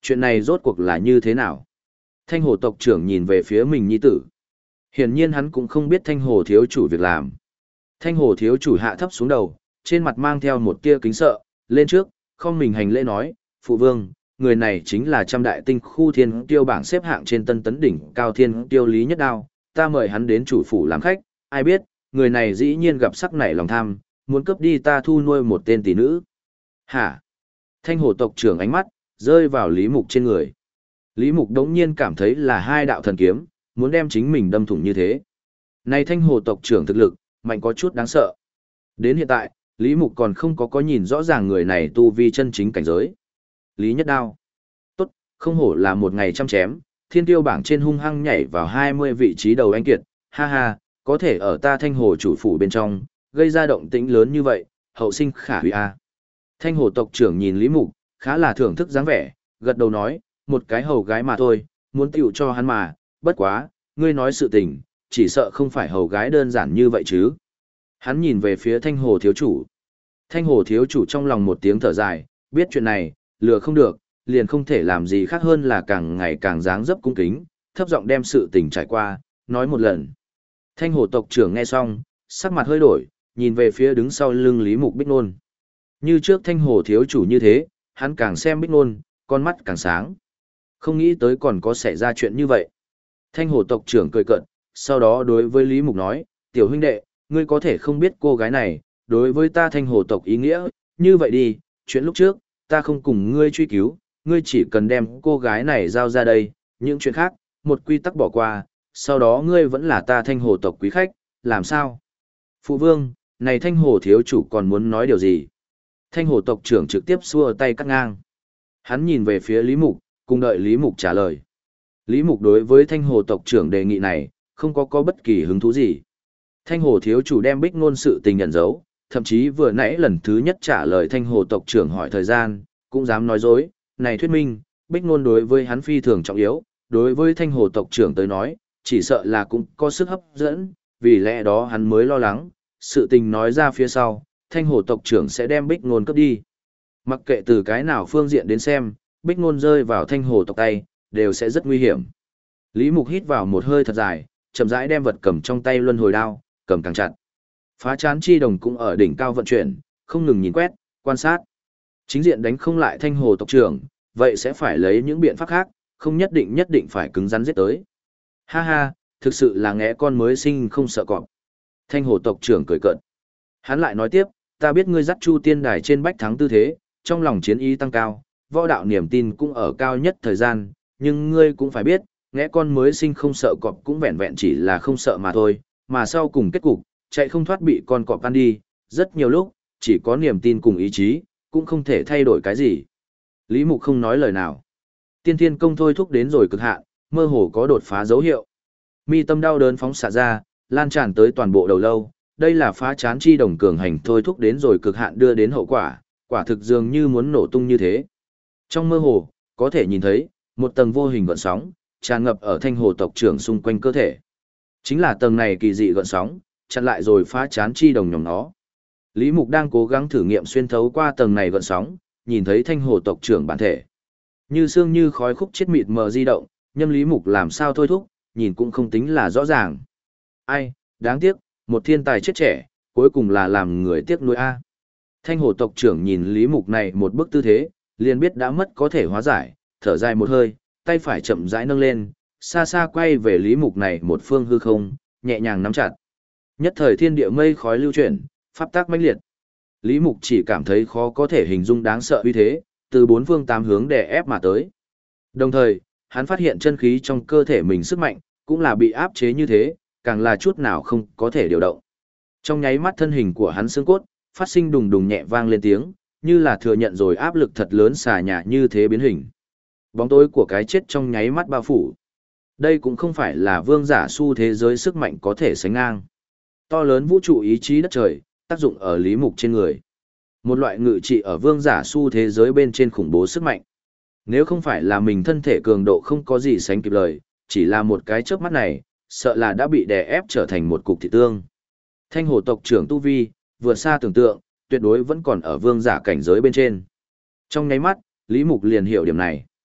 chuyện này rốt cuộc là như thế nào? Thanh hồ tộc trưởng nhìn về phía mình nhi tử. Hiển nhiên hắn cũng không biết thanh hồ thiếu chủ việc làm. Thanh hồ thiếu chủ hạ thấp xuống đầu, trên mặt mang theo một tia kính sợ, lên trước, không mình hành lễ nói, phụ vương, người này chính là trăm đại tinh khu thiên tiêu bảng xếp hạng trên tân tấn đỉnh cao thiên tiêu Lý Nhất Đao, ta mời hắn đến chủ phủ làm khách, ai biết, người này dĩ nhiên gặp sắc nảy lòng tham, muốn cướp đi ta thu nuôi một tên tỷ nữ. Hả? Thanh hồ tộc trưởng ánh mắt, rơi vào Lý Mục trên người. Lý Mục đống nhiên cảm thấy là hai đạo thần kiếm, muốn đem chính mình đâm thủng như thế. Này thanh hồ tộc trưởng thực lực, mạnh có chút đáng sợ. Đến hiện tại, Lý Mục còn không có nhìn rõ ràng người này tu vi chân chính cảnh giới. Lý Nhất Đao. Tốt, không hổ là một ngày chăm chém, thiên tiêu bảng trên hung hăng nhảy vào 20 vị trí đầu anh kiệt, ha ha, có thể ở ta thanh hồ chủ phủ bên trong, gây ra động tĩnh lớn như vậy, hậu sinh khả hủy a. Thanh hồ tộc trưởng nhìn Lý Mục, khá là thưởng thức dáng vẻ, gật đầu nói, một cái hầu gái mà thôi, muốn tiểu cho hắn mà, bất quá, ngươi nói sự tình, chỉ sợ không phải hầu gái đơn giản như vậy chứ. Hắn nhìn về phía thanh hồ thiếu chủ. Thanh hồ thiếu chủ trong lòng một tiếng thở dài, biết chuyện này, lừa không được, liền không thể làm gì khác hơn là càng ngày càng dáng dấp cung kính, thấp giọng đem sự tình trải qua, nói một lần. Thanh hồ tộc trưởng nghe xong, sắc mặt hơi đổi, nhìn về phía đứng sau lưng Lý Mục Bích Nôn. Như trước thanh hồ thiếu chủ như thế, hắn càng xem Bích Nôn, con mắt càng sáng. Không nghĩ tới còn có xảy ra chuyện như vậy. Thanh hồ tộc trưởng cười cợt, sau đó đối với Lý Mục nói, tiểu huynh đệ, ngươi có thể không biết cô gái này, đối với ta thanh hồ tộc ý nghĩa, như vậy đi, chuyện lúc trước, ta không cùng ngươi truy cứu, ngươi chỉ cần đem cô gái này giao ra đây, những chuyện khác, một quy tắc bỏ qua, sau đó ngươi vẫn là ta thanh hồ tộc quý khách, làm sao? Phụ vương, này thanh hồ thiếu chủ còn muốn nói điều gì? Thanh hồ tộc trưởng trực tiếp xua tay cắt ngang. Hắn nhìn về phía Lý Mục, cùng đợi Lý Mục trả lời. Lý Mục đối với thanh hồ tộc trưởng đề nghị này, không có bất kỳ hứng thú gì. Thanh hồ thiếu chủ đem Bích Nôn sự tình nhận dấu, thậm chí vừa nãy lần thứ nhất trả lời thanh hồ tộc trưởng hỏi thời gian, cũng dám nói dối, này thuyết minh, Bích Nôn đối với hắn phi thường trọng yếu, đối với thanh hồ tộc trưởng tới nói, chỉ sợ là cũng có sức hấp dẫn, vì lẽ đó hắn mới lo lắng, sự tình nói ra phía sau, thanh hồ tộc trưởng sẽ đem Bích Nôn cướp đi. Mặc kệ từ cái nào phương diện đến xem, Bích Nôn rơi vào thanh hồ tộc tay, đều sẽ rất nguy hiểm. Lý Mục hít vào một hơi thật dài, chậm rãi đem vật cầm trong tay luân hồi đao, cầm càng chặt. Phá chán chi đồng cũng ở đỉnh cao vận chuyển, không ngừng nhìn quét, quan sát. Chính diện đánh không lại thanh hồ tộc trưởng, vậy sẽ phải lấy những biện pháp khác, không nhất định phải cứng rắn giết tới. Ha ha, thực sự là ngẽ con mới sinh không sợ cọp. Thanh hồ tộc trưởng cười cợt. Hắn lại nói tiếp, ta biết ngươi dắt Chu Tiên Đài trên bách thắng tư thế, trong lòng chiến ý tăng cao, võ đạo niềm tin cũng ở cao nhất thời gian, nhưng ngươi cũng phải biết, ngẽ con mới sinh không sợ cọp cũng vẹn vẹn chỉ là không sợ mà thôi, mà sau cùng kết cục, chạy không thoát bị con cọp ăn đi, rất nhiều lúc, chỉ có niềm tin cùng ý chí, cũng không thể thay đổi cái gì. Lý Mục không nói lời nào. Tiên thiên công thôi thúc đến rồi cực hạn, mơ hồ có đột phá dấu hiệu. Mi tâm đau đớn phóng xạ ra, lan tràn tới toàn bộ đầu lâu, đây là phá chán chi đồng cường hành thôi thúc đến rồi cực hạn đưa đến hậu quả, quả thực dường như muốn nổ tung như thế. Trong mơ hồ, có thể nhìn thấy, một tầng vô hình gợn sóng, tràn ngập ở thanh hồ tộc trưởng xung quanh cơ thể. Chính là tầng này kỳ dị gợn sóng, chặn lại rồi phá chán chi đồng nhóm nó. Lý Mục đang cố gắng thử nghiệm xuyên thấu qua tầng này gợn sóng, nhìn thấy thanh hồ tộc trưởng bản thể. Như xương như khói khúc chết mịt mờ di động, nhâm Lý Mục làm sao thôi thúc, nhìn cũng không tính là rõ ràng. Ai, đáng tiếc, một thiên tài chết trẻ, cuối cùng là làm người tiếc nuối a. Thanh hồ tộc trưởng nhìn Lý Mục này một bức tư thế, liền biết đã mất có thể hóa giải, thở dài một hơi, tay phải chậm rãi nâng lên, xa xa quay về Lý Mục này một phương hư không, nhẹ nhàng nắm chặt. Nhất thời thiên địa mây khói lưu chuyển, pháp tác mãnh liệt. Lý Mục chỉ cảm thấy khó có thể hình dung đáng sợ uy thế, từ bốn phương tám hướng đè ép mà tới. Đồng thời, hắn phát hiện chân khí trong cơ thể mình sức mạnh, cũng là bị áp chế như thế, càng là chút nào không có thể điều động. Trong nháy mắt thân hình của hắn xương cốt, phát sinh đùng đùng nhẹ vang lên tiếng, như là thừa nhận rồi áp lực thật lớn xà nhà như thế biến hình. Bóng tối của cái chết trong nháy mắt bao phủ. Đây cũng không phải là vương giả su thế giới sức mạnh có thể sánh ngang. To lớn vũ trụ ý chí đất trời, tác dụng ở Lý Mục trên người. Một loại ngự trị ở vương giả su thế giới bên trên khủng bố sức mạnh. Nếu không phải là mình thân thể cường độ không có gì sánh kịp lời, chỉ là một cái chớp mắt này, sợ là đã bị đè ép trở thành một cục thịt tương. Thanh hồ tộc trưởng Tu Vi, vượt xa tưởng tượng, tuyệt đối vẫn còn ở vương giả cảnh giới bên trên. Trong nháy mắt, Lý Mục liền hiểu điểm này.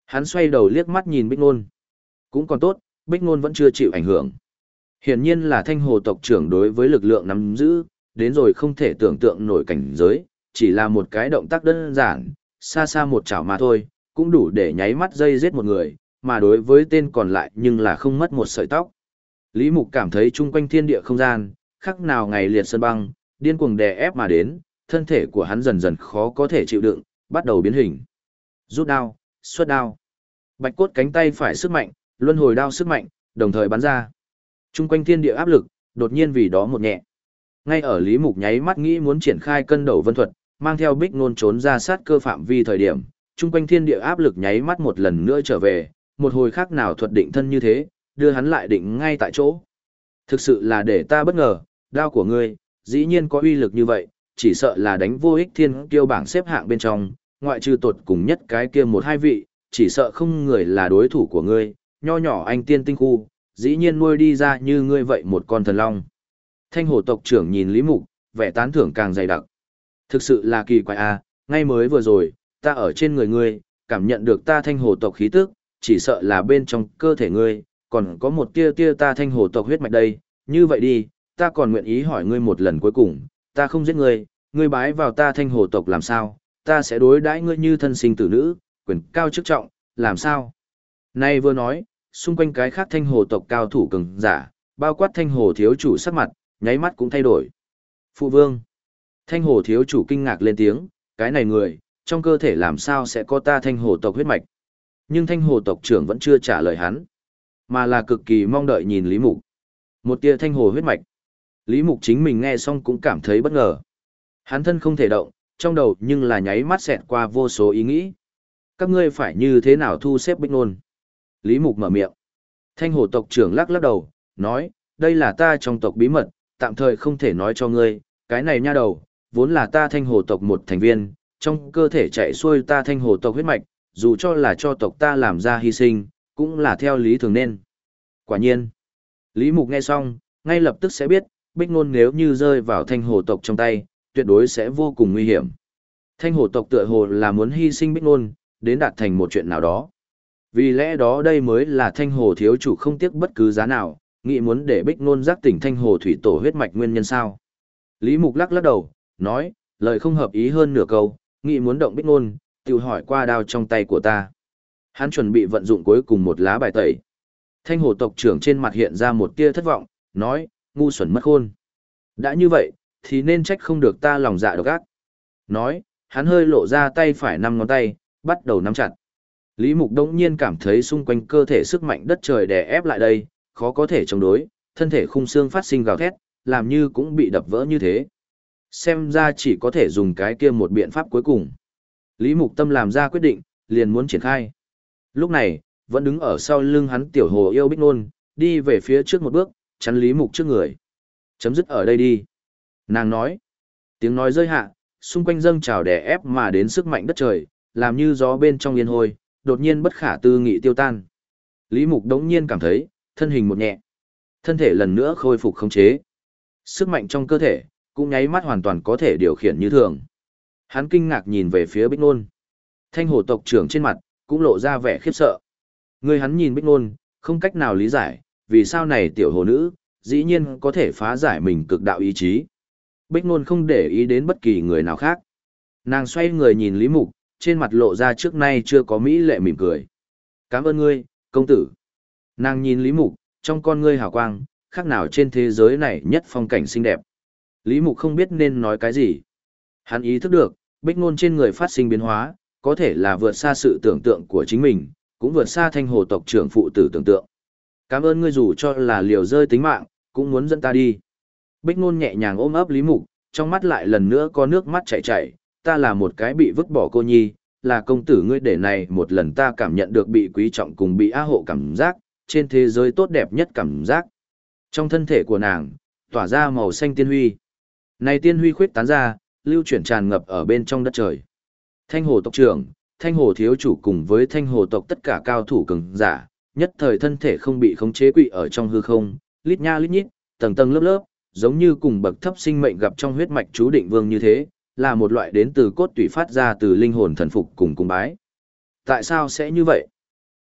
Hắn xoay đầu liếc mắt nhìn Bích Nôn. Cũng còn tốt, Bích Nôn vẫn chưa chịu ảnh hưởng. Hiển nhiên là Thanh Hồ tộc trưởng đối với lực lượng nắm giữ, đến rồi không thể tưởng tượng nổi cảnh giới, chỉ là một cái động tác đơn giản, xa xa một chảo mà thôi, cũng đủ để nháy mắt dây giết một người, mà đối với tên còn lại nhưng là không mất một sợi tóc. Lý Mục cảm thấy chung quanh thiên địa không gian, khắc nào ngày liệt sơn băng, điên cuồng đè ép mà đến, thân thể của hắn dần dần khó có thể chịu đựng, bắt đầu biến hình. Rút đao, xuất đao. Bạch cốt cánh tay phải sức mạnh, luân hồi đao sức mạnh, đồng thời bắn ra. Chung quanh thiên địa áp lực, đột nhiên vì đó một nhẹ. Ngay ở Lý Mục nháy mắt nghĩ muốn triển khai cân đầu vân thuật, mang theo Bích Nôn trốn ra sát cơ phạm vi thời điểm, chung quanh thiên địa áp lực nháy mắt một lần nữa trở về, một hồi khác nào thuật định thân như thế, đưa hắn lại định ngay tại chỗ. Thực sự là để ta bất ngờ, đao của ngươi, dĩ nhiên có uy lực như vậy, chỉ sợ là đánh vô ích thiên kiêu bảng xếp hạng bên trong, ngoại trừ tột cùng nhất cái kia một hai vị, chỉ sợ không người là đối thủ của ngươi, nho nhỏ anh tiên tinh khu, dĩ nhiên nuôi đi ra như ngươi vậy một con thần long. Thanh Hồ tộc trưởng nhìn Lý Mục, vẻ tán thưởng càng dày đặc. Thực sự là kỳ quái à, ngay mới vừa rồi, ta ở trên người ngươi, cảm nhận được ta Thanh Hồ tộc khí tức, chỉ sợ là bên trong cơ thể ngươi, còn có một tia tia ta Thanh Hồ tộc huyết mạch đây, như vậy đi, ta còn nguyện ý hỏi ngươi một lần cuối cùng, ta không giết ngươi, ngươi bái vào ta Thanh Hồ tộc làm sao, ta sẽ đối đãi ngươi như thân sinh tử nữ, quyền cao chức trọng, làm sao? Nay vừa nói, xung quanh cái khác Thanh Hồ tộc cao thủ cường giả, bao quát Thanh Hồ thiếu chủ sắc mặt, nháy mắt cũng thay đổi. Phụ vương. Thanh Hồ thiếu chủ kinh ngạc lên tiếng, cái này người, trong cơ thể làm sao sẽ có ta Thanh Hồ tộc huyết mạch. Nhưng Thanh Hồ tộc trưởng vẫn chưa trả lời hắn, mà là cực kỳ mong đợi nhìn Lý Mục. Một tia Thanh Hồ huyết mạch. Lý Mục chính mình nghe xong cũng cảm thấy bất ngờ. Hắn thân không thể động, trong đầu nhưng là nháy mắt xẹt qua vô số ý nghĩ. Các ngươi phải như thế nào thu xếp Bích Nôn? Lý Mục mở miệng. Thanh Hồ tộc trưởng lắc lắc đầu, nói, đây là ta trong tộc bí mật, tạm thời không thể nói cho ngươi, cái này nha đầu, vốn là ta Thanh Hồ tộc một thành viên, trong cơ thể chạy xuôi ta Thanh Hồ tộc huyết mạch, dù cho là cho tộc ta làm ra hy sinh, cũng là theo lý thường nên. Quả nhiên, Lý Mục nghe xong, ngay lập tức sẽ biết, Bích Nôn nếu như rơi vào Thanh Hồ tộc trong tay, tuyệt đối sẽ vô cùng nguy hiểm. Thanh Hồ tộc tựa hồ là muốn hy sinh Bích Nôn, đến đạt thành một chuyện nào đó. Vì lẽ đó đây mới là Thanh Hồ thiếu chủ không tiếc bất cứ giá nào, nghĩ muốn để Bích Nôn giác tỉnh Thanh Hồ thủy tổ huyết mạch nguyên nhân sao. Lý Mục lắc lắc đầu, nói, lời không hợp ý hơn nửa câu, nghĩ muốn động Bích Nôn, tự hỏi qua đao trong tay của ta. Hắn chuẩn bị vận dụng cuối cùng một lá bài tẩy. Thanh Hồ tộc trưởng trên mặt hiện ra một tia thất vọng, nói, ngu xuẩn mất khôn. Đã như vậy, thì nên trách không được ta lòng dạ độc ác. Nói, hắn hơi lộ ra tay phải 5 ngón tay, bắt đầu nắm chặt. Lý Mục đống nhiên cảm thấy xung quanh cơ thể sức mạnh đất trời đè ép lại đây, khó có thể chống đối, thân thể khung xương phát sinh gào thét, làm như cũng bị đập vỡ như thế. Xem ra chỉ có thể dùng cái kia một biện pháp cuối cùng. Lý Mục tâm làm ra quyết định, liền muốn triển khai. Lúc này, vẫn đứng ở sau lưng hắn tiểu hồ yêu Bích Nôn, đi về phía trước một bước, chắn Lý Mục trước người. Chấm dứt ở đây đi. Nàng nói. Tiếng nói rơi hạ, xung quanh dâng trào đè ép mà đến sức mạnh đất trời, làm như gió bên trong yên hôi, đột nhiên bất khả tư nghị tiêu tan. Lý Mục đống nhiên cảm thấy, thân hình một nhẹ. Thân thể lần nữa khôi phục khống chế. Sức mạnh trong cơ thể, cũng nháy mắt hoàn toàn có thể điều khiển như thường. Hắn kinh ngạc nhìn về phía Bích Nôn. Thanh Hồ tộc trưởng trên mặt, cũng lộ ra vẻ khiếp sợ. Người hắn nhìn Bích Nôn, không cách nào lý giải, vì sao này tiểu hồ nữ, dĩ nhiên có thể phá giải mình cực đạo ý chí. Bích Nôn không để ý đến bất kỳ người nào khác. Nàng xoay người nhìn Lý Mục, trên mặt lộ ra trước nay chưa có mỹ lệ mỉm cười. Cảm ơn ngươi, công tử. Nàng nhìn Lý Mục, trong con ngươi hào quang, khác nào trên thế giới này nhất phong cảnh xinh đẹp. Lý Mục không biết nên nói cái gì. Hắn ý thức được, Bích Nôn trên người phát sinh biến hóa, có thể là vượt xa sự tưởng tượng của chính mình, cũng vượt xa Thanh Hồ tộc trưởng phụ tử tưởng tượng. Cảm ơn ngươi dù cho là liều rơi tính mạng, cũng muốn dẫn ta đi. Bích Nôn nhẹ nhàng ôm ấp Lý Mục, trong mắt lại lần nữa có nước mắt chảy chảy, ta là một cái bị vứt bỏ cô nhi, là công tử ngươi để này một lần ta cảm nhận được bị quý trọng cùng bị á hộ cảm giác, trên thế giới tốt đẹp nhất cảm giác. Trong thân thể của nàng, tỏa ra màu xanh tiên huy. Này tiên huy khuyết tán ra, lưu chuyển tràn ngập ở bên trong đất trời. Thanh Hồ tộc trưởng, Thanh Hồ thiếu chủ cùng với Thanh Hồ tộc tất cả cao thủ cường giả, nhất thời thân thể không bị khống chế quỵ ở trong hư không, lít nha lít nhít, tầng tầng lớp lớp, giống như cùng bậc thấp sinh mệnh gặp trong huyết mạch chú định vương như thế, là một loại đến từ cốt tủy phát ra từ linh hồn thần phục cùng cung bái. Tại sao sẽ như vậy?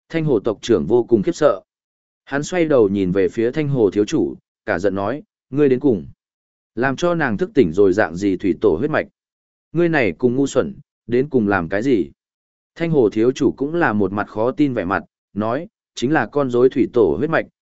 Thanh hồ tộc trưởng vô cùng khiếp sợ. Hắn xoay đầu nhìn về phía thanh hồ thiếu chủ, cả giận nói, ngươi đến cùng. Làm cho nàng thức tỉnh rồi dạng gì thủy tổ huyết mạch. Ngươi này cùng ngu xuẩn, đến cùng làm cái gì? Thanh hồ thiếu chủ cũng là một mặt khó tin vẻ mặt, nói, chính là con rối thủy tổ huyết mạch,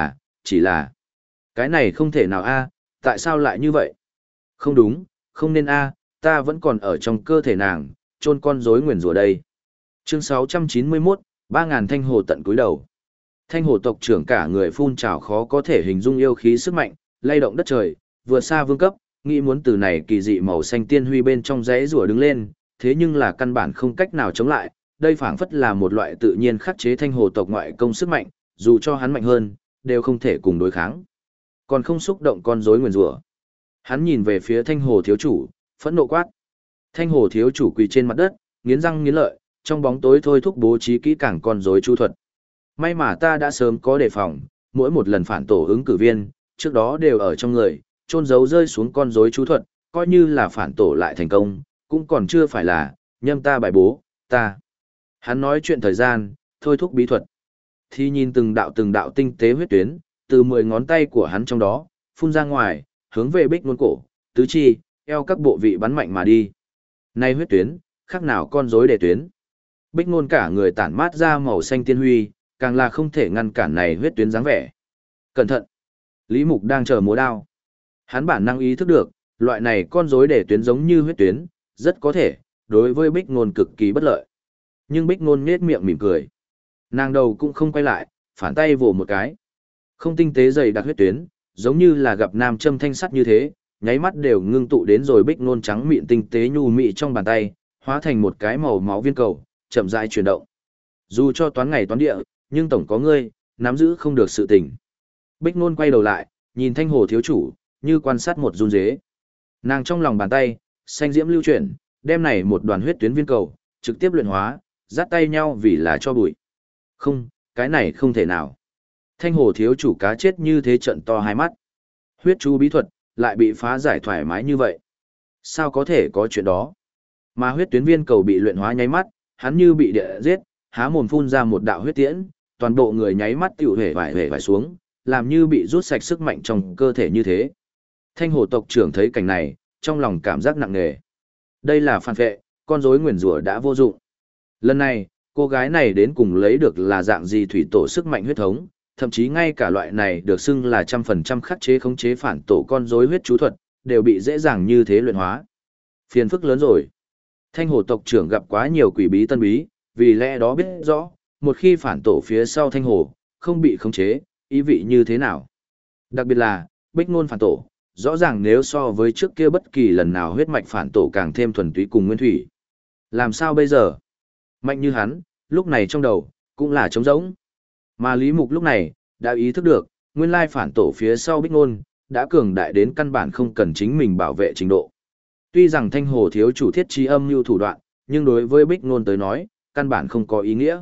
chỉ là. Cái này không thể nào a, tại sao lại như vậy? Không đúng, không nên a, ta vẫn còn ở trong cơ thể nàng, chôn con rối nguyền rủa đây. Chương 691, 3.000 thanh hồ tận cúi đầu. Thanh hồ tộc trưởng cả người phun trào khó có thể hình dung yêu khí sức mạnh, lay động đất trời, vượt xa vương cấp, nghĩ muốn từ này kỳ dị màu xanh tiên huy bên trong rẽ rủa đứng lên, thế nhưng là căn bản không cách nào chống lại, đây phảng phất là một loại tự nhiên khắc chế thanh hồ tộc ngoại công sức mạnh, dù cho hắn mạnh hơn, đều không thể cùng đối kháng. Còn không xúc động con rối nguyền rủa. Hắn nhìn về phía thanh hồ thiếu chủ, phẫn nộ quát. Thanh hồ thiếu chủ quỳ trên mặt đất, nghiến răng nghiến lợi, trong bóng tối thôi thúc bố trí kỹ càng con rối chu thuật. May mà ta đã sớm có đề phòng, mỗi một lần phản tổ ứng cử viên, trước đó đều ở trong người, trôn giấu rơi xuống con rối chú thuật, coi như là phản tổ lại thành công, cũng còn chưa phải là, nhâm ta bài bố, ta. Hắn nói chuyện thời gian, thôi thúc bí thuật. Thì nhìn từng đạo tinh tế huyết tuyến, từ 10 ngón tay của hắn trong đó, phun ra ngoài, hướng về bích ngôn cổ, tứ chi, eo các bộ vị bắn mạnh mà đi. Này huyết tuyến, khác nào con rối để tuyến. Bích ngôn cả người tản mát ra màu xanh tiên huy, càng là không thể ngăn cản này huyết tuyến dáng vẻ. Cẩn thận! Lý Mục đang chờ múa đao. Hắn bản năng ý thức được, loại này con rối để tuyến giống như huyết tuyến, rất có thể, đối với Bích Ngôn cực kỳ bất lợi. Nhưng Bích Ngôn nhếch miệng mỉm cười. Nàng đầu cũng không quay lại, phản tay vồ một cái. Không tinh tế dày đặc huyết tuyến, giống như là gặp nam châm thanh sắt như thế, nháy mắt đều ngưng tụ đến rồi Bích Ngôn trắng mịn tinh tế nhu mị trong bàn tay, hóa thành một cái màu máu viên cầu, chậm rãi chuyển động. Dù cho toán ngày toán địa, nhưng tổng có ngươi, nắm giữ không được sự tình. Bích Ngôn quay đầu lại, nhìn thanh hồ thiếu chủ, như quan sát một run dế. Nàng trong lòng bàn tay, xanh diễm lưu chuyển, đem này một đoàn huyết tuyến viên cầu, trực tiếp luyện hóa, dắt tay nhau vì là cho bụi. Không, cái này không thể nào. Thanh hồ thiếu chủ cá chết như thế trận to hai mắt. Huyết chú bí thuật, lại bị phá giải thoải mái như vậy. Sao có thể có chuyện đó? Mà huyết tuyến viên cầu bị luyện hóa nháy mắt, hắn như bị địa giết, há mồm phun ra một đạo huyết tiễn, toàn bộ người nháy mắt tiểu hề vải xuống, làm như bị rút sạch sức mạnh trong cơ thể như thế. Thanh hồ tộc trưởng thấy cảnh này, trong lòng cảm giác nặng nề. Đây là phản vệ, con rối nguyền rủa đã vô dụng. Lần này, cô gái này đến cùng lấy được là dạng gì thủy tổ sức mạnh huyết thống, thậm chí ngay cả loại này được xưng là 100% khắc chế khống chế phản tổ con rối huyết chú thuật, đều bị dễ dàng như thế luyện hóa. Phiền phức lớn rồi. Thanh hồ tộc trưởng gặp quá nhiều quỷ bí tân bí, vì lẽ đó biết rõ, một khi phản tổ phía sau thanh hồ, không bị khống chế, ý vị như thế nào. Đặc biệt là, Bích Ngôn phản tổ, rõ ràng nếu so với trước kia bất kỳ lần nào huyết mạch phản tổ càng thêm thuần túy cùng nguyên thủy. Làm sao bây giờ? Mạnh như hắn, lúc này trong đầu, cũng là trống rỗng. Mà Lý Mục lúc này, đã ý thức được, nguyên lai phản tổ phía sau Bích Ngôn, đã cường đại đến căn bản không cần chính mình bảo vệ trình độ. Tuy rằng thanh hồ thiếu chủ thiết trí âm mưu thủ đoạn, nhưng đối với Bích Ngôn tới nói, căn bản không có ý nghĩa.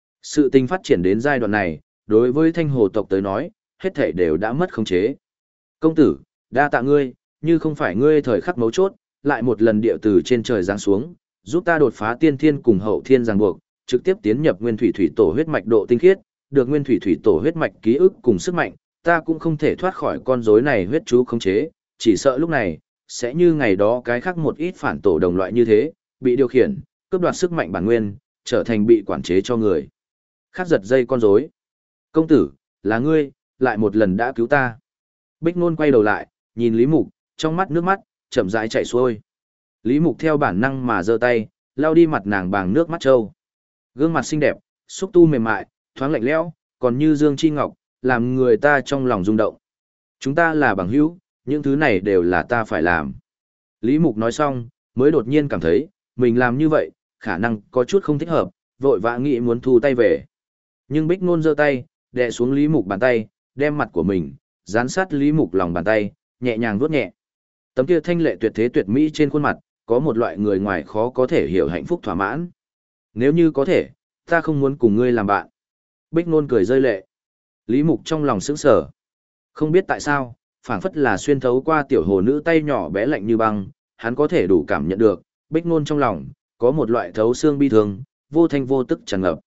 Sự tình phát triển đến giai đoạn này, đối với thanh hồ tộc tới nói, hết thảy đều đã mất khống chế. Công tử, đa tạ ngươi, như không phải ngươi thời khắc mấu chốt, lại một lần địa từ trên trời giáng xuống, giúp ta đột phá tiên thiên cùng hậu thiên ràng buộc, trực tiếp tiến nhập nguyên thủy thủy tổ huyết mạch độ tinh khiết, được nguyên thủy thủy tổ huyết mạch ký ức cùng sức mạnh, ta cũng không thể thoát khỏi con rối này huyết chú khống chế, chỉ sợ lúc này, sẽ như ngày đó cái khác một ít phản tổ đồng loại như thế, bị điều khiển, cướp đoạt sức mạnh bản nguyên, trở thành bị quản chế cho người. Khác giật dây con rối. Công tử, là ngươi, lại một lần đã cứu ta. Bích Ngôn quay đầu lại, nhìn Lý Mục, trong mắt nước mắt, chậm rãi chảy xuôi. Lý Mục theo bản năng mà giơ tay, lau đi mặt nàng bằng nước mắt trâu. Gương mặt xinh đẹp, xúc tu mềm mại, thoáng lạnh lẽo, còn như dương chi ngọc, làm người ta trong lòng rung động. Chúng ta là bằng hữu, những thứ này đều là ta phải làm. Lý Mục nói xong, mới đột nhiên cảm thấy, mình làm như vậy, khả năng có chút không thích hợp, vội vã nghĩ muốn thu tay về. Nhưng Bích Ngôn giơ tay, đè xuống Lý Mục bàn tay, đem mặt của mình, dán sát Lý Mục lòng bàn tay, nhẹ nhàng vuốt nhẹ. Tấm kia thanh lệ tuyệt thế tuyệt mỹ trên khuôn mặt, có một loại người ngoài khó có thể hiểu hạnh phúc thỏa mãn. Nếu như có thể, ta không muốn cùng ngươi làm bạn. Bích Ngôn cười rơi lệ. Lý Mục trong lòng sững sờ. Không biết tại sao, phảng phất là xuyên thấu qua tiểu hồ nữ tay nhỏ bé lạnh như băng, hắn có thể đủ cảm nhận được, Bích Ngôn trong lòng, có một loại thấu xương bi thương, vô thanh vô tức tràn ngập.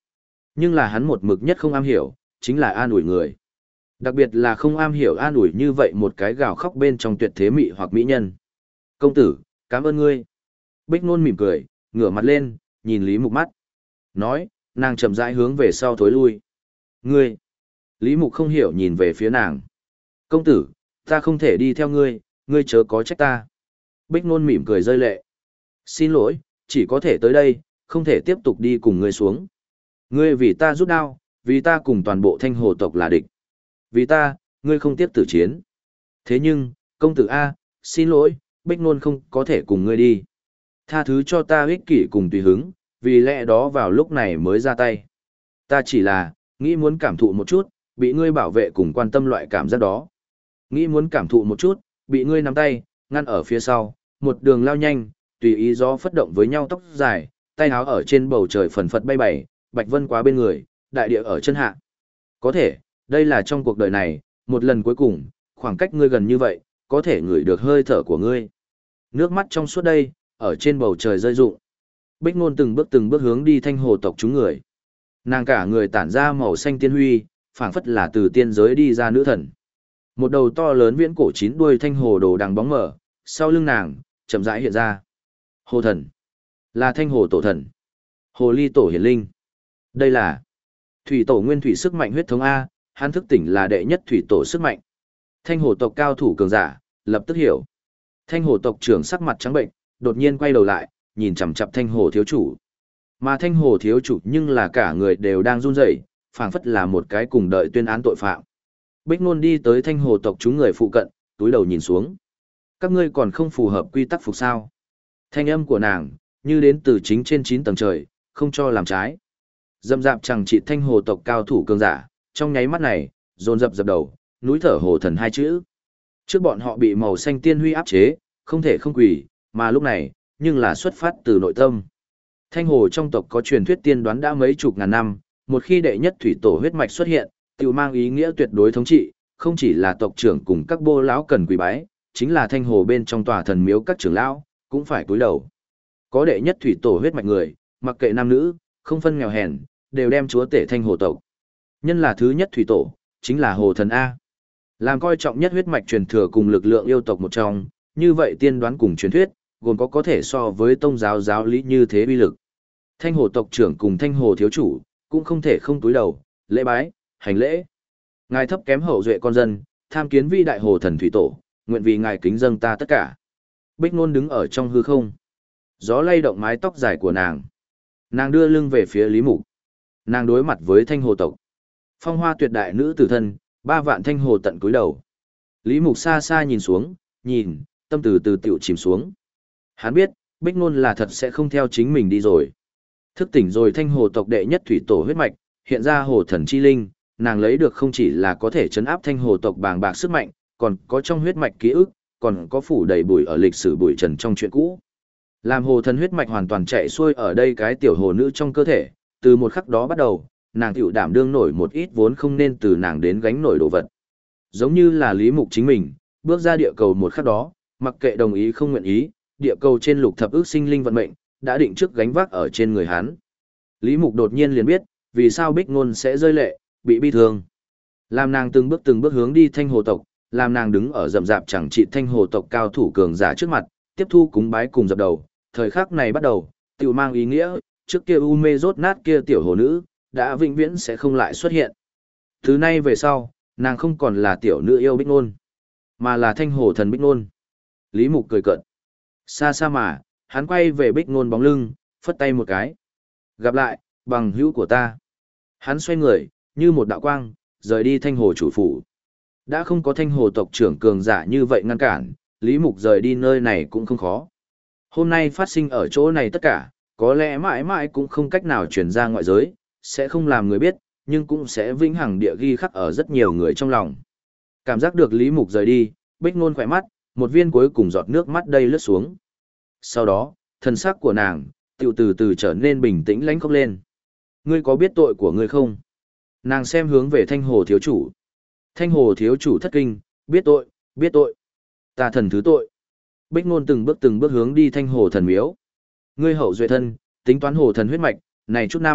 Nhưng là hắn một mực nhất không am hiểu, chính là an ủi người. Đặc biệt là không am hiểu an ủi như vậy một cái gào khóc bên trong tuyệt thế mị hoặc mỹ nhân. Công tử, cảm ơn ngươi. Bích Nôn mỉm cười, ngửa mặt lên, nhìn Lý Mục mắt. Nói, nàng chậm rãi hướng về sau thối lui. Ngươi. Lý Mục không hiểu nhìn về phía nàng. Công tử, ta không thể đi theo ngươi, ngươi chớ có trách ta. Bích Nôn mỉm cười rơi lệ. Xin lỗi, chỉ có thể tới đây, không thể tiếp tục đi cùng ngươi xuống. Ngươi vì ta rút đao, vì ta cùng toàn bộ Thanh Hồ tộc là địch. Vì ta, ngươi không tiếp tử chiến. Thế nhưng, công tử A, xin lỗi, Bích Nôn không có thể cùng ngươi đi. Tha thứ cho ta ích kỷ cùng tùy hứng, vì lẽ đó vào lúc này mới ra tay. Ta chỉ là, nghĩ muốn cảm thụ một chút, bị ngươi bảo vệ cùng quan tâm loại cảm giác đó. Nghĩ muốn cảm thụ một chút, bị ngươi nắm tay, ngăn ở phía sau, một đường lao nhanh, tùy ý gió phất động với nhau tóc dài, tay áo ở trên bầu trời phần phật bay bày, bạch vân quá bên người, đại địa ở chân hạ. Có thể, đây là trong cuộc đời này, một lần cuối cùng, khoảng cách ngươi gần như vậy, có thể ngửi được hơi thở của ngươi. Nước mắt trong suốt đây, ở trên bầu trời rơi rụng. Bích Nôn từng bước hướng đi Thanh Hồ tộc chúng người. Nàng cả người tản ra màu xanh tiên huy, phảng phất là từ tiên giới đi ra nữ thần. Một đầu to lớn viễn cổ chín đuôi thanh hồ đồ đằng bóng mở, sau lưng nàng, chậm rãi hiện ra. Hồ thần. Là Thanh Hồ tổ thần. Hồ ly tổ hiển linh. Đây là thủy tổ nguyên thủy sức mạnh huyết thống A, hắn thức tỉnh là đệ nhất thủy tổ sức mạnh. Thanh Hồ tộc cao thủ cường giả, lập tức hiểu. Thanh Hồ tộc trưởng sắc mặt trắng bệnh, đột nhiên quay đầu lại, nhìn chằm chằm Thanh Hồ thiếu chủ. Mà Thanh Hồ thiếu chủ nhưng là cả người đều đang run rẩy, phảng phất là một cái cùng đợi tuyên án tội phạm. Bích Nôn đi tới Thanh Hồ tộc chúng người phụ cận, túi đầu nhìn xuống. Các ngươi còn không phù hợp quy tắc phục sao? Thanh âm của nàng, như đến từ chính trên 9 tầng trời, không cho làm trái. Dâm dạp chẳng trị Thanh Hồ tộc cao thủ cường giả, trong nháy mắt này, dồn dập dập đầu, núi thở hồ thần hai chữ. Trước bọn họ bị màu xanh tiên huy áp chế, không thể không quỳ, mà lúc này, nhưng là xuất phát từ nội tâm. Thanh Hồ trong tộc có truyền thuyết tiên đoán đã mấy chục ngàn năm, một khi đệ nhất thủy tổ huyết mạch xuất hiện, tự mang ý nghĩa tuyệt đối thống trị, không chỉ là tộc trưởng cùng các bô lão cần quỳ bái, chính là Thanh Hồ bên trong tòa thần miếu các trưởng lão, cũng phải cúi đầu. Có đệ nhất thủy tổ huyết mạch người, mặc kệ nam nữ, không phân nghèo hèn, đều đem chúa tể Thanh Hồ tộc. Nhân là thứ nhất thủy tổ, chính là Hồ thần A. Làm coi trọng nhất huyết mạch truyền thừa cùng lực lượng yêu tộc một trong, như vậy tiên đoán cùng truyền thuyết, gồm có thể so với tông giáo giáo lý như thế uy lực. Thanh Hồ tộc trưởng cùng Thanh Hồ thiếu chủ, cũng không thể không túi đầu, lễ bái, hành lễ. Ngài thấp kém hậu duệ con dân, tham kiến vi đại hồ thần thủy tổ, nguyện vì ngài kính dâng ta tất cả. Bích Nôn đứng ở trong hư không. Gió lay động mái tóc dài của nàng. Nàng đưa lưng về phía Lý Mục. Nàng đối mặt với Thanh Hồ tộc. Phong hoa tuyệt đại nữ tử thân, 3 vạn Thanh Hồ tận cúi đầu. Lý Mục xa xa nhìn xuống, nhìn, tâm từ từ tiểu chìm xuống. Hắn biết, Bích Nôn là thật sẽ không theo chính mình đi rồi. Thức tỉnh rồi Thanh Hồ tộc đệ nhất thủy tổ huyết mạch, hiện ra hồ thần chi linh, nàng lấy được không chỉ là có thể chấn áp Thanh Hồ tộc bàng bạc sức mạnh, còn có trong huyết mạch ký ức, còn có phủ đầy bụi ở lịch sử bụi trần trong chuyện cũ. Làm hồ thần huyết mạch hoàn toàn chạy xuôi ở đây cái tiểu hồ nữ trong cơ thể, từ một khắc đó bắt đầu, nàng tiểu đảm đương nổi một ít vốn không nên từ nàng đến gánh nổi đồ vật. Giống như là Lý Mục chính mình, bước ra địa cầu một khắc đó, mặc kệ đồng ý không nguyện ý, địa cầu trên lục thập ước sinh linh vận mệnh, đã định trước gánh vác ở trên người hắn. Lý Mục đột nhiên liền biết, vì sao Bích Nôn sẽ rơi lệ, bị bi thương. Làm nàng từng bước hướng đi Thanh Hồ tộc, làm nàng đứng ở rậm rạp chẳng trị Thanh Hồ tộc cao thủ cường giả trước mặt, tiếp thu cúng bái cùng dập đầu, thời khắc này bắt đầu, tiểu mang ý nghĩa, trước kia u mê rốt nát kia tiểu hồ nữ, đã vĩnh viễn sẽ không lại xuất hiện. Từ nay về sau, nàng không còn là tiểu nữ yêu Bích Nôn, mà là Thanh Hồ thần Bích Nôn. Lý Mục cười cợt. Xa xa mà, hắn quay về Bích Nôn bóng lưng, phất tay một cái. Gặp lại, bằng hữu của ta. Hắn xoay người, như một đạo quang, rời đi Thanh Hồ chủ phủ. Đã không có Thanh Hồ tộc trưởng cường giả như vậy ngăn cản, Lý Mục rời đi nơi này cũng không khó. Hôm nay phát sinh ở chỗ này tất cả, có lẽ mãi mãi cũng không cách nào truyền ra ngoại giới, sẽ không làm người biết, nhưng cũng sẽ vĩnh hằng địa ghi khắc ở rất nhiều người trong lòng. Cảm giác được Lý Mục rời đi, Bích Nôn khỏe mắt, một viên cuối cùng giọt nước mắt đây lướt xuống. Sau đó, thân sắc của nàng, từ từ trở nên bình tĩnh lãnh khóc lên. Ngươi có biết tội của ngươi không? Nàng xem hướng về Thanh Hồ thiếu chủ. Thanh Hồ thiếu chủ thất kinh, biết tội, biết tội. Ta thần thứ tội. Bích Nôn từng bước hướng đi Thanh Hồ thần miếu. Ngươi hậu duệ thân, tính toán hồ thần huyết mạch, này chút năm,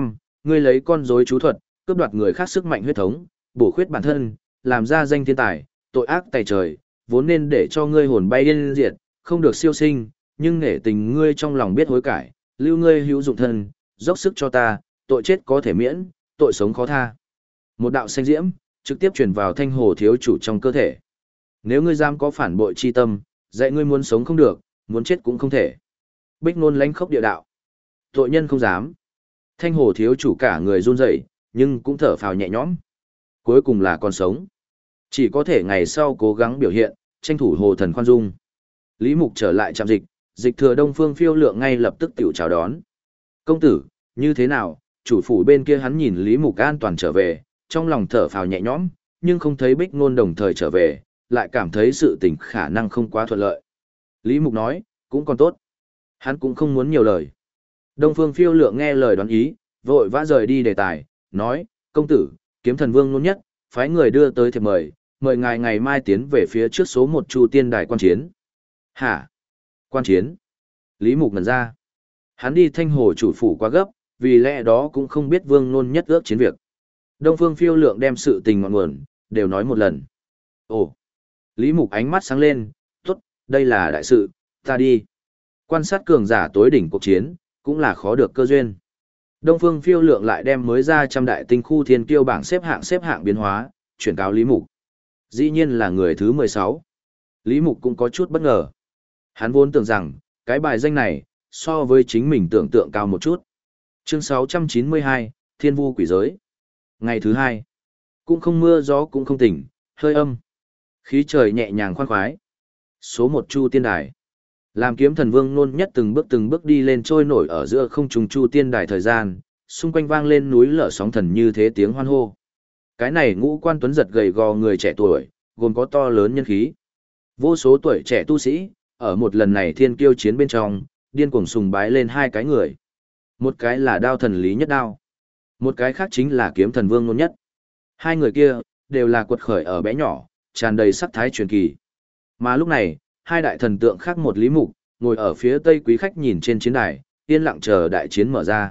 ngươi lấy con rối chú thuật, cướp đoạt người khác sức mạnh huyết thống, bổ khuyết bản thân, làm ra danh thiên tài, tội ác tày trời, vốn nên để cho ngươi hồn bay điên diệt, không được siêu sinh, nhưng nể tình ngươi trong lòng biết hối cải, lưu ngươi hữu dụng thân, dốc sức cho ta, tội chết có thể miễn, tội sống khó tha. Một đạo xanh diễm, trực tiếp truyền vào Thanh Hồ thiếu chủ trong cơ thể. Nếu ngươi dám có phản bội chi tâm, dạy ngươi muốn sống không được, muốn chết cũng không thể. Bích Nôn lãnh khốc địa đạo. Tội nhân không dám. Thanh Hồ thiếu chủ cả người run rẩy, nhưng cũng thở phào nhẹ nhõm. Cuối cùng là còn sống. Chỉ có thể ngày sau cố gắng biểu hiện, tranh thủ hồ thần khoan dung. Lý Mục trở lại trạm dịch, dịch thừa Đông Phương Phiêu Lượng ngay lập tức tiểu chào đón. Công tử, như thế nào? Chủ phủ bên kia hắn nhìn Lý Mục an toàn trở về, trong lòng thở phào nhẹ nhõm, nhưng không thấy Bích Nôn đồng thời trở về, lại cảm thấy sự tình khả năng không quá thuận lợi. Lý Mục nói, cũng còn tốt. Hắn cũng không muốn nhiều lời. Đông Phương Phiêu Lượng nghe lời đoán ý, vội vã rời đi đề tài, nói, công tử, Kiếm Thần Vương Nôn Nhất, phái người đưa tới thiệp mời, mời ngài ngày mai tiến về phía trước số 1 Chu Tiên Đài quan chiến. Hả? Quan chiến? Lý Mục ngẩn ra. Hắn đi Thanh Hồ chủ phủ quá gấp, vì lẽ đó cũng không biết Vương Nôn Nhất ước chiến việc. Đông Phương Phiêu Lượng đem sự tình ngọn nguồn, đều nói một lần. Ồ! Lý Mục ánh mắt sáng lên, tốt, đây là đại sự, ta đi. Quan sát cường giả tối đỉnh cuộc chiến, cũng là khó được cơ duyên. Đông Phương Phiêu Lượng lại đem mới ra trăm đại tinh khu thiên kiêu bảng xếp hạng biến hóa, chuyển cáo Lý Mục. Dĩ nhiên là người thứ 16. Lý Mục cũng có chút bất ngờ. Hắn vốn tưởng rằng, cái bài danh này, so với chính mình tưởng tượng cao một chút. Chương 692, Thiên Vu Quỷ Giới. Ngày thứ 2. Cũng không mưa gió cũng không tỉnh, hơi âm. Khí trời nhẹ nhàng khoan khoái. Số 1 Chu Tiên Đài. Làm Kiếm Thần Vương Nôn Nhất từng bước đi lên trôi nổi ở giữa không trung Chu Tiên Đài thời gian, xung quanh vang lên núi lở sóng thần như thế tiếng hoan hô. Cái này ngũ quan tuấn giật gầy gò người trẻ tuổi, gồm có to lớn nhân khí. Vô số tuổi trẻ tu sĩ, ở một lần này thiên kiêu chiến bên trong, điên cuồng sùng bái lên hai cái người. Một cái là Đao Thần Lý Nhất Đao, một cái khác chính là Kiếm Thần Vương Nôn Nhất. Hai người kia, đều là quật khởi ở bé nhỏ, tràn đầy sắc thái truyền kỳ. Mà lúc này, hai đại thần tượng khác một Lý Mục, ngồi ở phía tây quý khách nhìn trên chiến đài, yên lặng chờ đại chiến mở ra.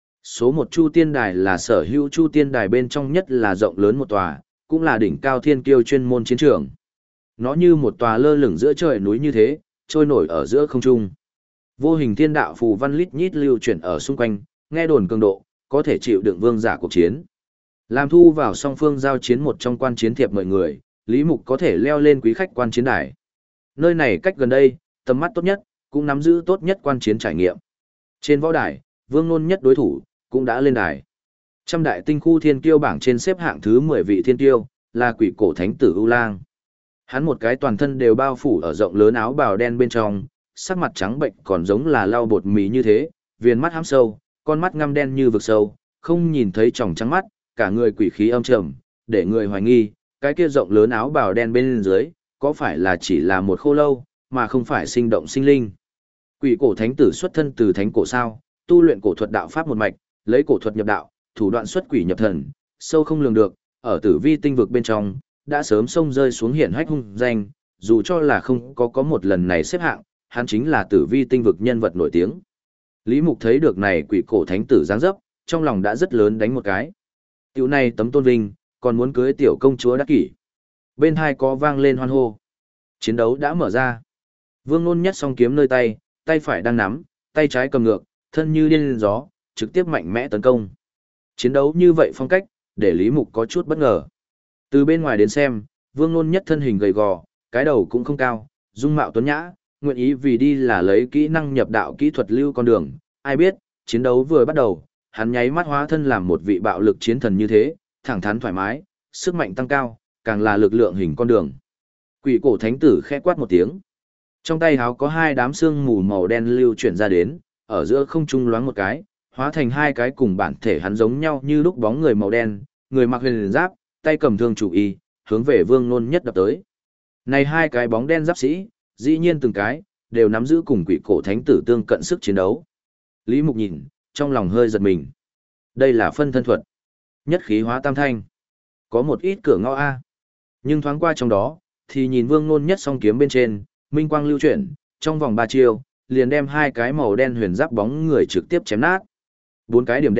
Số 1 Chu Tiên Đài là sở hữu Chu Tiên Đài bên trong nhất là rộng lớn một tòa, cũng là đỉnh cao thiên kiêu chuyên môn chiến trường. Nó như một tòa lơ lửng giữa trời núi như thế, trôi nổi ở giữa không trung. Vô hình thiên đạo phù văn lít nhít lưu chuyển ở xung quanh, nghe đồn cường độ, có thể chịu đựng vương giả cuộc chiến. Làm thu vào song phương giao chiến một trong quan chiến thiệp mời người, Lý Mục có thể leo lên quý khách quan chiến đài. Nơi này cách gần đây, tầm mắt tốt nhất, cũng nắm giữ tốt nhất quan chiến trải nghiệm. Trên võ đài, Vương Nôn Nhất đối thủ, cũng đã lên đài. Trăm đại tinh khu thiên kiêu bảng trên xếp hạng thứ 10 vị thiên kiêu, là quỷ cổ thánh tử U Lang. Hắn một cái toàn thân đều bao phủ ở rộng lớn áo bào đen bên trong, sắc mặt trắng bệnh còn giống là lau bột mì như thế, viền mắt hám sâu, con mắt ngăm đen như vực sâu, không nhìn thấy tròng trắng mắt, cả người quỷ khí âm trầm, để người hoài nghi, cái kia rộng lớn áo bào đen bên dưới, có phải là chỉ là một khô lâu, mà không phải sinh động sinh linh. Quỷ cổ thánh tử xuất thân từ thánh cổ sao, tu luyện cổ thuật đạo pháp một mạch, lấy cổ thuật nhập đạo, thủ đoạn xuất quỷ nhập thần, sâu không lường được, ở tử vi tinh vực bên trong, đã sớm xông rơi xuống hiển hách hung danh, dù cho là không có một lần này xếp hạng, hắn chính là tử vi tinh vực nhân vật nổi tiếng. Lý Mục thấy được này quỷ cổ thánh tử dáng dấp, trong lòng đã rất lớn đánh một cái. Tiểu này tấm tôn vinh, còn muốn cưới tiểu công chúa đắc kỷ. Bên hai có vang lên hoan hô. Chiến đấu đã mở ra. Vương Nôn Nhất song kiếm nơi tay, tay phải đang nắm, tay trái cầm ngược, thân như điên gió, trực tiếp mạnh mẽ tấn công. Chiến đấu như vậy phong cách, để Lý Mục có chút bất ngờ. Từ bên ngoài đến xem, Vương Nôn Nhất thân hình gầy gò, cái đầu cũng không cao, dung mạo tuấn nhã, nguyện ý vì đi là lấy kỹ năng nhập đạo kỹ thuật lưu con đường. Ai biết, chiến đấu vừa bắt đầu, hắn nháy mắt hóa thân làm một vị bạo lực chiến thần như thế, thẳng thắn thoải mái, sức mạnh tăng cao, càng là lực lượng hình con đường. Quỷ cổ thánh tử khẽ quát một tiếng. Trong tay háo có hai đám xương mù màu đen lưu chuyển ra đến, ở giữa không trung loáng một cái, hóa thành hai cái cùng bản thể hắn giống nhau như lúc bóng người màu đen, người mặc huyền giáp, tay cầm thương chủ y, hướng về Vương Nôn Nhất đập tới. Này hai cái bóng đen giáp sĩ, dĩ nhiên từng cái, đều nắm giữ cùng quỷ cổ thánh tử tương cận sức chiến đấu. Lý Mục nhìn, trong lòng hơi giật mình. Đây là phân thân thuật. Nhất khí hóa tam thanh. Có một ít cửa ngõ A. Nhưng thoáng qua trong đó, thì nhìn Vương Nôn Nhất song kiếm bên trên, minh quang lưu chuyển, trong vòng 3 chiêu, liền đem hai cái màu đen huyền giáp bóng người trực tiếp chém nát. 4 cái điểm đen,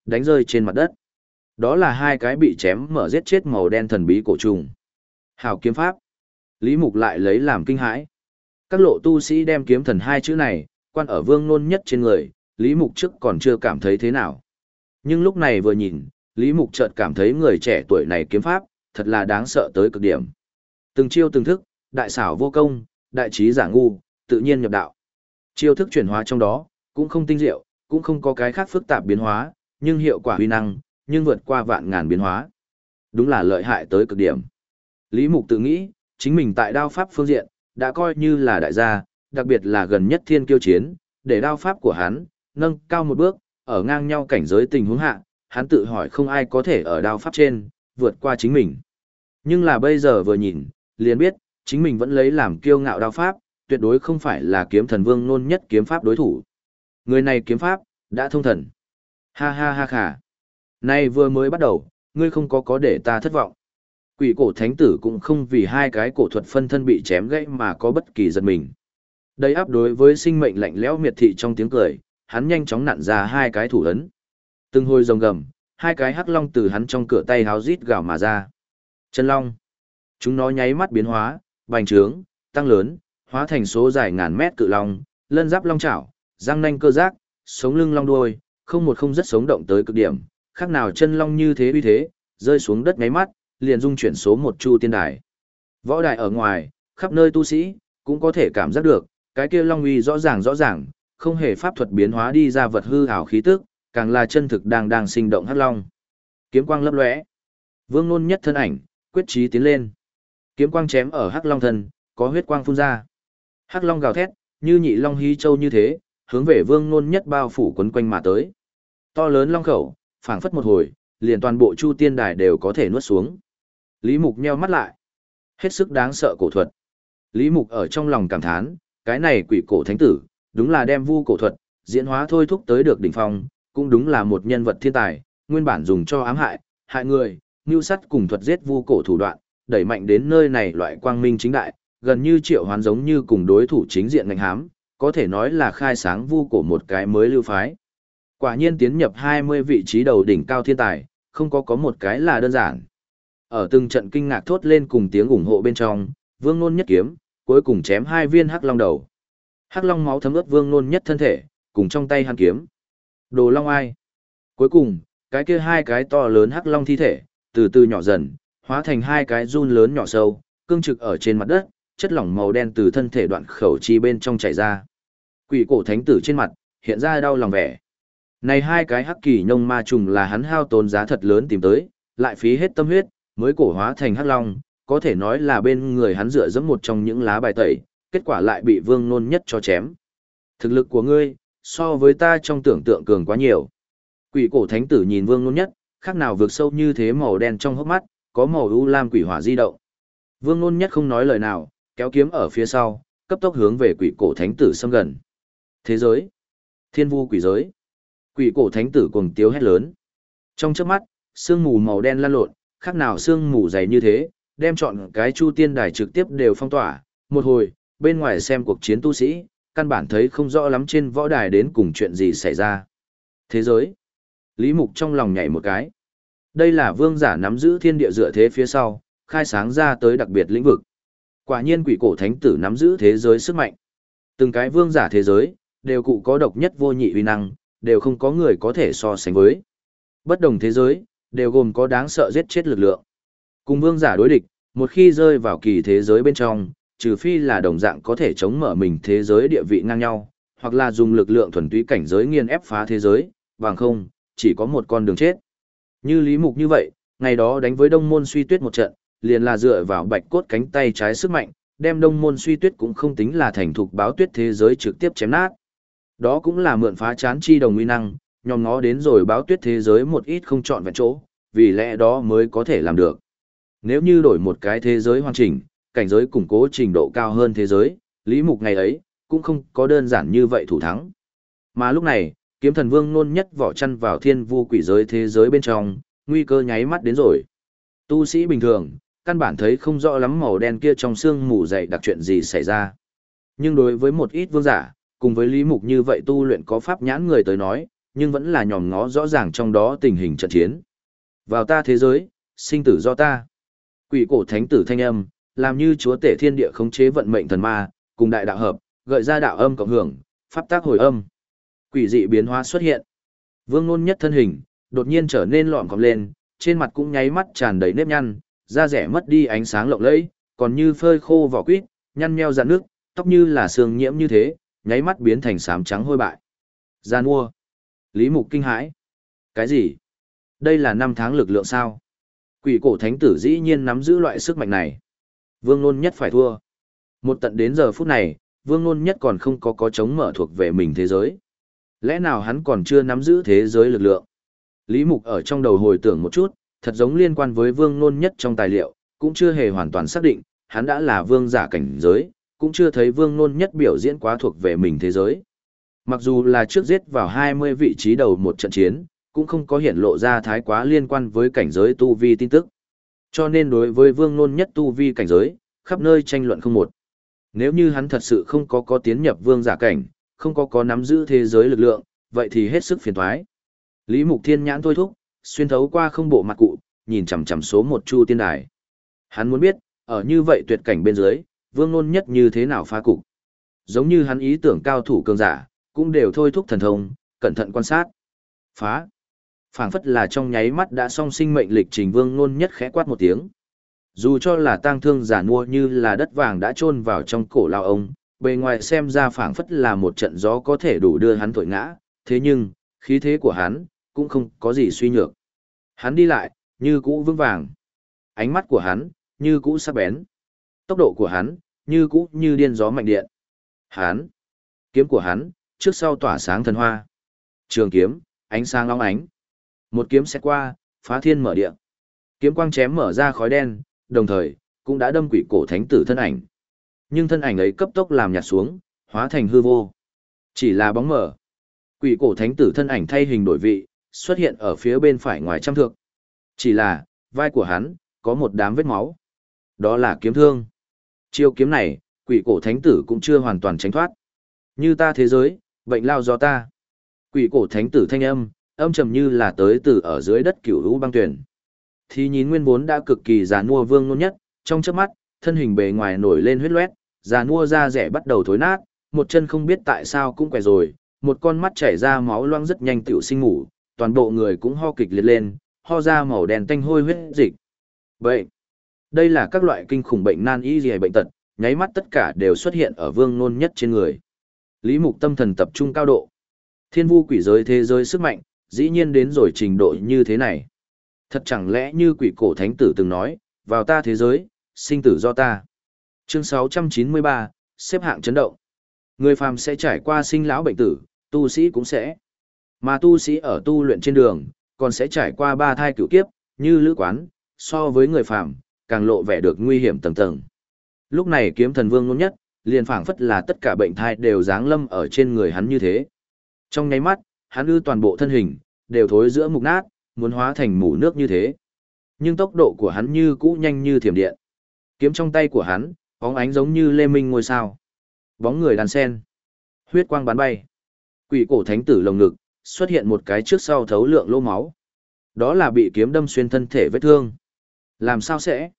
đánh rơi trên mặt đất. Đó là hai cái bị chém mở giết chết màu đen thần bí cổ trùng. Hào kiếm pháp. Lý Mục lại lấy làm kinh hãi. Các lộ tu sĩ đem kiếm thần hai chữ này, quan ở Vương Nôn Nhất trên người, Lý Mục trước còn chưa cảm thấy thế nào. Nhưng lúc này vừa nhìn, Lý Mục chợt cảm thấy người trẻ tuổi này kiếm pháp, thật là đáng sợ tới cực điểm. Từng chiêu từng thức, đại xảo vô công, đại trí giả ngu, tự nhiên nhập đạo. Chiêu thức chuyển hóa trong đó, cũng không tinh diệu, cũng không có cái khác phức tạp biến hóa, nhưng hiệu quả huy năng, nhưng vượt qua vạn ngàn biến hóa. Đúng là lợi hại tới cực điểm. Lý Mục tự nghĩ, chính mình tại đao pháp phương diện, đã coi như là đại gia, đặc biệt là gần nhất thiên kiêu chiến, để đao pháp của hắn, nâng cao một bước, ở ngang nhau cảnh giới tình huống hạ, hắn tự hỏi không ai có thể ở đao pháp trên, vượt qua chính mình. Nhưng là bây giờ vừa nhìn, liền biết, chính mình vẫn lấy làm kiêu ngạo đao pháp, tuyệt đối không phải là kiếm thần Vương Nôn Nhất kiếm pháp đối thủ. Người này kiếm pháp, đã thông thần. Ha ha ha khả. Nay vừa mới bắt đầu, ngươi không có để ta thất vọng. Quỷ cổ thánh tử cũng không vì hai cái cổ thuật phân thân bị chém gãy mà có bất kỳ giật mình. Đầy áp đối với sinh mệnh lạnh lẽo miệt thị trong tiếng cười, hắn nhanh chóng nặn ra hai cái thủ ấn. Từng hồi rồng gầm, hai cái hắc long từ hắn trong cửa tay háo rít gào mà ra. Chân long. Chúng nó nháy mắt biến hóa, bành trướng, tăng lớn, hóa thành số dài ngàn mét cự long, lân giáp long chảo, răng nanh cơ giác, sống lưng long đuôi, không một không rất sống động tới cực điểm, khác nào chân long như thế uy thế, rơi xuống đất nháy mắt, liền dung chuyển số một chu tiên đài. Võ đài ở ngoài, khắp nơi tu sĩ, cũng có thể cảm giác được, cái kia long uy rõ ràng, không hề pháp thuật biến hóa đi ra vật hư ảo khí tức, càng là chân thực đang sinh động hắc long. Kiếm quang lấp lóe. Vương Nôn Nhất thân ảnh, quyết chí tiến lên. Kiếm quang chém ở hắc long thân, có huyết quang phun ra. Hắc long gào thét, như nhị long hí châu như thế, hướng về Vương Nôn Nhất bao phủ quấn quanh mà tới. To lớn long khẩu, phảng phất một hồi, liền toàn bộ chu tiên đài đều có thể nuốt xuống. Lý Mục nheo mắt lại. Hết sức đáng sợ cổ thuật. Lý Mục ở trong lòng cảm thán, cái này quỷ cổ thánh tử, đúng là đem vu cổ thuật, diễn hóa thôi thúc tới được đỉnh phong, cũng đúng là một nhân vật thiên tài, nguyên bản dùng cho ám hại, hại người, mưu sát cùng thuật giết vu cổ thủ đoạn, đẩy mạnh đến nơi này loại quang minh chính đại, gần như triệu hoán giống như cùng đối thủ chính diện ngành hám, có thể nói là khai sáng vu cổ một cái mới lưu phái. Quả nhiên tiến nhập 20 vị trí đầu đỉnh cao thiên tài, không có một cái là đơn giản. Ở từng trận kinh ngạc thốt lên cùng tiếng ủng hộ bên trong, Vương Nôn Nhất kiếm, cuối cùng chém hai viên hắc long đầu. Hắc long máu thấm ướt Vương Nôn Nhất thân thể, cùng trong tay hắn kiếm. Đồ long ai? Cuối cùng, cái kia hai cái to lớn hắc long thi thể, từ từ nhỏ dần, hóa thành hai cái run lớn nhỏ sâu, cương trực ở trên mặt đất, chất lỏng màu đen từ thân thể đoạn khẩu chi bên trong chảy ra. Quỷ cổ thánh tử trên mặt, hiện ra đau lòng vẻ. Này hai cái hắc kỳ nhông ma trùng là hắn hao tốn giá thật lớn tìm tới, lại phí hết tâm huyết, mới cổ hóa thành hắc long, có thể nói là bên người hắn dựa dẫm một trong những lá bài tẩy, kết quả lại bị Vương Nôn Nhất cho chém. Thực lực của ngươi, so với ta trong tưởng tượng cường quá nhiều. Quỷ cổ thánh tử nhìn Vương Nôn Nhất, khác nào vượt sâu như thế màu đen trong hốc mắt, có màu u lam quỷ hỏa di động. Vương Nôn Nhất không nói lời nào, kéo kiếm ở phía sau, cấp tốc hướng về quỷ cổ thánh tử xâm gần. Thế giới, thiên vu quỷ giới. Quỷ cổ thánh tử cuồng tiếu hét lớn. Trong chớp mắt, sương mù màu đen lan lộn, khác nào sương mù dày như thế, đem chọn cái chu tiên đài trực tiếp đều phong tỏa. Một hồi, bên ngoài xem cuộc chiến tu sĩ, căn bản thấy không rõ lắm trên võ đài đến cùng chuyện gì xảy ra. Thế giới. Lý Mục trong lòng nhảy một cái. Đây là vương giả nắm giữ thiên địa dựa thế phía sau, khai sáng ra tới đặc biệt lĩnh vực. Quả nhiên quỷ cổ thánh tử nắm giữ thế giới sức mạnh. Từng cái vương giả thế giới, đều cụ có độc nhất vô nhị uy năng, đều không có người có thể so sánh với. Bất đồng thế giới, đều gồm có đáng sợ giết chết lực lượng. Cùng vương giả đối địch, một khi rơi vào kỳ thế giới bên trong, trừ phi là đồng dạng có thể chống mở mình thế giới địa vị ngang nhau, hoặc là dùng lực lượng thuần túy cảnh giới nghiền ép phá thế giới, bằng không, chỉ có một con đường chết. Như Lý Mục như vậy, ngày đó đánh với Đông Môn Suy Tuyết một trận, liền là dựa vào bạch cốt cánh tay trái sức mạnh, đem Đông Môn Suy Tuyết cũng không tính là thành thục báo tuyết thế giới trực tiếp chém nát. Đó cũng là mượn phá chán chi đồng uy năng, nhòm ngó đến rồi báo tuyết thế giới một ít không chọn vẹn chỗ, vì lẽ đó mới có thể làm được. Nếu như đổi một cái thế giới hoàn chỉnh, cảnh giới củng cố trình độ cao hơn thế giới, Lý Mục ngày ấy, cũng không có đơn giản như vậy thủ thắng. Mà lúc này, kiếm thần Vương Nôn Nhất vỏ chăn vào thiên vu quỷ giới thế giới bên trong, nguy cơ nháy mắt đến rồi. Tu sĩ bình thường, căn bản thấy không rõ lắm màu đen kia trong xương mù dày đặc chuyện gì xảy ra. Nhưng đối với một ít vương giả, cùng với Lý Mục như vậy tu luyện có pháp nhãn người tới nói, nhưng vẫn là nhòm ngó rõ ràng trong đó tình hình trận chiến. Vào ta thế giới, sinh tử do ta. Quỷ cổ thánh tử thanh âm, làm như chúa tể thiên địa khống chế vận mệnh thần ma, cùng đại đạo hợp, gợi ra đạo âm cộng hưởng, pháp tác hồi âm. Quỷ dị biến hóa xuất hiện. Vương Nôn Nhất thân hình, đột nhiên trở nên lọm cọp lên, trên mặt cũng nháy mắt tràn đầy nếp nhăn, da rẻ mất đi ánh sáng lộng lẫy, còn như phơi khô vỏ quýt, nhăn nheo dạn nước, tóc như là sương nhiễm như thế, nháy mắt biến thành xám trắng hôi bại. Gian mua. Lý Mục kinh hãi. Cái gì? Đây là 5 tháng lực lượng sao? Quỷ cổ thánh tử dĩ nhiên nắm giữ loại sức mạnh này. Vương Nôn Nhất phải thua. Một tận đến giờ phút này, Vương Nôn Nhất còn không có chống mở thuộc về mình thế giới. Lẽ nào hắn còn chưa nắm giữ thế giới lực lượng? Lý Mục ở trong đầu hồi tưởng một chút, thật giống liên quan với Vương Nôn Nhất trong tài liệu, cũng chưa hề hoàn toàn xác định, hắn đã là vương giả cảnh giới, cũng chưa thấy Vương Nôn Nhất biểu diễn quá thuộc về mình thế giới. Mặc dù là trước giết vào 20 vị trí đầu một trận chiến, cũng không có hiện lộ ra thái quá liên quan với cảnh giới tu vi tin tức. Cho nên đối với Vương Nôn Nhất tu vi cảnh giới, khắp nơi tranh luận không một. Nếu như hắn thật sự không có tiến nhập vương giả cảnh, không có nắm giữ thế giới lực lượng, vậy thì hết sức phiền toái. Lý Mục Thiên nhãn thôi thúc, xuyên thấu qua không bộ mặt cụ, nhìn chằm chằm số 1 Chu Tiên Đài. Hắn muốn biết, ở như vậy tuyệt cảnh bên dưới, Vương Nôn Nhất như thế nào phá cục. Giống như hắn ý tưởng cao thủ cường giả, cũng đều thôi thúc thần thông, cẩn thận quan sát. Phá. Phảng phất là trong nháy mắt đã song sinh mệnh lịch trình Vương Nôn Nhất khẽ quát một tiếng. Dù cho là tang thương giả mua như là đất vàng đã chôn vào trong cổ lao ông, bề ngoài xem ra phảng phất là một trận gió có thể đủ đưa hắn thổi ngã, thế nhưng, khí thế của hắn, cũng không có gì suy nhược. Hắn đi lại, như cũ vững vàng. Ánh mắt của hắn, như cũ sắc bén. Tốc độ của hắn, như cũ như điên gió mạnh điện. Hắn, kiếm của hắn, trước sau tỏa sáng thần hoa. Trường kiếm, ánh sáng long ánh. Một kiếm xét qua, phá thiên mở địa. Kiếm quang chém mở ra khói đen, đồng thời, cũng đã đâm quỷ cổ thánh tử thân ảnh. Nhưng thân ảnh ấy cấp tốc làm nhạt xuống, hóa thành hư vô. Chỉ là bóng mở. Quỷ cổ thánh tử thân ảnh thay hình đổi vị, xuất hiện ở phía bên phải ngoài trăm thước. Chỉ là, vai của hắn, có một đám vết máu. Đó là kiếm thương. Chiêu kiếm này, quỷ cổ thánh tử cũng chưa hoàn toàn tránh thoát. Như ta thế giới, bệnh lao do ta. Quỷ cổ thánh tử thanh âm trầm như là tới từ ở dưới đất cửu lũ băng tuyển. Thì nhìn nguyên vốn đã cực kỳ già nua Vương Nôn Nhất, trong chớp mắt, thân hình bề ngoài nổi lên huyết loét, già nua da rẻ bắt đầu thối nát, một chân không biết tại sao cũng quẻ rồi, một con mắt chảy ra máu loang rất nhanh tiểu sinh ngủ, toàn bộ người cũng ho kịch liệt lên, ho ra màu đen tanh hôi huyết dịch. Vậy, đây là các loại kinh khủng bệnh nan y liệt bệnh tật, nháy mắt tất cả đều xuất hiện ở Vương Nôn Nhất trên người. Lý Mục tâm thần tập trung cao độ. Thiên vu quỷ giới thế giới sức mạnh, dĩ nhiên đến rồi trình độ như thế này. Thật chẳng lẽ như quỷ cổ thánh tử từng nói, vào ta thế giới, sinh tử do ta. Chương 693, xếp hạng chấn động. Người phàm sẽ trải qua sinh lão bệnh tử, tu sĩ cũng sẽ. Mà tu sĩ ở tu luyện trên đường, còn sẽ trải qua 3 thai cửu kiếp, như lữ quán, so với người phàm, càng lộ vẻ được nguy hiểm tầng tầng. Lúc này kiếm thần Vương Nôn Nhất, liền phảng phất là tất cả bệnh thai đều giáng lâm ở trên người hắn như thế. Trong nháy mắt, hắn ư toàn bộ thân hình, đều thối giữa mục nát, muốn hóa thành mủ nước như thế. Nhưng tốc độ của hắn như cũ nhanh như thiểm điện. Kiếm trong tay của hắn, bóng ánh giống như lê minh ngôi sao. Bóng người đàn sen. Huyết quang bắn bay. Quỷ cổ thánh tử lồng ngực, xuất hiện một cái trước sau thấu lượng lỗ máu. Đó là bị kiếm đâm xuyên thân thể vết thương. Làm sao sẽ?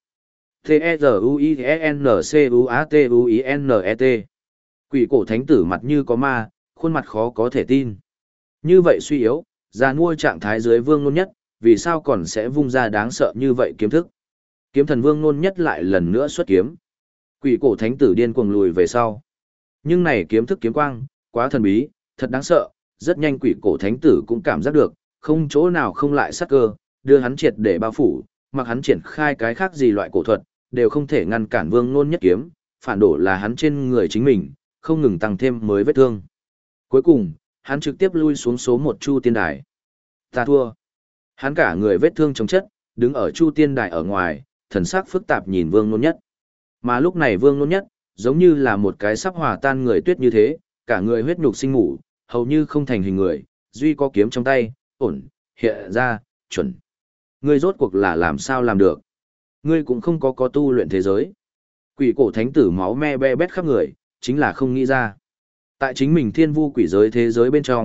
T-E-Z-U-I-N-C-U-A-T-U-I-N-E-T. Quỷ cổ thánh tử mặt như có ma, khuôn mặt khó có thể tin. Như vậy suy yếu, già nua trạng thái dưới Vương Nôn Nhất, vì sao còn sẽ vung ra đáng sợ như vậy kiếm thức. Kiếm thần Vương Nôn Nhất lại lần nữa xuất kiếm. Quỷ cổ thánh tử điên cuồng lùi về sau. Nhưng này kiếm thức kiếm quang, quá thần bí, thật đáng sợ, rất nhanh quỷ cổ thánh tử cũng cảm giác được, không chỗ nào không lại sát cơ, đưa hắn triệt để bao phủ, mặc hắn triển khai cái khác gì loại cổ thuật, đều không thể ngăn cản Vương Nôn Nhất kiếm, phản đổ là hắn trên người chính mình, không ngừng tăng thêm mới vết thương. Cuối cùng, hắn trực tiếp lui xuống số 1 Chu Tiên Đài. Ta thua. Hắn cả người vết thương chống chất, đứng ở Chu Tiên Đài ở ngoài, thần sắc phức tạp nhìn Vương Nôn Nhất. Mà lúc này Vương Nôn Nhất, giống như là một cái sắp hòa tan người tuyết như thế, cả người huyết nhục sinh ngủ, hầu như không thành hình người, duy có kiếm trong tay, ổn, hiện ra, chuẩn. Ngươi rốt cuộc là làm sao làm được? Ngươi cũng không có tu luyện thế giới. Quỷ cổ thánh tử máu me be bét khắp người, chính là không nghĩ ra. Tại chính mình thiên vu quỷ giới thế giới bên trong,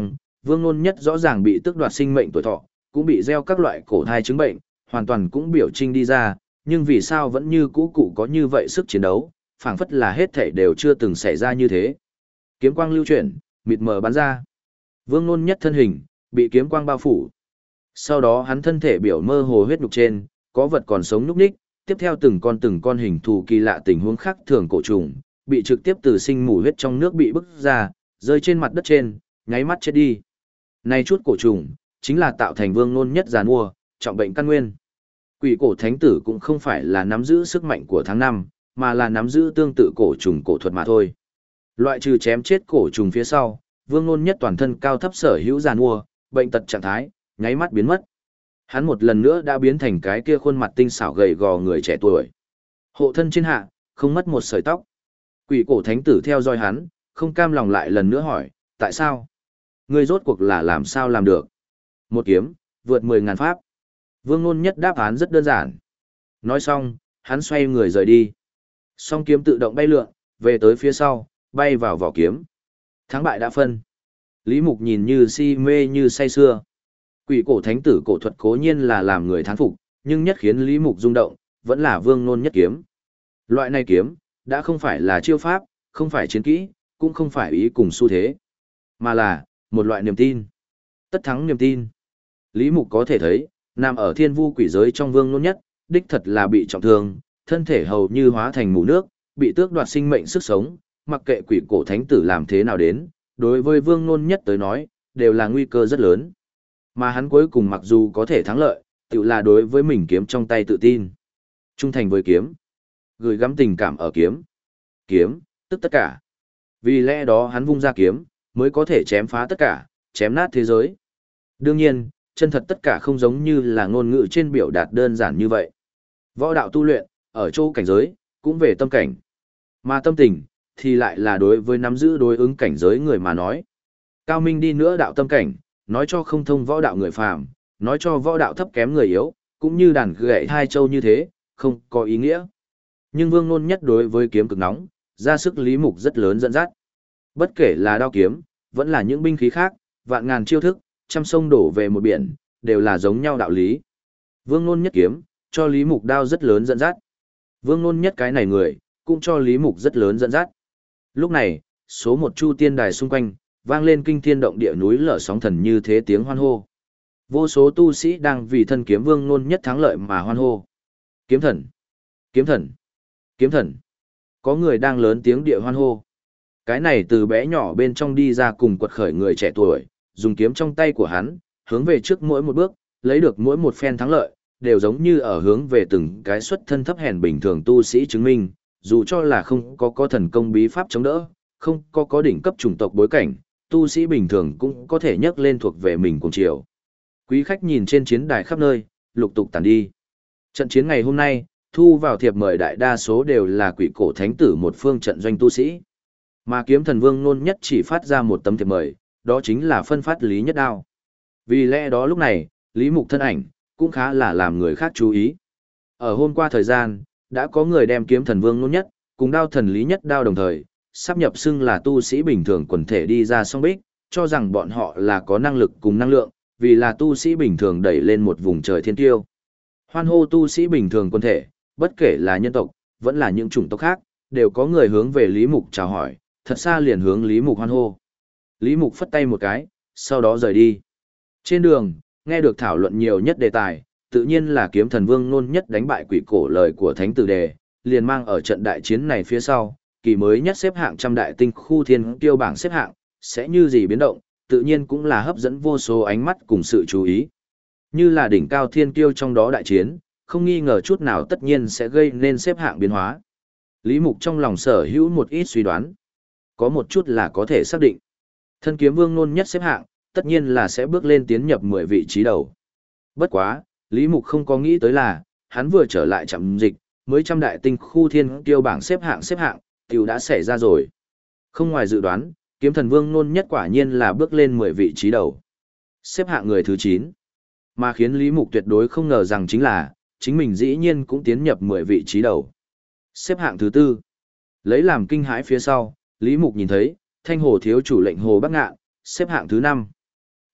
Vương Nôn Nhất rõ ràng bị tước đoạt sinh mệnh tuổi thọ, cũng bị gieo các loại cổ thai chứng bệnh, hoàn toàn cũng biểu trinh đi ra, nhưng vì sao vẫn như cũ cụ có như vậy sức chiến đấu, phảng phất là hết thảy đều chưa từng xảy ra như thế. Kiếm quang lưu chuyển, mịt mờ bắn ra. Vương Nôn Nhất thân hình bị kiếm quang bao phủ. Sau đó hắn thân thể biểu mơ hồ huyết nhục trên, có vật còn sống nhúc nhích, tiếp theo từng con hình thù kỳ lạ tình huống khác thường cổ trùng, bị trực tiếp từ sinh mù huyết trong nước bị bức ra, rơi trên mặt đất trên, nháy mắt chết đi. Này chút cổ trùng, chính là tạo thành Vương Nôn Nhất giàn mua, trọng bệnh căn nguyên. Quỷ cổ thánh tử cũng không phải là nắm giữ sức mạnh của tháng 5, mà là nắm giữ tương tự cổ trùng cổ thuật mà thôi. Loại trừ chém chết cổ trùng phía sau, Vương Nôn Nhất toàn thân cao thấp sở hữu giàn mua, bệnh tật trạng thái, nháy mắt biến mất. Hắn một lần nữa đã biến thành cái kia khuôn mặt tinh xảo gầy gò người trẻ tuổi. Hộ thân trên hạ, không mất một sợi tóc. Quỷ cổ thánh tử theo dõi hắn, không cam lòng lại lần nữa hỏi, tại sao? Ngươi rốt cuộc là làm sao làm được? Một kiếm, vượt 10.000 pháp. Vương Nôn Nhất đáp án rất đơn giản. Nói xong, hắn xoay người rời đi. Song kiếm tự động bay lượn, về tới phía sau, bay vào vỏ kiếm. Thắng bại đã phân. Lý Mục nhìn như si mê như say sưa. Quỷ cổ thánh tử cổ thuật cố nhiên là làm người thán phục, nhưng nhất khiến Lý Mục rung động, vẫn là Vương Nôn Nhất kiếm. Loại này kiếm, đã không phải là chiêu pháp, không phải chiến kỹ, cũng không phải ý cùng xu thế, mà là một loại niềm tin. Tất thắng niềm tin. Lý Mục có thể thấy, nằm ở thiên vu quỷ giới trong Vương Nôn Nhất, đích thật là bị trọng thương, thân thể hầu như hóa thành mù nước, bị tước đoạt sinh mệnh sức sống, mặc kệ quỷ cổ thánh tử làm thế nào đến, đối với Vương Nôn Nhất tới nói, đều là nguy cơ rất lớn. Mà hắn cuối cùng mặc dù có thể thắng lợi, tự là đối với mình kiếm trong tay tự tin. Trung thành với kiếm. Gửi gắm tình cảm ở kiếm. Kiếm, tức tất cả. Vì lẽ đó hắn vung ra kiếm, mới có thể chém phá tất cả, chém nát thế giới. Đương nhiên, chân thật tất cả không giống như là ngôn ngữ trên biểu đạt đơn giản như vậy. Võ đạo tu luyện, ở chỗ cảnh giới, cũng về tâm cảnh. Mà tâm tình, thì lại là đối với nắm giữ đối ứng cảnh giới người mà nói. Cao minh đi nữa đạo tâm cảnh, nói cho không thông võ đạo người phàm, nói cho võ đạo thấp kém người yếu, cũng như đàn gậy hai châu như thế, không có ý nghĩa. Nhưng Vương Nôn Nhất đối với kiếm cực nóng, ra sức Lý Mục rất lớn dẫn dắt. Bất kể là đao kiếm, vẫn là những binh khí khác, vạn ngàn chiêu thức, trăm sông đổ về một biển, đều là giống nhau đạo lý. Vương Nôn Nhất kiếm, cho Lý Mục đao rất lớn dẫn dắt. Vương Nôn Nhất cái này người, cũng cho Lý Mục rất lớn dẫn dắt. Lúc này, số một chu tiên đài xung quanh, vang lên kinh thiên động địa núi lở sóng thần như thế tiếng hoan hô. Vô số tu sĩ đang vì thân kiếm Vương Nôn Nhất thắng lợi mà hoan hô. Kiếm thần! Kiếm thần! Kiếm thần! Có người đang lớn tiếng địa hoan hô. Cái này từ bé nhỏ bên trong đi ra cùng quật khởi người trẻ tuổi, dùng kiếm trong tay của hắn, hướng về trước mỗi một bước, lấy được mỗi một phen thắng lợi, đều giống như ở hướng về từng cái xuất thân thấp hèn bình thường tu sĩ chứng minh, dù cho là không có thần công bí pháp chống đỡ, không có đỉnh cấp chủng tộc bối cảnh, tu sĩ bình thường cũng có thể nhấc lên thuộc về mình cùng chiều. Quý khách nhìn trên chiến đài khắp nơi, lục tục tàn đi. Trận chiến ngày hôm nay, thu vào thiệp mời đại đa số đều là quỷ cổ thánh tử một phương trận doanh tu sĩ. Mà kiếm thần Vương Nôn Nhất chỉ phát ra một tấm thiệp mời, đó chính là phân phát Lý Nhất đao. Vì lẽ đó lúc này, Lý Mục thân ảnh, cũng khá là làm người khác chú ý. Ở hôm qua thời gian, đã có người đem kiếm thần Vương Nôn Nhất, cùng đao thần Lý Nhất đao đồng thời, sắp nhập xưng là tu sĩ bình thường quần thể đi ra song bích, cho rằng bọn họ là có năng lực cùng năng lượng, vì là tu sĩ bình thường đẩy lên một vùng trời thiên tiêu. Hoan hô tu sĩ bình thường quần thể, bất kể là nhân tộc, vẫn là những chủng tộc khác, đều có người hướng về Lý Mục chào hỏi, thật xa liền hướng Lý Mục hoan hô. Lý Mục phất tay một cái, sau đó rời đi. Trên đường, nghe được thảo luận nhiều nhất đề tài, tự nhiên là kiếm thần Vương Nôn Nhất đánh bại quỷ cổ lời của thánh tử đề, liền mang ở trận đại chiến này phía sau, kỳ mới nhất xếp hạng trăm đại tinh khu thiên tiêu bảng xếp hạng, sẽ như gì biến động, tự nhiên cũng là hấp dẫn vô số ánh mắt cùng sự chú ý. Như là đỉnh cao thiên tiêu trong đó đại chiến, không nghi ngờ chút nào tất nhiên sẽ gây nên xếp hạng biến hóa. Lý Mục trong lòng sở hữu một ít suy đoán. Có một chút là có thể xác định. Thân kiếm Vương Nôn Nhất xếp hạng, tất nhiên là sẽ bước lên tiến nhập 10 vị trí đầu. Bất quá, Lý Mục không có nghĩ tới là, hắn vừa trở lại trạm dịch, mới trăm đại tinh khu thiên tiêu bảng xếp hạng, tiểu đã xảy ra rồi. Không ngoài dự đoán, kiếm thần Vương Nôn Nhất quả nhiên là bước lên 10 vị trí đầu. Xếp hạng người thứ 9. Mà khiến Lý Mục tuyệt đối không ngờ rằng chính là, chính mình dĩ nhiên cũng tiến nhập 10 vị trí đầu. Xếp hạng thứ 4. Lấy làm kinh hãi phía sau, Lý Mục nhìn thấy, Thanh Hồ thiếu chủ lệnh Hồ Bắc Ngạn, xếp hạng thứ 5.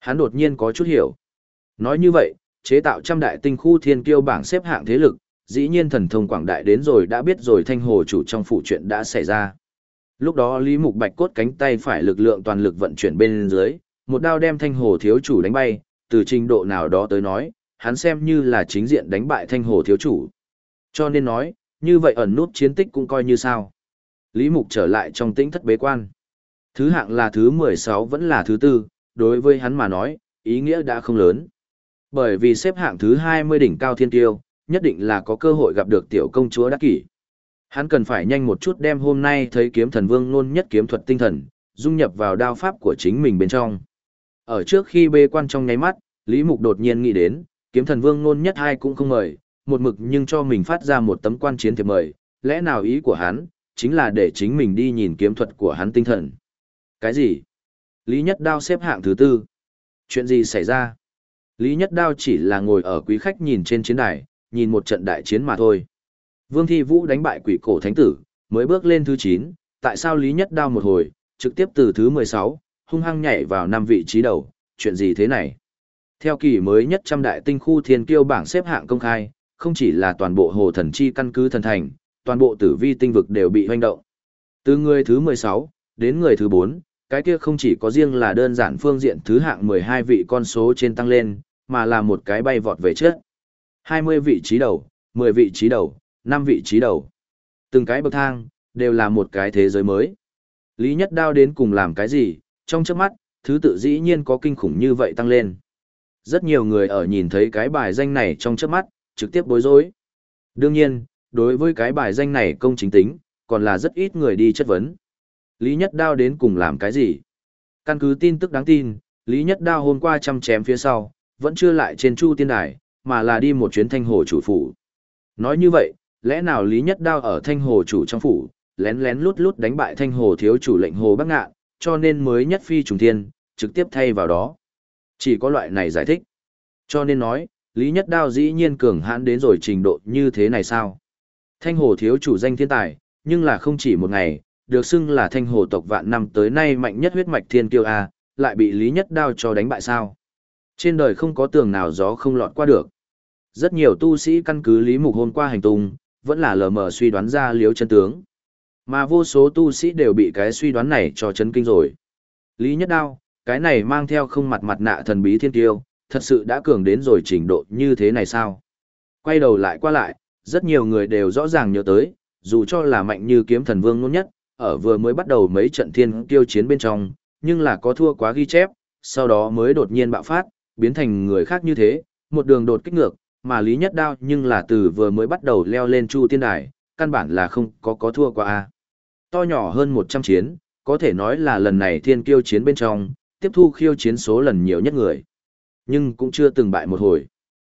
Hắn đột nhiên có chút hiểu. Nói như vậy, chế tạo trăm đại tinh khu thiên kiêu bảng xếp hạng thế lực, dĩ nhiên thần thông quảng đại đến rồi đã biết rồi Thanh Hồ chủ trong phủ chuyện đã xảy ra. Lúc đó Lý Mục Bạch cốt cánh tay phải lực lượng toàn lực vận chuyển bên dưới, một đao đem Thanh Hồ thiếu chủ đánh bay, từ trình độ nào đó tới nói, hắn xem như là chính diện đánh bại Thanh Hồ thiếu chủ. Cho nên nói, như vậy ẩn nút chiến tích cũng coi như sao. Lý Mục trở lại trong tĩnh thất bế quan. Thứ hạng là thứ 16 vẫn là thứ 4, đối với hắn mà nói, ý nghĩa đã không lớn. Bởi vì xếp hạng thứ 20 đỉnh cao thiên tiêu, nhất định là có cơ hội gặp được tiểu công chúa Đắc Kỷ. Hắn cần phải nhanh một chút đem hôm nay thấy kiếm thần vương nôn nhất kiếm thuật tinh thần, dung nhập vào đao pháp của chính mình bên trong. Ở trước khi bế quan trong nháy mắt, Lý Mục đột nhiên nghĩ đến, kiếm thần vương nôn nhất hai cũng không mời, một mực nhưng cho mình phát ra một tấm quan chiến thiệp mời, lẽ nào ý của hắn, chính là để chính mình đi nhìn kiếm thuật của hắn tinh thần. Cái gì? Lý Nhất Đao xếp hạng thứ 4. Chuyện gì xảy ra? Lý Nhất Đao chỉ là ngồi ở quý khách nhìn trên chiến đài, nhìn một trận đại chiến mà thôi. Vương Thi Vũ đánh bại quỷ cổ thánh tử, mới bước lên thứ 9, tại sao Lý Nhất Đao một hồi, trực tiếp từ thứ 16, hung hăng nhảy vào 5 vị trí đầu, chuyện gì thế này? Theo kỳ mới nhất trăm đại tinh khu thiên kiêu bảng xếp hạng công khai, không chỉ là toàn bộ hồ thần chi căn cứ thần thành, toàn bộ tử vi tinh vực đều bị hoành động. Từ người thứ 16, đến người thứ 4, cái kia không chỉ có riêng là đơn giản phương diện thứ hạng 12 vị con số trên tăng lên, mà là một cái bay vọt về trước. 20 vị trí đầu, 10 vị trí đầu, 5 vị trí đầu. Từng cái bậc thang, đều là một cái thế giới mới. Lý Nhất Đao đến cùng làm cái gì, trong chớp mắt, thứ tự dĩ nhiên có kinh khủng như vậy tăng lên. Rất nhiều người ở nhìn thấy cái bài danh này trong chớp mắt, trực tiếp bối rối. Đương nhiên, đối với cái bài danh này công chính tính, còn là rất ít người đi chất vấn. Lý Nhất Đao đến cùng làm cái gì? Căn cứ tin tức đáng tin, Lý Nhất Đao hôm qua chăm chém phía sau, vẫn chưa lại trên Chu Tiên Đài, mà là đi một chuyến Thanh Hồ chủ phủ. Nói như vậy, lẽ nào Lý Nhất Đao ở Thanh Hồ chủ trong phủ, lén lén lút lút đánh bại Thanh Hồ thiếu chủ lệnh Hồ Bắc Ngạn, cho nên mới nhất phi trùng thiên, trực tiếp thay vào đó. Chỉ có loại này giải thích. Cho nên nói, Lý Nhất Đao dĩ nhiên cường hãn đến rồi trình độ như thế này sao? Thanh Hồ thiếu chủ danh thiên tài, nhưng là không chỉ một ngày, được xưng là Thanh Hồ tộc vạn năm tới nay mạnh nhất huyết mạch thiên kiêu a, lại bị Lý Nhất Đao cho đánh bại sao? Trên đời không có tường nào gió không lọt qua được. Rất nhiều tu sĩ căn cứ Lý Mục hôm qua hành tung, vẫn là lờ mờ suy đoán ra liếu chân tướng. Mà vô số tu sĩ đều bị cái suy đoán này cho chấn kinh rồi. Lý Nhất Đao, cái này mang theo không mặt mặt nạ thần bí thiên kiêu, thật sự đã cường đến rồi trình độ như thế này sao? Quay đầu lại qua lại, rất nhiều người đều rõ ràng nhớ tới, dù cho là mạnh như kiếm thần vương nôn nhất, ở vừa mới bắt đầu mấy trận thiên kiêu chiến bên trong, nhưng là có thua quá ghi chép, sau đó mới đột nhiên bạo phát, biến thành người khác như thế, một đường đột kích ngược, mà Lý Nhất Đao nhưng là từ vừa mới bắt đầu leo lên Chu Tiên Đài, căn bản là không có thua qua a. To nhỏ hơn 100 chiến, có thể nói là lần này thiên kiêu chiến bên trong, tiếp thu khiêu chiến số lần nhiều nhất người. Nhưng cũng chưa từng bại một hồi.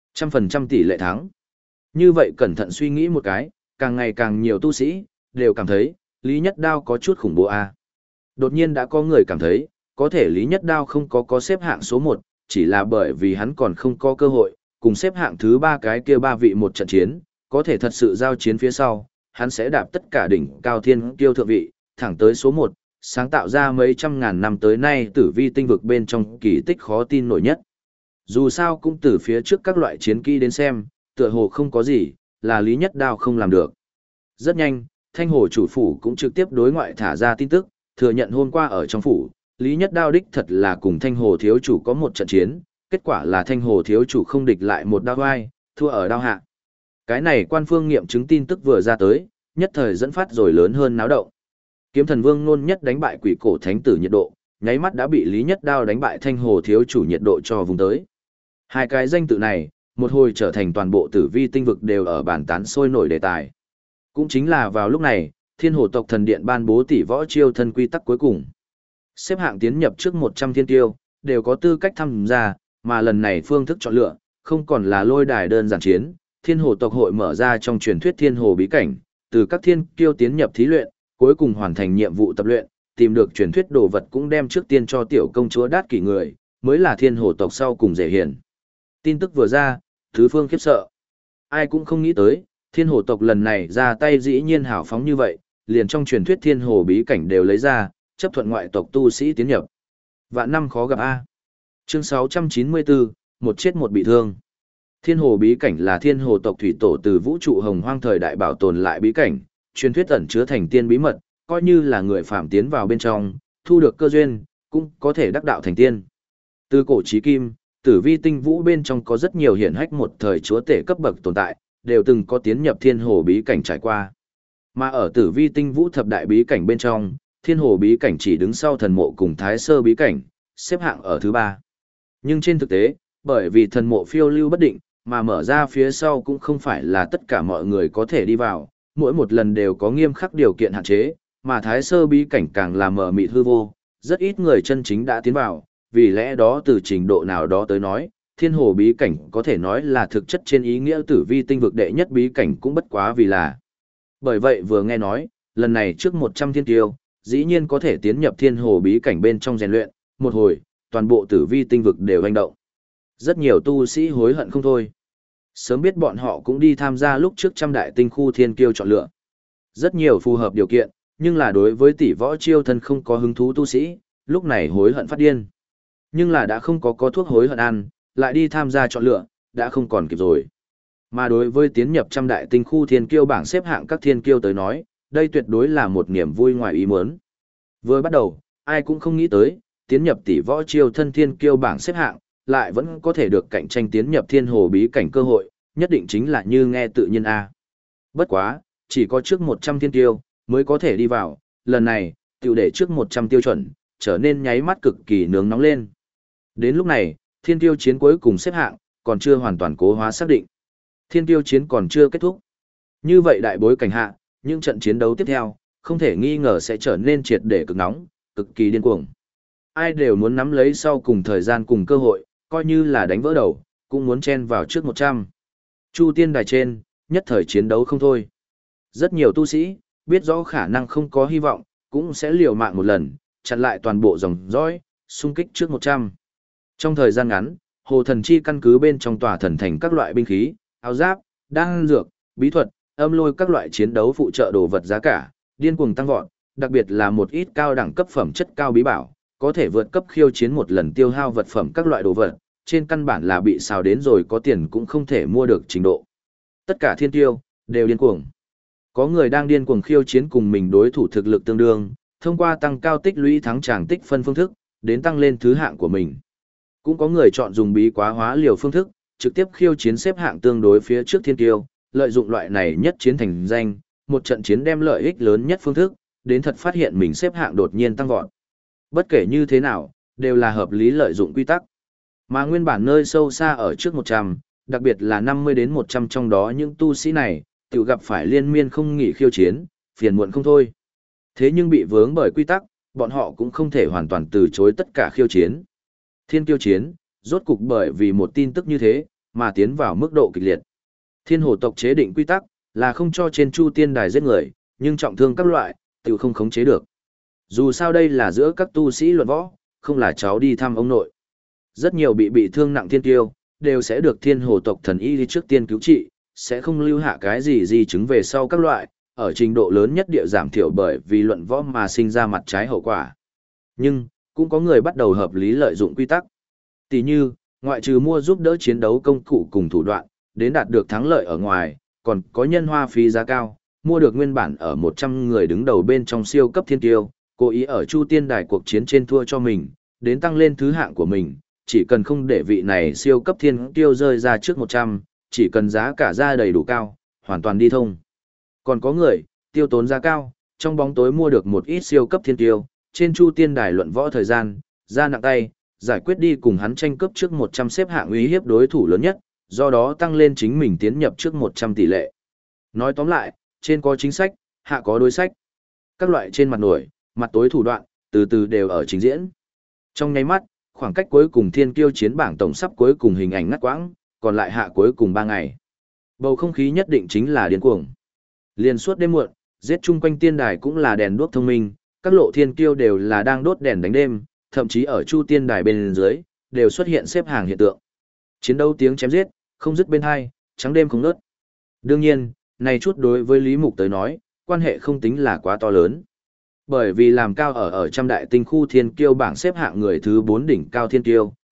100% tỷ lệ thắng. Như vậy cẩn thận suy nghĩ một cái, càng ngày càng nhiều tu sĩ, đều cảm thấy, Lý Nhất Đao có chút khủng bố a. Đột nhiên đã có người cảm thấy, có thể Lý Nhất Đao không có xếp hạng số 1, chỉ là bởi vì hắn còn không có cơ hội, cùng xếp hạng thứ 3 cái kia 3 vị một trận chiến, có thể thật sự giao chiến phía sau, hắn sẽ đạp tất cả đỉnh cao thiên kiêu thượng vị, thẳng tới số 1, sáng tạo ra mấy trăm ngàn năm tới nay tử vi tinh vực bên trong kỳ tích khó tin nổi nhất. Dù sao cũng từ phía trước các loại chiến kỹ đến xem, tựa hồ không có gì, là Lý Nhất Đao không làm được. Rất nhanh, Thanh Hồ chủ phủ cũng trực tiếp đối ngoại thả ra tin tức, thừa nhận hôm qua ở trong phủ, Lý Nhất Đao đích thật là cùng Thanh Hồ thiếu chủ có một trận chiến, kết quả là Thanh Hồ thiếu chủ không địch lại một đao vai, thua ở đao hạ. Cái này quan phương nghiệm chứng tin tức vừa ra tới, nhất thời dẫn phát rồi lớn hơn náo động. Kiếm thần vương nôn nhất đánh bại quỷ cổ thánh tử nhiệt độ, nháy mắt đã bị Lý Nhất Đao đánh bại Thanh Hồ thiếu chủ nhiệt độ cho vùng tới. Hai cái danh tự này, một hồi trở thành toàn bộ tử vi tinh vực đều ở bàn tán sôi nổi đề tài. Cũng chính là vào lúc này, Thiên Hồ tộc thần điện ban bố tỷ võ chiêu thân quy tắc cuối cùng. Xếp hạng tiến nhập trước 100 thiên tiêu, đều có tư cách tham gia, mà lần này phương thức chọn lựa, không còn là lôi đài đơn giản chiến, Thiên Hồ tộc hội mở ra trong truyền thuyết Thiên Hồ bí cảnh, từ các thiên kiêu tiến nhập thí luyện, cuối cùng hoàn thành nhiệm vụ tập luyện, tìm được truyền thuyết đồ vật cũng đem trước tiên cho tiểu công chúa Đát Kỷ người, mới là Thiên Hồ tộc sau cùng dễ hiển. Tin tức vừa ra, tứ phương khiếp sợ. Ai cũng không nghĩ tới, Thiên Hồ tộc lần này ra tay dĩ nhiên hào phóng như vậy, liền trong truyền thuyết Thiên Hồ bí cảnh đều lấy ra, chấp thuận ngoại tộc tu sĩ tiến nhập. Vạn năm khó gặp a. Chương 694, một chết một bị thương. Thiên hồ bí cảnh là thiên hồ tộc thủy tổ từ vũ trụ hồng hoang thời đại bảo tồn lại bí cảnh, truyền thuyết ẩn chứa thành tiên bí mật, coi như là người phạm tiến vào bên trong, thu được cơ duyên, cũng có thể đắc đạo thành tiên. Từ cổ chí kim, tử vi tinh vũ bên trong có rất nhiều hiển hách một thời chúa tể cấp bậc tồn tại, đều từng có tiến nhập thiên hồ bí cảnh trải qua. Mà ở tử vi tinh vũ thập đại bí cảnh bên trong, thiên hồ bí cảnh chỉ đứng sau thần mộ cùng thái sơ bí cảnh, xếp hạng ở thứ 3. Nhưng trên thực tế, bởi vì thần mộ phiêu lưu bất định, mà mở ra phía sau cũng không phải là tất cả mọi người có thể đi vào, mỗi một lần đều có nghiêm khắc điều kiện hạn chế, mà thái sơ bí cảnh càng là mờ mịt hư vô, rất ít người chân chính đã tiến vào, vì lẽ đó từ trình độ nào đó tới nói, thiên hồ bí cảnh có thể nói là thực chất trên ý nghĩa tử vi tinh vực đệ nhất bí cảnh cũng bất quá vì là. Bởi vậy vừa nghe nói, lần này trước 100 thiên tiêu, dĩ nhiên có thể tiến nhập thiên hồ bí cảnh bên trong rèn luyện, một hồi, toàn bộ tử vi tinh vực đều hành động. Rất nhiều tu sĩ hối hận không thôi. Sớm biết bọn họ cũng đi tham gia lúc trước trăm đại tinh khu thiên kiêu chọn lựa. Rất nhiều phù hợp điều kiện, nhưng là đối với tỷ võ chiêu thân không có hứng thú tu sĩ, lúc này hối hận phát điên. Nhưng là đã không có thuốc hối hận ăn, lại đi tham gia chọn lựa, đã không còn kịp rồi. Mà đối với tiến nhập trăm đại tinh khu thiên kiêu bảng xếp hạng các thiên kiêu tới nói, đây tuyệt đối là một niềm vui ngoài ý muốn. Vừa bắt đầu, ai cũng không nghĩ tới, tiến nhập tỷ võ chiêu thân thiên kiêu bảng xếp hạng, lại vẫn có thể được cạnh tranh tiến nhập thiên hồ bí cảnh cơ hội, nhất định chính là như nghe tự nhiên a. Bất quá, chỉ có trước 100 thiên kiêu mới có thể đi vào, lần này, tiểu để trước 100 tiêu chuẩn, trở nên nháy mắt cực kỳ nướng nóng lên. Đến lúc này, thiên kiêu chiến cuối cùng xếp hạng, còn chưa hoàn toàn cố hóa xác định. Thiên kiêu chiến còn chưa kết thúc. Như vậy đại bối cảnh hạ, những trận chiến đấu tiếp theo, không thể nghi ngờ sẽ trở nên triệt để cực nóng, cực kỳ điên cuồng. Ai đều muốn nắm lấy sau cùng thời gian cùng cơ hội, coi như là đánh vỡ đầu, cũng muốn chen vào trước 100. Chu tiên đài trên, nhất thời chiến đấu không thôi. Rất nhiều tu sĩ, biết rõ khả năng không có hy vọng, cũng sẽ liều mạng một lần, chặn lại toàn bộ dòng dõi, xung kích trước 100. Trong thời gian ngắn, Hồ Thần Chi căn cứ bên trong tòa thần thành các loại binh khí, áo giáp, đan dược, bí thuật, âm lôi các loại chiến đấu phụ trợ đồ vật giá cả, điên cuồng tăng vọt, đặc biệt là một ít cao đẳng cấp phẩm chất cao bí bảo, có thể vượt cấp khiêu chiến một lần tiêu hao vật phẩm các loại đồ vật, trên căn bản là bị xào đến rồi có tiền cũng không thể mua được trình độ. Tất cả thiên tiêu, đều điên cuồng. Có người đang điên cuồng khiêu chiến cùng mình đối thủ thực lực tương đương, thông qua tăng cao tích lũy thắng tràng tích phân phương thức, đến tăng lên thứ hạng của mình. Cũng có người chọn dùng bí quá hóa liều phương thức, trực tiếp khiêu chiến xếp hạng tương đối phía trước thiên tiêu, lợi dụng loại này nhất chiến thành danh, một trận chiến đem lợi ích lớn nhất phương thức, đến thật phát hiện mình xếp hạng đột nhiên tăng vọt. Bất kể như thế nào, đều là hợp lý lợi dụng quy tắc. Mà nguyên bản nơi sâu xa ở trước 100, đặc biệt là 50 đến 100 trong đó những tu sĩ này, tự gặp phải liên miên không nghỉ khiêu chiến, phiền muộn không thôi. Thế nhưng bị vướng bởi quy tắc, bọn họ cũng không thể hoàn toàn từ chối tất cả khiêu chiến. Thiên kiêu chiến, rốt cục bởi vì một tin tức như thế, mà tiến vào mức độ kịch liệt. Thiên hồ tộc chế định quy tắc, là không cho trên chu tiên đài giết người, nhưng trọng thương các loại, tự không khống chế được. Dù sao đây là giữa các tu sĩ luận võ, không là cháu đi thăm ông nội. Rất nhiều bị thương nặng thiên tiêu, đều sẽ được thiên hồ tộc thần y đi trước tiên cứu trị, sẽ không lưu hạ cái gì di chứng về sau các loại, ở trình độ lớn nhất địa giảm thiểu bởi vì luận võ mà sinh ra mặt trái hậu quả. Nhưng, cũng có người bắt đầu hợp lý lợi dụng quy tắc. Tỷ như, ngoại trừ mua giúp đỡ chiến đấu công cụ cùng thủ đoạn, đến đạt được thắng lợi ở ngoài, còn có nhân hoa phí giá cao, mua được nguyên bản ở 100 người đứng đầu bên trong siêu cấp thiên tiêu, cố ý ở Chu Tiên Đài cuộc chiến trên thua cho mình, đến tăng lên thứ hạng của mình, chỉ cần không để vị này siêu cấp thiên tiêu rơi ra trước 100, chỉ cần giá cả ra đầy đủ cao, hoàn toàn đi thông. Còn có người, tiêu tốn giá cao, trong bóng tối mua được một ít siêu cấp thiên tiêu, trên Chu Tiên Đài luận võ thời gian, ra nặng tay, giải quyết đi cùng hắn tranh cướp trước 100 xếp hạng uy hiếp đối thủ lớn nhất, do đó tăng lên chính mình tiến nhập trước 100 tỷ lệ. Nói tóm lại, trên có chính sách, hạ có đối sách. Các loại trên mặt nổi, mặt tối thủ đoạn, từ từ đều ở trình diễn. Trong nháy mắt, khoảng cách cuối cùng thiên kiêu chiến bảng tổng sắp cuối cùng hình ảnh ngắt quãng, còn lại hạ cuối cùng 3 ngày. Bầu không khí nhất định chính là điên cuồng. Liên suốt đêm muộn, giết chung quanh tiên đài cũng là đèn đuốc thông minh, các lộ thiên kiêu đều là đang đốt đèn đánh đêm, thậm chí ở Chu Tiên Đài bên dưới, đều xuất hiện xếp hàng hiện tượng. Chiến đấu tiếng chém giết, không dứt bên hai, trắng đêm không ngớt. Đương nhiên, này chút đối với Lý Mục tới nói, quan hệ không tính là quá to lớn. Bởi vì làm cao ở trăm đại tinh khu thiên kiêu bảng xếp hạng người thứ 4 đỉnh cao thiên kiêu,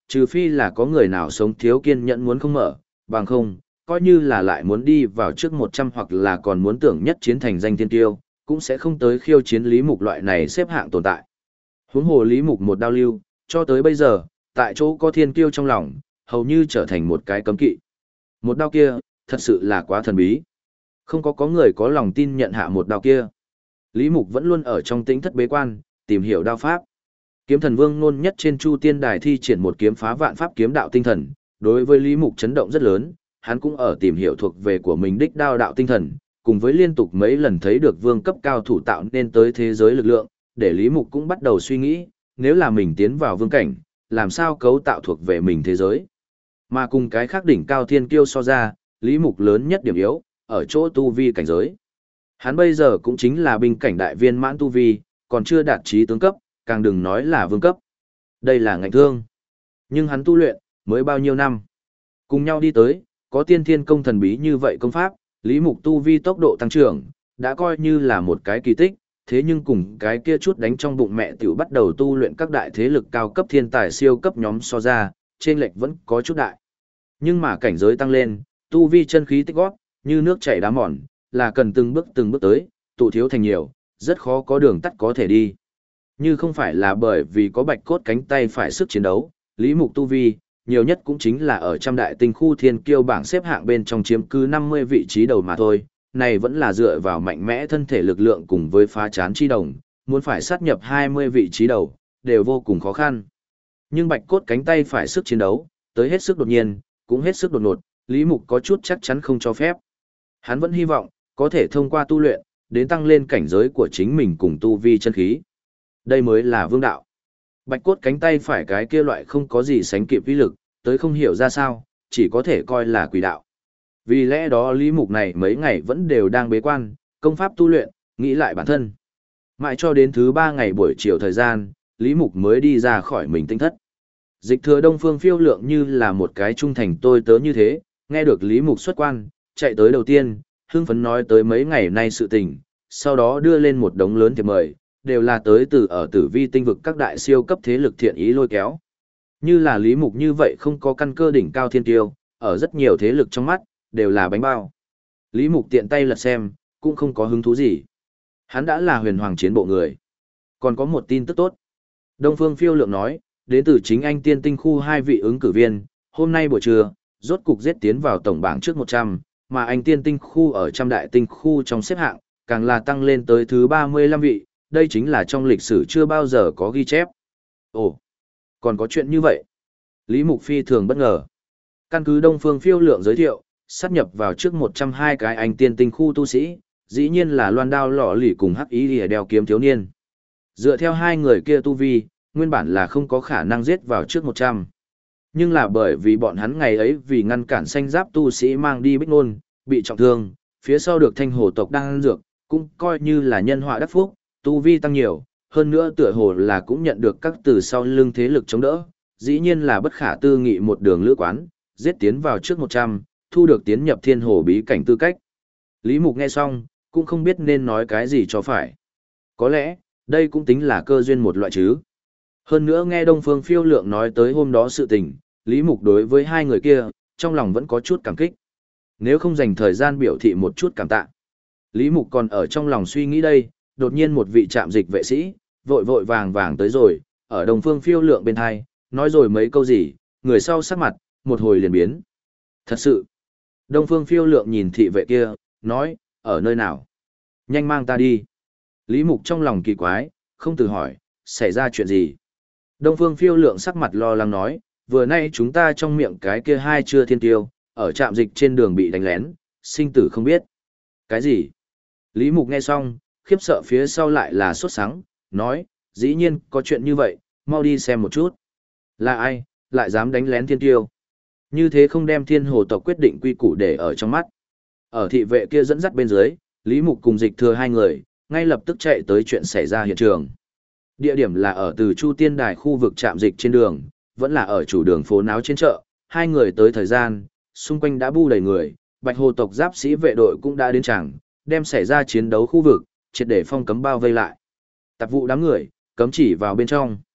trừ phi là có người nào sống thiếu kiên nhẫn muốn không mở, bằng không, coi như là lại muốn đi vào trước 100 hoặc là còn muốn tưởng nhất chiến thành danh thiên tiêu, cũng sẽ không tới khiêu chiến Lý Mục loại này xếp hạng tồn tại. Huống hồ Lý Mục một đao lưu, cho tới bây giờ, tại chỗ có thiên kiêu trong lòng, hầu như trở thành một cái cấm kỵ. Một đao kia, thật sự là quá thần bí. Không có người có lòng tin nhận hạ một đao kia. Lý Mục vẫn luôn ở trong tĩnh thất bế quan, tìm hiểu đao pháp. Kiếm Thần Vương Nôn Nhất trên Chu Tiên Đài thi triển một kiếm phá vạn pháp kiếm đạo tinh thần, đối với Lý Mục chấn động rất lớn, hắn cũng ở tìm hiểu thuộc về của mình đích đao đạo tinh thần, cùng với liên tục mấy lần thấy được vương cấp cao thủ tạo nên tới thế giới lực lượng, để Lý Mục cũng bắt đầu suy nghĩ, nếu là mình tiến vào vương cảnh, làm sao cấu tạo thuộc về mình thế giới. Mà cùng cái khác đỉnh cao thiên kiêu so ra, Lý Mục lớn nhất điểm yếu, ở chỗ tu vi cảnh giới. Hắn bây giờ cũng chính là binh cảnh đại viên mãn tu vi, còn chưa đạt chí tướng cấp, càng đừng nói là vương cấp. Đây là ngạnh thương. Nhưng hắn tu luyện, mới bao nhiêu năm. Cùng nhau đi tới, có tiên thiên công thần bí như vậy công pháp, Lý Mục tu vi tốc độ tăng trưởng, đã coi như là một cái kỳ tích, thế nhưng cùng cái kia chút đánh trong bụng mẹ tiểu bắt đầu tu luyện các đại thế lực cao cấp thiên tài siêu cấp nhóm so ra, trên lệch vẫn có chút đại. Nhưng mà cảnh giới tăng lên, tu vi chân khí tích gót, như nước chảy đá mòn, là cần từng bước tới, tụ thiếu thành nhiều, rất khó có đường tắt có thể đi. Như không phải là bởi vì có bạch cốt cánh tay phải sức chiến đấu, Lý Mục tu vi, nhiều nhất cũng chính là ở trăm đại tinh khu thiên kiêu bảng xếp hạng bên trong chiếm cứ 50 vị trí đầu mà thôi, này vẫn là dựa vào mạnh mẽ thân thể lực lượng cùng với phá chán chi đồng, muốn phải sát nhập 20 vị trí đầu, đều vô cùng khó khăn. Nhưng bạch cốt cánh tay phải sức chiến đấu, tới hết sức đột nhiên, cũng hết sức đột ngột, Lý Mục có chút chắc chắn không cho phép. Hắn vẫn hy vọng, có thể thông qua tu luyện, đến tăng lên cảnh giới của chính mình cùng tu vi chân khí. Đây mới là vương đạo. Bạch cốt cánh tay phải cái kia loại không có gì sánh kịp uy lực, tới không hiểu ra sao, chỉ có thể coi là quỷ đạo. Vì lẽ đó Lý Mục này mấy ngày vẫn đều đang bế quan, công pháp tu luyện, nghĩ lại bản thân. Mãi cho đến thứ 3 ngày buổi chiều thời gian, Lý Mục mới đi ra khỏi mình tinh thất. Dịch Thừa Đông Phương Phiêu Lượng như là một cái trung thành tôi tớ như thế, nghe được Lý Mục xuất quan, chạy tới đầu tiên, hưng phấn nói tới mấy ngày nay sự tình, sau đó đưa lên một đống lớn thiệp mời, đều là tới từ ở Tử Vi tinh vực các đại siêu cấp thế lực thiện ý lôi kéo. Như là Lý Mục như vậy không có căn cơ đỉnh cao thiên tiêu, ở rất nhiều thế lực trong mắt, đều là bánh bao. Lý Mục tiện tay lật xem, cũng không có hứng thú gì. Hắn đã là huyền hoàng chiến bộ người. Còn có một tin tức tốt. Đông Phương Phiêu Lượng nói, đến từ chính anh tiên tinh khu 2 vị ứng cử viên, hôm nay buổi trưa, rốt cục giết tiến vào tổng bảng trước 100, mà anh tiên tinh khu ở trăm đại tinh khu trong xếp hạng, càng là tăng lên tới thứ 35 vị, đây chính là trong lịch sử chưa bao giờ có ghi chép. Ồ, còn có chuyện như vậy. Lý Mục phi thường bất ngờ. Căn cứ Đông Phương Phiêu Lượng giới thiệu, sát nhập vào trước 102 cái anh tiên tinh khu tu sĩ, dĩ nhiên là Loan Đao Lọ Lỉ cùng Hắc Ý Lìa đeo kiếm thiếu niên. Dựa theo hai người kia tu vi, nguyên bản là không có khả năng giết vào trước 100. Nhưng là bởi vì bọn hắn ngày ấy vì ngăn cản xanh giáp tu sĩ mang đi Bích Nôn, bị trọng thương, phía sau được Thanh Hồ tộc đang ăn dược, cũng coi như là nhân họa đắc phúc, tu vi tăng nhiều, hơn nữa tựa hồ là cũng nhận được các từ sau lưng thế lực chống đỡ, dĩ nhiên là bất khả tư nghị một đường lữ quán, giết tiến vào trước 100, thu được tiến nhập thiên hồ bí cảnh tư cách. Lý Mục nghe xong, cũng không biết nên nói cái gì cho phải. Có lẽ, đây cũng tính là cơ duyên một loại chứ. Hơn nữa nghe Đông Phương Phiêu Lượng nói tới hôm đó sự tình, Lý Mục đối với hai người kia, trong lòng vẫn có chút cảm kích. Nếu không dành thời gian biểu thị một chút cảm tạ. Lý Mục còn ở trong lòng suy nghĩ đây, đột nhiên một vị trạm dịch vệ sĩ, vội vội vàng vàng tới rồi, ở Đông Phương Phiêu Lượng bên hai, nói rồi mấy câu gì, người sau sắc mặt, một hồi liền biến. Thật sự, Đông Phương Phiêu Lượng nhìn thị vệ kia, nói, ở nơi nào? Nhanh mang ta đi. Lý Mục trong lòng kỳ quái, không từ hỏi, xảy ra chuyện gì? Đông Phương Phiêu Lượng sắc mặt lo lắng nói, vừa nay chúng ta trong miệng cái kia hai chưa thiên tiêu, ở trạm dịch trên đường bị đánh lén, sinh tử không biết. Cái gì? Lý Mục nghe xong, khiếp sợ phía sau lại là sốt sắng, nói, dĩ nhiên có chuyện như vậy, mau đi xem một chút. Là ai, lại dám đánh lén thiên tiêu? Như thế không đem thiên hồ tộc quyết định quy củ để ở trong mắt. Ở thị vệ kia dẫn dắt bên dưới, Lý Mục cùng Dịch Thừa hai người, ngay lập tức chạy tới chuyện xảy ra hiện trường. Địa điểm là ở từ Chu Tiên Đài khu vực trạm dịch trên đường, vẫn là ở chủ đường phố náo trên chợ. Hai người tới thời gian, xung quanh đã bu đầy người, Bạch Hồ tộc giáp sĩ vệ đội cũng đã đến chẳng, đem xảy ra chiến đấu khu vực, triệt để phong cấm bao vây lại. Tạp vụ đám người, cấm chỉ vào bên trong.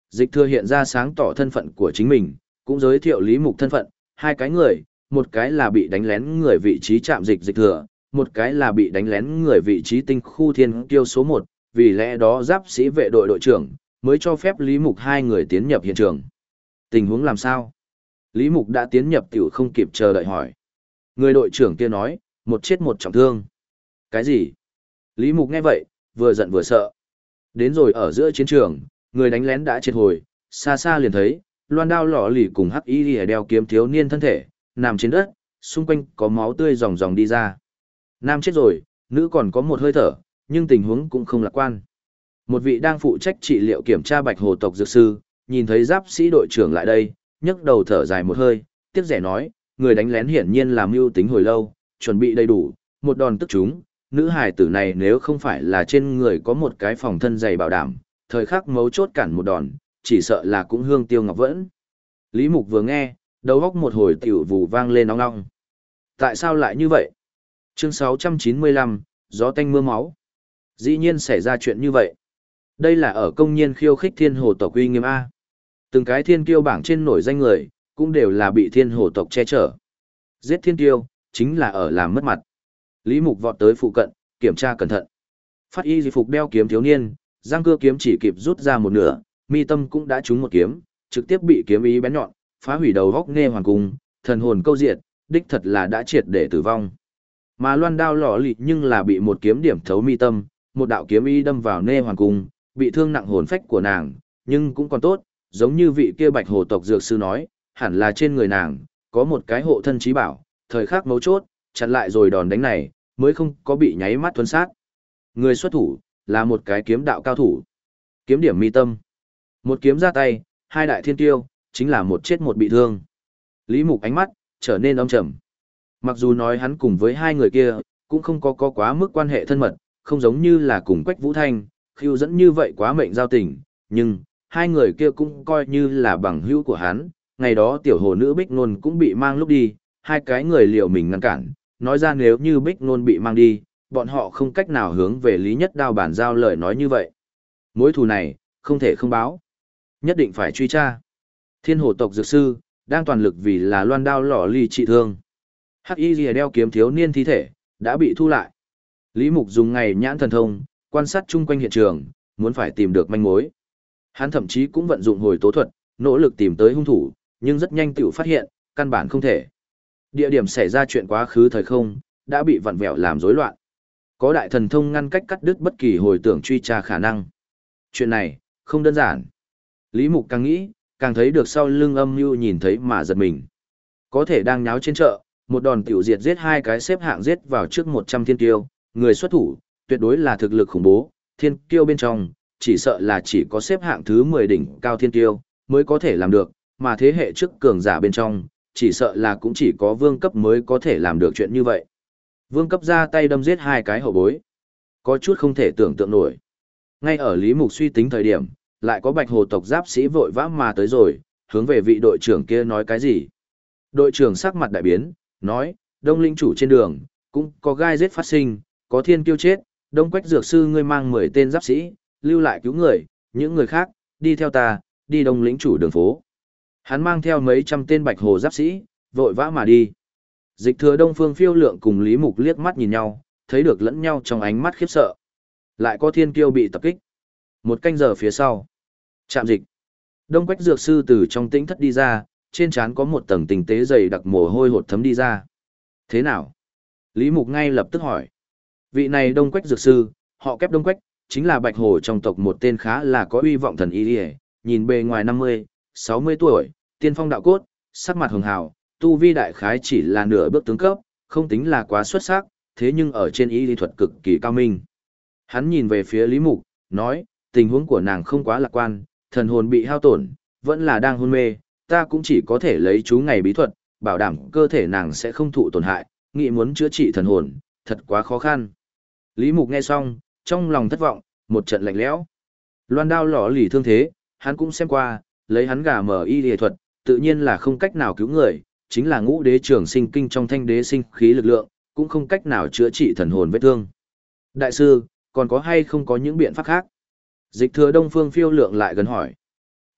Dịch thừa hiện ra sáng tỏ thân phận của chính mình, cũng giới thiệu Lý Mục thân phận, hai cái người, một cái là bị đánh lén người vị trí trạm dịch thừa, một cái là bị đánh lén người vị trí tinh khu thiên kiêu số 1, vì lẽ đó giáp sĩ vệ đội đội trưởng mới cho phép Lý Mục hai người tiến nhập hiện trường. Tình huống làm sao? Lý Mục đã tiến nhập tiểu không kịp chờ đợi hỏi. Người đội trưởng kia nói, một chết một trọng thương. Cái gì? Lý Mục nghe vậy, vừa giận vừa sợ. Đến rồi ở giữa chiến trường, người đánh lén đã triệt hồi, xa xa liền thấy, loan đao lọ lì cùng hắc y lìa đeo kiếm thiếu niên thân thể, nằm trên đất, xung quanh có máu tươi ròng ròng đi ra. Nam chết rồi, nữ còn có một hơi thở, nhưng tình huống cũng không lạc quan. Một vị đang phụ trách trị liệu kiểm tra bạch hồ tộc dược sư, nhìn thấy giáp sĩ đội trưởng lại đây, nhấc đầu thở dài một hơi, tiếc rẻ nói, người đánh lén hiển nhiên là mưu tính hồi lâu, chuẩn bị đầy đủ, một đòn tức chúng, nữ hài tử này nếu không phải là trên người có một cái phòng thân dày bảo đảm, thời khắc mấu chốt cản một đòn, chỉ sợ là cũng hương tiêu ngọc vẫn. Lý Mục vừa nghe, đầu óc một hồi tiểu vù vang lên nóng nóng. Tại sao lại như vậy? Chương 695, gió tanh mưa máu. Dĩ nhiên xảy ra chuyện như vậy. Đây là ở công nhiên khiêu khích thiên hồ tộc uy nghiêm A. Từng cái thiên kiêu bảng trên nổi danh người, cũng đều là bị thiên hồ tộc che chở. Giết thiên kiêu, chính là ở làm mất mặt. Lý Mục vọt tới phụ cận, kiểm tra cẩn thận. Phát y di phục đeo kiếm thiếu niên, răng cưa kiếm chỉ kịp rút ra một nửa, mi tâm cũng đã trúng một kiếm, trực tiếp bị kiếm ý bén nhọn, phá hủy đầu góc nghe hoàng cung, thần hồn câu diệt, đích thật là đã triệt để tử vong. Mà loan đao lọ lì nhưng là bị một kiếm điểm thấu mi tâm, một đạo kiếm ý đâm vào nê hoàng cung, bị thương nặng hồn phách của nàng, nhưng cũng còn tốt, giống như vị kia bạch hồ tộc dược sư nói, hẳn là trên người nàng, có một cái hộ thân trí bảo, thời khắc mấu chốt, chặn lại rồi đòn đánh này, mới không có bị nháy mắt thuần sát. Người xuất thủ, là một cái kiếm đạo cao thủ. Kiếm điểm mi tâm. Một kiếm ra tay, hai đại thiên tiêu, chính là một chết một bị thương. Lý Mục ánh mắt, trở nên âm trầm. Mặc dù nói hắn cùng với hai người kia, cũng không có quá mức quan hệ thân mật, không giống như là cùng Quách Vũ Thanh, khiêu dẫn như vậy quá mệnh giao tình, nhưng, hai người kia cũng coi như là bằng hữu của hắn. Ngày đó tiểu hồ nữ Bích Nôn cũng bị mang lúc đi, hai cái người liều mình ngăn cản, nói ra nếu như Bích Nôn bị mang đi, bọn họ không cách nào hướng về Lý Nhất Đao bản giao lời nói như vậy. Mối thù này, không thể không báo. Nhất định phải truy tra. Thiên hồ tộc dược sư, đang toàn lực vì là loan đao lỏ ly trị thương. Hắc y lìa đeo kiếm thiếu niên thi thể, đã bị thu lại. Lý Mục dùng ngày nhãn thần thông, quan sát chung quanh hiện trường, muốn phải tìm được manh mối. Hắn thậm chí cũng vận dụng hồi tố thuật, nỗ lực tìm tới hung thủ, nhưng rất nhanh tiểu phát hiện, căn bản không thể. Địa điểm xảy ra chuyện quá khứ thời không, đã bị vặn vẹo làm rối loạn. Có đại thần thông ngăn cách cắt đứt bất kỳ hồi tưởng truy tra khả năng. Chuyện này, không đơn giản. Lý Mục càng nghĩ, càng thấy được sau lưng âm mưu nhìn thấy mà giật mình. Có thể đang nháo trên chợ, một đòn tiểu diệt giết hai cái xếp hạng giết vào trước 100 thiên kiêu, người xuất thủ, tuyệt đối là thực lực khủng bố, thiên kiêu bên trong, chỉ sợ là chỉ có xếp hạng thứ 10 đỉnh cao thiên kiêu, mới có thể làm được, mà thế hệ trước cường giả bên trong, chỉ sợ là cũng chỉ có vương cấp mới có thể làm được chuyện như vậy. Vương cấp ra tay đâm giết hai cái hậu bối. Có chút không thể tưởng tượng nổi. Ngay ở Lý Mục suy tính thời điểm, lại có bạch hồ tộc giáp sĩ vội vã mà tới rồi, hướng về vị đội trưởng kia nói cái gì. Đội trưởng sắc mặt đại biến, nói, Đông Linh chủ trên đường, cũng có gai giết phát sinh, có thiên kiêu chết, Đông Quách dược sư ngươi mang 10 tên giáp sĩ, lưu lại cứu người, những người khác, đi theo ta, đi Đông Lĩnh chủ đường phố. Hắn mang theo mấy trăm tên bạch hồ giáp sĩ, vội vã mà đi. Dịch thừa Đông Phương Phiêu Lượng cùng Lý Mục liếc mắt nhìn nhau, thấy được lẫn nhau trong ánh mắt khiếp sợ. Lại có thiên kiêu bị tập kích. Một canh giờ phía sau. Trạm dịch. Đông Quách dược sư từ trong tĩnh thất đi ra, trên trán có một tầng tinh tế dày đặc mồ hôi hột thấm đi ra. Thế nào? Lý Mục ngay lập tức hỏi. Vị này Đông Quách dược sư, họ kép Đông Quách, chính là bạch hồ trong tộc một tên khá là có uy vọng thần y liề, nhìn bề ngoài 50, 60 tuổi, tiên phong đạo cốt, sắc mặt hường hào, tu vi đại khái chỉ là nửa bước tướng cấp, không tính là quá xuất sắc, thế nhưng ở trên y lý thuật cực kỳ cao minh. Hắn nhìn về phía Lý Mục, nói, tình huống của nàng không quá lạc quan, thần hồn bị hao tổn, vẫn là đang hôn mê, ta cũng chỉ có thể lấy chú ngày bí thuật, bảo đảm cơ thể nàng sẽ không thụ tổn hại, nghĩ muốn chữa trị thần hồn, thật quá khó khăn. Lý Mục nghe xong, trong lòng thất vọng, một trận lạnh lẽo. Loan đao lỏ lì thương thế, hắn cũng xem qua, lấy hắn gà mở y lý thuật, tự nhiên là không cách nào cứu người, chính là ngũ đế trường sinh kinh trong thanh đế sinh khí lực lượng, cũng không cách nào chữa trị thần hồn vết thương. Đại sư, còn có hay không có những biện pháp khác? Dịch thừa Đông Phương Phiêu Lượng lại gần hỏi.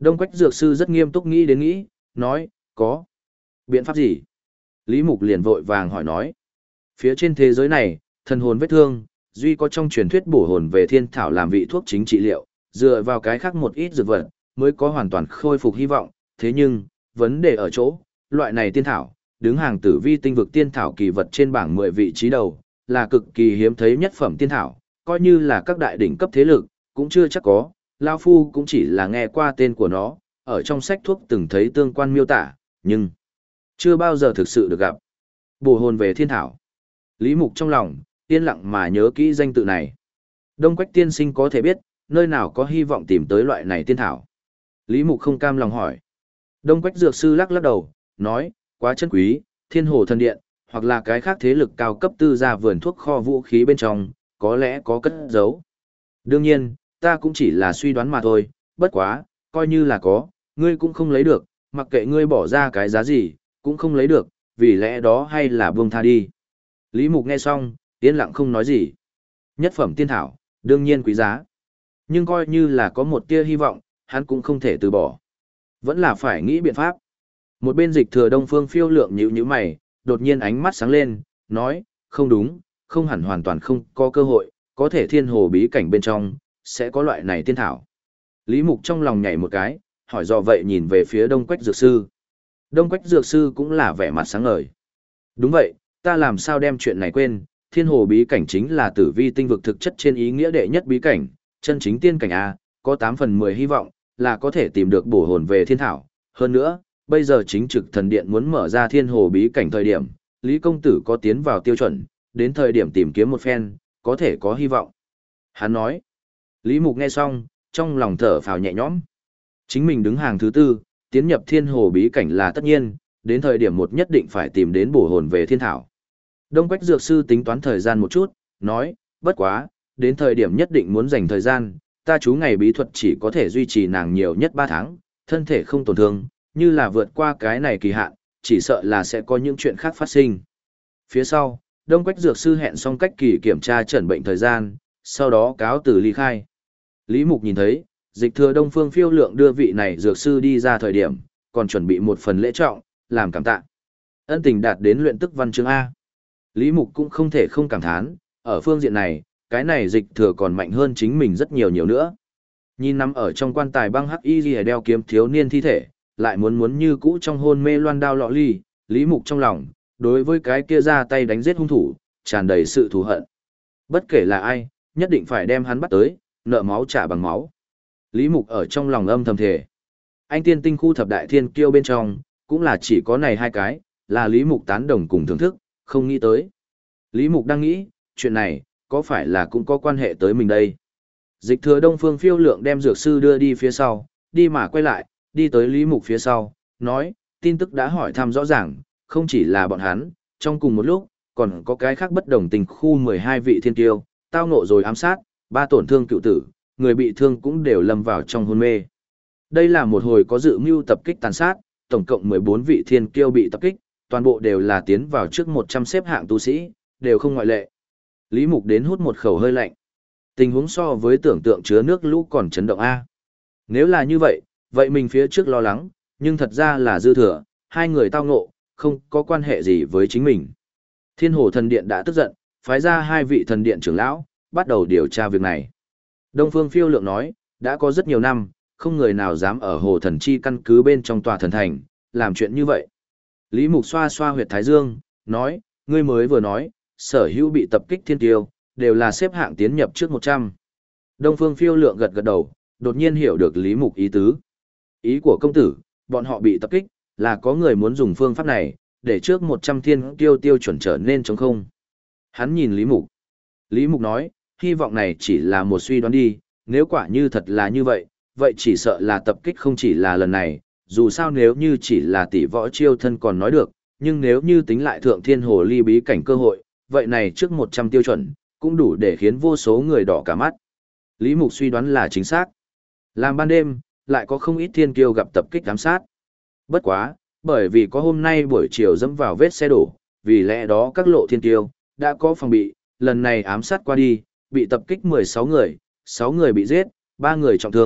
Đông Quách Dược Sư rất nghiêm túc nghĩ đến nghĩ, nói, có. Biện pháp gì? Lý Mục liền vội vàng hỏi nói. Phía trên thế giới này, thần hồn vết thương, duy có trong truyền thuyết bổ hồn về thiên thảo làm vị thuốc chính trị liệu, dựa vào cái khác một ít dược vật, mới có hoàn toàn khôi phục hy vọng. Thế nhưng, vấn đề ở chỗ, loại này tiên thảo, đứng hàng tử vi tinh vực tiên thảo kỳ vật trên bảng 10 vị trí đầu, là cực kỳ hiếm thấy nhất phẩm tiên thảo, coi như là các đại đỉnh cấp thế lực, cũng chưa chắc có, Lao Phu cũng chỉ là nghe qua tên của nó, ở trong sách thuốc từng thấy tương quan miêu tả, nhưng chưa bao giờ thực sự được gặp. Bổ hồn về thiên thảo. Lý Mục trong lòng, yên lặng mà nhớ kỹ danh tự này. Đông Quách tiên sinh có thể biết, nơi nào có hy vọng tìm tới loại này tiên thảo. Lý Mục không cam lòng hỏi. Đông Quách Dược Sư lắc lắc đầu, nói, quá chân quý, Thiên Hồ Thần Điện, hoặc là cái khác thế lực cao cấp tư gia vườn thuốc kho vũ khí bên trong, có lẽ có cất giấu. Đương nhiên, ta cũng chỉ là suy đoán mà thôi, bất quá, coi như là có, ngươi cũng không lấy được, mặc kệ ngươi bỏ ra cái giá gì, cũng không lấy được, vì lẽ đó hay là buông tha đi. Lý Mục nghe xong, yên lặng không nói gì. Nhất phẩm tiên thảo, đương nhiên quý giá. Nhưng coi như là có một tia hy vọng, hắn cũng không thể từ bỏ. Vẫn là phải nghĩ biện pháp. Một bên Dịch Thừa Đông Phương Phiêu Lượng nhíu mày, đột nhiên ánh mắt sáng lên, nói, không đúng, không hẳn hoàn toàn không có cơ hội, có thể thiên hồ bí cảnh bên trong, sẽ có loại này tiên thảo. Lý Mục trong lòng nhảy một cái, hỏi dò vậy nhìn về phía Đông Quách Dược Sư. Đông Quách Dược Sư cũng là vẻ mặt sáng ngời. Đúng vậy, ta làm sao đem chuyện này quên, thiên hồ bí cảnh chính là tử vi tinh vực thực chất trên ý nghĩa đệ nhất bí cảnh, chân chính tiên cảnh A, có 8 phần 10 hy vọng, là có thể tìm được bổ hồn về thiên thảo. Hơn nữa, bây giờ chính trực thần điện muốn mở ra thiên hồ bí cảnh thời điểm, Lý Công Tử có tiến vào tiêu chuẩn, đến thời điểm tìm kiếm một phen, có thể có hy vọng. Hắn nói, Lý Mục nghe xong, trong lòng thở phào nhẹ nhõm. Chính mình đứng hàng thứ tư, tiến nhập thiên hồ bí cảnh là tất nhiên, đến thời điểm một nhất định phải tìm đến bổ hồn về thiên thảo. Đông Quách Dược Sư tính toán thời gian một chút, nói, bất quá, đến thời điểm nhất định muốn dành thời gian, ta chú ngày bí thuật chỉ có thể duy trì nàng nhiều nhất 3 tháng, thân thể không tổn thương, như là vượt qua cái này kỳ hạn, chỉ sợ là sẽ có những chuyện khác phát sinh. Phía sau, Đông Quách Dược Sư hẹn xong cách kỳ kiểm tra chẩn bệnh thời gian, sau đó cáo từ ly khai. Lý Mục nhìn thấy, Dịch Thừa Đông Phương Phiêu Lượng đưa vị này Dược Sư đi ra thời điểm, còn chuẩn bị một phần lễ trọng, làm cảm tạ. Ân tình đạt đến luyện tức văn chương A. Lý Mục cũng không thể không cảm thán, ở phương diện này, cái này Dịch Thừa còn mạnh hơn chính mình rất nhiều nữa. Nhìn nằm ở trong quan tài băng hắc y lìa đeo kiếm thiếu niên thi thể, lại muốn như cũ trong hôn mê loan đao lọ ly, Lý Mục trong lòng, đối với cái kia ra tay đánh giết hung thủ, tràn đầy sự thù hận. Bất kể là ai, nhất định phải đem hắn bắt tới, nợ máu trả bằng máu. Lý Mục ở trong lòng âm thầm thề. Anh tiên tinh khu thập đại thiên kiêu bên trong, cũng là chỉ có này 2 cái, là Lý Mục tán đồng cùng thưởng thức, không nghĩ tới. Lý Mục đang nghĩ, chuyện này, có phải là cũng có quan hệ tới mình đây? Dịch Thừa Đông Phương Phiêu Lượng đem Dược Sư đưa đi phía sau, đi mà quay lại, đi tới Lý Mục phía sau, nói, tin tức đã hỏi thăm rõ ràng, không chỉ là bọn hắn, trong cùng một lúc, còn có cái khác bất đồng tình khu 12 vị thiên kiêu, tao ngộ rồi ám sát, 3 tổn thương cựu tử, người bị thương cũng đều lâm vào trong hôn mê. Đây là một hồi có dự mưu tập kích tàn sát, tổng cộng 14 vị thiên kiêu bị tập kích, toàn bộ đều là tiến vào trước 100 xếp hạng tu sĩ, đều không ngoại lệ. Lý Mục đến hút một khẩu hơi lạnh. Tình huống so với tưởng tượng chứa nước lũ còn chấn động A. Nếu là như vậy, vậy mình phía trước lo lắng, nhưng thật ra là dư thừa, 2 người tao ngộ, không có quan hệ gì với chính mình. Thiên Hồ Thần Điện đã tức giận, phái ra 2 vị thần điện trưởng lão, bắt đầu điều tra việc này. Đông Phương Phiêu Lượng nói, đã có rất nhiều năm, không người nào dám ở Hồ Thần Chi căn cứ bên trong tòa thần thành, làm chuyện như vậy. Lý Mục xoa xoa huyệt thái dương, nói, ngươi mới vừa nói, sở hữu bị tập kích thiên tiêu, đều là xếp hạng tiến nhập trước 100. Đông Phương Phiêu Lượng gật gật đầu, đột nhiên hiểu được Lý Mục ý tứ. Ý của công tử, bọn họ bị tập kích, là có người muốn dùng phương pháp này, để trước 100 thiên tiêu tiêu chuẩn trở nên trống không. Hắn nhìn Lý Mục. Lý Mục nói, hy vọng này chỉ là một suy đoán đi, nếu quả như thật là như vậy, vậy chỉ sợ là tập kích không chỉ là lần này, dù sao nếu như chỉ là tỷ võ chiêu thân còn nói được, nhưng nếu như tính lại thượng thiên hồ ly bí cảnh cơ hội, vậy này trước 100 tiêu chuẩn, cũng đủ để khiến vô số người đỏ cả mắt. Lý Mục suy đoán là chính xác. Làm ban đêm, lại có không ít thiên kiêu gặp tập kích ám sát. Bất quá, bởi vì có hôm nay buổi chiều dẫm vào vết xe đổ, vì lẽ đó các lộ thiên kiêu đã có phòng bị, lần này ám sát qua đi, bị tập kích 16 người, 6 người bị giết, 3 người trọng thương,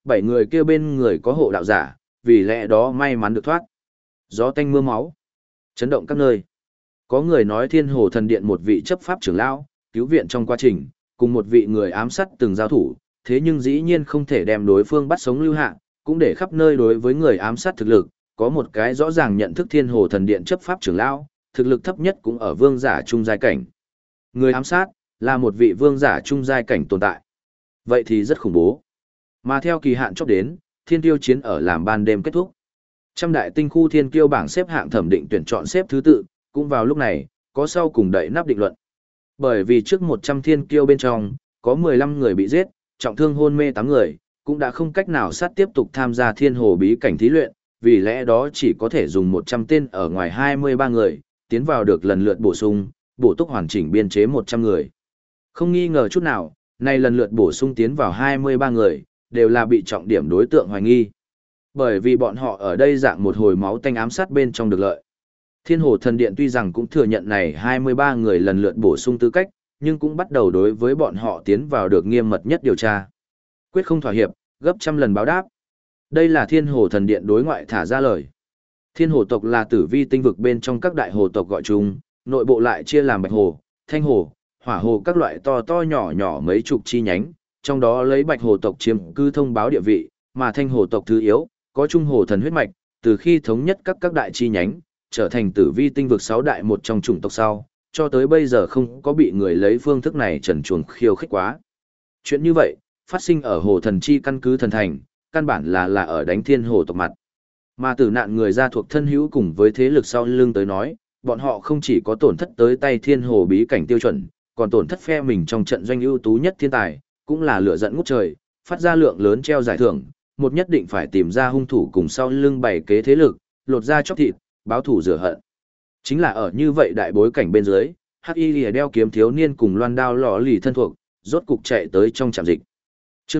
7 người kia bên người có hộ đạo giả, vì lẽ đó may mắn được thoát. Gió tanh mưa máu, chấn động các nơi. Có người nói Thiên Hồ Thần Điện một vị chấp pháp trưởng lão, cứu viện trong quá trình, cùng một vị người ám sát từng giao thủ, thế nhưng dĩ nhiên không thể đem đối phương bắt sống lưu hạ, cũng để khắp nơi đối với người ám sát thực lực, có một cái rõ ràng nhận thức Thiên Hồ Thần Điện chấp pháp trưởng lão, thực lực thấp nhất cũng ở vương giả trung giai cảnh. Người ám sát là một vị vương giả trung giai cảnh tồn tại. Vậy thì rất khủng bố. Mà theo kỳ hạn chót đến, thiên tiêu chiến ở làm ban đêm kết thúc. Trăm đại tinh khu thiên kiêu bảng xếp hạng thẩm định tuyển chọn xếp thứ tự, cũng vào lúc này, có sau cùng đậy nắp định luận. Bởi vì trước 100 thiên kiêu bên trong, có 15 người bị giết, trọng thương hôn mê 8 người, cũng đã không cách nào sát tiếp tục tham gia thiên hồ bí cảnh thí luyện, vì lẽ đó chỉ có thể dùng 100 tên ở ngoài 23 người, tiến vào được lần lượt bổ sung, bổ túc hoàn chỉnh biên chế 100 người. Không nghi ngờ chút nào, nay lần lượt bổ sung tiến vào 23 người, đều là bị trọng điểm đối tượng hoài nghi. Bởi vì bọn họ ở đây dạng một hồi máu tanh ám sát bên trong được lợi. Thiên Hồ Thần Điện tuy rằng cũng thừa nhận này 23 người lần lượt bổ sung tư cách, nhưng cũng bắt đầu đối với bọn họ tiến vào được nghiêm mật nhất điều tra. Quyết không thỏa hiệp, gấp trăm lần báo đáp. Đây là Thiên Hồ Thần Điện đối ngoại thả ra lời. Thiên Hồ tộc là tử vi tinh vực bên trong các đại hồ tộc gọi chung, nội bộ lại chia làm Bạch Hồ, Thanh Hồ, Hỏa Hồ các loại to to nhỏ nhỏ mấy chục chi nhánh, trong đó lấy Bạch Hồ tộc chiếm cư thông báo địa vị, mà Thanh Hồ tộc thứ yếu, có Trung Hồ thần huyết mạch, từ khi thống nhất các đại chi nhánh, trở thành tử vi tinh vực 6 đại một trong chủng tộc sau, cho tới bây giờ không có bị người lấy phương thức này trần truồng khiêu khích quá. Chuyện như vậy, phát sinh ở Hồ Thần Chi căn cứ thần thành, căn bản là ở đánh Thiên Hồ tộc mặt. Mà tử nạn người ra thuộc thân hữu cùng với thế lực sau lưng tới nói, bọn họ không chỉ có tổn thất tới tay Thiên Hồ bí cảnh tiêu chuẩn, còn tổn thất phe mình trong trận doanh ưu tú nhất thiên tài, cũng là lửa giận ngút trời, phát ra lượng lớn treo giải thưởng, một nhất định phải tìm ra hung thủ cùng sau lưng bày kế thế lực, lột da chóc thịt, báo thủ rửa hận. Chính là ở như vậy đại bối cảnh bên dưới, Hắc Y Lìa đeo kiếm thiếu niên cùng loan đao lò lì thân thuộc, rốt cục chạy tới trong trạm dịch. Chương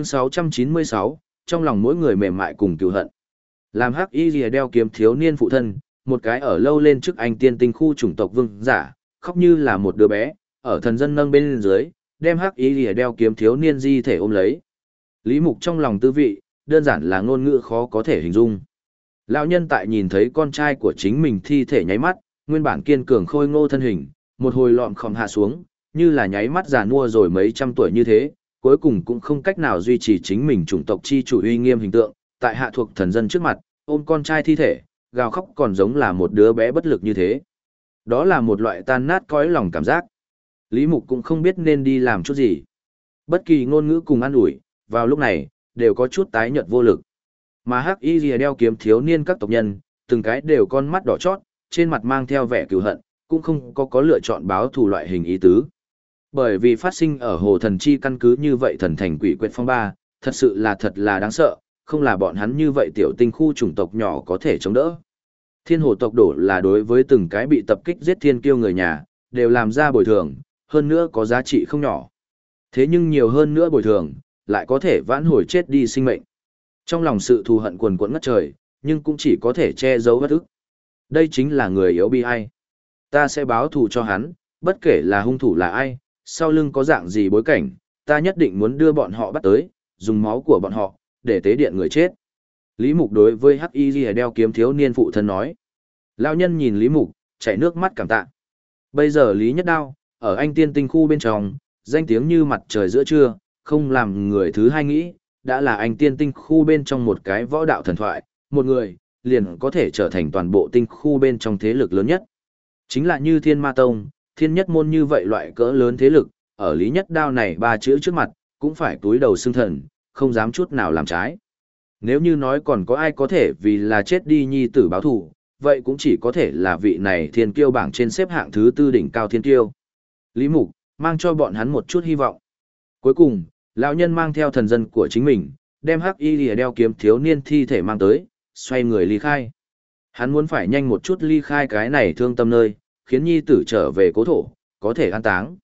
696, trong lòng mỗi người mềm mại cùng cừu hận. Làm Hắc Y Lìa đeo kiếm thiếu niên phụ thân, một cái ở lâu lên trước anh tiên tinh khu chủng tộc vương giả, khóc như là một đứa bé, ở thần dân nâng bên dưới, đem Hắc Y Lìa đeo kiếm thiếu niên di thể ôm lấy. Lý Mục trong lòng tư vị, đơn giản là ngôn ngữ khó có thể hình dung. Lão nhân tại nhìn thấy con trai của chính mình thi thể nháy mắt, nguyên bản kiên cường khôi ngô thân hình, một hồi lọm khom hạ xuống, như là nháy mắt già nua rồi mấy trăm tuổi như thế, cuối cùng cũng không cách nào duy trì chính mình chủng tộc chi chủ uy nghiêm hình tượng, tại hạ thuộc thần dân trước mặt, ôm con trai thi thể, gào khóc còn giống là một đứa bé bất lực như thế. Đó là một loại tan nát cõi lòng cảm giác. Lý Mục cũng không biết nên đi làm chút gì. Bất kỳ ngôn ngữ cùng an ủi, vào lúc này, đều có chút tái nhợt vô lực. Mà Hắc Y Lìa đeo kiếm thiếu niên các tộc nhân, từng cái đều con mắt đỏ chót, trên mặt mang theo vẻ cừu hận, cũng không có lựa chọn báo thù loại hình ý tứ. Bởi vì phát sinh ở Hồ Thần Chi căn cứ như vậy thần thành quỷ quyệt phong ba, thật là đáng sợ, không là bọn hắn như vậy tiểu tinh khu chủng tộc nhỏ có thể chống đỡ. Thiên Hồ tộc đổ là đối với từng cái bị tập kích giết thiên kiêu người nhà, đều làm ra bồi thường, hơn nữa có giá trị không nhỏ. Thế nhưng nhiều hơn nữa bồi thường, lại có thể vãn hồi chết đi sinh mệnh. Trong lòng sự thù hận quần quẫn ngất trời, nhưng cũng chỉ có thể che giấu bất ức. Đây chính là người yếu bi ai. Ta sẽ báo thù cho hắn, bất kể là hung thủ là ai, sau lưng có dạng gì bối cảnh, ta nhất định muốn đưa bọn họ bắt tới, dùng máu của bọn họ, để tế điện người chết. Lý Mục đối với Hắc Y Lìa đeo kiếm thiếu niên phụ thân nói. Lão nhân nhìn Lý Mục, chảy nước mắt cảm tạ. Bây giờ Lý Nhất Đao, ở anh tiên tinh khu bên trong, danh tiếng như mặt trời giữa trưa, không làm người thứ hai nghĩ, đã là anh tiên tinh khu bên trong một cái võ đạo thần thoại, một người, liền có thể trở thành toàn bộ tinh khu bên trong thế lực lớn nhất. Chính là như Thiên Ma Tông, Thiên Nhất Môn như vậy loại cỡ lớn thế lực, ở Lý Nhất Đao này ba chữ trước mặt, cũng phải túi đầu xương thần, không dám chút nào làm trái. Nếu như nói còn có ai có thể vì là chết đi nhi tử báo thù, vậy cũng chỉ có thể là vị này thiên kiêu bảng trên xếp hạng thứ tư đỉnh cao thiên kiêu. Lý Mục, mang cho bọn hắn một chút hy vọng. Cuối cùng, lão nhân mang theo thần dân của chính mình, đem Hắc Y Lìa đeo kiếm thiếu niên thi thể mang tới, xoay người ly khai. Hắn muốn phải nhanh một chút ly khai cái này thương tâm nơi, khiến nhi tử trở về cố thổ, có thể an táng.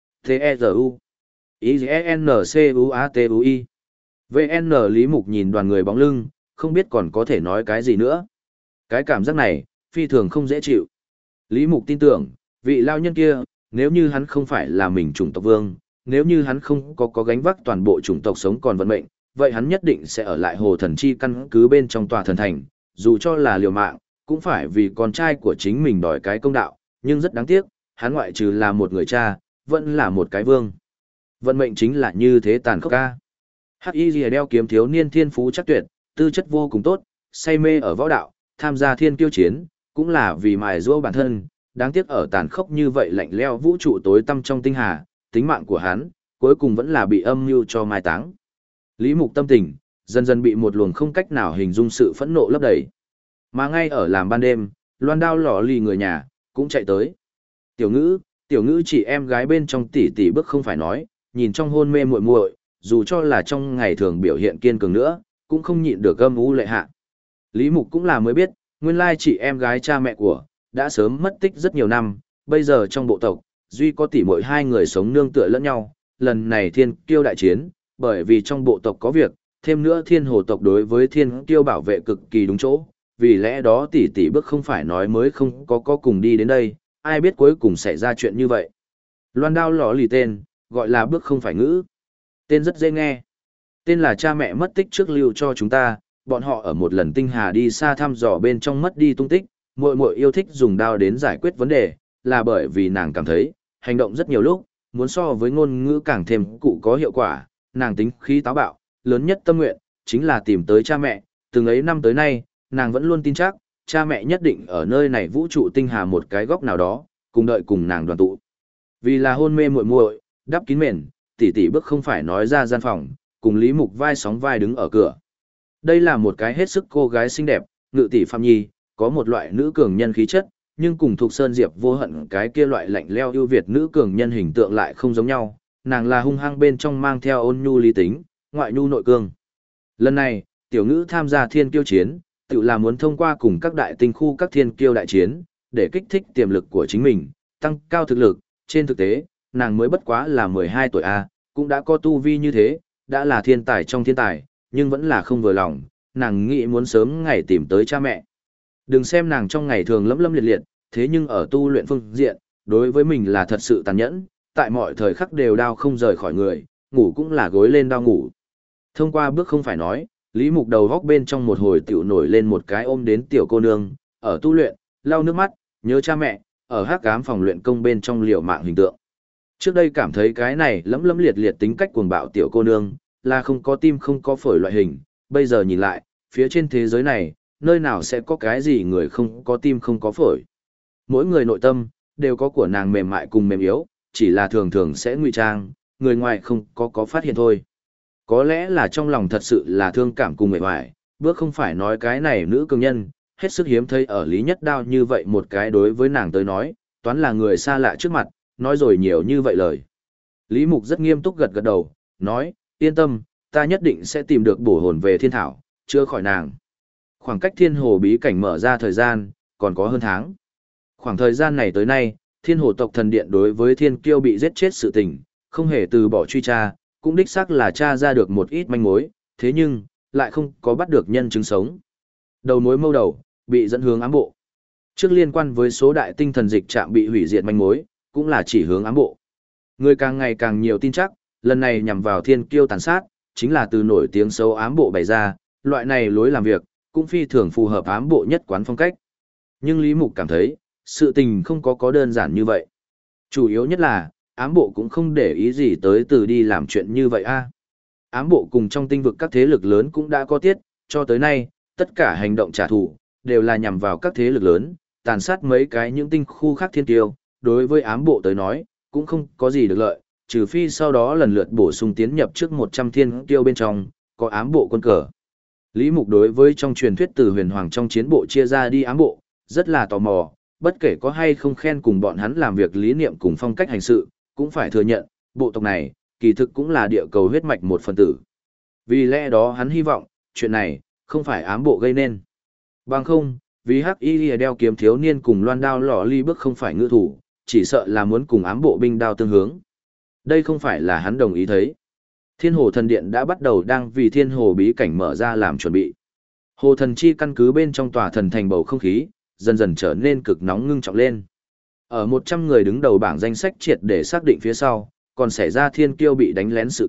T-E-Z-U I-N-C-U-A-T-U-I VN Lý Mục nhìn đoàn người bóng lưng, không biết còn có thể nói cái gì nữa. Cái cảm giác này, phi thường không dễ chịu. Lý Mục tin tưởng, vị lao nhân kia, nếu như hắn không phải là mình chủng tộc vương, nếu như hắn không có gánh vác toàn bộ chủng tộc sống còn vận mệnh, vậy hắn nhất định sẽ ở lại hồ thần chi căn cứ bên trong tòa thần thành, dù cho là liều mạng, cũng phải vì con trai của chính mình đòi cái công đạo, nhưng rất đáng tiếc, hắn ngoại trừ là một người cha, vẫn là một cái vương. Vận mệnh chính là như thế tàn khốc ca. Hắc Y Lìa đeo kiếm thiếu niên thiên phú chắc tuyệt, tư chất vô cùng tốt, say mê ở võ đạo, tham gia thiên kiêu chiến, cũng là vì mài giũa bản thân, đáng tiếc ở tàn khốc như vậy lạnh lẽo vũ trụ tối tăm trong tinh hà, tính mạng của hắn cuối cùng vẫn là bị âm mưu cho mai táng. Lý Mục tâm tình dần dần bị một luồng không cách nào hình dung sự phẫn nộ lấp đầy. Mà ngay ở làm ban đêm, Loan Đao lọ lì người nhà cũng chạy tới. Tiểu Ngữ chỉ em gái bên trong tỷ tỷ bước không phải nói, nhìn trong hôn mê muội muội, dù cho là trong ngày thường biểu hiện kiên cường nữa, cũng không nhịn được âm u lệ hạ. Lý Mục cũng là mới biết, nguyên lai chị em gái cha mẹ của đã sớm mất tích rất nhiều năm, bây giờ trong bộ tộc duy có tỷ muội hai người sống nương tựa lẫn nhau. Lần này thiên kiêu đại chiến, bởi vì trong bộ tộc có việc, thêm nữa thiên hồ tộc đối với thiên kiêu bảo vệ cực kỳ đúng chỗ, vì lẽ đó tỷ tỷ bước không phải nói mới không có cùng đi đến đây, ai biết cuối cùng xảy ra chuyện như vậy. Loan Đao lọ lì tên, gọi là bước không phải ngữ. Tên rất dễ nghe. Tên là cha mẹ mất tích trước lưu cho chúng ta, bọn họ ở một lần tinh hà đi xa thăm dò bên trong mất đi tung tích, muội muội yêu thích dùng đao đến giải quyết vấn đề, là bởi vì nàng cảm thấy, hành động rất nhiều lúc, muốn so với ngôn ngữ càng thêm cụ có hiệu quả, nàng tính khí táo bạo, lớn nhất tâm nguyện, chính là tìm tới cha mẹ, từng ấy năm tới nay, nàng vẫn luôn tin chắc, cha mẹ nhất định ở nơi này vũ trụ tinh hà một cái góc nào đó, cùng đợi cùng nàng đoàn tụ. Vì là hôn mê muội muội, đắp kín mền, tỷ tỷ bước không phải nói ra gian phòng, cùng Lý Mục vai sóng vai đứng ở cửa. Đây là một cái hết sức cô gái xinh đẹp, ngự tỷ Phạm Nhi, có một loại nữ cường nhân khí chất, nhưng cùng thuộc Sơn Diệp Vô Hận cái kia loại lạnh leo ưu việt nữ cường nhân hình tượng lại không giống nhau, nàng là hung hăng bên trong mang theo ôn nhu lý tính, ngoại nhu nội cương. Lần này, tiểu ngữ tham gia thiên kiêu chiến, tự là muốn thông qua cùng các đại tinh khu các thiên kiêu đại chiến, để kích thích tiềm lực của chính mình, tăng cao thực lực. Trên thực tế, nàng mới bất quá là 12 tuổi A, cũng đã có tu vi như thế, đã là thiên tài trong thiên tài, nhưng vẫn là không vừa lòng, nàng nghĩ muốn sớm ngày tìm tới cha mẹ. Đừng xem nàng trong ngày thường lấm lấm liệt liệt, thế nhưng ở tu luyện phương diện, đối với mình là thật sự tàn nhẫn, tại mọi thời khắc đều đau không rời khỏi người, ngủ cũng là gối lên đau ngủ. Thông qua bước không phải nói, Lý Mục đầu góc bên trong một hồi tiểu nổi lên một cái ôm đến tiểu cô nương, ở tu luyện, lau nước mắt, nhớ cha mẹ, ở hắc ám phòng luyện công bên trong liều mạng hình tượng. Trước đây cảm thấy cái này lấm lấm liệt liệt tính cách cuồng bạo tiểu cô nương, là không có tim không có phổi loại hình, bây giờ nhìn lại, phía trên thế giới này, nơi nào sẽ có cái gì người không có tim không có phổi. Mỗi người nội tâm, đều có của nàng mềm mại cùng mềm yếu, chỉ là thường thường sẽ ngụy trang, người ngoài không có phát hiện thôi. Có lẽ là trong lòng thật sự là thương cảm cùng mệt mỏi, bước không phải nói cái này nữ cường nhân, hết sức hiếm thấy ở Lý Nhất Đao như vậy một cái đối với nàng tới nói, toán là người xa lạ trước mặt, nói rồi nhiều như vậy lời. Lý Mục rất nghiêm túc gật gật đầu, nói, yên tâm, ta nhất định sẽ tìm được bổ hồn về thiên thảo, chữa khỏi nàng. Khoảng cách thiên hồ bí cảnh mở ra thời gian, còn có hơn tháng. Khoảng thời gian này tới nay, thiên hồ tộc thần điện đối với thiên kiêu bị giết chết sự tình, không hề từ bỏ truy tra, cũng đích xác là tra ra được một ít manh mối, thế nhưng, lại không có bắt được nhân chứng sống. Đầu mối mâu đầu, bị dẫn hướng ám bộ. Trước liên quan với số đại tinh thần dịch trạm bị hủy diệt manh mối, cũng là chỉ hướng ám bộ. Người càng ngày càng nhiều tin chắc, lần này nhằm vào thiên kiêu tàn sát, chính là từ nổi tiếng xấu ám bộ bày ra, loại này lối làm việc, cũng phi thường phù hợp ám bộ nhất quán phong cách. Nhưng Lý Mục cảm thấy, sự tình không có đơn giản như vậy. Chủ yếu nhất là, ám bộ cũng không để ý gì tới từ đi làm chuyện như vậy a. Ám bộ cùng trong tinh vực các thế lực lớn cũng đã có tiết, cho tới nay, tất cả hành động trả thù đều là nhằm vào các thế lực lớn, tàn sát mấy cái những tinh khu khác thiên tiêu, đối với ám bộ tới nói, cũng không có gì được lợi, trừ phi sau đó lần lượt bổ sung tiến nhập trước 100 thiên tiêu bên trong, có ám bộ quân cờ. Lý Mục đối với trong truyền thuyết từ huyền hoàng trong chiến bộ chia ra đi ám bộ, rất là tò mò, bất kể có hay không khen cùng bọn hắn làm việc lý niệm cùng phong cách hành sự, cũng phải thừa nhận, bộ tộc này, kỳ thực cũng là địa cầu huyết mạch một phần tử. Vì lẽ đó hắn hy vọng, chuyện này, không phải ám bộ gây nên. Bằng không, vì hắc y đeo kiếm thiếu niên cùng loan đao lò ly bước không phải ngư thủ, chỉ sợ là muốn cùng ám bộ binh đao tương hướng. Đây không phải là hắn đồng ý thấy. Thiên hồ thần điện đã bắt đầu đang vì thiên hồ bí cảnh mở ra làm chuẩn bị. Hồ thần chi căn cứ bên trong tòa thần thành bầu không khí, dần dần trở nên cực nóng ngưng trọng lên. Ở 100 người đứng đầu bảng danh sách triệt để xác định phía sau, còn xảy ra thiên kiêu bị đánh lén sự kiện,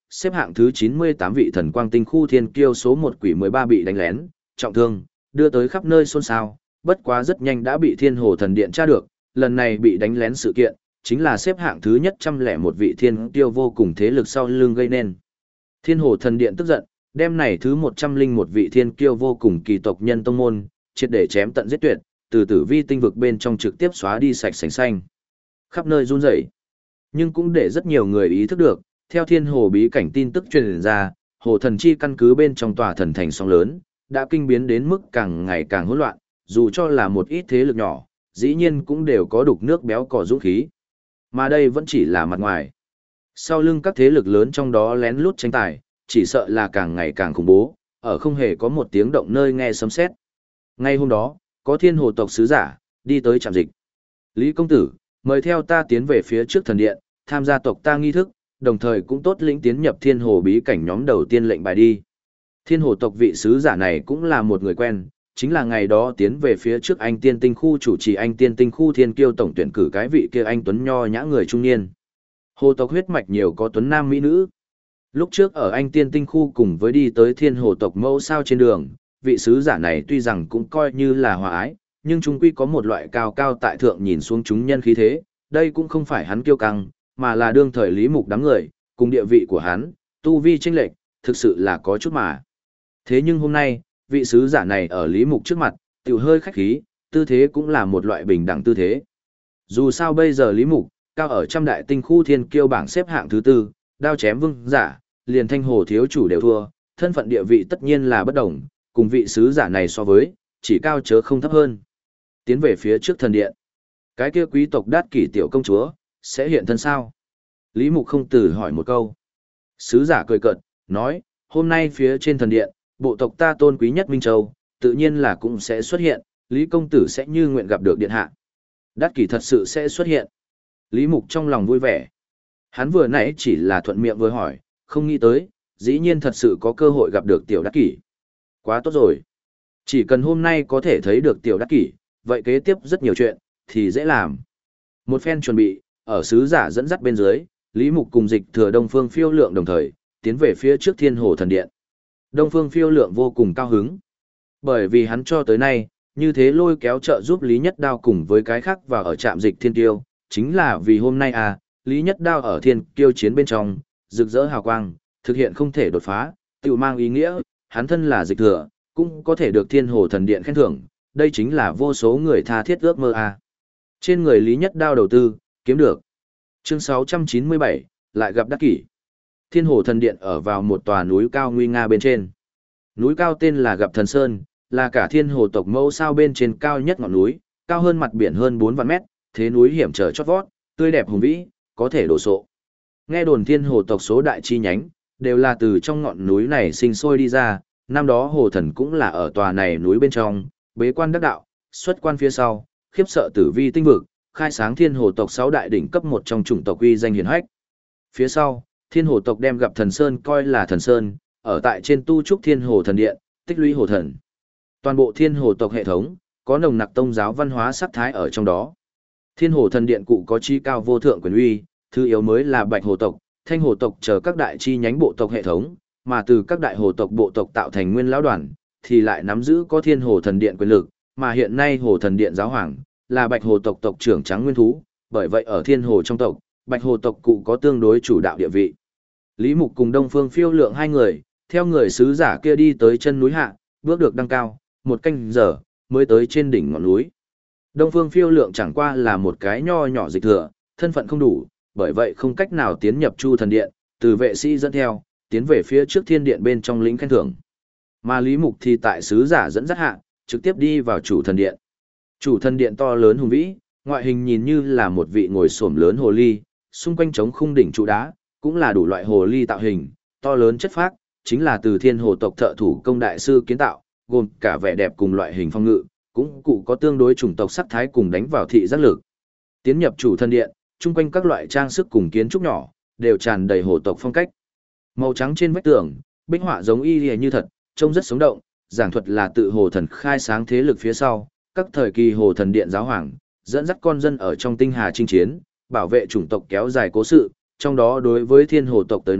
xếp hạng thứ 98 vị thần quang tinh khu thiên kiêu số 1 quỷ 13 bị đánh lén, trọng thương, đưa tới khắp nơi xôn xao, bất quá rất nhanh đã bị Thiên Hồ Thần Điện tra được, lần này bị đánh lén sự kiện, chính là xếp hạng thứ nhất 101 vị thiên kiêu vô cùng thế lực sau lưng gây nên. Thiên Hồ Thần Điện tức giận, đem này thứ 101 vị thiên kiêu vô cùng kỳ tộc nhân tông môn, triệt để chém tận giết tuyệt, từ tử vi tinh vực bên trong trực tiếp xóa đi sạch sành xanh. Khắp nơi run rẩy. Nhưng cũng để rất nhiều người ý thức được, theo Thiên Hồ bí cảnh tin tức truyền ra, Hồ Thần Chi căn cứ bên trong tòa thần thành sóng lớn, đã kinh biến đến mức càng ngày càng hỗn loạn, dù cho là một ít thế lực nhỏ, dĩ nhiên cũng đều có đục nước béo cò dũng khí. Mà đây vẫn chỉ là mặt ngoài. Sau lưng các thế lực lớn trong đó lén lút tranh tài, chỉ sợ là càng ngày càng khủng bố, ở không hề có một tiếng động nơi nghe sấm sét. Ngay hôm đó, có Thiên Hồ tộc sứ giả đi tới trạm dịch. Lý công tử, mời theo ta tiến về phía trước thần điện, tham gia tộc ta nghi thức, đồng thời cũng tốt lĩnh tiến nhập Thiên Hồ bí cảnh nhóm đầu tiên lệnh bài đi. Thiên Hồ tộc vị sứ giả này cũng là một người quen, chính là ngày đó tiến về phía trước anh tiên tinh khu chủ trì anh tiên tinh khu thiên kiêu tổng tuyển cử cái vị kia anh tuấn nho nhã người trung niên. Hồ tộc huyết mạch nhiều có tuấn nam mỹ nữ. Lúc trước ở anh tiên tinh khu cùng với đi tới Thiên Hồ tộc mẫu sao trên đường, vị sứ giả này tuy rằng cũng coi như là hòa ái, nhưng chúng quy có một loại cao cao tại thượng nhìn xuống chúng nhân khí thế, đây cũng không phải hắn kiêu căng, mà là đương thời Lý Mục đám người, cùng địa vị của hắn, tu vi chênh lệch, thực sự là có chút mà. Thế nhưng hôm nay, vị sứ giả này ở Lý Mục trước mặt, tiểu hơi khách khí, tư thế cũng là một loại bình đẳng tư thế. Dù sao bây giờ Lý Mục, cao ở trăm đại tinh khu thiên kiêu bảng xếp hạng thứ tư, đao chém vương giả, liền Thanh Hồ thiếu chủ đều thua, thân phận địa vị tất nhiên là bất đồng, cùng vị sứ giả này so với, chỉ cao chớ không thấp hơn. Tiến về phía trước thần điện. Cái kia quý tộc Đát Kỷ tiểu công chúa, sẽ hiện thân sao? Lý Mục không từ hỏi một câu. Sứ giả cười cợt, nói, hôm nay phía trên thần điện, bộ tộc ta tôn quý nhất Minh Châu, tự nhiên là cũng sẽ xuất hiện, Lý công tử sẽ như nguyện gặp được điện hạ. Đát Kỷ thật sự sẽ xuất hiện. Lý Mục trong lòng vui vẻ. Hắn vừa nãy chỉ là thuận miệng vừa hỏi, không nghĩ tới, dĩ nhiên thật sự có cơ hội gặp được tiểu Đát Kỷ. Quá tốt rồi. Chỉ cần hôm nay có thể thấy được tiểu Đát Kỷ, vậy kế tiếp rất nhiều chuyện, thì dễ làm. Một phen chuẩn bị, ở sứ giả dẫn dắt bên dưới, Lý Mục cùng Dịch Thừa Đông Phương Phiêu Lượng đồng thời, tiến về phía trước Thiên Hồ thần điện. Đông Phương Phiêu Lượng vô cùng cao hứng. Bởi vì hắn cho tới nay, như thế lôi kéo trợ giúp Lý Nhất Đao cùng với cái khác vào ở trạm dịch Thiên Tiêu, chính là vì hôm nay Lý Nhất Đao ở Thiên Kiêu chiến bên trong, rực rỡ hào quang, thực hiện không thể đột phá, tự mang ý nghĩa, hắn thân là Dịch Thừa, cũng có thể được Thiên Hồ thần điện khen thưởng, đây chính là vô số người tha thiết ước mơ Trên người Lý Nhất Đao đầu tư, kiếm được. Chương 697, lại gặp Đắc Kỷ. Thiên Hồ thần điện ở vào một tòa núi cao nguy nga bên trên. Núi cao tên là Gặp Thần Sơn, là cả Thiên Hồ tộc mẫu sao bên trên cao nhất ngọn núi, cao hơn mặt biển hơn 4 vạn mét, thế núi hiểm trở chót vót, tươi đẹp hùng vĩ, có thể đổ sộ. Nghe đồn Thiên Hồ tộc số đại chi nhánh, đều là từ trong ngọn núi này sinh sôi đi ra, năm đó Hồ Thần cũng là ở tòa này núi bên trong, bế quan đắc đạo, xuất quan phía sau, khiếp sợ tử vi tinh vực, khai sáng Thiên Hồ tộc 6 đại đỉnh cấp một trong chủng tộc uy danh hiển hách. Phía sau, Thiên Hồ tộc đem Gặp Thần Sơn coi là thần sơn, ở tại trên tu trúc Thiên Hồ thần điện, tích lũy hồ thần. Toàn bộ Thiên Hồ tộc hệ thống, có nồng nặc tông giáo văn hóa sắc thái ở trong đó. Thiên Hồ thần điện cụ có chi cao vô thượng quyền uy, thứ yếu mới là Bạch Hồ tộc, Thanh Hồ tộc chờ các đại chi nhánh bộ tộc hệ thống, mà từ các đại hồ tộc bộ tộc tạo thành nguyên lão đoàn, thì lại nắm giữ có Thiên Hồ thần điện quyền lực, mà hiện nay Hồ thần điện giáo hoàng là Bạch Hồ tộc tộc trưởng Trắng Nguyên Thú, bởi vậy ở Thiên Hồ trong tộc, Bạch Hồ tộc cụ có tương đối chủ đạo địa vị. Lý Mục cùng Đông Phương Phiêu Lượng hai người, theo người sứ giả kia đi tới chân núi hạ, bước được đăng cao, một canh giờ mới tới trên đỉnh ngọn núi. Đông Phương Phiêu Lượng chẳng qua là một cái nho nhỏ Dịch Thừa, thân phận không đủ, bởi vậy không cách nào tiến nhập Chu thần điện, từ vệ sĩ dẫn theo, tiến về phía trước thiên điện bên trong lĩnh khen thưởng. Mà Lý Mục thì tại sứ giả dẫn dắt hạ, trực tiếp đi vào chủ thần điện. Chủ thần điện to lớn hùng vĩ, ngoại hình nhìn như là một vị ngồi xổm lớn hồ ly, xung quanh trống khung đỉnh trụ đá, cũng là đủ loại hồ ly tạo hình, to lớn chất phác, chính là từ Thiên Hồ tộc thợ thủ công đại sư kiến tạo, gồm cả vẻ đẹp cùng loại hình phong ngự, cũng cụ có tương đối chủng tộc sắc thái cùng đánh vào thị giác lực. Tiến nhập chủ thần điện, chung quanh các loại trang sức cùng kiến trúc nhỏ, đều tràn đầy hồ tộc phong cách. Màu trắng trên vách tường, bích họa giống y lìa như thật, trông rất sống động, giảng thuật là tự hồ thần khai sáng thế lực phía sau, các thời kỳ hồ thần điện giáo hoàng, dẫn dắt con dân ở trong tinh hà chinh chiến, bảo vệ chủng tộc kéo dài cố sự, trong đó đối với Thiên Hồ tộc tới nói,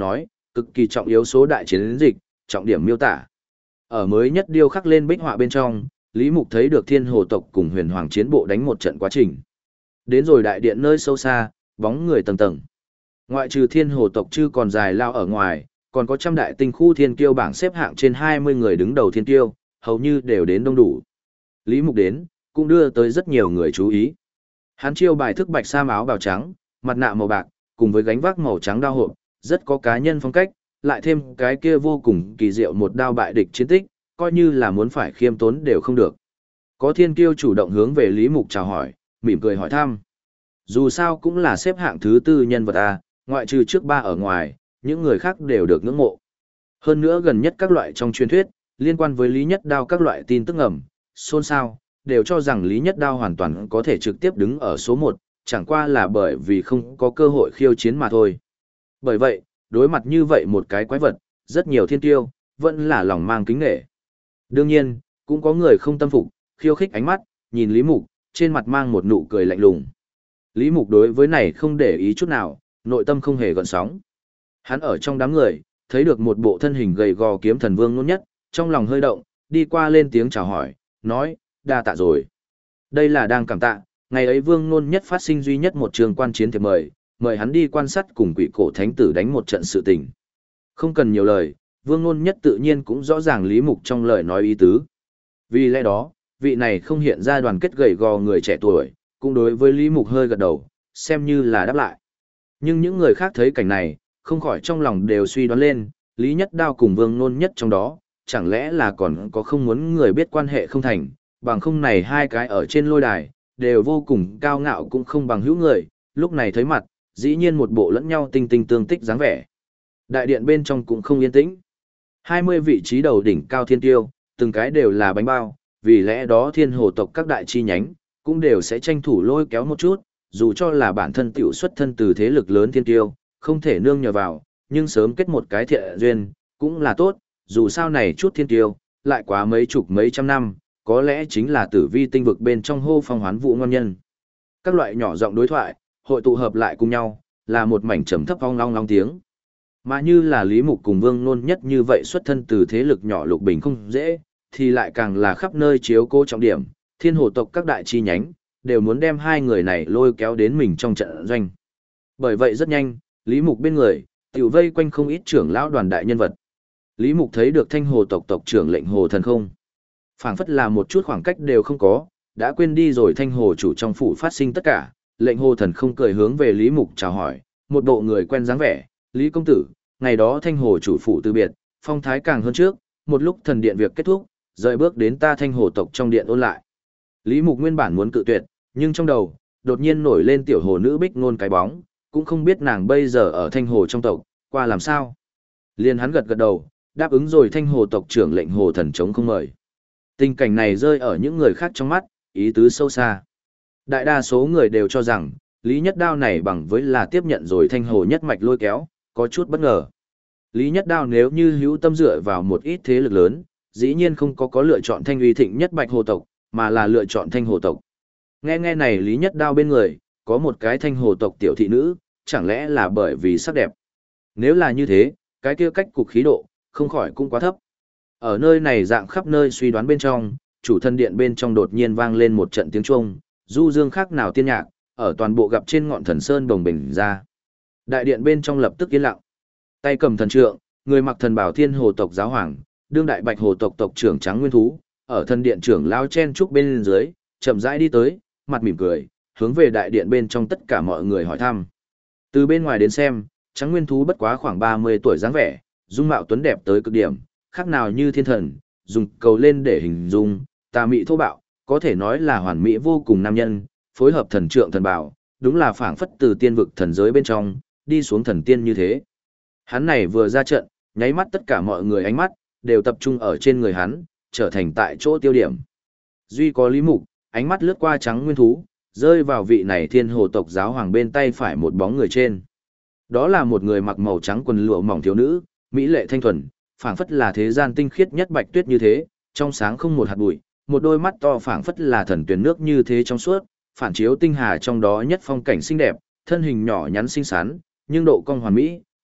cực kỳ trọng yếu số đại chiến dịch, trọng điểm miêu tả. Ở mới nhất điêu khắc lên bích họa bên trong, Lý Mục thấy được Thiên Hồ tộc cùng Huyền Hoàng chiến bộ đánh một trận quá trình. Đến rồi đại điện nơi sâu xa, bóng người tầng tầng. Ngoại trừ Thiên Hồ tộc chư còn dài lao ở ngoài, còn có trăm đại tinh khu thiên kiêu bảng xếp hạng trên 20 người đứng đầu thiên kiêu, hầu như đều đến đông đủ. Lý Mục đến, cũng đưa tới rất nhiều người chú ý. Hắn chiêu bài thức bạch sam áo bào trắng, mặt nạ màu bạc, cùng với gánh vác màu trắng đao hộp, rất có cá nhân phong cách, lại thêm cái kia vô cùng kỳ diệu một đao bại địch chiến tích, coi như là muốn phải khiêm tốn đều không được. Có thiên kiêu chủ động hướng về Lý Mục chào hỏi, mỉm cười hỏi thăm. Dù sao cũng là xếp hạng thứ tư nhân vật A, ngoại trừ trước ba ở ngoài, những người khác đều được ngưỡng mộ. Hơn nữa gần nhất các loại trong truyền thuyết, liên quan với Lý Nhất Đao các loại tin tức ngầm, xôn xao, đều cho rằng Lý Nhất Đao hoàn toàn có thể trực tiếp đứng ở số 1, chẳng qua là bởi vì không có cơ hội khiêu chiến mà thôi. Bởi vậy, đối mặt như vậy một cái quái vật, rất nhiều thiên tiêu, vẫn là lòng mang kính nghệ. Đương nhiên, cũng có người không tâm phục, khiêu khích ánh mắt, nhìn Lý Mục, trên mặt mang một nụ cười lạnh lùng. Lý Mục đối với này không để ý chút nào, nội tâm không hề gợn sóng. Hắn ở trong đám người, thấy được một bộ thân hình gầy gò kiếm thần Vương Nôn Nhất, trong lòng hơi động, đi qua lên tiếng chào hỏi, nói, đa tạ rồi. Đây là đang cảm tạ, ngày ấy Vương Nôn Nhất phát sinh duy nhất một trường quan chiến thiệp mời hắn đi quan sát cùng Quỷ Cổ Thánh Tử đánh một trận sự tình. Không cần nhiều lời, Vương Nôn Nhất tự nhiên cũng rõ ràng Lý Mục trong lời nói ý tứ. Vì lẽ đó, vị này không hiện ra đoàn kết gầy gò người trẻ tuổi, cũng đối với Lý Mục hơi gật đầu, xem như là đáp lại. Nhưng những người khác thấy cảnh này, không khỏi trong lòng đều suy đoán lên, Lý Nhất Đao cùng Vương Nôn Nhất trong đó, chẳng lẽ là còn có không muốn người biết quan hệ không thành, bằng không này hai cái ở trên lôi đài, đều vô cùng cao ngạo cũng không bằng hữu người, lúc này thấy mặt, dĩ nhiên một bộ lẫn nhau tinh tinh tương tích dáng vẻ. Đại điện bên trong cũng không yên tĩnh. 20 vị trí đầu đỉnh cao thiên tiêu, từng cái đều là bánh bao, vì lẽ đó Thiên Hồ tộc các đại chi nhánh, cũng đều sẽ tranh thủ lôi kéo một chút, dù cho là bản thân tiểu xuất thân từ thế lực lớn thiên tiêu, không thể nương nhờ vào, nhưng sớm kết một cái thiện duyên, cũng là tốt, dù sao này chút thiên tiêu, lại quá mấy chục mấy trăm năm, có lẽ chính là tử vi tinh vực bên trong hô phong hoán vũ ngon nhân. Các loại nhỏ giọng đối thoại, hội tụ hợp lại cùng nhau, là một mảnh trầm thấp ong long long tiếng. Mà như là Lý Mục cùng Vương Nôn Nhất như vậy xuất thân từ thế lực nhỏ lục bình không dễ, thì lại càng là khắp nơi chiếu cố trọng điểm, Thiên Hồ tộc các đại chi nhánh, đều muốn đem hai người này lôi kéo đến mình trong trận doanh. Bởi vậy rất nhanh, Lý Mục bên người, tiểu vây quanh không ít trưởng lão đoàn đại nhân vật. Lý Mục thấy được Thanh Hồ tộc tộc trưởng Lệnh Hồ Thần không. Phảng phất là một chút khoảng cách đều không có, đã quên đi rồi Thanh Hồ chủ trong phủ phát sinh tất cả. Lệnh Hồ Thần không cười hướng về Lý Mục chào hỏi, một bộ người quen dáng vẻ, Lý công tử, ngày đó Thanh Hồ chủ phủ từ biệt, phong thái càng hơn trước, một lúc thần điện việc kết thúc, rời bước đến ta Thanh Hồ tộc trong điện ôn lại. Lý Mục nguyên bản muốn cự tuyệt, nhưng trong đầu, đột nhiên nổi lên tiểu hồ nữ Bích Ngôn cái bóng, cũng không biết nàng bây giờ ở Thanh Hồ trong tộc, qua làm sao. Liền hắn gật gật đầu, đáp ứng rồi Thanh Hồ tộc trưởng Lệnh Hồ Thần chống không mời. Tình cảnh này rơi ở những người khác trong mắt, ý tứ sâu xa. Đại đa số người đều cho rằng, Lý Nhất Đao này bằng với là tiếp nhận rồi Thanh Hồ nhất mạch lôi kéo, có chút bất ngờ. Lý Nhất Đao nếu như hữu tâm dựa vào một ít thế lực lớn, dĩ nhiên không có lựa chọn Thanh Uy Thịnh nhất Bạch Hồ tộc, mà là lựa chọn Thanh Hồ tộc. Nghe này Lý Nhất Đao bên người, có một cái Thanh Hồ tộc tiểu thị nữ, chẳng lẽ là bởi vì sắc đẹp. Nếu là như thế, cái kia cách cục khí độ, không khỏi cũng quá thấp. Ở nơi này dạng khắp nơi suy đoán bên trong, chủ thân điện bên trong đột nhiên vang lên một trận tiếng chuông, du dương khác nào tiên nhạc, ở toàn bộ gặp trên ngọn thần sơn đồng bình ra. Đại điện bên trong lập tức yên lặng. Tay cầm thần trượng, người mặc thần bảo Thiên Hồ tộc giáo hoàng, đương đại Bạch Hồ tộc tộc trưởng Trắng Nguyên Thú, ở thân điện trưởng lao chen trúc bên dưới, chậm rãi đi tới, mặt mỉm cười, hướng về đại điện bên trong tất cả mọi người hỏi thăm. Từ bên ngoài đến xem, Trắng Nguyên Thú bất quá khoảng 30 tuổi dáng vẻ, dung mạo tuấn đẹp tới cực điểm, khác nào như thiên thần, dùng cầu lên để hình dung, tà mị thô bạo, có thể nói là hoàn mỹ vô cùng nam nhân, phối hợp thần trượng thần bảo, đúng là phảng phất từ tiên vực thần giới bên trong, đi xuống thần tiên như thế. Hắn này vừa ra trận, nháy mắt tất cả mọi người ánh mắt, đều tập trung ở trên người hắn, trở thành tại chỗ tiêu điểm. Duy có Lý Mục, ánh mắt lướt qua Trắng Nguyên Thú, rơi vào vị này Thiên Hồ tộc giáo hoàng bên tay phải một bóng người trên. Đó là một người mặc màu trắng quần lụa mỏng thiếu nữ, mỹ lệ thanh thuần, phảng phất là thế gian tinh khiết nhất bạch tuyết như thế, trong sáng không một hạt bụi, một đôi mắt to phảng phất là thần tuyền nước như thế trong suốt, phản chiếu tinh hà trong đó nhất phong cảnh xinh đẹp, thân hình nhỏ nhắn xinh xắn, nhưng độ cong hoàn mỹ,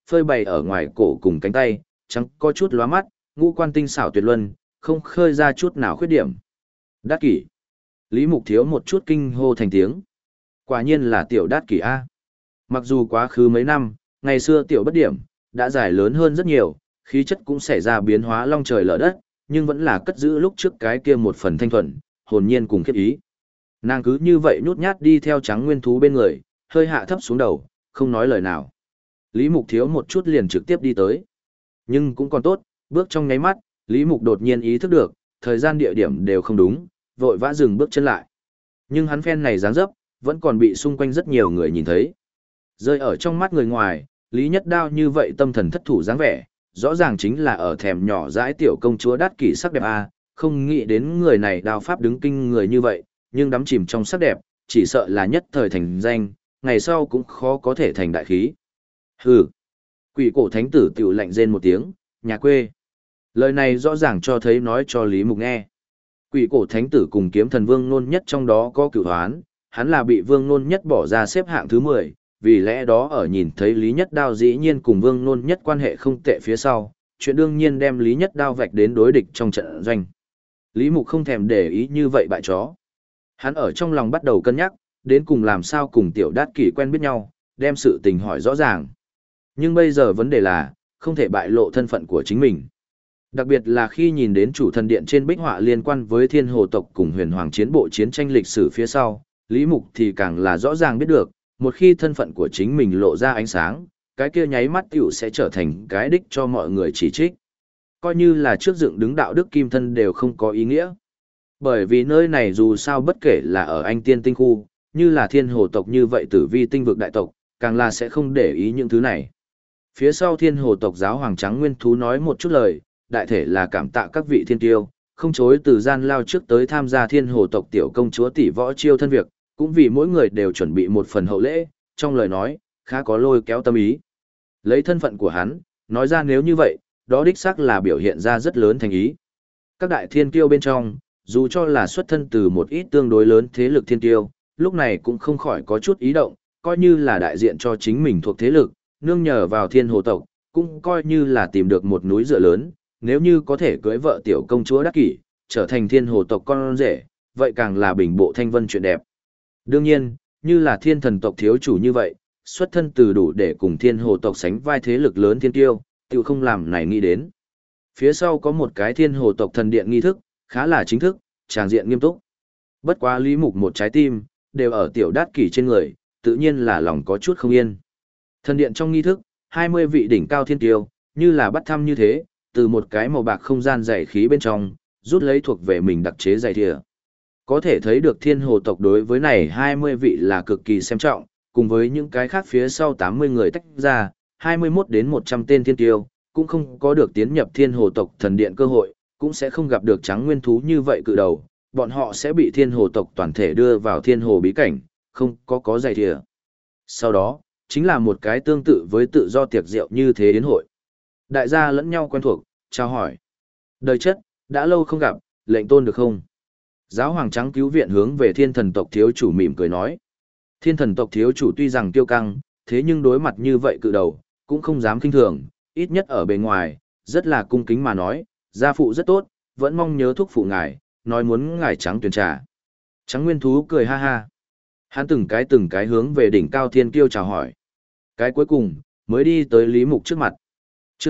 phơi bày ở ngoài cổ cùng cánh tay, trắng có chút lóa mắt, ngũ quan tinh xảo tuyệt luân, không khơi ra chút nào khuyết điểm. Đát kỷ. Lý Mục thiếu một chút kinh hô thành tiếng. Quả nhiên là tiểu đát kỷ A. Mặc dù quá khứ mấy năm, ngày xưa tiểu bất điểm, đã dài lớn hơn rất nhiều, khí chất cũng xảy ra biến hóa long trời lở đất, nhưng vẫn là cất giữ lúc trước cái kia một phần thanh thuần, hồn nhiên cùng khiếp ý. Nàng cứ như vậy nhút nhát đi theo trắng nguyên thú bên người, hơi hạ thấp xuống đầu, không nói lời nào. Lý Mục thiếu một chút liền trực tiếp đi tới. Nhưng cũng còn tốt, bước trong nháy mắt, Lý Mục đột nhiên ý thức được, thời gian địa điểm đều không đúng, vội vã dừng bước chân lại. Nhưng hắn phen này dáng dấp, vẫn còn bị xung quanh rất nhiều người nhìn thấy. Rơi ở trong mắt người ngoài, Lý Nhất Đao như vậy tâm thần thất thủ dáng vẻ, rõ ràng chính là ở thèm nhỏ dãi tiểu công chúa đát kỷ sắc đẹp a, không nghĩ đến người này đao pháp đứng kinh người như vậy, nhưng đắm chìm trong sắc đẹp, chỉ sợ là nhất thời thành danh, ngày sau cũng khó có thể thành đại khí. Hừ. Quỷ cổ thánh tử tiểu lạnh rên một tiếng, nhà quê. Lời này rõ ràng cho thấy nói cho Lý Mục nghe. Quỷ cổ thánh tử cùng kiếm thần Vương Nôn Nhất trong đó có cửu hoán, hắn là bị Vương Nôn Nhất bỏ ra xếp hạng thứ 10, vì lẽ đó ở nhìn thấy Lý Nhất Đao dĩ nhiên cùng Vương Nôn Nhất quan hệ không tệ phía sau, chuyện đương nhiên đem Lý Nhất Đao vạch đến đối địch trong trận doanh. Lý Mục không thèm để ý như vậy bại chó. Hắn ở trong lòng bắt đầu cân nhắc, đến cùng làm sao cùng tiểu đát kỷ quen biết nhau, đem sự tình hỏi rõ ràng. Nhưng bây giờ vấn đề là, không thể bại lộ thân phận của chính mình. Đặc biệt là khi nhìn đến chủ thần điện trên bích họa liên quan với thiên hồ tộc cùng huyền hoàng chiến bộ chiến tranh lịch sử phía sau, Lý Mục thì càng là rõ ràng biết được, một khi thân phận của chính mình lộ ra ánh sáng, cái kia nháy mắt tiểu sẽ trở thành cái đích cho mọi người chỉ trích. Coi như là trước dựng đứng đạo đức kim thân đều không có ý nghĩa. Bởi vì nơi này dù sao bất kể là ở Anh Tiên Tinh Khu, như là thiên hồ tộc như vậy tử vi tinh vực đại tộc, càng là sẽ không để ý những thứ này. Phía sau thiên hồ tộc giáo hoàng trắng nguyên thú nói một chút lời, đại thể là cảm tạ các vị thiên tiêu, không chối từ gian lao trước tới tham gia thiên hồ tộc tiểu công chúa tỷ võ chiêu thân việc, cũng vì mỗi người đều chuẩn bị một phần hậu lễ, trong lời nói, khá có lôi kéo tâm ý. Lấy thân phận của hắn, nói ra nếu như vậy, đó đích xác là biểu hiện ra rất lớn thành ý. Các đại thiên kiêu bên trong, dù cho là xuất thân từ một ít tương đối lớn thế lực thiên kiêu, lúc này cũng không khỏi có chút ý động, coi như là đại diện cho chính mình thuộc thế lực, nương nhờ vào thiên hồ tộc, cũng coi như là tìm được một núi dựa lớn, nếu như có thể cưới vợ tiểu công chúa đắc kỷ, trở thành thiên hồ tộc con rể, vậy càng là bình bộ thanh vân chuyện đẹp. Đương nhiên, như là thiên thần tộc thiếu chủ như vậy, xuất thân từ đủ để cùng thiên hồ tộc sánh vai thế lực lớn thiên tiêu, tự không làm này nghĩ đến. Phía sau có một cái thiên hồ tộc thần điện nghi thức, khá là chính thức, tràng diện nghiêm túc. Bất quá Lý Mục một trái tim, đều ở tiểu đát kỷ trên người, tự nhiên là lòng có chút không yên. Thần điện trong nghi thức, 20 vị đỉnh cao thiên tiêu, như là bắt thăm như thế, từ một cái màu bạc không gian dày khí bên trong, rút lấy thuộc về mình đặc chế dày thìa. Có thể thấy được thiên hồ tộc đối với này 20 vị là cực kỳ xem trọng, cùng với những cái khác phía sau 80 người tách ra, 21 đến 100 tên thiên tiêu, cũng không có được tiến nhập thiên hồ tộc thần điện cơ hội, cũng sẽ không gặp được trắng nguyên thú như vậy cự đầu, bọn họ sẽ bị thiên hồ tộc toàn thể đưa vào thiên hồ bí cảnh, không có dày thìa. Sau đó, chính là một cái tương tự với tự do tiệc rượu như thế đến hội. Đại gia lẫn nhau quen thuộc, chào hỏi. Đời chất, đã lâu không gặp, lệnh tôn được không? Giáo hoàng trắng cứu viện hướng về thiên thần tộc thiếu chủ mỉm cười nói. Thiên thần tộc thiếu chủ tuy rằng kiêu căng, thế nhưng đối mặt như vậy cự đầu, cũng không dám kinh thường, ít nhất ở bề ngoài, rất là cung kính mà nói, gia phụ rất tốt, vẫn mong nhớ thúc phụ ngài, nói muốn ngài trắng tuyển trà. Trắng nguyên thú cười ha ha. Hắn từng cái hướng về đỉnh cao thiên kiêu chào hỏi. Cái cuối cùng, mới đi tới Lý Mục trước mặt. Chương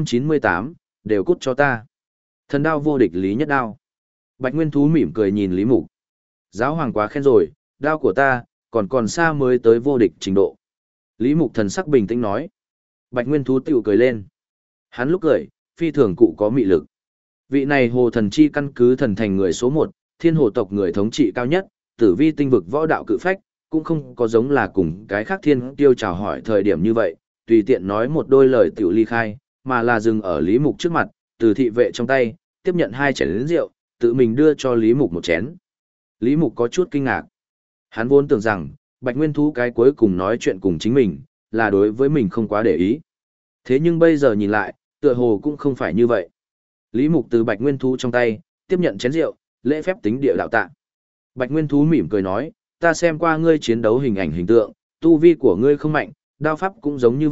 698, đều cút cho ta. Thần đao vô địch Lý Nhất Đao. Bạch Nguyên Thú mỉm cười nhìn Lý Mục. Giáo hoàng quá khen rồi, đao của ta, còn xa mới tới vô địch trình độ. Lý Mục thần sắc bình tĩnh nói. Bạch Nguyên Thú tiểu cười lên. Hắn lúc cười, phi thường cụ có mị lực. Vị này hồ thần chi căn cứ thần thành người số 1, thiên hồ tộc người thống trị cao nhất, tử vi tinh vực võ đạo cự phách, cũng không có giống là cùng cái khác thiên tiêu chào hỏi thời điểm như vậy, tùy tiện nói một đôi lời tiểu ly khai, mà là dừng ở Lý Mục trước mặt, từ thị vệ trong tay, tiếp nhận 2 chén rượu, tự mình đưa cho Lý Mục một chén. Lý Mục có chút kinh ngạc. Hắn vốn tưởng rằng, Bạch Nguyên Thú cái cuối cùng nói chuyện cùng chính mình, là đối với mình không quá để ý. Thế nhưng bây giờ nhìn lại, tựa hồ cũng không phải như vậy. Lý Mục từ Bạch Nguyên Thú trong tay, tiếp nhận chén rượu, lễ phép tính địa đạo tạ. Bạch Nguyên Thú mỉm cười nói, ta xem qua ngươi chiến đấu hình tượng, tu vi của ngươi không mạnh, đao pháp cũng giống như vậy,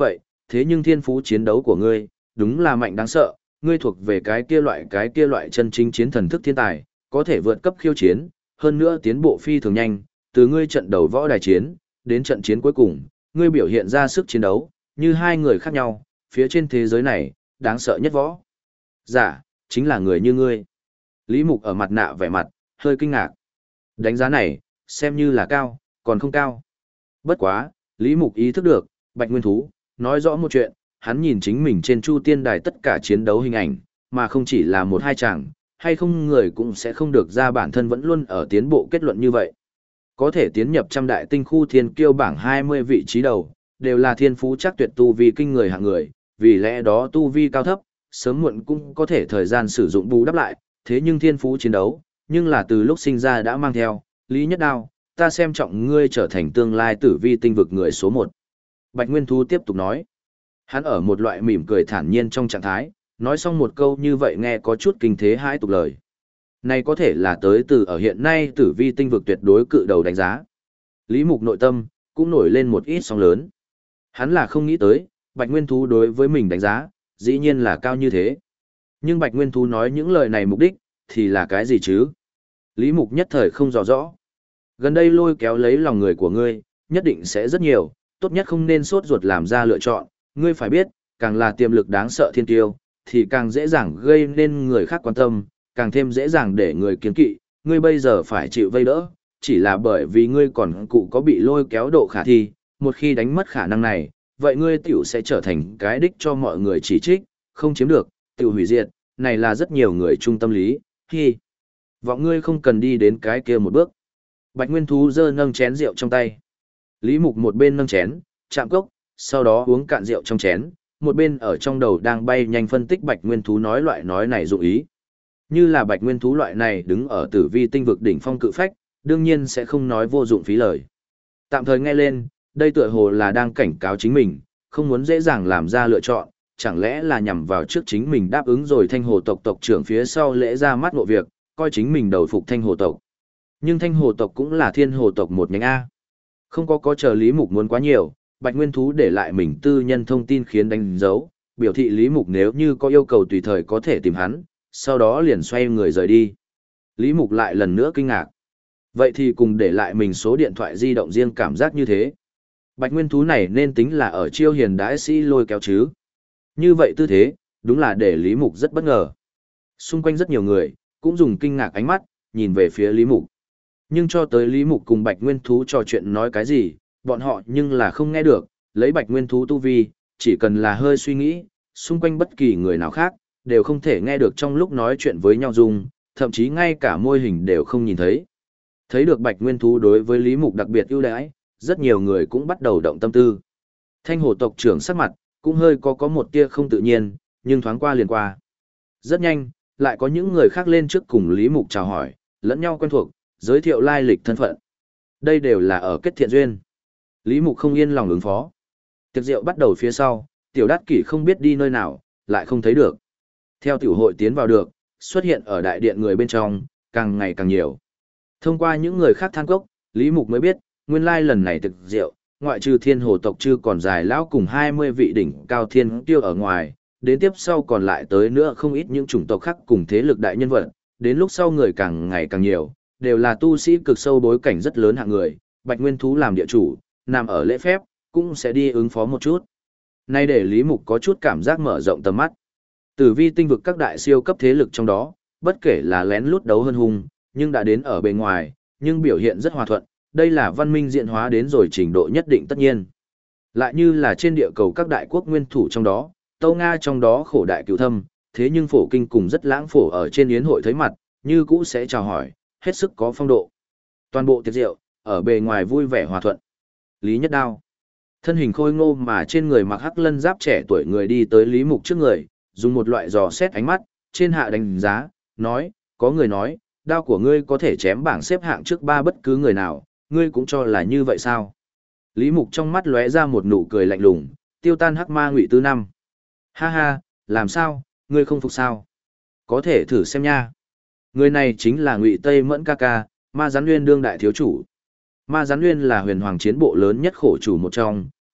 thế nhưng thiên phú chiến đấu của ngươi, đúng là mạnh đáng sợ, ngươi thuộc về cái kia loại chân chính chiến thần thức thiên tài, có thể vượt cấp khiêu chiến, hơn nữa tiến bộ phi thường nhanh, từ ngươi trận đầu võ đài chiến, đến trận chiến cuối cùng, ngươi biểu hiện ra sức chiến đấu, như hai người khác nhau, phía trên thế giới này, đáng sợ nhất võ. Dạ, chính là người như ngươi. Lý Mục ở mặt nạ vẻ mặt, hơi kinh ngạc. Đánh giá này, xem như là cao, còn không cao. Bất quá, Lý Mục ý thức được, Bạch Nguyên Thú, nói rõ một chuyện, hắn nhìn chính mình trên Chu Tiên Đài tất cả chiến đấu hình ảnh, mà không chỉ là một hai chàng, hay không người cũng sẽ không được ra bản thân vẫn luôn ở tiến bộ kết luận như vậy. Có thể tiến nhập trăm đại tinh khu thiên kiêu bảng 20 vị trí đầu, đều là thiên phú chắc tuyệt tu vi kinh người hạng người, vì lẽ đó tu vi cao thấp, sớm muộn cũng có thể thời gian sử dụng bù đắp lại, thế nhưng thiên phú chiến đấu, nhưng là từ lúc sinh ra đã mang theo, Lý Nhất Đao, ta xem trọng ngươi trở thành tương lai tử vi tinh vực người số 1. Bạch Nguyên Thú tiếp tục nói, hắn ở một loại mỉm cười thản nhiên trong trạng thái, nói xong một câu như vậy nghe có chút kinh thế hãi tục lời. Này có thể là tới từ ở hiện nay tử vi tinh vực tuyệt đối cự đầu đánh giá. Lý Mục nội tâm, cũng nổi lên một ít sóng lớn. Hắn là không nghĩ tới, Bạch Nguyên Thú đối với mình đánh giá, dĩ nhiên là cao như thế. Nhưng Bạch Nguyên Thú nói những lời này mục đích, thì là cái gì chứ? Lý Mục nhất thời không rõ rõ. Gần đây lôi kéo lấy lòng người của ngươi, nhất định sẽ rất nhiều, tốt nhất không nên sốt ruột làm ra lựa chọn. Ngươi phải biết, càng là tiềm lực đáng sợ thiên tiêu, thì càng dễ dàng gây nên người khác quan tâm, càng thêm dễ dàng để người kiêng kỵ. Ngươi bây giờ phải chịu vây đỡ, chỉ là bởi vì ngươi còn cụ có bị lôi kéo độ khả thi, một khi đánh mất khả năng này, vậy ngươi tiểu sẽ trở thành cái đích cho mọi người chỉ trích, không chiếm được, tiểu hủy diệt, này là rất nhiều người chung tâm lý, hi. Vọng ngươi không cần đi đến cái kia một bước. Bạch Nguyên Thú giơ nâng chén rượu trong tay. Lý Mục một bên nâng chén, chạm cốc, sau đó uống cạn rượu trong chén, một bên ở trong đầu đang bay nhanh phân tích Bạch Nguyên Thú nói loại nói này dụng ý. Như là Bạch Nguyên Thú loại này đứng ở tử vi tinh vực đỉnh phong cự phách, đương nhiên sẽ không nói vô dụng phí lời. Tạm thời nghe lên, đây tựa hồ là đang cảnh cáo chính mình, không muốn dễ dàng làm ra lựa chọn, chẳng lẽ là nhằm vào trước chính mình đáp ứng rồi Thanh Hồ tộc tộc trưởng phía sau lễ ra mắt ngộ việc, coi chính mình đầu phục Thanh Hồ tộc. Nhưng Thanh Hồ tộc cũng là Thiên Hồ tộc một nhánh A. Không có chờ Lý Mục muốn quá nhiều, Bạch Nguyên Thú để lại mình tư nhân thông tin khiến đánh dấu, biểu thị Lý Mục nếu như có yêu cầu tùy thời có thể tìm hắn, sau đó liền xoay người rời đi. Lý Mục lại lần nữa kinh ngạc. Vậy thì cùng để lại mình số điện thoại di động riêng cảm giác như thế. Bạch Nguyên Thú này nên tính là ở chiêu hiền đãi sĩ lôi kéo chứ. Như vậy tư thế, đúng là để Lý Mục rất bất ngờ. Xung quanh rất nhiều người, cũng dùng kinh ngạc ánh mắt, nhìn về phía Lý Mục. Nhưng cho tới Lý Mục cùng Bạch Nguyên Thú trò chuyện nói cái gì, bọn họ nhưng là không nghe được, lấy Bạch Nguyên Thú tu vi, chỉ cần là hơi suy nghĩ, xung quanh bất kỳ người nào khác, đều không thể nghe được trong lúc nói chuyện với nhau dùng, thậm chí ngay cả môi hình đều không nhìn thấy. Thấy được Bạch Nguyên Thú đối với Lý Mục đặc biệt ưu đãi, rất nhiều người cũng bắt đầu động tâm tư. Thanh Hồ tộc trưởng sắc mặt, cũng hơi có một tia không tự nhiên, nhưng thoáng qua liền qua. Rất nhanh, lại có những người khác lên trước cùng Lý Mục chào hỏi, lẫn nhau quen thuộc, giới thiệu lai lịch thân phận. Đây đều là ở kết thiện duyên. Lý Mục không yên lòng ứng phó. Tiệc rượu bắt đầu phía sau, Tiểu Đát Kỷ không biết đi nơi nào, lại không thấy được. Theo tiểu hội tiến vào được, xuất hiện ở đại điện người bên trong, càng ngày càng nhiều. Thông qua những người khác than cốc, Lý Mục mới biết, nguyên lai lần này tiệc rượu, ngoại trừ Thiên Hồ tộc chưa còn dài lão cùng 20 vị đỉnh cao thiên tiêu ở ngoài, đến tiếp sau còn lại tới nữa không ít những chủng tộc khác cùng thế lực đại nhân vật, đến lúc sau người càng ngày càng nhiều, đều là tu sĩ cực sâu bối cảnh rất lớn hạng người, Bạch Nguyên Thú làm địa chủ, nằm ở lễ phép, cũng sẽ đi ứng phó một chút. Nay để Lý Mục có chút cảm giác mở rộng tầm mắt. Tử vi tinh vực các đại siêu cấp thế lực trong đó, bất kể là lén lút đấu hơn hung, nhưng đã đến ở bề ngoài, nhưng biểu hiện rất hòa thuận, đây là văn minh diện hóa đến rồi trình độ nhất định tất nhiên. Lại như là trên địa cầu các đại quốc nguyên thủ trong đó, Tâu Nga trong đó khổ đại cửu thâm, thế nhưng phổ kinh cùng rất lãng phổ ở trên yến hội thấy mặt, như cũ sẽ chào hỏi, hết sức có phong độ. Toàn bộ tiệc rượu, ở bề ngoài vui vẻ hòa thuận. Lý Nhất Đao, thân hình khôi ngô mà trên người mặc hắc lân giáp trẻ tuổi người đi tới Lý Mục trước người, dùng một loại dò xét ánh mắt, trên hạ đánh giá, nói, có người nói, đao của ngươi có thể chém bảng xếp hạng trước 3 bất cứ người nào, ngươi cũng cho là như vậy sao? Lý Mục trong mắt lóe ra một nụ cười lạnh lùng, tiêu tan hắc ma Ngụy Tư Năm. Ha ha, làm sao, ngươi không phục sao? Có thể thử xem nha. Người này chính là Ngụy Tây Mẫn ca ca, Ma Gián Nguyên đương đại thiếu chủ. Ma Gián Nguyên là huyền hoàng chiến bộ lớn nhất khổ chủ một trong,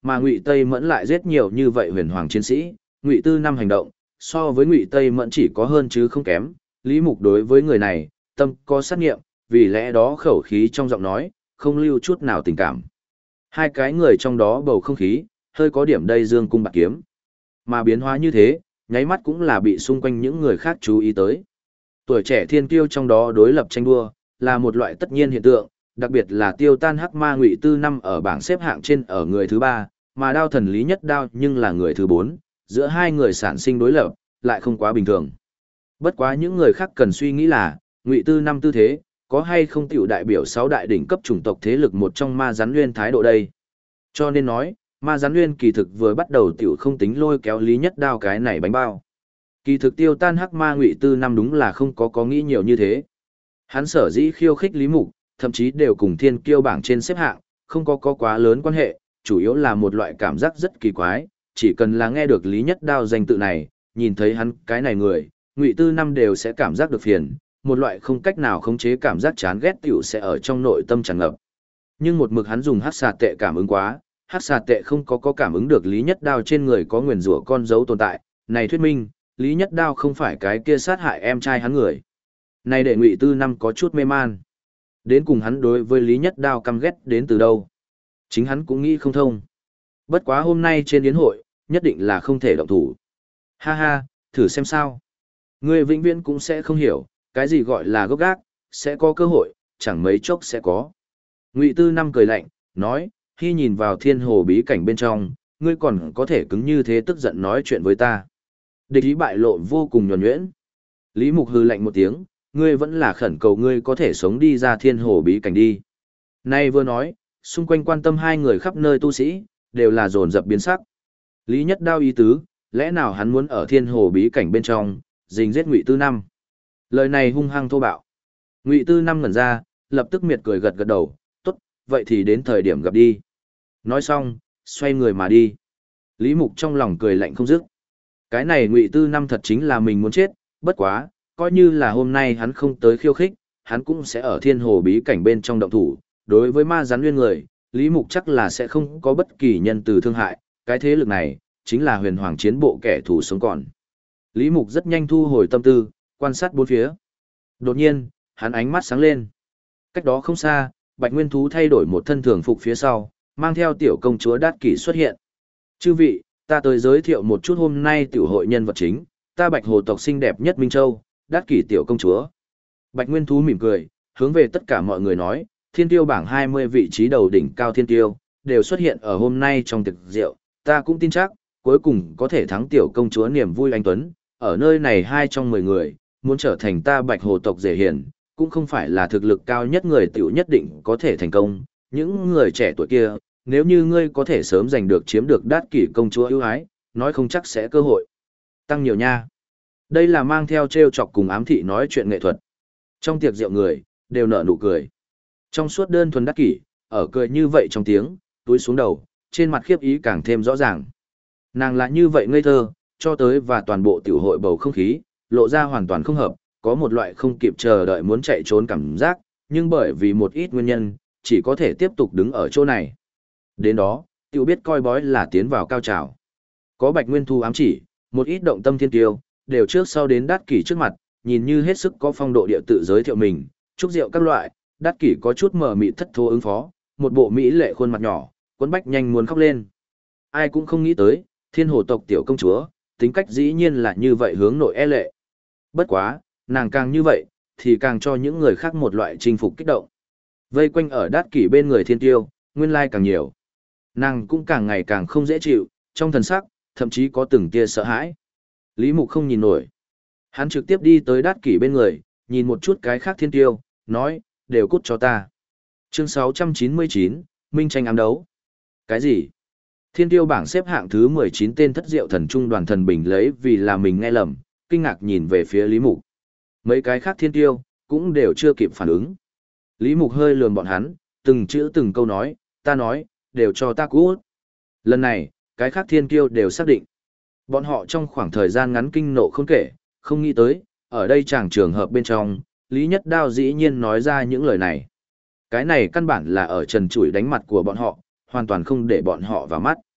Mà Ngụy Tây Mẫn lại giết nhiều như vậy huyền hoàng chiến sĩ, Ngụy Tư Năm hành động, so với Ngụy Tây Mẫn chỉ có hơn chứ không kém. Lý Mục đối với người này, tâm có sát nghiệm, vì lẽ đó khẩu khí trong giọng nói, không lưu chút nào tình cảm. Hai cái người trong đó bầu không khí, hơi có điểm đây dương cung bạc kiếm. Mà biến hóa như thế, nháy mắt cũng là bị xung quanh những người khác chú ý tới. Tuổi trẻ thiên kiêu trong đó đối lập tranh đua, là một loại tất nhiên hiện tượng, đặc biệt là tiêu tan hắc ma Ngụy Tư Năm ở bảng xếp hạng trên ở người thứ 3, mà đao thần Lý Nhất Đao nhưng là người thứ 4, giữa hai người sản sinh đối lập, lại không quá bình thường. Bất quá những người khác cần suy nghĩ là, Ngụy Tư Năm tư thế, có hay không tiểu đại biểu 6 đại đỉnh cấp chủng tộc thế lực một trong ma rắn nguyên thái độ đây. Cho nên nói, ma rắn nguyên kỳ thực vừa bắt đầu tiểu không tính lôi kéo Lý Nhất Đao cái này bánh bao. Kỳ thực tiêu tan hắc ma Ngụy Tư Năm đúng là không có nghĩ nhiều như thế. Hắn sở dĩ khiêu khích Lý Mục, thậm chí đều cùng thiên kiêu bảng trên xếp hạng, không có quá lớn quan hệ, chủ yếu là một loại cảm giác rất kỳ quái, chỉ cần là nghe được Lý Nhất Đao danh tự này, nhìn thấy hắn cái này người, Ngụy Tư Năm đều sẽ cảm giác được phiền, một loại không cách nào khống chế cảm giác chán ghét tiểu sẽ ở trong nội tâm tràn ngập. Nhưng một mực hắn dùng hắc xà tệ cảm ứng quá, hắc xà tệ không có cảm ứng được Lý Nhất Đao trên người có nguyền rủa con dấu tồn tại, này thuyết minh, Lý Nhất Đao không phải cái kia sát hại em trai hắn người. Này để Ngụy Tư Năm có chút mê man. Đến cùng hắn đối với Lý Nhất Đao căm ghét đến từ đâu? Chính hắn cũng nghĩ không thông. Bất quá hôm nay trên yến hội, nhất định là không thể động thủ. Ha ha, thử xem sao. Ngươi vĩnh viễn cũng sẽ không hiểu, cái gì gọi là gốc gác, sẽ có cơ hội, chẳng mấy chốc sẽ có. Ngụy Tư Năm cười lạnh, nói, khi nhìn vào thiên hồ bí cảnh bên trong, ngươi còn có thể cứng như thế tức giận nói chuyện với ta. Địch ý bại lộ vô cùng nhuần nhuyễn. Lý Mục hừ lạnh một tiếng, ngươi vẫn là khẩn cầu ngươi có thể sống đi ra thiên hồ bí cảnh đi. Nay vừa nói, xung quanh quan tâm hai người khắp nơi tu sĩ, đều là dồn dập biến sắc. Lý Nhất Đao ý tứ, lẽ nào hắn muốn ở thiên hồ bí cảnh bên trong, rình giết Ngụy Tư Năm. Lời này hung hăng thô bạo. Ngụy Tư Năm ngẩn ra, lập tức miệt cười gật gật đầu, tốt, vậy thì đến thời điểm gặp đi. Nói xong, xoay người mà đi. Lý Mục trong lòng cười lạnh không dứt. Cái này Ngụy Tư Năm thật chính là mình muốn chết, bất quá, coi như là hôm nay hắn không tới khiêu khích, hắn cũng sẽ ở thiên hồ bí cảnh bên trong động thủ. Đối với ma rắn nguyên người, Lý Mục chắc là sẽ không có bất kỳ nhân từ thương hại, cái thế lực này, chính là huyền hoàng chiến bộ kẻ thù sống còn. Lý Mục rất nhanh thu hồi tâm tư, quan sát bốn phía. Đột nhiên, hắn ánh mắt sáng lên. Cách đó không xa, Bạch Nguyên Thú thay đổi một thân thường phục phía sau, mang theo tiểu công chúa Đát Kỷ xuất hiện. Chư vị, ta tới giới thiệu một chút hôm nay tiểu hội nhân vật chính, ta Bạch Hồ tộc xinh đẹp nhất Minh Châu, Đát Kỷ tiểu công chúa. Bạch Nguyên Thú mỉm cười, hướng về tất cả mọi người nói, thiên tiêu bảng 20 vị trí đầu đỉnh cao thiên tiêu, đều xuất hiện ở hôm nay trong tiệc rượu, ta cũng tin chắc, cuối cùng có thể thắng tiểu công chúa niềm vui anh Tuấn, ở nơi này 2 trong 10 người, muốn trở thành ta Bạch Hồ tộc dễ hiển, cũng không phải là thực lực cao nhất người tiểu nhất định có thể thành công, những người trẻ tuổi kia, nếu như ngươi có thể sớm giành được chiếm được Đát Kỷ công chúa ưu ái, nói không chắc sẽ cơ hội tăng nhiều nha. Đây là mang theo trêu chọc cùng ám thị nói chuyện nghệ thuật. Trong tiệc rượu người, đều nở nụ cười. Trong suốt đơn thuần Đát Kỷ, ở cười như vậy trong tiếng, túi xuống đầu, trên mặt khiếp ý càng thêm rõ ràng. Nàng là như vậy ngây thơ, cho tới và toàn bộ tiểu hội bầu không khí, lộ ra hoàn toàn không hợp, có một loại không kịp chờ đợi muốn chạy trốn cảm giác, nhưng bởi vì một ít nguyên nhân, chỉ có thể tiếp tục đứng ở chỗ này. Đến đó, tiểu biết coi bói là tiến vào cao trào. Có Bạch Nguyên Thu ám chỉ, một ít động tâm thiên tiêu, đều trước sau đến Đát Kỷ trước mặt, nhìn như hết sức có phong độ địa tự giới thiệu mình, chúc rượu các loại, Đát Kỷ có chút mờ mịt thất thố ứng phó, một bộ mỹ lệ khuôn mặt nhỏ, Quấn Bách nhanh muốn khóc lên. Ai cũng không nghĩ tới, thiên hồ tộc tiểu công chúa, tính cách dĩ nhiên là như vậy hướng nội e lệ. Bất quá, nàng càng như vậy, thì càng cho những người khác một loại chinh phục kích động. Vây quanh ở Đát Kỷ bên người thiên tiêu, nguyên lai càng nhiều. Nàng cũng càng ngày càng không dễ chịu, trong thần sắc, thậm chí có từng tia sợ hãi. Lý Mục không nhìn nổi. Hắn trực tiếp đi tới Đát Kỷ bên người, nhìn một chút cái khác thiên tiêu, nói, đều cút cho ta. Chương 699, Minh tranh ám đấu. Cái gì? Thiên tiêu bảng xếp hạng thứ 19 tên thất diệu thần trung đoàn thần bình lấy vì là mình nghe lầm, kinh ngạc nhìn về phía Lý Mục. Mấy cái khác thiên tiêu, cũng đều chưa kịp phản ứng. Lý Mục hơi lườm bọn hắn, từng chữ từng câu nói, ta nói, đều cho ta cút. Lần này, cái khác thiên tiêu đều xác định. Bọn họ trong khoảng thời gian ngắn kinh nộ không kể, không nghĩ tới, ở đây chẳng trường hợp bên trong, Lý Nhất Đao dĩ nhiên nói ra những lời này. Cái này căn bản là ở trần trụi đánh mặt của bọn họ, hoàn toàn không để bọn họ vào mắt.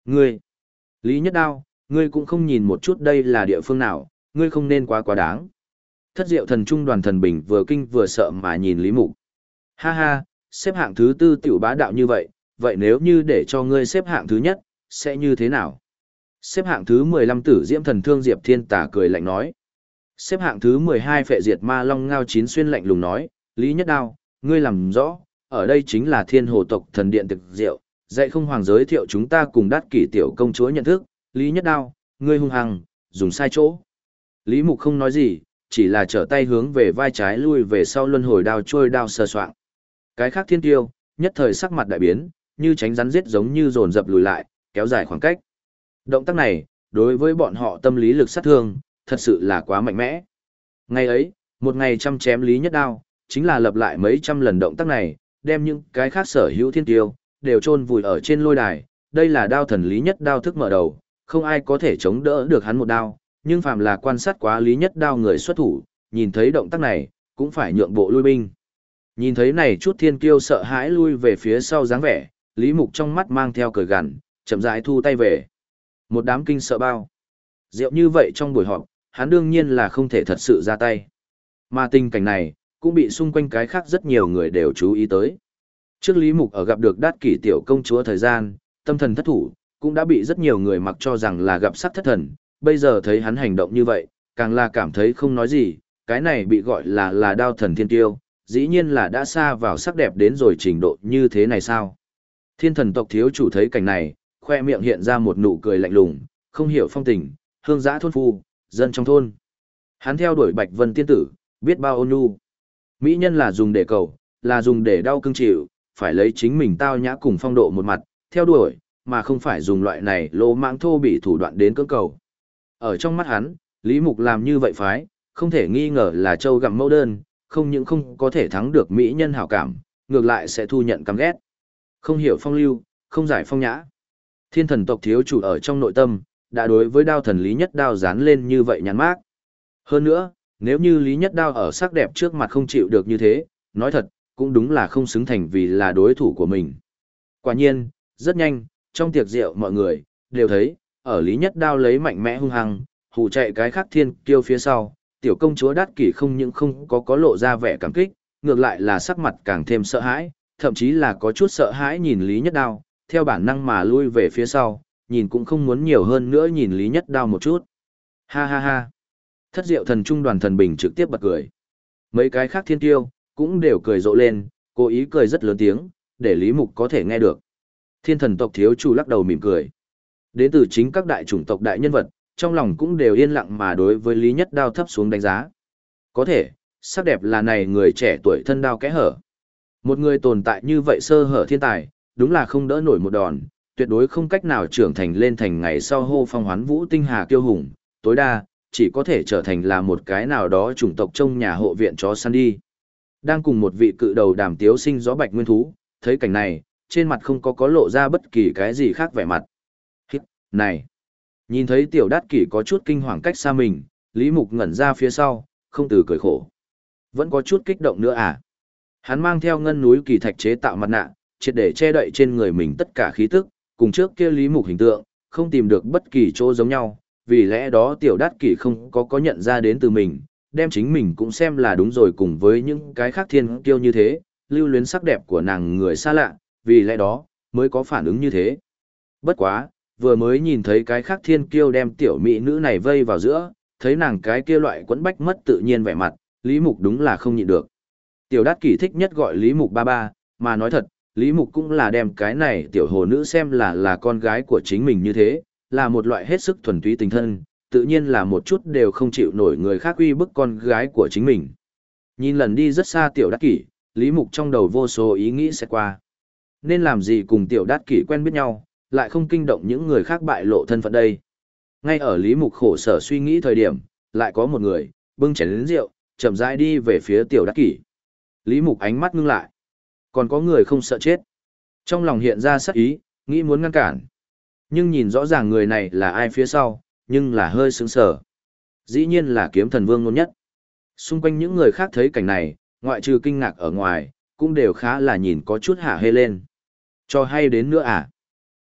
Ngươi, Lý Nhất Đao, ngươi cũng không nhìn một chút đây là địa phương nào, ngươi không nên quá quá đáng. Thất diệu thần trung đoàn thần bình vừa kinh vừa sợ mà nhìn Lý Mục. Ha ha, xếp hạng thứ tư tiểu bá đạo như vậy, vậy nếu như để cho ngươi xếp hạng thứ nhất, sẽ như thế nào? Xếp hạng thứ 15 tử diễm thần thương Diệp Thiên Tả cười lạnh nói. Xếp hạng thứ 12 phệ diệt ma long ngao chín xuyên lạnh lùng nói, Lý Nhất Đao, ngươi làm rõ, ở đây chính là thiên hồ tộc thần điện thực diệu, dạy không hoàng giới thiệu chúng ta cùng đắt kỷ tiểu công chúa nhận thức, Lý Nhất Đao, ngươi hung hăng, dùng sai chỗ. Lý Mục không nói gì, chỉ là trở tay hướng về vai trái lui về sau luân hồi đao trôi đao sờ soạng. Cái khác thiên tiêu, nhất thời sắc mặt đại biến, như tránh rắn giết giống như dồn dập lùi lại, kéo dài khoảng cách. Động tác này, đối với bọn họ tâm lý lực sát thương, thật sự là quá mạnh mẽ. Ngày ấy, một ngày trăm chém Lý Nhất Đao, chính là lặp lại mấy trăm lần động tác này, đem những cái khác sở hữu thiên tiêu, đều chôn vùi ở trên lôi đài. Đây là đao thần Lý Nhất Đao thức mở đầu, không ai có thể chống đỡ được hắn một đao, nhưng phàm là quan sát quá Lý Nhất Đao người xuất thủ, nhìn thấy động tác này, cũng phải nhượng bộ lui binh. Nhìn thấy này chút thiên kiêu sợ hãi lui về phía sau dáng vẻ, Lý Mục trong mắt mang theo cười gằn, chậm rãi thu tay về. Một đám kinh sợ bao. Rượu như vậy trong buổi họp, hắn đương nhiên là không thể thật sự ra tay. Mà tình cảnh này, cũng bị xung quanh cái khác rất nhiều người đều chú ý tới. Trước Lý Mục ở gặp được đát kỷ tiểu công chúa thời gian, tâm thần thất thủ, cũng đã bị rất nhiều người mặc cho rằng là gặp sắc thất thần, bây giờ thấy hắn hành động như vậy, càng là cảm thấy không nói gì, cái này bị gọi là đao thần thiên tiêu, dĩ nhiên là đã xa vào sắc đẹp đến rồi trình độ như thế này sao. Thiên thần tộc thiếu chủ thấy cảnh này, khoe miệng hiện ra một nụ cười lạnh lùng, không hiểu phong tình, hương giã thôn phu, dân trong thôn. Hắn theo đuổi Bạch Vân tiên tử, biết bao ôn nhu. Mỹ nhân là dùng để cầu, là dùng để đau cưng chịu, phải lấy chính mình tao nhã cùng phong độ một mặt, theo đuổi, mà không phải dùng loại này lỗ mãng thô bị thủ đoạn đến cưỡng cầu. Ở trong mắt hắn, Lý Mục làm như vậy phái, không thể nghi ngờ là trâu gặm mẫu đơn, không những không có thể thắng được mỹ nhân hảo cảm, ngược lại sẽ thu nhận căm ghét. Không hiểu phong lưu, không giải phong nhã. Thiên thần tộc thiếu chủ ở trong nội tâm, đã đối với đao thần Lý Nhất Đao dán lên như vậy nhắn mác. Hơn nữa, nếu như Lý Nhất Đao ở sắc đẹp trước mặt không chịu được như thế, nói thật, cũng đúng là không xứng thành vì là đối thủ của mình. Quả nhiên, rất nhanh, trong tiệc rượu mọi người, đều thấy, ở Lý Nhất Đao lấy mạnh mẽ hung hăng, hù chạy cái khác thiên kiêu phía sau, tiểu công chúa đát kỷ không những không có lộ ra vẻ cảm kích, ngược lại là sắc mặt càng thêm sợ hãi, thậm chí là có chút sợ hãi nhìn Lý Nhất Đao, theo bản năng mà lui về phía sau, nhìn cũng không muốn nhiều hơn nữa nhìn Lý Nhất Đao một chút. Ha ha ha. Thất diệu thần trung đoàn thần bình trực tiếp bật cười. Mấy cái khác thiên tiêu, cũng đều cười rộ lên, cố ý cười rất lớn tiếng, để Lý Mục có thể nghe được. Thiên thần tộc thiếu chủ lắc đầu mỉm cười. Đến từ chính các đại chủng tộc đại nhân vật, trong lòng cũng đều yên lặng mà đối với Lý Nhất Đao thấp xuống đánh giá. Có thể, sắc đẹp là này người trẻ tuổi thân đao kẽ hở. Một người tồn tại như vậy sơ hở thiên tài, đúng là không đỡ nổi một đòn, tuyệt đối không cách nào trưởng thành lên thành ngày sau hô phong hoán vũ tinh hà kiêu hùng, tối đa, chỉ có thể trở thành là một cái nào đó chủng tộc trong nhà hộ viện chó săn đi. Đang cùng một vị cự đầu đàm tiếu sinh gió bạch nguyên thú, thấy cảnh này, trên mặt không có lộ ra bất kỳ cái gì khác vẻ mặt. Hít, này! Nhìn thấy tiểu đát kỷ có chút kinh hoàng cách xa mình, Lý Mục ngẩn ra phía sau, không từ cười khổ. Vẫn có chút kích động nữa à? Hắn mang theo ngân núi kỳ thạch chế tạo mặt nạ, triệt để che đậy trên người mình tất cả khí tức, cùng trước kia Lý Mục hình tượng, không tìm được bất kỳ chỗ giống nhau, vì lẽ đó tiểu đát kỷ không có nhận ra đến từ mình, đem chính mình cũng xem là đúng rồi cùng với những cái khác thiên kiêu như thế, lưu luyến sắc đẹp của nàng người xa lạ, vì lẽ đó, mới có phản ứng như thế. Bất quá, vừa mới nhìn thấy cái khác thiên kiêu đem tiểu mỹ nữ này vây vào giữa, thấy nàng cái kia loại quẫn bách mất tự nhiên vẻ mặt, Lý Mục đúng là không nhịn được. Tiểu đát kỷ thích nhất gọi Lý Mục ba ba, mà nói thật, Lý Mục cũng là đem cái này tiểu hồ nữ xem là con gái của chính mình như thế, là một loại hết sức thuần túy tình thân, tự nhiên là một chút đều không chịu nổi người khác uy bức con gái của chính mình. Nhìn lần đi rất xa tiểu đát kỷ, Lý Mục trong đầu vô số ý nghĩ sẽ qua. Nên làm gì cùng tiểu đát kỷ quen biết nhau, lại không kinh động những người khác bại lộ thân phận đây. Ngay ở Lý Mục khổ sở suy nghĩ thời điểm, lại có một người, bưng chén lớn rượu, chậm rãi đi về phía tiểu đát kỷ. Lý Mục ánh mắt ngưng lại. Còn có người không sợ chết. Trong lòng hiện ra sắc ý, nghĩ muốn ngăn cản. Nhưng nhìn rõ ràng người này là ai phía sau, nhưng là hơi sướng sở. Dĩ nhiên là kiếm thần vương ngôn nhất. Xung quanh những người khác thấy cảnh này, ngoại trừ kinh ngạc ở ngoài, cũng đều khá là nhìn có chút hả hê lên. Cho hay đến nữa à?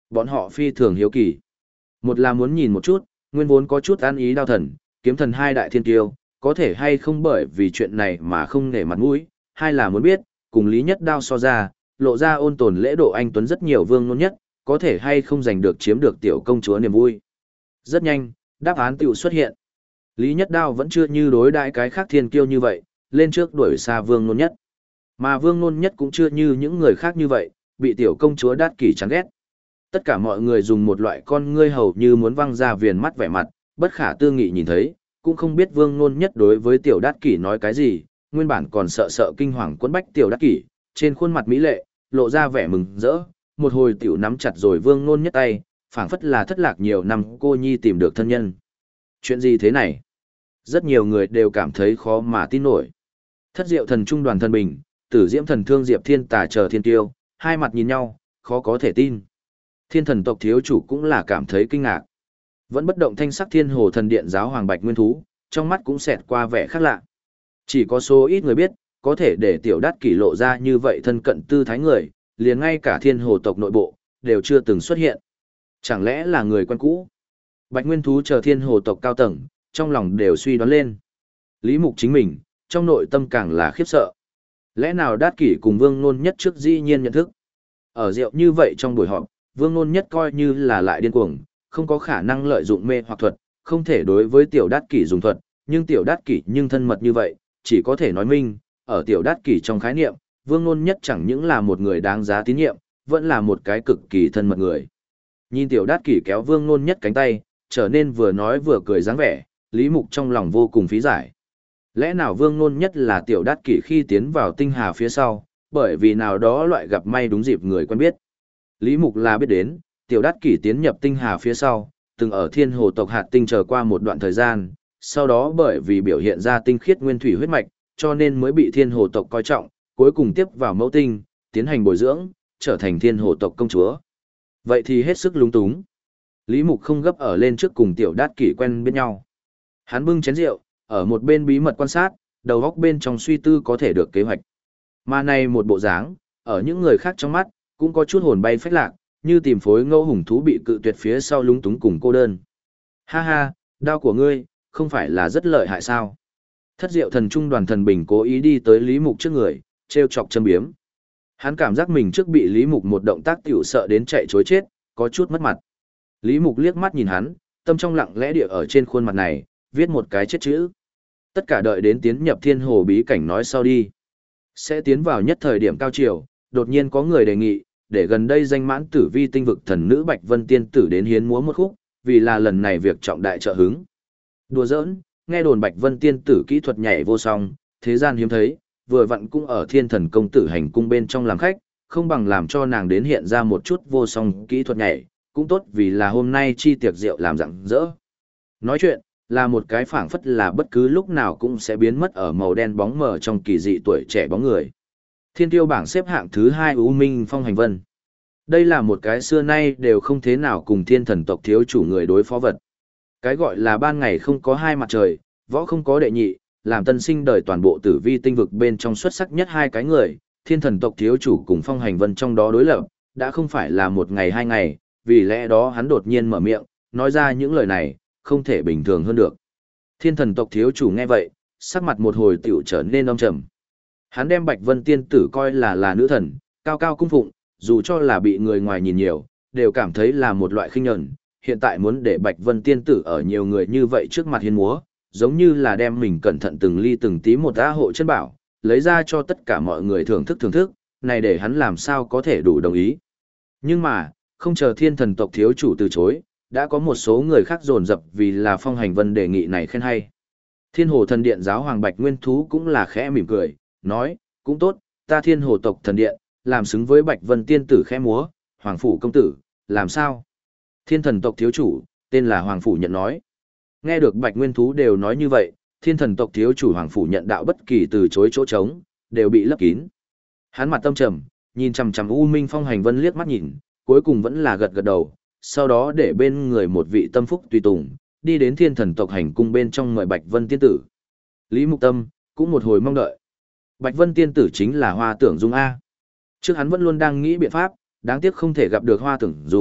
Bọn họ phi thường hiếu kỳ. Một là muốn nhìn một chút, nguyên vốn có chút an ý đao thần, kiếm thần hai đại thiên tiêu, có thể hay không bởi vì chuyện này mà không nể mặt mũi, hai là muốn biết, cùng Lý Nhất Đao so ra, lộ ra ôn tồn lễ độ anh tuấn rất nhiều Vương Nôn Nhất, có thể hay không giành được chiếm được tiểu công chúa niềm vui. Rất nhanh, đáp án tiểu xuất hiện. Lý Nhất Đao vẫn chưa như đối đãi cái khác thiên kiêu như vậy, lên trước đuổi xa Vương Nôn Nhất. Mà Vương Nôn Nhất cũng chưa như những người khác như vậy, bị tiểu công chúa Đát Kỷ chán ghét. Tất cả mọi người dùng một loại con ngươi hầu như muốn văng ra viền mắt vẻ mặt, bất khả tư nghị nhìn thấy, cũng không biết Vương Nôn Nhất đối với tiểu Đát Kỷ nói cái gì, nguyên bản còn sợ sợ kinh hoàng quấn bách tiểu Đát Kỷ, trên khuôn mặt mỹ lệ, lộ ra vẻ mừng rỡ, một hồi tiểu nắm chặt rồi Vương Nôn Nhất tay, phảng phất là thất lạc nhiều năm cô nhi tìm được thân nhân. Chuyện gì thế này? Rất nhiều người đều cảm thấy khó mà tin nổi. Thất Diệu Thần Trung Đoàn Thần Bình, Tử Diễm Thần Thương Diệp Thiên Tà chờ thiên tiêu, hai mặt nhìn nhau, khó có thể tin. Thiên thần tộc thiếu chủ cũng là cảm thấy kinh ngạc. Vẫn bất động thanh sắc Thiên Hồ Thần Điện giáo hoàng Bạch Nguyên Thú, trong mắt cũng xẹt qua vẻ khác lạ. Chỉ có số ít người biết, có thể để tiểu Đát Kỷ lộ ra như vậy thân cận tư thái người, liền ngay cả Thiên Hồ tộc nội bộ, đều chưa từng xuất hiện. Chẳng lẽ là người quen cũ? Bạch Nguyên Thú chờ Thiên Hồ tộc cao tầng, trong lòng đều suy đoán lên. Lý Mục chính mình, trong nội tâm càng là khiếp sợ. Lẽ nào Đát Kỷ cùng Vương Nôn Nhất trước dĩ nhiên nhận thức? Ở rượu như vậy trong buổi họp, Vương Nôn Nhất coi như là lại điên cuồng, không có khả năng lợi dụng mê hoặc thuật, không thể đối với tiểu Đát Kỷ dùng thuật, nhưng tiểu Đát Kỷ nhưng thân mật như vậy, chỉ có thể nói minh, ở tiểu Đát Kỷ trong khái niệm, Vương Nôn Nhất chẳng những là một người đáng giá tín nhiệm, vẫn là một cái cực kỳ thân mật người. Nhìn tiểu Đát Kỷ kéo Vương Nôn Nhất cánh tay, trở nên vừa nói vừa cười dáng vẻ, Lý Mục trong lòng vô cùng phí giải. Lẽ nào Vương Nôn Nhất là tiểu Đát Kỷ khi tiến vào tinh hà phía sau, bởi vì nào đó loại gặp may đúng dịp người quen biết. Lý Mục là biết đến, tiểu Đát Kỷ tiến nhập tinh hà phía sau, từng ở Thiên Hồ tộc hạt tinh chờ qua một đoạn thời gian, sau đó bởi vì biểu hiện ra tinh khiết nguyên thủy huyết mạch, cho nên mới bị Thiên Hồ tộc coi trọng, cuối cùng tiếp vào mẫu tinh, tiến hành bồi dưỡng, trở thành Thiên Hồ tộc công chúa. Vậy thì hết sức lúng túng. Lý Mục không gấp ở lên trước cùng tiểu Đát Kỷ quen biết nhau. Hắn bưng chén rượu, ở một bên bí mật quan sát, đầu góc bên trong suy tư có thể được kế hoạch. Mà này một bộ dáng, ở những người khác trong mắt, cũng có chút hồn bay phách lạc, như tìm phối ngẫu hùng thú bị cự tuyệt phía sau lúng túng cùng cô đơn. Ha ha, đao của ngươi, không phải là rất lợi hại sao? Thất Diệu Thần Trung Đoàn Thần Bình cố ý đi tới Lý Mục trước người, trêu chọc châm biếm. Hắn cảm giác mình trước bị Lý Mục một động tác tiểu sợ đến chạy chối chết, có chút mất mặt. Lý Mục liếc mắt nhìn hắn, tâm trong lặng lẽ địa ở trên khuôn mặt này, viết một cái chết chữ. Tất cả đợi đến tiến nhập Thiên Hồ bí cảnh nói sau đi. Sẽ tiến vào nhất thời điểm cao triều, đột nhiên có người đề nghị, để gần đây danh mãn tử vi tinh vực thần nữ Bạch Vân Tiên Tử đến hiến múa một khúc, vì là lần này việc trọng đại trợ hứng. Đùa giỡn, nghe đồn Bạch Vân Tiên Tử kỹ thuật nhảy vô song, thế gian hiếm thấy, vừa vặn cũng ở Thiên Thần công tử hành cung bên trong làm khách, không bằng làm cho nàng đến hiện ra một chút vô song kỹ thuật nhảy, cũng tốt vì là hôm nay chi tiệc rượu làm rạng rỡ. Nói chuyện, là một cái phảng phất là bất cứ lúc nào cũng sẽ biến mất ở màu đen bóng mờ trong kỳ dị tuổi trẻ bóng người. Thiên tiêu bảng xếp hạng thứ 2 U Minh Phong Hành Vân. Đây là một cái xưa nay đều không thế nào cùng thiên thần tộc thiếu chủ người đối phó vật. Cái gọi là ban ngày không có hai mặt trời, võ không có đệ nhị, làm tân sinh đời toàn bộ tử vi tinh vực bên trong xuất sắc nhất hai cái người, thiên thần tộc thiếu chủ cùng Phong Hành Vân trong đó đối lập, đã không phải là một ngày hai ngày, vì lẽ đó hắn đột nhiên mở miệng, nói ra những lời này, không thể bình thường hơn được. Thiên thần tộc thiếu chủ nghe vậy, sắc mặt một hồi tiểu trở nên âm trầm. Hắn đem Bạch Vân Tiên Tử coi là nữ thần, cao cao cung phụng, dù cho là bị người ngoài nhìn nhiều, đều cảm thấy là một loại khinh nhẫn. Hiện tại muốn để Bạch Vân Tiên Tử ở nhiều người như vậy trước mặt hiến múa, giống như là đem mình cẩn thận từng ly từng tí một á hộ chân bảo, lấy ra cho tất cả mọi người thưởng thức, này để hắn làm sao có thể đủ đồng ý. Nhưng mà, không chờ thiên thần tộc thiếu chủ từ chối, đã có một số người khác dồn dập vì là Phong Hành Vân đề nghị này khen hay. Thiên Hồ Thần Điện giáo hoàng Bạch Nguyên Thú cũng là khẽ mỉm cười, nói, cũng tốt, ta Thiên Hồ tộc thần điện, làm xứng với Bạch Vân Tiên Tử khẽ múa, Hoàng Phủ công tử, làm sao? Thiên thần tộc thiếu chủ, tên là Hoàng Phủ nhận nói. Nghe được Bạch Nguyên Thú đều nói như vậy, thiên thần tộc thiếu chủ Hoàng Phủ nhận đạo bất kỳ từ chối chỗ trống, đều bị lấp kín. Hắn mặt tâm trầm, nhìn chằm chằm U Minh Phong Hành Vân liếc mắt nhìn, cuối cùng vẫn là gật gật đầu, sau đó để bên người một vị tâm phúc tùy tùng, đi đến thiên thần tộc hành cung bên trong mời Bạch Vân Tiên Tử. Lý Mục Tâm, cũng một hồi mong đợi. Bạch Vân Tiên Tử chính là Hoa Tưởng Dung A. Trước hắn vẫn luôn đang nghĩ biện pháp, đáng tiếc không thể gặp được Hoa Tưởng Dung,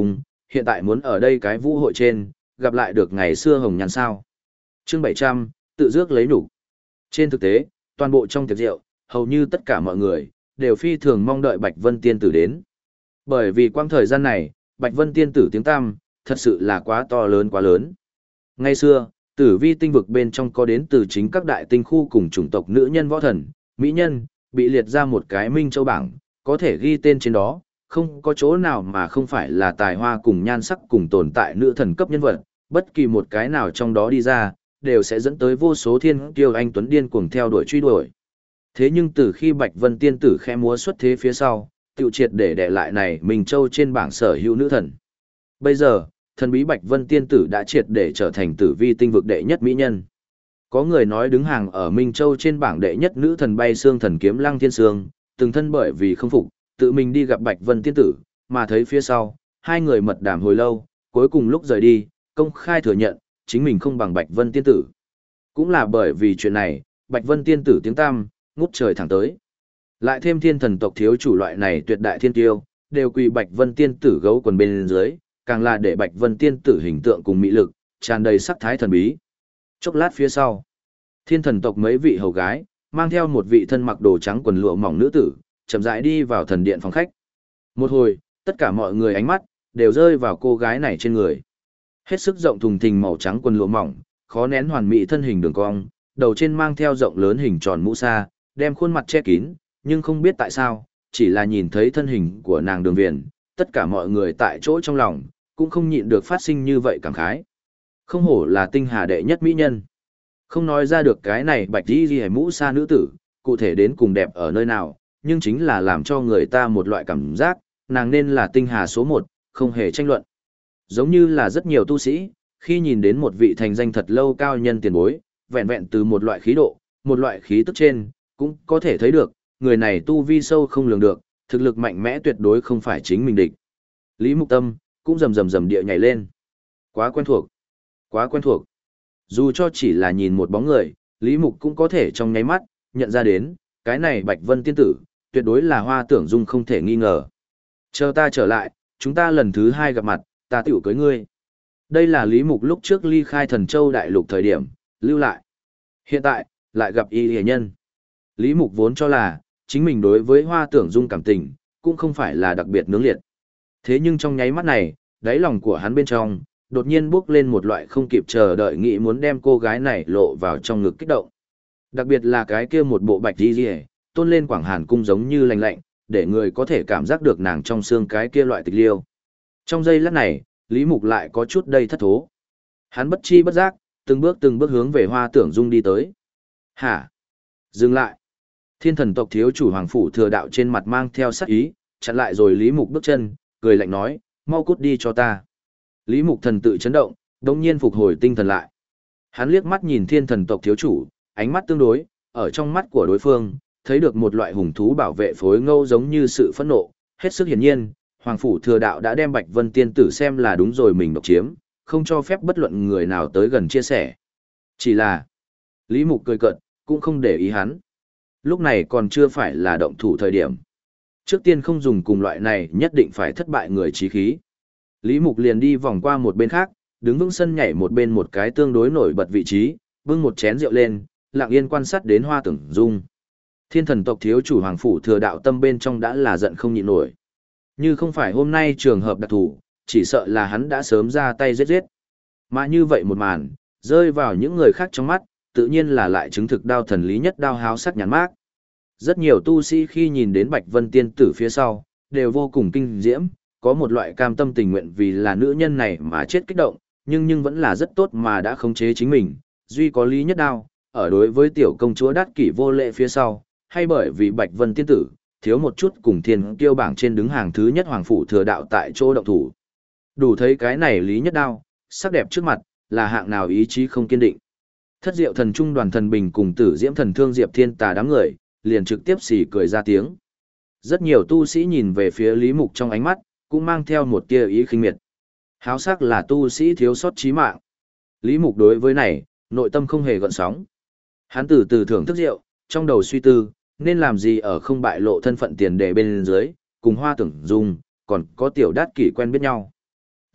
hiện tại muốn ở đây cái vũ hội trên, gặp lại được ngày xưa hồng nhan sao. Chương 700, tự dước lấy nhục. Trên thực tế, toàn bộ trong tiệc rượu, hầu như tất cả mọi người, đều phi thường mong đợi Bạch Vân Tiên Tử đến. Bởi vì quang thời gian này, Bạch Vân Tiên Tử tiếng tăm, thật sự là quá to lớn quá lớn. Ngày xưa, tử vi tinh vực bên trong có đến từ chính các đại tinh khu cùng chủng tộc nữ nhân võ thần, mỹ nhân, bị liệt ra một cái Minh Châu bảng, có thể ghi tên trên đó, không có chỗ nào mà không phải là tài hoa cùng nhan sắc cùng tồn tại nữ thần cấp nhân vật, bất kỳ một cái nào trong đó đi ra, đều sẽ dẫn tới vô số thiên kiêu anh tuấn điên cuồng theo đuổi truy đuổi. Thế nhưng từ khi Bạch Vân Tiên Tử khẽ múa xuất thế phía sau, tiêu triệt để đè lại này Minh Châu trên bảng sở hữu nữ thần. Bây giờ, thần bí Bạch Vân Tiên Tử đã triệt để trở thành tử vi tinh vực đệ nhất mỹ nhân. Có người nói đứng hàng ở Minh Châu trên bảng đệ nhất nữ thần bay xương thần kiếm Lăng Thiên Sương, từng thân bởi vì không phục, tự mình đi gặp Bạch Vân Tiên Tử, mà thấy phía sau, hai người mật đàm hồi lâu, cuối cùng lúc rời đi, công khai thừa nhận, chính mình không bằng Bạch Vân Tiên Tử. Cũng là bởi vì chuyện này, Bạch Vân Tiên Tử tiếng tăm, ngút trời thẳng tới. Lại thêm thiên thần tộc thiếu chủ loại này tuyệt đại thiên tiêu, đều quỳ Bạch Vân Tiên Tử gấu quần bên dưới, càng là để Bạch Vân Tiên Tử hình tượng cùng mỹ lực, tràn đầy sắc thái thần bí. Chốc lát phía sau, thiên thần tộc mấy vị hầu gái, mang theo một vị thân mặc đồ trắng quần lụa mỏng nữ tử, chậm rãi đi vào thần điện phòng khách. Một hồi, tất cả mọi người ánh mắt, đều rơi vào cô gái này trên người. Hết sức rộng thùng thình màu trắng quần lụa mỏng, khó nén hoàn mỹ thân hình đường cong, đầu trên mang theo rộng lớn hình tròn mũ sa, đem khuôn mặt che kín, nhưng không biết tại sao, chỉ là nhìn thấy thân hình của nàng đường viền, tất cả mọi người tại chỗ trong lòng, cũng không nhịn được phát sinh như vậy cảm khái. Không hổ là tinh hà đệ nhất mỹ nhân. Không nói ra được cái này bạch đi ghi mũ sa nữ tử, cụ thể đến cùng đẹp ở nơi nào, nhưng chính là làm cho người ta một loại cảm giác, nàng nên là tinh hà số 1, không hề tranh luận. Giống như là rất nhiều tu sĩ, khi nhìn đến một vị thành danh thật lâu cao nhân tiền bối, vẹn vẹn từ một loại khí độ, một loại khí tức trên, cũng có thể thấy được, người này tu vi sâu không lường được, thực lực mạnh mẽ tuyệt đối không phải chính mình địch. Lý Mục Tâm, cũng rầm địa nhảy lên. Quá quen thuộc, quá quen thuộc. Dù cho chỉ là nhìn một bóng người, Lý Mục cũng có thể trong nháy mắt, nhận ra đến, cái này Bạch Vân Tiên Tử, tuyệt đối là Hoa Tưởng Dung không thể nghi ngờ. Chờ ta trở lại, chúng ta lần thứ 2 gặp mặt, ta tiểu cưới ngươi. Đây là Lý Mục lúc trước ly khai Thần Châu Đại Lục thời điểm, lưu lại. Hiện tại, lại gặp y hề nhân. Lý Mục vốn cho là, chính mình đối với Hoa Tưởng Dung cảm tình, cũng không phải là đặc biệt nướng liệt. Thế nhưng trong nháy mắt này, đáy lòng của hắn bên trong, đột nhiên bước lên một loại không kịp chờ đợi nghĩ muốn đem cô gái này lộ vào trong ngực kích động. Đặc biệt là cái kia một bộ bạch y hề, tôn lên Quảng Hàn cung giống như lạnh lạnh, để người có thể cảm giác được nàng trong xương cái kia loại tịch liêu. Trong giây lát này, Lý Mục lại có chút đầy thất thố. Hắn bất chi bất giác, từng bước hướng về Hoa Tưởng Dung đi tới. Hả? Dừng lại. Thiên thần tộc thiếu chủ Hoàng Phủ Thừa Đạo trên mặt mang theo sắc ý, chặn lại rồi Lý Mục bước chân, cười lạnh nói, mau cút đi cho ta. Lý Mục thần tự chấn động, đồng nhiên phục hồi tinh thần lại. Hắn liếc mắt nhìn thiên thần tộc thiếu chủ, ánh mắt tương đối, ở trong mắt của đối phương, thấy được một loại hùng thú bảo vệ phối ngâu giống như sự phẫn nộ, hết sức hiển nhiên, Hoàng Phủ Thừa Đạo đã đem Bạch Vân Tiên Tử xem là đúng rồi mình độc chiếm, không cho phép bất luận người nào tới gần chia sẻ. Chỉ là, Lý Mục cười cợt, cũng không để ý hắn. Lúc này còn chưa phải là động thủ thời điểm. Trước tiên không dùng cùng loại này nhất định phải thất bại người trí khí. Lý Mục liền đi vòng qua một bên khác, đứng vững sân nhảy một bên một cái tương đối nổi bật vị trí, bưng một chén rượu lên, lặng yên quan sát đến Hoa Tưởng Dung. Thiên thần tộc thiếu chủ Hoàng Phủ Thừa Đạo tâm bên trong đã là giận không nhịn nổi. Như không phải hôm nay trường hợp đặc thù, chỉ sợ là hắn đã sớm ra tay giết giết. Mà như vậy một màn, rơi vào những người khác trong mắt, tự nhiên là lại chứng thực đao thần lý nhất đao háo sắc nhàn mác. Rất nhiều tu sĩ khi nhìn đến Bạch Vân Tiên Tử phía sau, đều vô cùng kinh diễm, có một loại cam tâm tình nguyện vì là nữ nhân này mà chết kích động, nhưng vẫn là rất tốt mà đã khống chế chính mình, duy có lý nhất đao, ở đối với tiểu công chúa đát kỷ vô lệ phía sau, hay bởi vì Bạch Vân Tiên Tử, thiếu một chút cùng thiên kiêu bảng trên đứng hàng thứ nhất Hoàng Phủ Thừa Đạo tại chỗ động thủ. Đủ thấy cái này lý nhất đao, sắc đẹp trước mặt, là hạng nào ý chí không kiên định. Thất diệu thần trung đoàn thần bình cùng tử diễm thần thương diệp thiên tà đám người, liền trực tiếp xì cười ra tiếng. Rất nhiều tu sĩ nhìn về phía Lý Mục trong ánh mắt, cũng mang theo một tia ý khinh miệt. Háo sắc là tu sĩ thiếu sót chí mạng. Lý Mục đối với này, nội tâm không hề gợn sóng. Hắn từ từ thưởng thức rượu, trong đầu suy tư, nên làm gì ở không bại lộ thân phận tiền đề bên dưới, cùng Hoa Tưởng Dung, còn có tiểu đát kỷ quen biết nhau.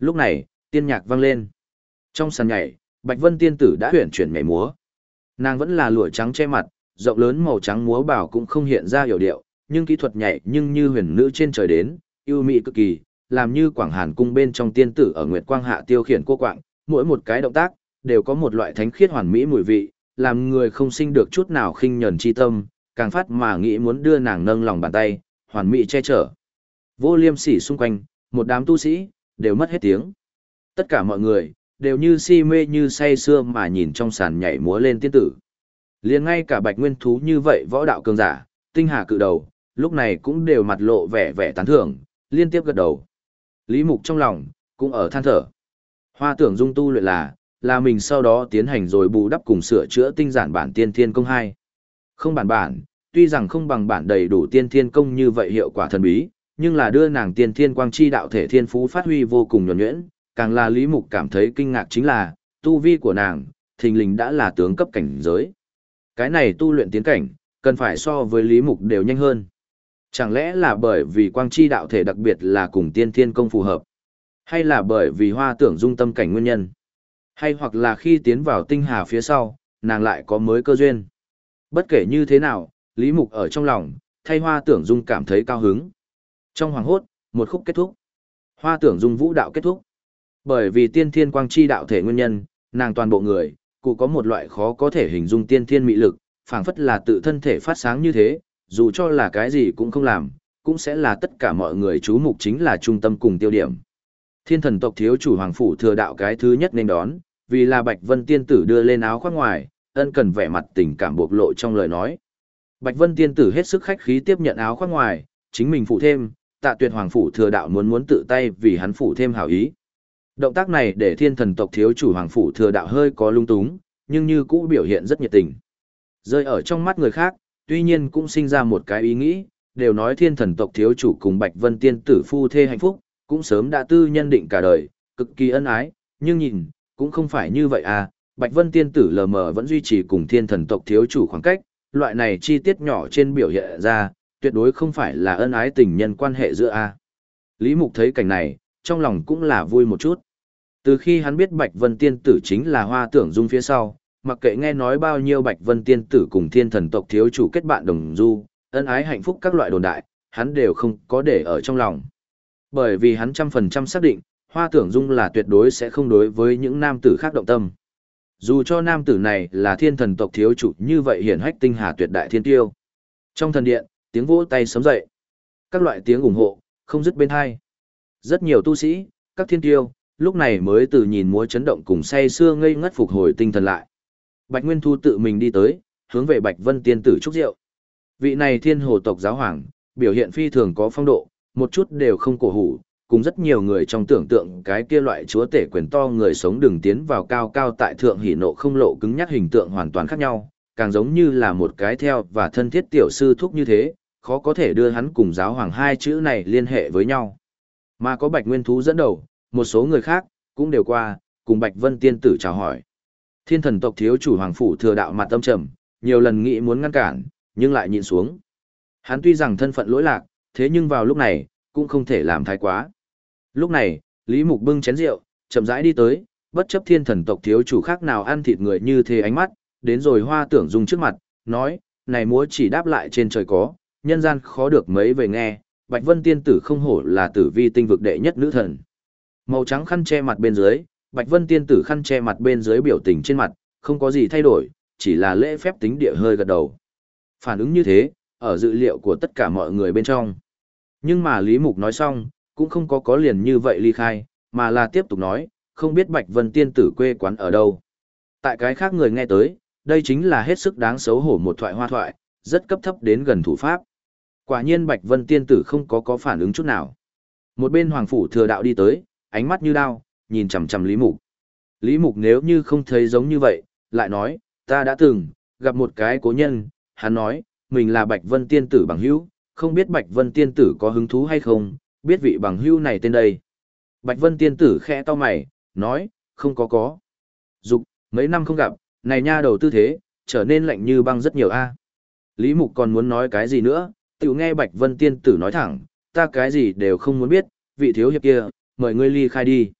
Lúc này, tiên nhạc vang lên. Trong sàn nhảy, Bạch Vân tiên tử đã huyển chuyển nhảy múa. Nàng vẫn là lụa trắng che mặt, rộng lớn màu trắng múa bảo cũng không hiện ra hiểu điệu, nhưng kỹ thuật nhảy nhưng như huyền nữ trên trời đến, ưu mỹ cực kỳ, làm như Quảng Hàn cung bên trong tiên tử ở Nguyệt Quang hạ tiêu khiển cô quạng, mỗi một cái động tác đều có một loại thánh khiết hoàn mỹ mùi vị, làm người không sinh được chút nào khinh nhẫn chi tâm, càng phát mà nghĩ muốn đưa nàng nâng lòng bàn tay, hoàn mỹ che chở. Vô Liêm Sỉ xung quanh, một đám tu sĩ đều mất hết tiếng. Tất cả mọi người đều như si mê như say sưa mà nhìn trong sàn nhảy múa lên tiên tử. Liền ngay cả Bạch Nguyên thú như vậy võ đạo cường giả, tinh hà cự đầu, lúc này cũng đều mặt lộ vẻ vẻ tán thưởng, liên tiếp gật đầu. Lý Mục trong lòng cũng ở than thở. Hoa Tưởng Dung tu luyện là mình sau đó tiến hành rồi bù đắp cùng sửa chữa tinh giản bản tiên thiên công 2. Không bản, tuy rằng không bằng bản đầy đủ tiên thiên công như vậy hiệu quả thần bí, nhưng là đưa nàng tiên thiên quang chi đạo thể thiên phú phát huy vô cùng nhuần nhuyễn, càng là Lý Mục cảm thấy kinh ngạc chính là, tu vi của nàng, thình lình đã là tướng cấp cảnh giới. Cái này tu luyện tiến cảnh, cần phải so với Lý Mục đều nhanh hơn. Chẳng lẽ là bởi vì quang chi đạo thể đặc biệt là cùng tiên thiên công phù hợp? Hay là bởi vì Hoa Tưởng Dung tâm cảnh nguyên nhân? Hay hoặc là khi tiến vào tinh hà phía sau, nàng lại có mới cơ duyên? Bất kể như thế nào, Lý Mục ở trong lòng, thay Hoa Tưởng Dung cảm thấy cao hứng. Trong hoàng hốt, một khúc kết thúc. Hoa Tưởng Dung vũ đạo kết thúc. Bởi vì tiên thiên quang chi đạo thể nguyên nhân, nàng toàn bộ người, cụ có một loại khó có thể hình dung tiên thiên mị lực, phảng phất là tự thân thể phát sáng như thế, dù cho là cái gì cũng không làm, cũng sẽ là tất cả mọi người chú mục chính là trung tâm cùng tiêu điểm. Thiên thần tộc thiếu chủ hoàng phủ thừa đạo cái thứ nhất nên đón, vì là Bạch Vân tiên tử đưa lên áo khoác ngoài, ân cần vẻ mặt tình cảm bộc lộ trong lời nói. Bạch Vân tiên tử hết sức khách khí tiếp nhận áo khoác ngoài, chính mình phụ thêm, Tạ Tuyệt hoàng phủ thừa đạo muốn tự tay vì hắn phụ thêm hảo ý. Động tác này để thiên thần tộc thiếu chủ hoàng phủ thừa đạo hơi có lung túng, nhưng như cũ biểu hiện rất nhiệt tình. Rơi ở trong mắt người khác, tuy nhiên cũng sinh ra một cái ý nghĩ, đều nói thiên thần tộc thiếu chủ cùng Bạch Vân tiên tử phu thê hạnh phúc, cũng sớm đã tư nhân định cả đời, cực kỳ ân ái, nhưng nhìn, cũng không phải như vậy à, Bạch Vân tiên tử lờ mờ vẫn duy trì cùng thiên thần tộc thiếu chủ khoảng cách, loại này chi tiết nhỏ trên biểu hiện ra, tuyệt đối không phải là ân ái tình nhân quan hệ giữa a. Lý Mục thấy cảnh này, trong lòng cũng là vui một chút. Từ khi hắn biết Bạch Vân tiên tử chính là Hoa Tưởng Dung phía sau, mặc kệ nghe nói bao nhiêu Bạch Vân tiên tử cùng thiên thần tộc thiếu chủ kết bạn đồng du, ân ái hạnh phúc các loại đồn đại, hắn đều không có để ở trong lòng. Bởi vì hắn 100% xác định, Hoa Tưởng Dung là tuyệt đối sẽ không đối với những nam tử khác động tâm. Dù cho nam tử này là thiên thần tộc thiếu chủ như vậy hiển hách tinh hà tuyệt đại thiên tiêu. Trong thần điện, tiếng vỗ tay sớm dậy. Các loại tiếng ủng hộ, không dứt bên hai. Rất nhiều tu sĩ, các thiên tiêu, lúc này mới từ nhìn múa chấn động cùng say sưa ngây ngất phục hồi tinh thần lại. Bạch Nguyên Thu tự mình đi tới, hướng về Bạch Vân tiên tử chúc rượu. Vị này thiên hồ tộc giáo hoàng, biểu hiện phi thường có phong độ, một chút đều không cổ hủ, cùng rất nhiều người trong tưởng tượng cái kia loại chúa tể quyền to người sống đường tiến vào cao cao tại thượng hỉ nộ không lộ cứng nhắc hình tượng hoàn toàn khác nhau, càng giống như là một cái theo và thân thiết tiểu sư thúc như thế, khó có thể đưa hắn cùng giáo hoàng hai chữ này liên hệ với nhau. Mà có Bạch Nguyên Thú dẫn đầu, một số người khác cũng đều qua, cùng Bạch Vân tiên tử chào hỏi. Thiên thần tộc thiếu chủ hoàng phủ thừa đạo mặt âm trầm, nhiều lần nghĩ muốn ngăn cản, nhưng lại nhịn xuống. Hắn tuy rằng thân phận lỗi lạc, thế nhưng vào lúc này, cũng không thể làm thái quá. Lúc này, Lý Mục bưng chén rượu, chậm rãi đi tới, bất chấp thiên thần tộc thiếu chủ khác nào ăn thịt người như thế ánh mắt, đến rồi Hoa Tưởng Dung trước mặt, nói, này múa chỉ đáp lại trên trời có, nhân gian khó được mấy về nghe, Bạch Vân tiên tử không hổ là tử vi tinh vực đệ nhất nữ thần. Màu trắng khăn che mặt bên dưới, Bạch Vân tiên tử khăn che mặt bên dưới biểu tình trên mặt, không có gì thay đổi, chỉ là lễ phép tính địa hơi gật đầu. Phản ứng như thế, ở dự liệu của tất cả mọi người bên trong. Nhưng mà Lý Mục nói xong, cũng không có liền như vậy ly khai, mà là tiếp tục nói, không biết Bạch Vân tiên tử quê quán ở đâu. Tại cái khác người nghe tới, đây chính là hết sức đáng xấu hổ một thoại hoa thoại, rất cấp thấp đến gần thủ pháp. Quả nhiên Bạch Vân tiên tử không có phản ứng chút nào. Một bên hoàng phủ thừa đạo đi tới, ánh mắt như đao, nhìn chằm chằm Lý Mục. Lý Mục nếu như không thấy giống như vậy, lại nói, ta đã từng gặp một cái cố nhân, hắn nói, mình là Bạch Vân tiên tử bằng hữu, không biết Bạch Vân tiên tử có hứng thú hay không, biết vị bằng hữu này tên đây. Bạch Vân tiên tử khẽ to mày, nói, không có. Dục, mấy năm không gặp, này nha đầu tư thế, trở nên lạnh như băng rất nhiều a. Lý Mục còn muốn nói cái gì nữa, tiểu nghe Bạch Vân tiên tử nói thẳng, ta cái gì đều không muốn biết, vị thiếu hiệp kia, mời ngươi ly khai đi.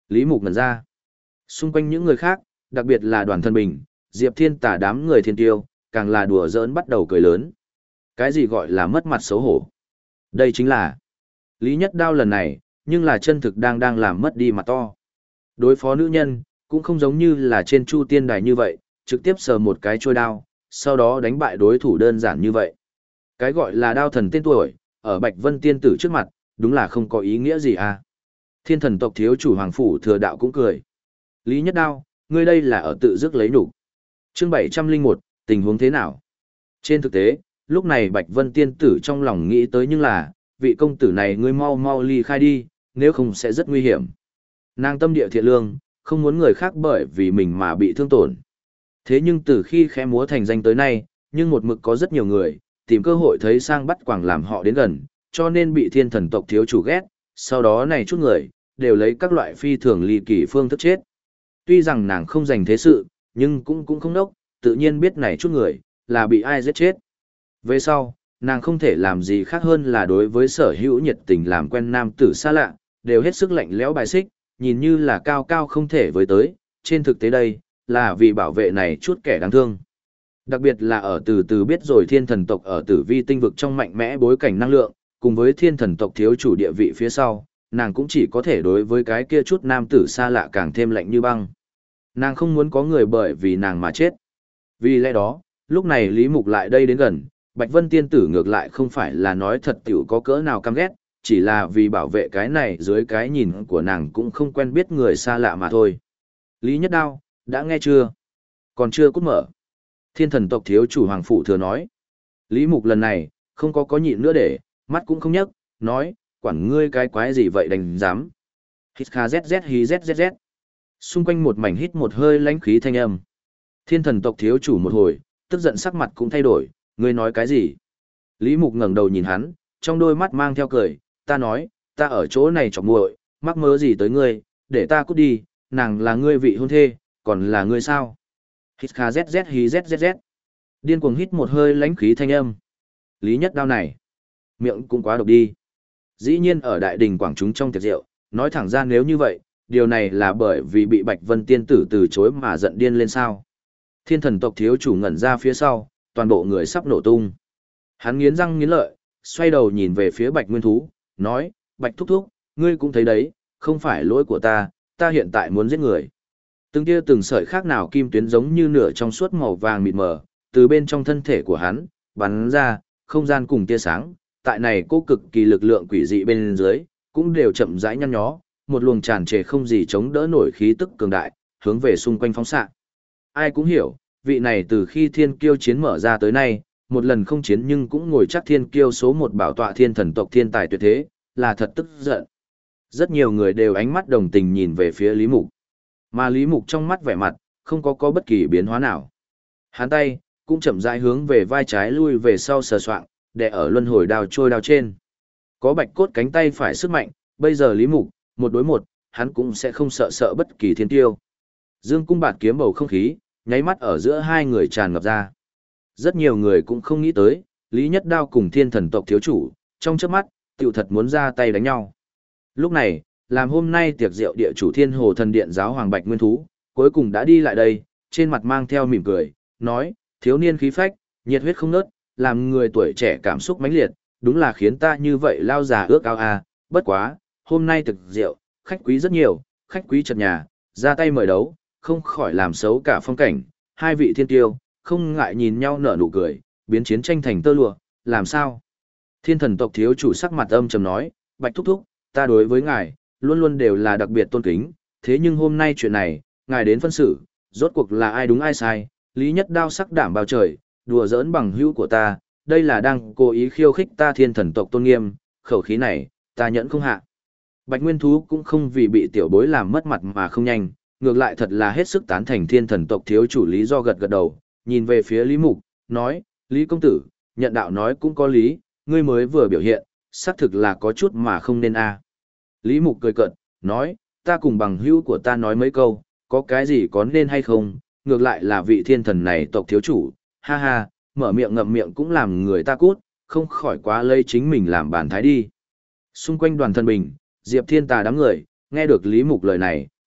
Lý Mục ngẩn ra. Xung quanh những người khác, đặc biệt là Đoàn Thân Bình, Diệp Thiên Tà đám người thiên tiêu, càng là đùa giỡn bắt đầu cười lớn. Cái gì gọi là mất mặt xấu hổ? Đây chính là Lý Nhất Đao lần này, nhưng là chân thực đang làm mất đi mặt to. Đối phó nữ nhân, cũng không giống như là trên Chu Tiên Đài như vậy, trực tiếp sờ một cái trôi đao, sau đó đánh bại đối thủ đơn giản như vậy. Cái gọi là đao thần tên tuổi, ở Bạch Vân Tiên Tử trước mặt, đúng là không có ý nghĩa gì à. Thiên thần tộc thiếu chủ Hoàng Phủ Thừa Đạo cũng cười. Lý Nhất Đao, ngươi đây là ở tự dứt lấy nhục. Chương 701, tình huống thế nào? Trên thực tế, lúc này Bạch Vân Tiên Tử trong lòng nghĩ tới nhưng là, vị công tử này ngươi mau mau ly khai đi, nếu không sẽ rất nguy hiểm. Nàng tâm địa thiện lương, không muốn người khác bởi vì mình mà bị thương tổn. Thế nhưng từ khi khẽ múa thành danh tới nay, nhưng một mực có rất nhiều người, tìm cơ hội thấy sang bắt quàng làm họ đến gần, cho nên bị thiên thần tộc thiếu chủ ghét, sau đó này chút người, đều lấy các loại phi thường ly kỳ phương thức chết. Tuy rằng nàng không dành thế sự, nhưng cũng không đốc, tự nhiên biết này chút người, là bị ai giết chết. Về sau, nàng không thể làm gì khác hơn là đối với sở hữu nhiệt tình làm quen nam tử xa lạ, đều hết sức lạnh lẽo bài xích, nhìn như là cao cao không thể với tới, trên thực tế đây, là vì bảo vệ này chút kẻ đáng thương. Đặc biệt là ở từ từ biết rồi thiên thần tộc ở tử vi tinh vực trong mạnh mẽ bối cảnh năng lượng, cùng với thiên thần tộc thiếu chủ địa vị phía sau, nàng cũng chỉ có thể đối với cái kia chút nam tử xa lạ càng thêm lạnh như băng. Nàng không muốn có người bởi vì nàng mà chết. Vì lẽ đó, lúc này Lý Mục lại đây đến gần, Bạch Vân Tiên Tử ngược lại không phải là nói thật tiểu có cỡ nào căm ghét, chỉ là vì bảo vệ cái này dưới cái nhìn của nàng cũng không quen biết người xa lạ mà thôi. Lý Nhất Đao, đã nghe chưa? Còn chưa cút mở. Thiên thần tộc thiếu chủ Hoàng Phủ Thừa nói. Lý Mục lần này, không có nhịn nữa để, mắt cũng không nhấc, nói, quản ngươi cái quái gì vậy đành dám. Hít kha zzz hí zzz. Xung quanh một mảnh hít một hơi lãnh khí thanh âm. Thiên thần tộc thiếu chủ một hồi, tức giận sắc mặt cũng thay đổi, ngươi nói cái gì? Lý Mục ngẩng đầu nhìn hắn, trong đôi mắt mang theo cười, ta nói, ta ở chỗ này chọc muội, mắc mớ gì tới ngươi, để ta cút đi, nàng là ngươi vị hôn thê, còn là ngươi sao? Hít kha zzz hí zzz. Điên cuồng hít một hơi lãnh khí thanh âm. Lý Nhất Đao này, miệng cũng quá độc đi. Dĩ nhiên ở đại đình quảng chúng trong tiệc rượu, nói thẳng ra nếu như vậy, điều này là bởi vì bị Bạch Vân Tiên Tử từ chối mà giận điên lên sao. Thiên thần tộc thiếu chủ ngẩn ra phía sau, toàn bộ người sắp nổ tung. Hắn nghiến răng nghiến lợi, xoay đầu nhìn về phía Bạch Nguyên Thú, nói, Bạch Thúc Thúc, ngươi cũng thấy đấy, không phải lỗi của ta, ta hiện tại muốn giết người. Từng tia từng sợi khác nào kim tuyến giống như nửa trong suốt màu vàng mịt mờ, từ bên trong thân thể của hắn, bắn ra, không gian cùng tia sáng, tại này cô cực kỳ lực lượng quỷ dị bên dưới, cũng đều chậm rãi nhăn nhó, một luồng tràn trề không gì chống đỡ nổi khí tức cường đại, hướng về xung quanh phóng xạ. Ai cũng hiểu, vị này từ khi thiên kiêu chiến mở ra tới nay, một lần không chiến nhưng cũng ngồi chắc thiên kiêu số một bảo tọa thiên thần tộc thiên tài tuyệt thế, là thật tức giận. Rất nhiều người đều ánh mắt đồng tình nhìn về phía Lý Mục. Mà Lý Mục trong mắt vẻ mặt, không có bất kỳ biến hóa nào. Hắn tay, cũng chậm rãi hướng về vai trái lui về sau sờ soạng, để ở luân hồi đao trôi đao trên. Có bạch cốt cánh tay phải sức mạnh, bây giờ Lý Mục, một đối một, hắn cũng sẽ không sợ bất kỳ thiên tiêu. Dương cung bạt kiếm bầu không khí, nháy mắt ở giữa hai người tràn ngập ra. Rất nhiều người cũng không nghĩ tới, Lý Nhất Đao cùng thiên thần tộc thiếu chủ, trong chớp mắt, tiểu thật muốn ra tay đánh nhau. Lúc này, làm hôm nay tiệc rượu địa chủ thiên hồ thần điện giáo hoàng Bạch Nguyên Thú, cuối cùng đã đi lại đây, trên mặt mang theo mỉm cười, nói, thiếu niên khí phách, nhiệt huyết không nớt, làm người tuổi trẻ cảm xúc mãnh liệt, đúng là khiến ta như vậy lao già ước ao à, bất quá, hôm nay tiệc rượu, khách quý rất nhiều, khách quý chật nhà, ra tay mời đấu, không khỏi làm xấu cả phong cảnh, hai vị thiên tiêu, không ngại nhìn nhau nở nụ cười, biến chiến tranh thành tơ lụa, làm sao? Thiên thần tộc thiếu chủ sắc mặt âm trầm nói, Bạch Thúc Thúc, ta đối với ngài, luôn luôn đều là đặc biệt tôn kính, thế nhưng hôm nay chuyện này, ngài đến phân xử, rốt cuộc là ai đúng ai sai, Lý Nhất Đao sắc đảm bao trời, đùa giỡn bằng hữu của ta, đây là đang cố ý khiêu khích ta thiên thần tộc tôn nghiêm, khẩu khí này, ta nhẫn không hạ. Bạch Nguyên Thú cũng không vì bị tiểu bối làm mất mặt mà không nhanh, ngược lại thật là hết sức tán thành thiên thần tộc thiếu chủ lý do gật gật đầu, nhìn về phía Lý Mục, nói, Lý công tử, nhận đạo nói cũng có lý, ngươi mới vừa biểu hiện, xác thực là có chút mà không nên a. Lý Mục cười cợt, nói, ta cùng bằng hữu của ta nói mấy câu, có cái gì có nên hay không, ngược lại là vị thiên thần này tộc thiếu chủ, ha ha, mở miệng ngậm miệng cũng làm người ta cút, không khỏi quá lây chính mình làm bàn thái đi. Xung quanh đoàn thân bình, Diệp Thiên Tà đám người, nghe được Lý Mục lời này,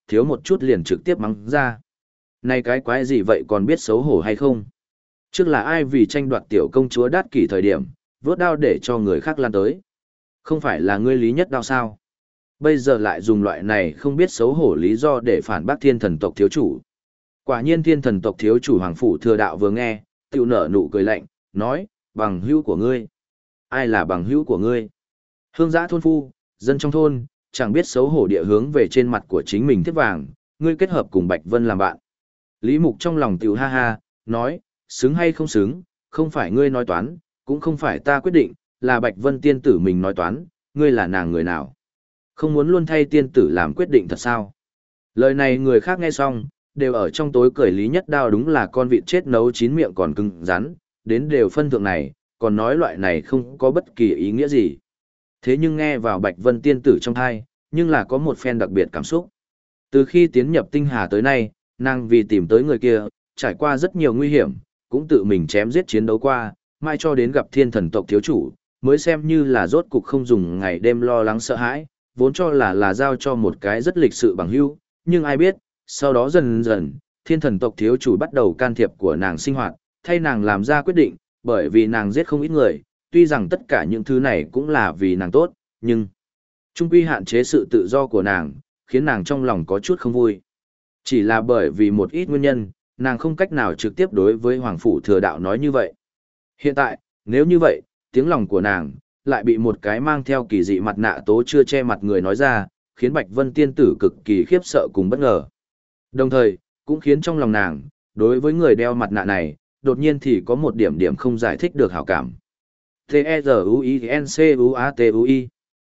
thiếu một chút liền trực tiếp mắng ra. Này cái quái gì vậy còn biết xấu hổ hay không? Trước là ai vì tranh đoạt tiểu công chúa Đát Kỷ thời điểm, vớt đao để cho người khác lan tới? Không phải là ngươi Lý Nhất Đao sao? Bây giờ lại dùng loại này không biết xấu hổ lý do để phản bác thiên thần tộc thiếu chủ. Quả nhiên thiên thần tộc thiếu chủ Hoàng Phủ Thừa Đạo vừa nghe, tiểu nở nụ cười lạnh, nói, bằng hữu của ngươi. Ai là bằng hữu của ngươi? Hương giã thôn phu, dân trong thôn, chẳng biết xấu hổ địa hướng về trên mặt của chính mình thiết vàng, ngươi kết hợp cùng Bạch Vân làm bạn. Lý Mục trong lòng tiểu ha ha, nói, xứng hay không xứng, không phải ngươi nói toán, cũng không phải ta quyết định, là Bạch Vân tiên tử mình nói toán, ngươi là nàng người nào. Không muốn luôn thay tiên tử làm quyết định thật sao? Lời này người khác nghe xong, đều ở trong tối cười Lý Nhất Đao đúng là con vịt chết nấu chín miệng còn cứng rắn, đến đều phân thượng này, còn nói loại này không có bất kỳ ý nghĩa gì. Thế nhưng nghe vào Bạch Vân tiên tử trong thai, nhưng là có một phen đặc biệt cảm xúc. Từ khi tiến nhập tinh hà tới nay, nàng vì tìm tới người kia, trải qua rất nhiều nguy hiểm, cũng tự mình chém giết chiến đấu qua, mai cho đến gặp thiên thần tộc thiếu chủ, mới xem như là rốt cục không dùng ngày đêm lo lắng sợ hãi, vốn cho là giao cho một cái rất lịch sự bằng hữu, nhưng ai biết, sau đó dần dần, thiên thần tộc thiếu chủ bắt đầu can thiệp của nàng sinh hoạt, thay nàng làm ra quyết định, bởi vì nàng giết không ít người, tuy rằng tất cả những thứ này cũng là vì nàng tốt, nhưng chung quy hạn chế sự tự do của nàng, khiến nàng trong lòng có chút không vui. Chỉ là bởi vì một ít nguyên nhân, nàng không cách nào trực tiếp đối với Hoàng Phủ Thừa Đạo nói như vậy. Hiện tại, nếu như vậy, tiếng lòng của nàng lại bị một cái mang theo kỳ dị mặt nạ tố chưa che mặt người nói ra, khiến Bạch Vân tiên tử cực kỳ khiếp sợ cùng bất ngờ. Đồng thời, cũng khiến trong lòng nàng, đối với người đeo mặt nạ này, đột nhiên thì có một điểm điểm không giải thích được hảo cảm. T-E-Z-U-I-N-C-U-A-T-U-I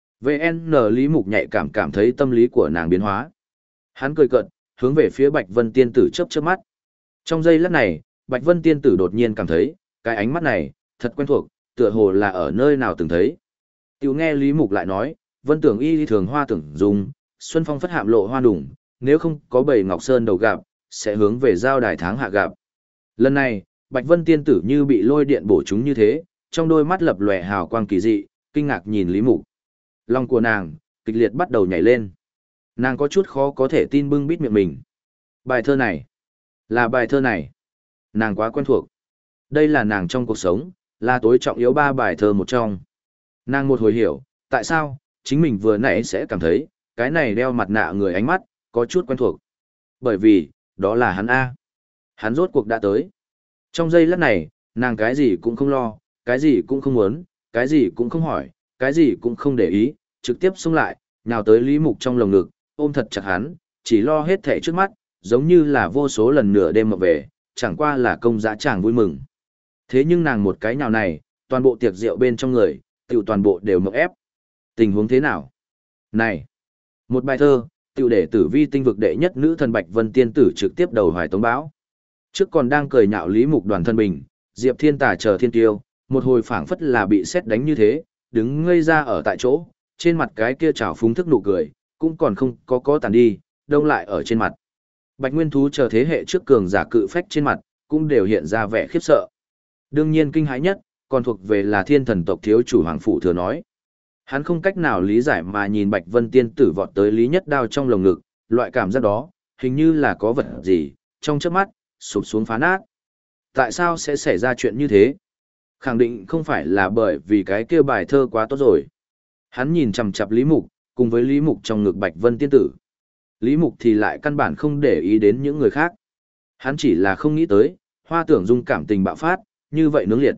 VN Lý Mục nhạy cảm thấy tâm lý của nàng biến hóa. Hắn cười cợt, hướng về phía Bạch Vân tiên tử chớp chớp mắt. Trong giây lát này, Bạch Vân tiên tử đột nhiên cảm thấy, cái ánh mắt này, thật quen thuộc, tựa hồ là ở nơi nào từng thấy. Tiểu nghe Lý Mục lại nói, Vân tưởng y thường hoa tưởng dùng, xuân phong phất hạm lộ hoa đủng, nếu không có bầy ngọc sơn đầu gặp, sẽ hướng về giao đài tháng hạ gặp. Lần này, Bạch Vân tiên tử như bị lôi điện bổ chúng như thế, trong đôi mắt lập lòe hào quang kỳ dị, kinh ngạc nhìn Lý Mục. Lòng của nàng, kịch liệt bắt đầu nhảy lên. Nàng có chút khó có thể tin bưng bít miệng mình. Bài thơ này, là bài thơ này. Nàng quá quen thuộc. Đây là nàng trong cuộc sống, là tối trọng yếu ba bài thơ một trong. Nàng một hồi hiểu, tại sao, chính mình vừa nãy sẽ cảm thấy, cái này đeo mặt nạ người ánh mắt, có chút quen thuộc. Bởi vì, đó là hắn A. Hắn rốt cuộc đã tới. Trong giây lát này, nàng cái gì cũng không lo, cái gì cũng không muốn, cái gì cũng không hỏi, cái gì cũng không để ý, trực tiếp xông lại, nhào tới Lý Mục trong lồng ngực, ôm thật chặt hắn, chỉ lo hết thảy trước mắt, giống như là vô số lần nửa đêm mà về, chẳng qua là công dã tràng vui mừng. Thế nhưng nàng một cái nhào này, toàn bộ tiệc rượu bên trong người, tiểu toàn bộ đều mộng ép. Tình huống thế nào? Này! Một bài thơ, tiểu để tử vi tinh vực đệ nhất nữ thần Bạch Vân tiên tử trực tiếp đầu hoài tống bão. Trước còn đang cười nhạo Lý Mục Đoàn thân bình, Diệp Thiên Tà chờ thiên tiêu, một hồi phảng phất là bị sét đánh như thế, đứng ngây ra ở tại chỗ, trên mặt cái kia trào phúng thức nụ cười, cũng còn không có tàn đi, đông lại ở trên mặt. Bạch Nguyên Thú chờ thế hệ trước cường giả cự phách trên mặt, cũng đều hiện ra vẻ khiếp sợ. Đương nhiên kinh hãi nhất, còn thuộc về là thiên thần tộc thiếu chủ Hoàng Phủ Thừa nói. Hắn không cách nào lý giải mà nhìn Bạch Vân tiên tử vọt tới Lý Nhất Đao trong lồng ngực, loại cảm giác đó, hình như là có vật gì, trong chớp mắt, sụp xuống phá nát. Tại sao sẽ xảy ra chuyện như thế? Khẳng định không phải là bởi vì cái kia bài thơ quá tốt rồi. Hắn nhìn chằm chằm Lý Mục, cùng với Lý Mục trong ngực Bạch Vân tiên tử. Lý Mục thì lại căn bản không để ý đến những người khác. Hắn chỉ là không nghĩ tới, Hoa Tưởng Dung cảm tình bạo phát, như vậy nướng liệt.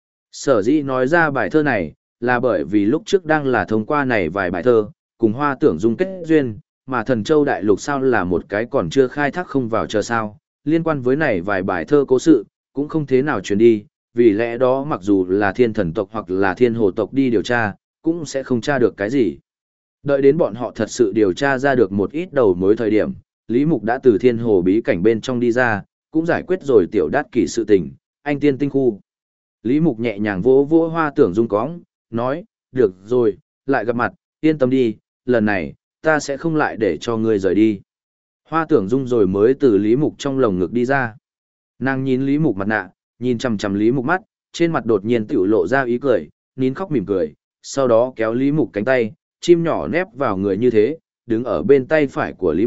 Sở dĩ nói ra bài thơ này, là bởi vì lúc trước đang là thông qua này vài bài thơ, cùng Hoa Tưởng Dung kết duyên, mà Thần Châu Đại Lục sao là một cái còn chưa khai thác không vào chờ sao, liên quan với này vài bài thơ cố sự, cũng không thế nào truyền đi, vì lẽ đó mặc dù là thiên thần tộc hoặc là thiên hồ tộc đi điều tra, cũng sẽ không tra được cái gì. Đợi đến bọn họ thật sự điều tra ra được một ít đầu mối thời điểm, Lý Mục đã từ thiên hồ bí cảnh bên trong đi ra, cũng giải quyết rồi tiểu đát kỷ sự tình, anh tiên tinh khu. Lý Mục nhẹ nhàng vỗ vỗ Hoa Tưởng Dung cóng, nói, được rồi, lại gặp mặt, yên tâm đi, lần này, ta sẽ không lại để cho ngươi rời đi. Hoa Tưởng Dung rồi mới từ Lý Mục trong lồng ngực đi ra. Nàng nhìn Lý Mục mặt nạ, nhìn chằm chằm Lý Mục mắt, trên mặt đột nhiên tiểu lộ ra ý cười, nín khóc mỉm cười, sau đó kéo Lý Mục cánh tay, chim nhỏ nép vào người như thế, đứng ở bên tay phải của Lý Mục,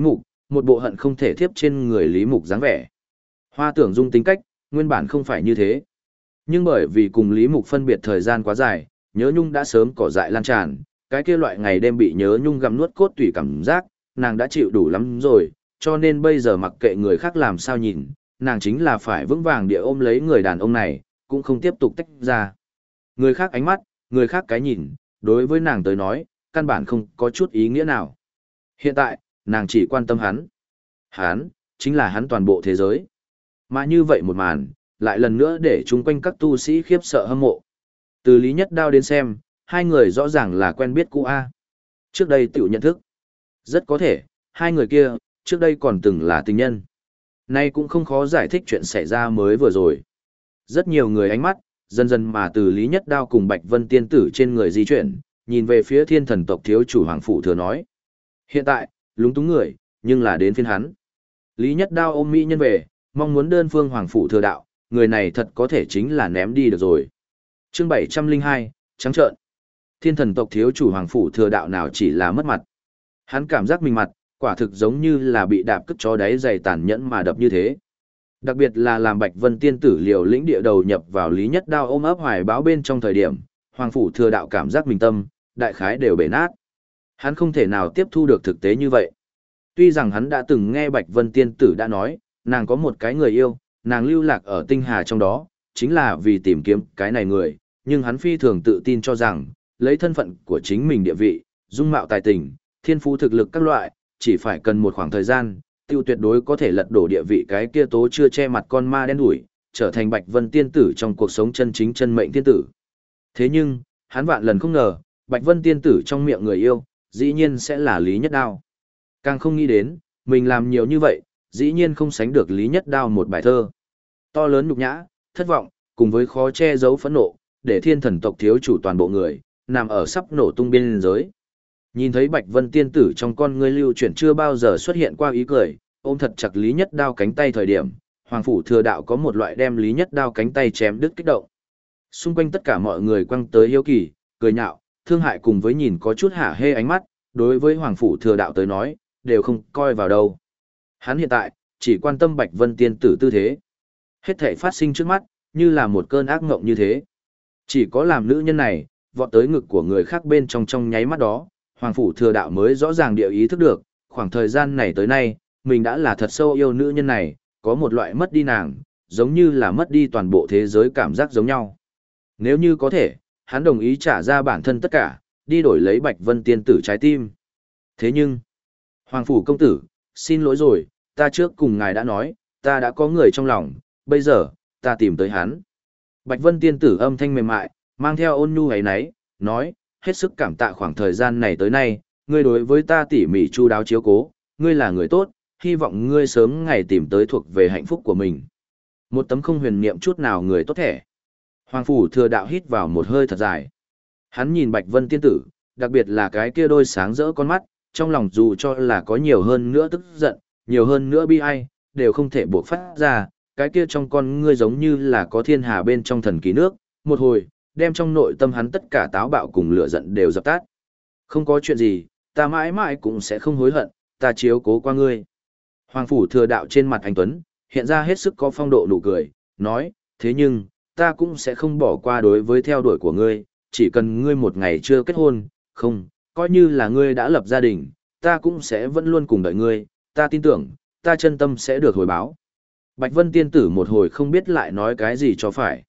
một bộ hận không thể thiếp trên người Lý Mục dáng vẻ. Hoa Tưởng Dung tính cách, nguyên bản không phải như thế. Nhưng bởi vì cùng Lý Mục phân biệt thời gian quá dài, nhớ nhung đã sớm cỏ dại lan tràn, cái kia loại ngày đêm bị nhớ nhung gặm nuốt cốt tủy cảm giác, nàng đã chịu đủ lắm rồi, cho nên bây giờ mặc kệ người khác làm sao nhìn, nàng chính là phải vững vàng địa ôm lấy người đàn ông này, cũng không tiếp tục tách ra. Người khác ánh mắt, người khác cái nhìn, đối với nàng tới nói, căn bản không có chút ý nghĩa nào. Hiện tại, nàng chỉ quan tâm hắn. Hắn, chính là hắn toàn bộ thế giới. Mà như vậy một màn, lại lần nữa để chung quanh các tu sĩ khiếp sợ hâm mộ. Từ Lý Nhất Đao đến xem, hai người rõ ràng là quen biết cũ A. Trước đây tự nhận thức. Rất có thể, hai người kia, trước đây còn từng là tình nhân. Nay cũng không khó giải thích chuyện xảy ra mới vừa rồi. Rất nhiều người ánh mắt, dần dần mà từ Lý Nhất Đao cùng Bạch Vân Tiên Tử trên người di chuyển, nhìn về phía Thiên Thần tộc thiếu chủ Hoàng Phủ Thừa nói. Hiện tại, lúng túng người, nhưng là đến phiên hắn. Lý Nhất Đao ôm mỹ nhân về, mong muốn đơn phương Hoàng Phủ Thừa đạo, người này thật có thể chính là ném đi được rồi. Chương 702, trắng trợn. Thiên Thần tộc thiếu chủ Hoàng Phủ Thừa đạo nào chỉ là mất mặt. Hắn cảm giác mình mặt, quả thực giống như là bị đạp cất chó đáy dày tàn nhẫn mà đập như thế. Đặc biệt là làm Bạch Vân Tiên Tử liều lĩnh địa đầu nhập vào Lý Nhất Đao ôm ấp hoài báo bên trong thời điểm, Hoàng Phủ Thừa đạo cảm giác mình tâm, đại khái đều bể nát. Hắn không thể nào tiếp thu được thực tế như vậy. Tuy rằng hắn đã từng nghe Bạch Vân Tiên Tử đã nói, nàng có một cái người yêu, nàng lưu lạc ở tinh hà trong đó, chính là vì tìm kiếm cái này người, nhưng hắn phi thường tự tin cho rằng, lấy thân phận của chính mình địa vị, dung mạo tài tình, thiên phú thực lực các loại, chỉ phải cần một khoảng thời gian, tiêu tuyệt đối có thể lật đổ địa vị cái kia tố chưa che mặt con ma đen đủi, trở thành Bạch Vân Tiên Tử trong cuộc sống chân chính chân mệnh tiên tử. Thế nhưng, hắn vạn lần không ngờ, Bạch Vân Tiên Tử trong miệng người yêu, dĩ nhiên sẽ là Lý Nhất Đao. Càng không nghĩ đến, mình làm nhiều như vậy, dĩ nhiên không sánh được Lý Nhất Đao một bài thơ. To lớn nhục nhã, thất vọng, cùng với khó che giấu phẫn nộ, để Thiên Thần tộc thiếu chủ toàn bộ người, nằm ở sắp nổ tung biên giới. Nhìn thấy Bạch Vân Tiên Tử trong con ngươi lưu chuyển chưa bao giờ xuất hiện qua ý cười, ôm thật chặt Lý Nhất Đao cánh tay thời điểm, Hoàng Phủ Thừa đạo có một loại đem Lý Nhất Đao cánh tay chém đứt kích động. Xung quanh tất cả mọi người quăng tới hiếu kỳ, cười nhạo, thương hại cùng với nhìn có chút hả hê ánh mắt, đối với Hoàng Phủ Thừa đạo tới nói, đều không coi vào đâu. Hắn hiện tại, chỉ quan tâm Bạch Vân Tiên Tử tư thế. Hết thảy phát sinh trước mắt, như là một cơn ác ngộng như thế. Chỉ có làm nữ nhân này, vọt tới ngực của người khác bên trong nháy mắt đó, Hoàng Phủ Thừa đạo mới rõ ràng địa ý thức được, khoảng thời gian này tới nay, mình đã là thật sâu yêu nữ nhân này, có một loại mất đi nàng, giống như là mất đi toàn bộ thế giới cảm giác giống nhau. Nếu như có thể, hắn đồng ý trả ra bản thân tất cả, đi đổi lấy Bạch Vân Tiên Tử trái tim. Thế nhưng, Hoàng Phủ công tử, xin lỗi rồi, ta trước cùng ngài đã nói, ta đã có người trong lòng, bây giờ, ta tìm tới hắn. Bạch Vân Tiên Tử âm thanh mềm mại, mang theo ôn nhu ấy nấy, nói, hết sức cảm tạ khoảng thời gian này tới nay, ngươi đối với ta tỉ mỉ chu đáo chiếu cố, ngươi là người tốt, hy vọng ngươi sớm ngày tìm tới thuộc về hạnh phúc của mình. Một tấm không huyền niệm chút nào người tốt thẻ. Hoàng Phủ Thừa đạo hít vào một hơi thật dài. Hắn nhìn Bạch Vân Tiên Tử, đặc biệt là cái kia đôi sáng rỡ con mắt, trong lòng dù cho là có nhiều hơn nữa tức giận, nhiều hơn nữa bi ai, đều không thể buộc phát ra, cái kia trong con ngươi giống như là có thiên hà bên trong thần kỳ nước, một hồi, đem trong nội tâm hắn tất cả táo bạo cùng lửa giận đều dập tắt. Không có chuyện gì, ta mãi mãi cũng sẽ không hối hận, ta chiếu cố qua ngươi. Hoàng Phủ Thừa đạo trên mặt anh Tuấn, hiện ra hết sức có phong độ nụ cười, nói, thế nhưng, ta cũng sẽ không bỏ qua đối với theo đuổi của ngươi, chỉ cần ngươi một ngày chưa kết hôn, không, coi như là ngươi đã lập gia đình, ta cũng sẽ vẫn luôn cùng đợi ngươi, ta tin tưởng, ta chân tâm sẽ được hồi báo. Bạch Vân Tiên Tử một hồi không biết lại nói cái gì cho phải.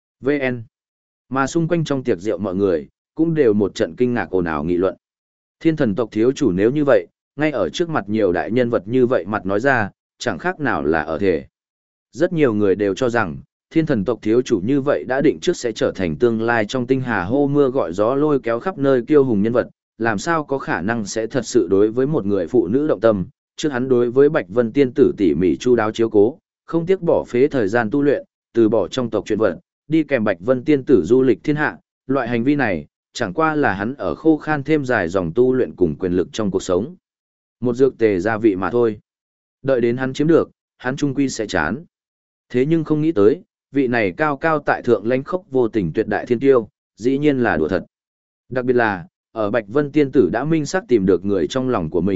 VN. Mà xung quanh trong tiệc rượu mọi người, cũng đều một trận kinh ngạc ồn ào nghị luận. Thiên Thần tộc thiếu chủ nếu như vậy, ngay ở trước mặt nhiều đại nhân vật như vậy mặt nói ra, chẳng khác nào là ở thể. Rất nhiều người đều cho rằng, Thiên Thần tộc thiếu chủ như vậy đã định trước sẽ trở thành tương lai trong tinh hà hô mưa gọi gió lôi kéo khắp nơi kiêu hùng nhân vật, làm sao có khả năng sẽ thật sự đối với một người phụ nữ động tâm, trước hắn đối với Bạch Vân Tiên Tử tỉ mỉ chu đáo chiếu cố, không tiếc bỏ phế thời gian tu luyện, từ bỏ trong tộc chuyện vật, đi kèm Bạch Vân Tiên Tử du lịch thiên hạ, loại hành vi này, chẳng qua là hắn ở khô khan thêm dài dòng tu luyện cùng quyền lực trong cuộc sống. Một dược tề gia vị mà thôi. Đợi đến hắn chiếm được, hắn trung quy sẽ chán. Thế nhưng không nghĩ tới, vị này cao cao tại thượng lãnh khốc vô tình tuyệt đại thiên tiêu, dĩ nhiên là đùa thật. Đặc biệt là, ở Bạch Vân Tiên Tử đã minh xác tìm được người trong lòng của mình,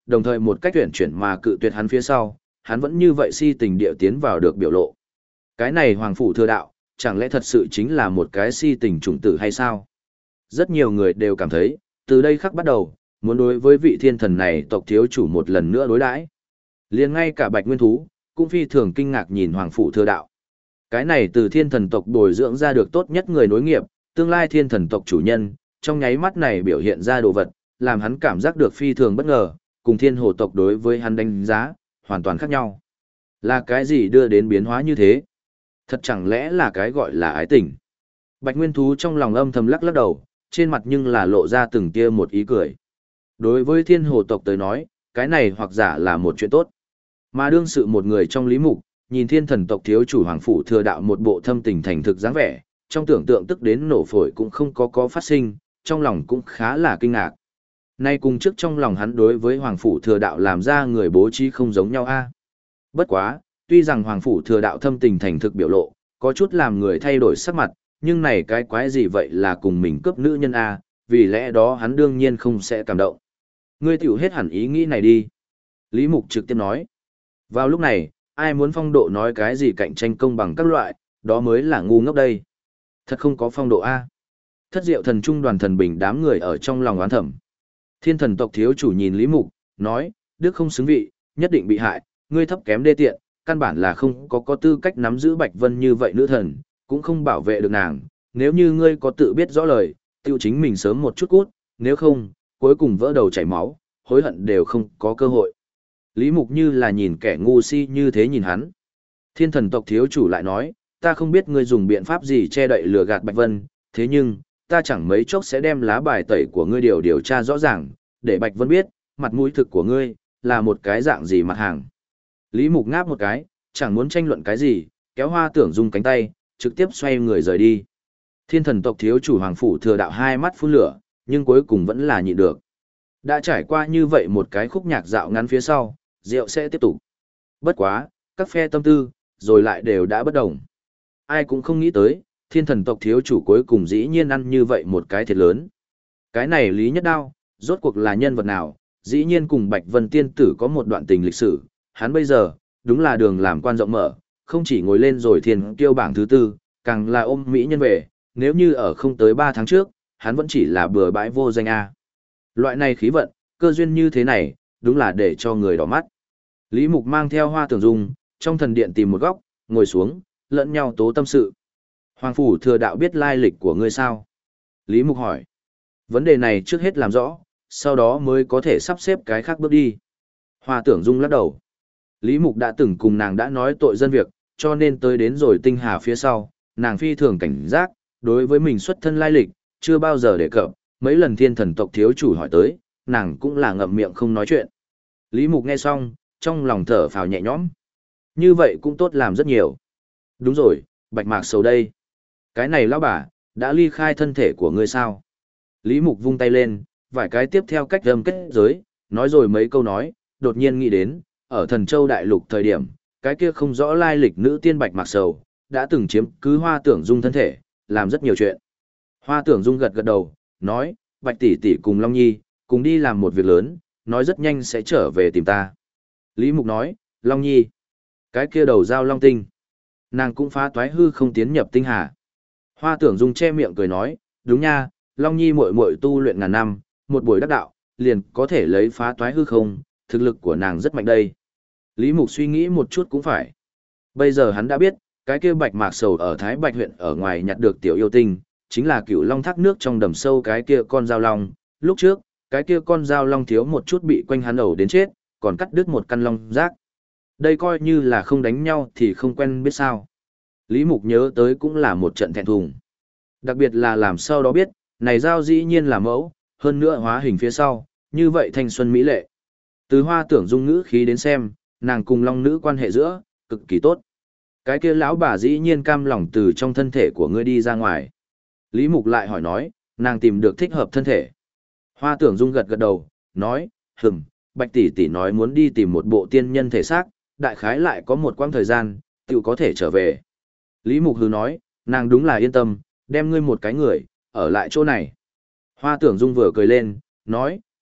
đồng thời một cách tuyển chuyển mà cự tuyệt hắn phía sau, hắn vẫn như vậy si tình địa tiến vào được biểu lộ. Cái này Hoàng Phủ Thừa Đạo, chẳng lẽ thật sự chính là một cái si tình chủng tử hay sao? Rất nhiều người đều cảm thấy, từ đây khắc bắt đầu, muốn đối với vị thiên thần này tộc thiếu chủ một lần nữa đối đãi. Liền ngay cả Bạch Nguyên Thú, cũng phi thường kinh ngạc nhìn Hoàng Phủ Thừa Đạo. Cái này từ thiên thần tộc bồi dưỡng ra được tốt nhất người nối nghiệp, tương lai thiên thần tộc chủ nhân, trong nháy mắt này biểu hiện ra đồ vật, làm hắn cảm giác được phi thường bất ngờ, cùng thiên hồ tộc đối với hắn đánh giá, hoàn toàn khác nhau. Là cái gì đưa đến biến hóa như thế? Thật chẳng lẽ là cái gọi là ái tình? Bạch Nguyên Thú trong lòng âm thầm lắc lắc đầu, trên mặt nhưng là lộ ra từng tia một ý cười. Đối với thiên hồ tộc tới nói, cái này hoặc giả là một chuyện tốt. Mà đương sự một người trong Lý Mục, nhìn thiên thần tộc thiếu chủ Hoàng Phủ Thừa Đạo một bộ thâm tình thành thực dáng vẻ, trong tưởng tượng tức đến nổ phổi cũng không có phát sinh, trong lòng cũng khá là kinh ngạc. Nay cùng trước trong lòng hắn đối với Hoàng Phủ Thừa Đạo làm ra người bố trí không giống nhau a. Bất quá, tuy rằng Hoàng Phủ Thừa Đạo thâm tình thành thực biểu lộ, có chút làm người thay đổi sắc mặt, nhưng này cái quái gì vậy là cùng mình cướp nữ nhân a, vì lẽ đó hắn đương nhiên không sẽ cảm động. Ngươi tiểu hết hẳn ý nghĩ này đi. Lý Mục trực tiếp nói. Vào lúc này, ai muốn phong độ nói cái gì cạnh tranh công bằng các loại, đó mới là ngu ngốc đây. Thật không có phong độ a. Thất diệu thần trung đoàn thần bình đám người ở trong lòng oán thẩm. Thiên thần tộc thiếu chủ nhìn Lý Mục, nói, Đức không xứng vị, nhất định bị hại, ngươi thấp kém đê tiện, căn bản là không có tư cách nắm giữ Bạch Vân như vậy nữ thần, cũng không bảo vệ được nàng, nếu như ngươi có tự biết rõ lời, tiêu chính mình sớm một chút cút, nếu không, cuối cùng vỡ đầu chảy máu, hối hận đều không có cơ hội. Lý Mục như là nhìn kẻ ngu si như thế nhìn hắn. Thiên thần tộc thiếu chủ lại nói, ta không biết ngươi dùng biện pháp gì che đậy lừa gạt Bạch Vân, thế nhưng, ta chẳng mấy chốc sẽ đem lá bài tẩy của ngươi điều tra rõ ràng, để Bạch Vân biết, mặt mũi thực của ngươi, là một cái dạng gì mặt hàng. Lý Mục ngáp một cái, chẳng muốn tranh luận cái gì, kéo Hoa Tưởng Dung cánh tay, trực tiếp xoay người rời đi. Thiên thần tộc thiếu chủ Hoàng Phủ Thừa Đạo hai mắt phun lửa, nhưng cuối cùng vẫn là nhịn được. Đã trải qua như vậy một cái khúc nhạc dạo ngắn phía sau, rượu sẽ tiếp tục. Bất quá, các phe tâm tư, rồi lại đều đã bất đồng. Ai cũng không nghĩ tới, thiên thần tộc thiếu chủ cuối cùng dĩ nhiên ăn như vậy một cái thiệt lớn. Cái này Lý Nhất Đao, rốt cuộc là nhân vật nào, dĩ nhiên cùng Bạch Vân Tiên Tử có một đoạn tình lịch sử, hắn bây giờ, đúng là đường làm quan rộng mở, không chỉ ngồi lên rồi thiên kiêu bảng thứ tư, càng là ôm mỹ nhân về, nếu như ở không tới 3 tháng trước, hắn vẫn chỉ là bừa bãi vô danh A. Loại này khí vận, cơ duyên như thế này, đúng là để cho người đỏ mắt. Lý Mục mang theo Hoa Tưởng Dung, trong thần điện tìm một góc, ngồi xuống, lẫn nhau tố tâm sự. Hoàng Phủ Thừa Đạo biết lai lịch của ngươi sao? Lý Mục hỏi. Vấn đề này trước hết làm rõ, sau đó mới có thể sắp xếp cái khác bước đi. Hoa Tưởng Dung lắc đầu. Lý Mục đã từng cùng nàng đã nói tội dân việc, cho nên tới đến rồi tinh hà phía sau, nàng phi thường cảnh giác, đối với mình xuất thân lai lịch, chưa bao giờ đề cập, mấy lần thiên thần tộc thiếu chủ hỏi tới, nàng cũng là ngậm miệng không nói chuyện. Lý Mục nghe xong, trong lòng thở phào nhẹ nhõm. Như vậy cũng tốt làm rất nhiều. Đúng rồi, Bạch Mạc Sầu đây. Cái này lão bà, đã ly khai thân thể của ngươi sao? Lý Mục vung tay lên, vài cái tiếp theo cách âm kết giới, nói rồi mấy câu nói, đột nhiên nghĩ đến, ở Thần Châu Đại Lục thời điểm, cái kia không rõ lai lịch nữ tiên Bạch Mạc Sầu, đã từng chiếm cứ Hoa Tưởng Dung thân thể, làm rất nhiều chuyện. Hoa Tưởng Dung gật gật đầu, nói, Bạch tỷ tỷ cùng Long Nhi, cùng đi làm một việc lớn, nói rất nhanh sẽ trở về tìm ta. Lý Mục nói, Long Nhi, cái kia đầu dao Long Tinh, nàng cũng phá toái hư không tiến nhập tinh hà. Hoa Tưởng Dung che miệng cười nói, đúng nha, Long Nhi muội muội tu luyện ngàn năm, một buổi đắc đạo, liền có thể lấy phá toái hư không, thực lực của nàng rất mạnh đây. Lý Mục suy nghĩ một chút cũng phải. Bây giờ hắn đã biết, cái kia Bạch Mạc Sầu ở Thái Bạch huyện ở ngoài nhặt được tiểu yêu tinh, chính là Cửu Long thác nước trong đầm sâu cái kia con dao long. Lúc trước, cái kia con dao long thiếu một chút bị quanh hắn ẩu đến chết, còn cắt đứt một căn long rác. Đây coi như là không đánh nhau thì không quen biết sao. Lý Mục nhớ tới cũng là một trận thẹn thùng. Đặc biệt là làm sao đó biết, này dao dĩ nhiên là mẫu, hơn nữa hóa hình phía sau, như vậy thanh xuân mỹ lệ. Từ Hoa Tưởng Dung ngữ khí đến xem, nàng cùng long nữ quan hệ giữa, cực kỳ tốt. Cái kia lão bà dĩ nhiên cam lòng từ trong thân thể của ngươi đi ra ngoài. Lý Mục lại hỏi nói, nàng tìm được thích hợp thân thể. Hoa Tưởng Dung gật gật đầu, nói, Bạch tỷ tỷ nói muốn đi tìm một bộ tiên nhân thể xác, đại khái lại có một quãng thời gian, tự có thể trở về. Lý Mục hứ nói, nàng đúng là yên tâm, đem ngươi một cái người, ở lại chỗ này. Hoa Tưởng Dung vừa cười lên, nói,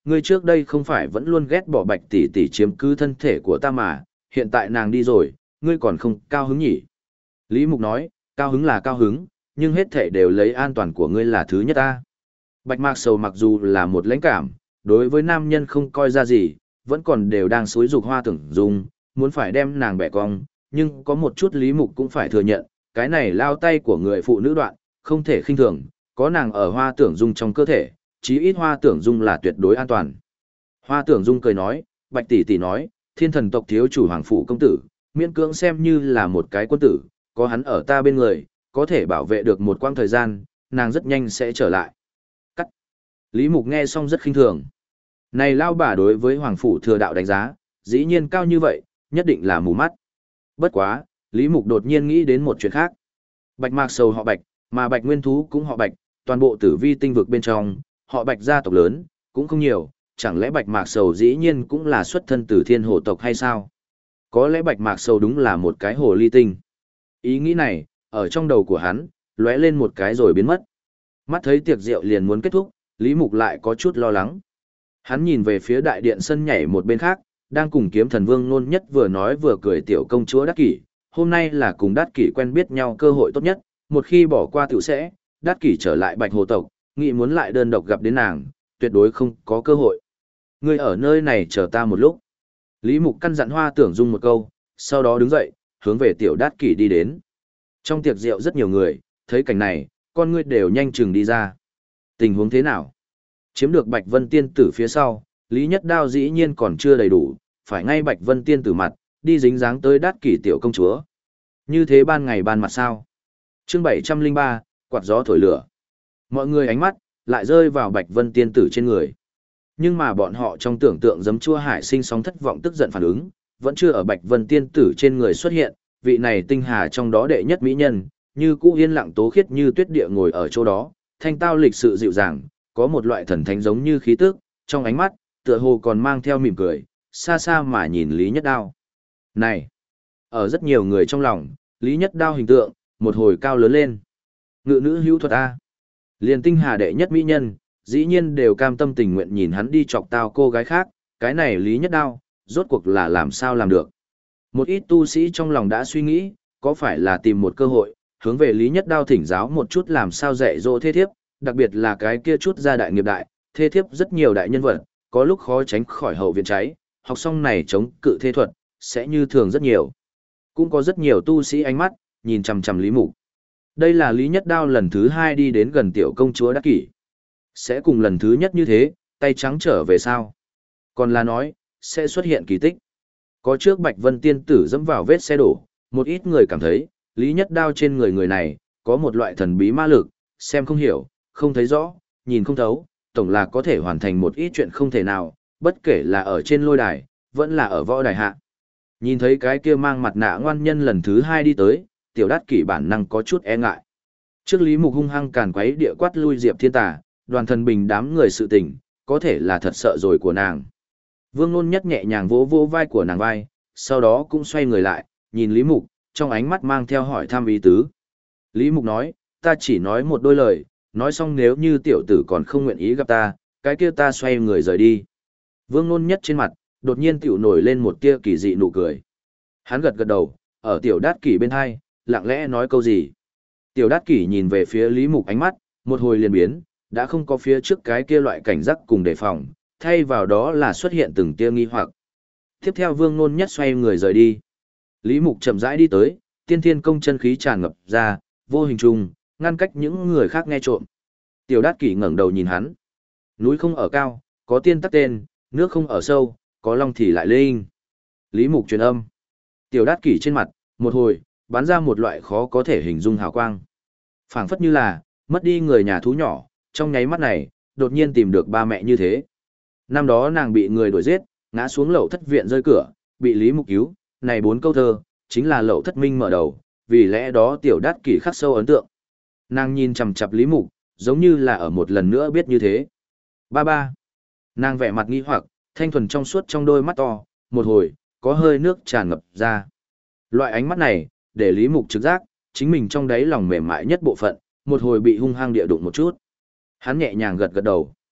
ngươi trước đây không phải vẫn luôn ghét bỏ Bạch tỷ tỷ chiếm cứ thân thể của ta mà, hiện tại nàng đi rồi, ngươi còn không cao hứng nhỉ? Lý Mục nói, cao hứng là cao hứng, nhưng hết thể đều lấy an toàn của ngươi là thứ nhất ta. Bạch Mạc Sầu mặc dù là một lãnh cảm, đối với nam nhân không coi ra gì, vẫn còn đều đang xúi dục Hoa Tưởng Dung, muốn phải đem nàng bẻ cong, nhưng có một chút Lý Mục cũng phải thừa nhận, cái này lao tay của người phụ nữ đoạn, không thể khinh thường, có nàng ở Hoa Tưởng Dung trong cơ thể, chí ít Hoa Tưởng Dung là tuyệt đối an toàn. Hoa Tưởng Dung cười nói, Bạch tỷ tỷ nói, Thiên Thần tộc thiếu chủ hoàng phủ công tử, miễn cưỡng xem như là một cái quân tử, có hắn ở ta bên người, có thể bảo vệ được một quãng thời gian, nàng rất nhanh sẽ trở lại. Cắt. Lý Mục nghe xong rất khinh thường. Này lao bà đối với hoàng phủ thừa đạo đánh giá, dĩ nhiên cao như vậy, nhất định là mù mắt. Bất quá, Lý Mục đột nhiên nghĩ đến một chuyện khác. Bạch Mạc Sầu họ Bạch, mà Bạch Nguyên Thú cũng họ Bạch, toàn bộ tử vi tinh vực bên trong, họ Bạch gia tộc lớn, cũng không nhiều, chẳng lẽ Bạch Mạc Sầu dĩ nhiên cũng là xuất thân từ Thiên Hồ tộc hay sao? Có lẽ Bạch Mạc Sầu đúng là một cái hồ ly tinh. Ý nghĩ này, ở trong đầu của hắn, lóe lên một cái rồi biến mất. Mắt thấy tiệc rượu liền muốn kết thúc, Lý Mục lại có chút lo lắng. Hắn nhìn về phía đại điện sân nhảy một bên khác, đang cùng Kiếm Thần Vương Nôn Nhất vừa nói vừa cười tiểu công chúa Đát Kỷ. Hôm nay là cùng Đát Kỷ quen biết nhau cơ hội tốt nhất, một khi bỏ qua tiểu sẽ, Đát Kỷ trở lại Bạch Hồ tộc, nghĩ muốn lại đơn độc gặp đến nàng, tuyệt đối không có cơ hội. Ngươi ở nơi này chờ ta một lúc. Lý Mục căn dặn Hoa Tưởng Dung một câu, sau đó đứng dậy, hướng về tiểu Đát Kỷ đi đến. Trong tiệc rượu rất nhiều người, thấy cảnh này, con ngươi đều nhanh chừng đi ra. Tình huống thế nào? Chiếm được Bạch Vân Tiên Tử phía sau, Lý Nhất Đao dĩ nhiên còn chưa đầy đủ, phải ngay Bạch Vân Tiên Tử mặt, đi dính dáng tới Đát Kỷ tiểu công chúa. Như thế ban ngày ban mặt sao? Chương 703, quạt gió thổi lửa. Mọi người ánh mắt, lại rơi vào Bạch Vân Tiên Tử trên người. Nhưng mà bọn họ trong tưởng tượng giấm chua hải sinh sóng thất vọng tức giận phản ứng, vẫn chưa ở Bạch Vân Tiên Tử trên người xuất hiện, vị này tinh hà trong đó đệ nhất mỹ nhân, như cũ yên lặng tố khiết như tuyết địa ngồi ở chỗ đó, thanh tao lịch sự dịu dàng, có một loại thần thánh giống như khí tức, trong ánh mắt, tựa hồ còn mang theo mỉm cười, xa xa mà nhìn Lý Nhất Đao. Này! Ở rất nhiều người trong lòng, Lý Nhất Đao hình tượng, một hồi cao lớn lên. Ngự nữ hữu thuật A. Liền tinh hà đệ nhất mỹ nhân, dĩ nhiên đều cam tâm tình nguyện nhìn hắn đi chọc tao cô gái khác, cái này Lý Nhất Đao, rốt cuộc là làm sao làm được. Một ít tu sĩ trong lòng đã suy nghĩ, có phải là tìm một cơ hội, hướng về Lý Nhất Đao thỉnh giáo một chút làm sao dạy dỗ thê thiếp, đặc biệt là cái kia chút gia đại nghiệp đại, thê thiếp rất nhiều đại nhân vật, có lúc khó tránh khỏi hậu viện cháy, học xong này chống cự thê thuật, sẽ như thường rất nhiều. Cũng có rất nhiều tu sĩ ánh mắt, nhìn chằm chằm Lý Mục. Đây là Lý Nhất Đao lần thứ 2 đi đến gần tiểu công chúa Đát Kỷ. Sẽ cùng lần thứ nhất như thế, tay trắng trở về sao? Còn là nói, sẽ xuất hiện kỳ tích. Có trước Bạch Vân Tiên Tử dẫm vào vết xe đổ, một ít người cảm thấy, Lý Nhất Đao trên người người này, có một loại thần bí ma lực, xem không hiểu, không thấy rõ, nhìn không thấu, tổng là có thể hoàn thành một ít chuyện không thể nào, bất kể là ở trên lôi đài, vẫn là ở võ đài hạ. Nhìn thấy cái kia mang mặt nạ ngoan nhân lần thứ 2 đi tới, tiểu Đát Kỷ bản năng có chút e ngại. Trước Lý Mục hung hăng càn quấy địa quát lui Diệp Thiên Tà, Đoàn Thần Bình đám người sự tình, có thể là thật sợ rồi của nàng. Vương Nôn Nhất nhẹ nhàng vỗ vỗ vai của nàng vai, sau đó cũng xoay người lại, nhìn Lý Mục, trong ánh mắt mang theo hỏi thăm ý tứ. Lý Mục nói, ta chỉ nói một đôi lời, nói xong nếu như tiểu tử còn không nguyện ý gặp ta, cái kia ta xoay người rời đi. Vương Nôn Nhất trên mặt, đột nhiên tiểu nổi lên một tia kỳ dị nụ cười. Hắn gật gật đầu, ở tiểu Đát Kỷ bên hai, lặng lẽ nói câu gì. Tiểu Đát Kỷ nhìn về phía Lý Mục ánh mắt, một hồi liền biến, đã không có phía trước cái kia loại cảnh giác cùng đề phòng, thay vào đó là xuất hiện từng tia nghi hoặc. Tiếp theo Vương Nôn Nhất xoay người rời đi. Lý Mục chậm rãi đi tới, tiên thiên công chân khí tràn ngập ra, vô hình trùng, ngăn cách những người khác nghe trộm. Tiểu Đát Kỷ ngẩng đầu nhìn hắn. Núi không ở cao, có tiên tắc tên, nước không ở sâu, có long thì lại linh. Lý Mục truyền âm. Tiểu Đát Kỷ trên mặt, một hồi, bắn ra một loại khó có thể hình dung hào quang. Phảng phất như là, mất đi người nhà thú nhỏ, trong nháy mắt này, đột nhiên tìm được ba mẹ như thế. Năm đó nàng bị người đuổi giết, ngã xuống lậu thất viện rơi cửa, bị Lý Mục cứu, này 4 câu thơ, chính là lậu thất minh mở đầu, vì lẽ đó tiểu Đát Kỷ khắc sâu ấn tượng. Nàng nhìn chằm chằm Lý Mục, giống như là ở một lần nữa biết như thế. Ba ba. Nàng vẻ mặt nghi hoặc, thanh thuần trong suốt trong đôi mắt to, một hồi, có hơi nước tràn ngập ra. Loại ánh mắt này, để Lý Mục trực giác, chính mình trong đáy lòng mềm mại nhất bộ phận, một hồi bị hung hăng địa đụng một chút. Hắn nhẹ nhàng gật gật đầu.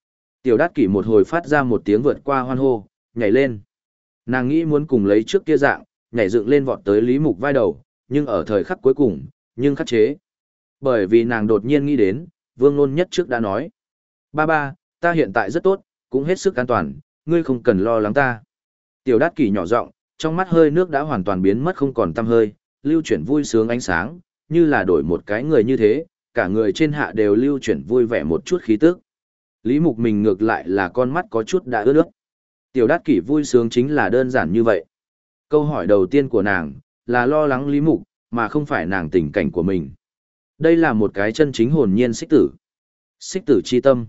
Tiểu Đát Kỷ một hồi phát ra một tiếng vượt qua hoan hô, nhảy lên. Nàng nghĩ muốn cùng lấy trước kia dạng, nhảy dựng lên vọt tới Lý Mục vai đầu, nhưng ở thời khắc cuối cùng, nhưng khắc chế. Bởi vì nàng đột nhiên nghĩ đến, Vương Nôn Nhất trước đã nói. Ba ba, ta hiện tại rất tốt, cũng hết sức an toàn, ngươi không cần lo lắng ta. Tiểu Đát Kỷ nhỏ giọng, trong mắt hơi nước đã hoàn toàn biến mất không còn tăm hơi, lưu chuyển vui sướng ánh sáng, như là đổi một cái người như thế, cả người trên hạ đều lưu chuyển vui vẻ một chút khí tức. Lý Mục mình ngược lại là con mắt có chút đã ướt nước. Tiểu Đát Kỷ vui sướng chính là đơn giản như vậy. Câu hỏi đầu tiên của nàng là lo lắng Lý Mục, mà không phải nàng tình cảnh của mình. Đây là một cái chân chính hồn nhiên xích tử. Xích tử chi tâm.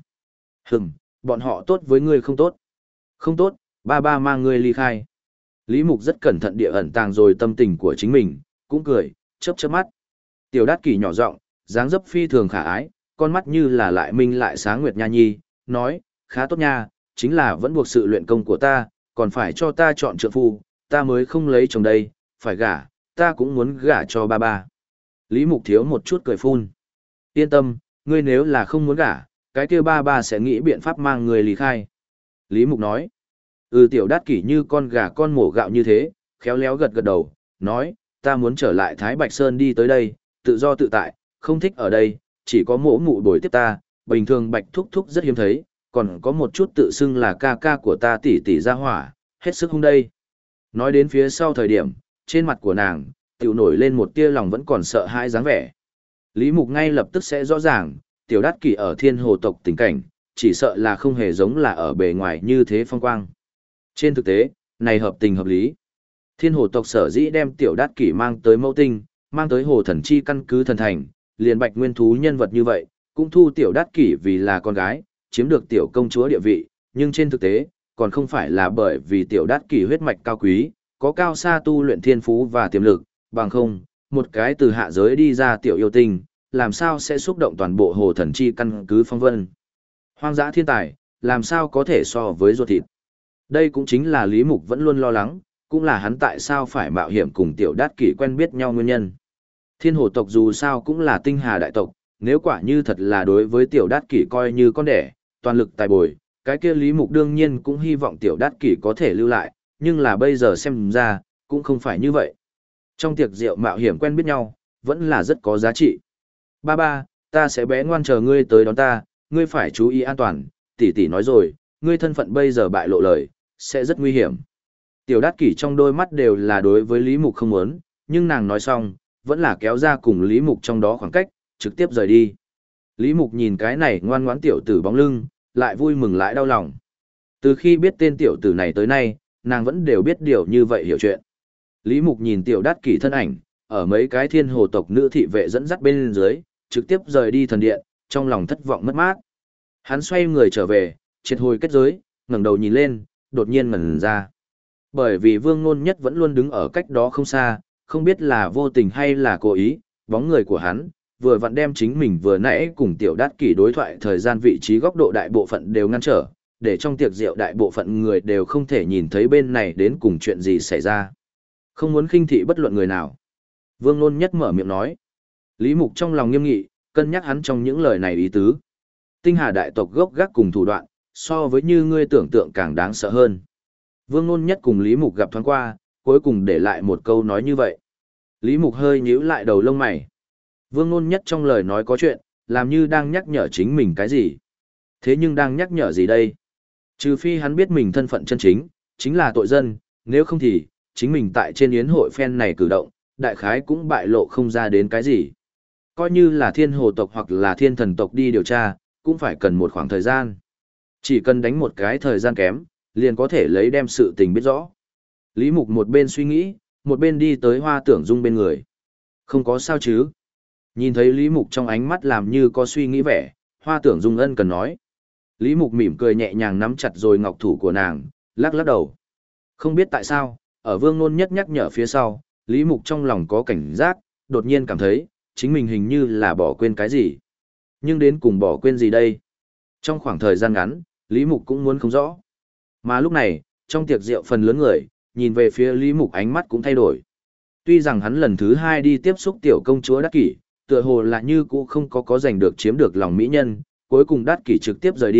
Bọn họ tốt với ngươi không tốt. Không tốt, ba ba mang ngươi ly khai. Lý Mục rất cẩn thận địa ẩn tàng rồi tâm tình của chính mình, cũng cười, chớp chớp mắt. Tiểu Đát Kỷ nhỏ giọng, dáng dấp phi thường khả ái, con mắt như là lại minh lại sáng nguyệt nha nhi, nói, khá tốt nha, chính là vẫn buộc sự luyện công của ta, còn phải cho ta chọn trượng phu, ta mới không lấy chồng đây, phải gả, ta cũng muốn gả cho ba ba. Lý Mục thiếu một chút cười phun. Yên tâm, ngươi nếu là không muốn gả, cái kia ba ba sẽ nghĩ biện pháp mang người lý khai. Lý Mục nói, Tiểu Đát Kỷ như con gà con mổ gạo như thế, khéo léo gật gật đầu, nói, ta muốn trở lại Thái Bạch Sơn đi tới đây, tự do tự tại, không thích ở đây, chỉ có mỗ mụ bồi tiếp ta, bình thường Bạch Thúc Thúc rất hiếm thấy, còn có một chút tự xưng là ca ca của ta tỷ tỷ ra hỏa, hết sức hung đây. Nói đến phía sau thời điểm, trên mặt của nàng, tiểu nổi lên một tia lòng vẫn còn sợ hãi dáng vẻ. Lý Mục ngay lập tức sẽ rõ ràng, Tiểu Đát Kỷ ở Thiên Hồ tộc tình cảnh, chỉ sợ là không hề giống là ở bề ngoài như thế phong quang. Trên thực tế, này hợp tình hợp lý. Thiên Hồ tộc sở dĩ đem Tiểu Đát Kỷ mang tới Mẫu Tinh, mang tới Hồ Thần Chi căn cứ thần thành, liền Bạch Nguyên thú nhân vật như vậy, cũng thu Tiểu Đát Kỷ vì là con gái, chiếm được tiểu công chúa địa vị, nhưng trên thực tế, còn không phải là bởi vì Tiểu Đát Kỷ huyết mạch cao quý, có cao xa tu luyện thiên phú và tiềm lực, bằng không, một cái từ hạ giới đi ra tiểu yêu tinh, làm sao sẽ xúc động toàn bộ Hồ Thần Chi căn cứ phong vân. Hoang dã thiên tài, làm sao có thể so với ruột thịt. Đây cũng chính là Lý Mục vẫn luôn lo lắng, cũng là hắn tại sao phải mạo hiểm cùng Tiểu Đát Kỷ quen biết nhau nguyên nhân. Thiên Hồ tộc dù sao cũng là tinh hà đại tộc, nếu quả như thật là đối với Tiểu Đát Kỷ coi như con đẻ, toàn lực tài bồi, cái kia Lý Mục đương nhiên cũng hy vọng Tiểu Đát Kỷ có thể lưu lại, nhưng là bây giờ xem ra, cũng không phải như vậy. Trong tiệc rượu mạo hiểm quen biết nhau, vẫn là rất có giá trị. Ba ba, ta sẽ bé ngoan chờ ngươi tới đón ta, ngươi phải chú ý an toàn, tỷ tỷ nói rồi, ngươi thân phận bây giờ bại lộ lời, sẽ rất nguy hiểm. Tiểu Đát Kỷ trong đôi mắt đều là đối với Lý Mục không muốn, nhưng nàng nói xong, vẫn là kéo ra cùng Lý Mục trong đó khoảng cách, trực tiếp rời đi. Lý Mục nhìn cái này ngoan ngoãn tiểu tử bóng lưng, lại vui mừng lại đau lòng. Từ khi biết tên tiểu tử này tới nay, nàng vẫn đều biết điều như vậy hiểu chuyện. Lý Mục nhìn Tiểu Đát Kỷ thân ảnh, ở mấy cái Thiên Hồ tộc nữ thị vệ dẫn dắt bên dưới, trực tiếp rời đi thần điện, trong lòng thất vọng mất mát. Hắn xoay người trở về, triệt hồi kết giới, ngẩng đầu nhìn lên, đột nhiên ngẩn ra. Bởi vì Vương Nôn Nhất vẫn luôn đứng ở cách đó không xa, không biết là vô tình hay là cố ý, bóng người của hắn, vừa vặn đem chính mình vừa nãy cùng Tiểu Đát Kỷ đối thoại thời gian vị trí góc độ đại bộ phận đều ngăn trở, để trong tiệc rượu đại bộ phận người đều không thể nhìn thấy bên này đến cùng chuyện gì xảy ra. Không muốn khinh thị bất luận người nào. Vương Nôn Nhất mở miệng nói. Lý Mục trong lòng nghiêm nghị, cân nhắc hắn trong những lời này ý tứ. Tinh hà đại tộc gốc gác cùng thủ đoạn, so với như ngươi tưởng tượng càng đáng sợ hơn. Vương Nôn Nhất cùng Lý Mục gặp thoáng qua, cuối cùng để lại một câu nói như vậy. Lý Mục hơi nhíu lại đầu lông mày. Vương Nôn Nhất trong lời nói có chuyện, làm như đang nhắc nhở chính mình cái gì. Thế nhưng đang nhắc nhở gì đây? Trừ phi hắn biết mình thân phận chân chính, chính là tội dân, nếu không thì, chính mình tại trên yến hội phen này cử động, đại khái cũng bại lộ không ra đến cái gì. Coi như là Thiên Hồ tộc hoặc là Thiên Thần tộc đi điều tra, cũng phải cần một khoảng thời gian. Chỉ cần đánh một cái thời gian kém, liền có thể lấy đem sự tình biết rõ. Lý Mục một bên suy nghĩ, một bên đi tới Hoa Tưởng Dung bên người. Không có sao chứ? Nhìn thấy Lý Mục trong ánh mắt làm như có suy nghĩ vẻ, Hoa Tưởng Dung ân cần nói. Lý Mục mỉm cười nhẹ nhàng nắm chặt rồi ngọc thủ của nàng, lắc lắc đầu. Không biết tại sao, ở Vương Nôn Nhất nhắc nhở phía sau, Lý Mục trong lòng có cảnh giác, đột nhiên cảm thấy, chính mình hình như là bỏ quên cái gì. Nhưng đến cùng bỏ quên gì đây? Trong khoảng thời gian ngắn, Lý Mục cũng muốn không rõ. Mà lúc này, trong tiệc rượu phần lớn người, nhìn về phía Lý Mục ánh mắt cũng thay đổi. Tuy rằng hắn lần thứ hai đi tiếp xúc tiểu công chúa Đát Kỷ, tựa hồ là như cũ không có giành được chiếm được lòng mỹ nhân, cuối cùng Đát Kỷ trực tiếp rời đi,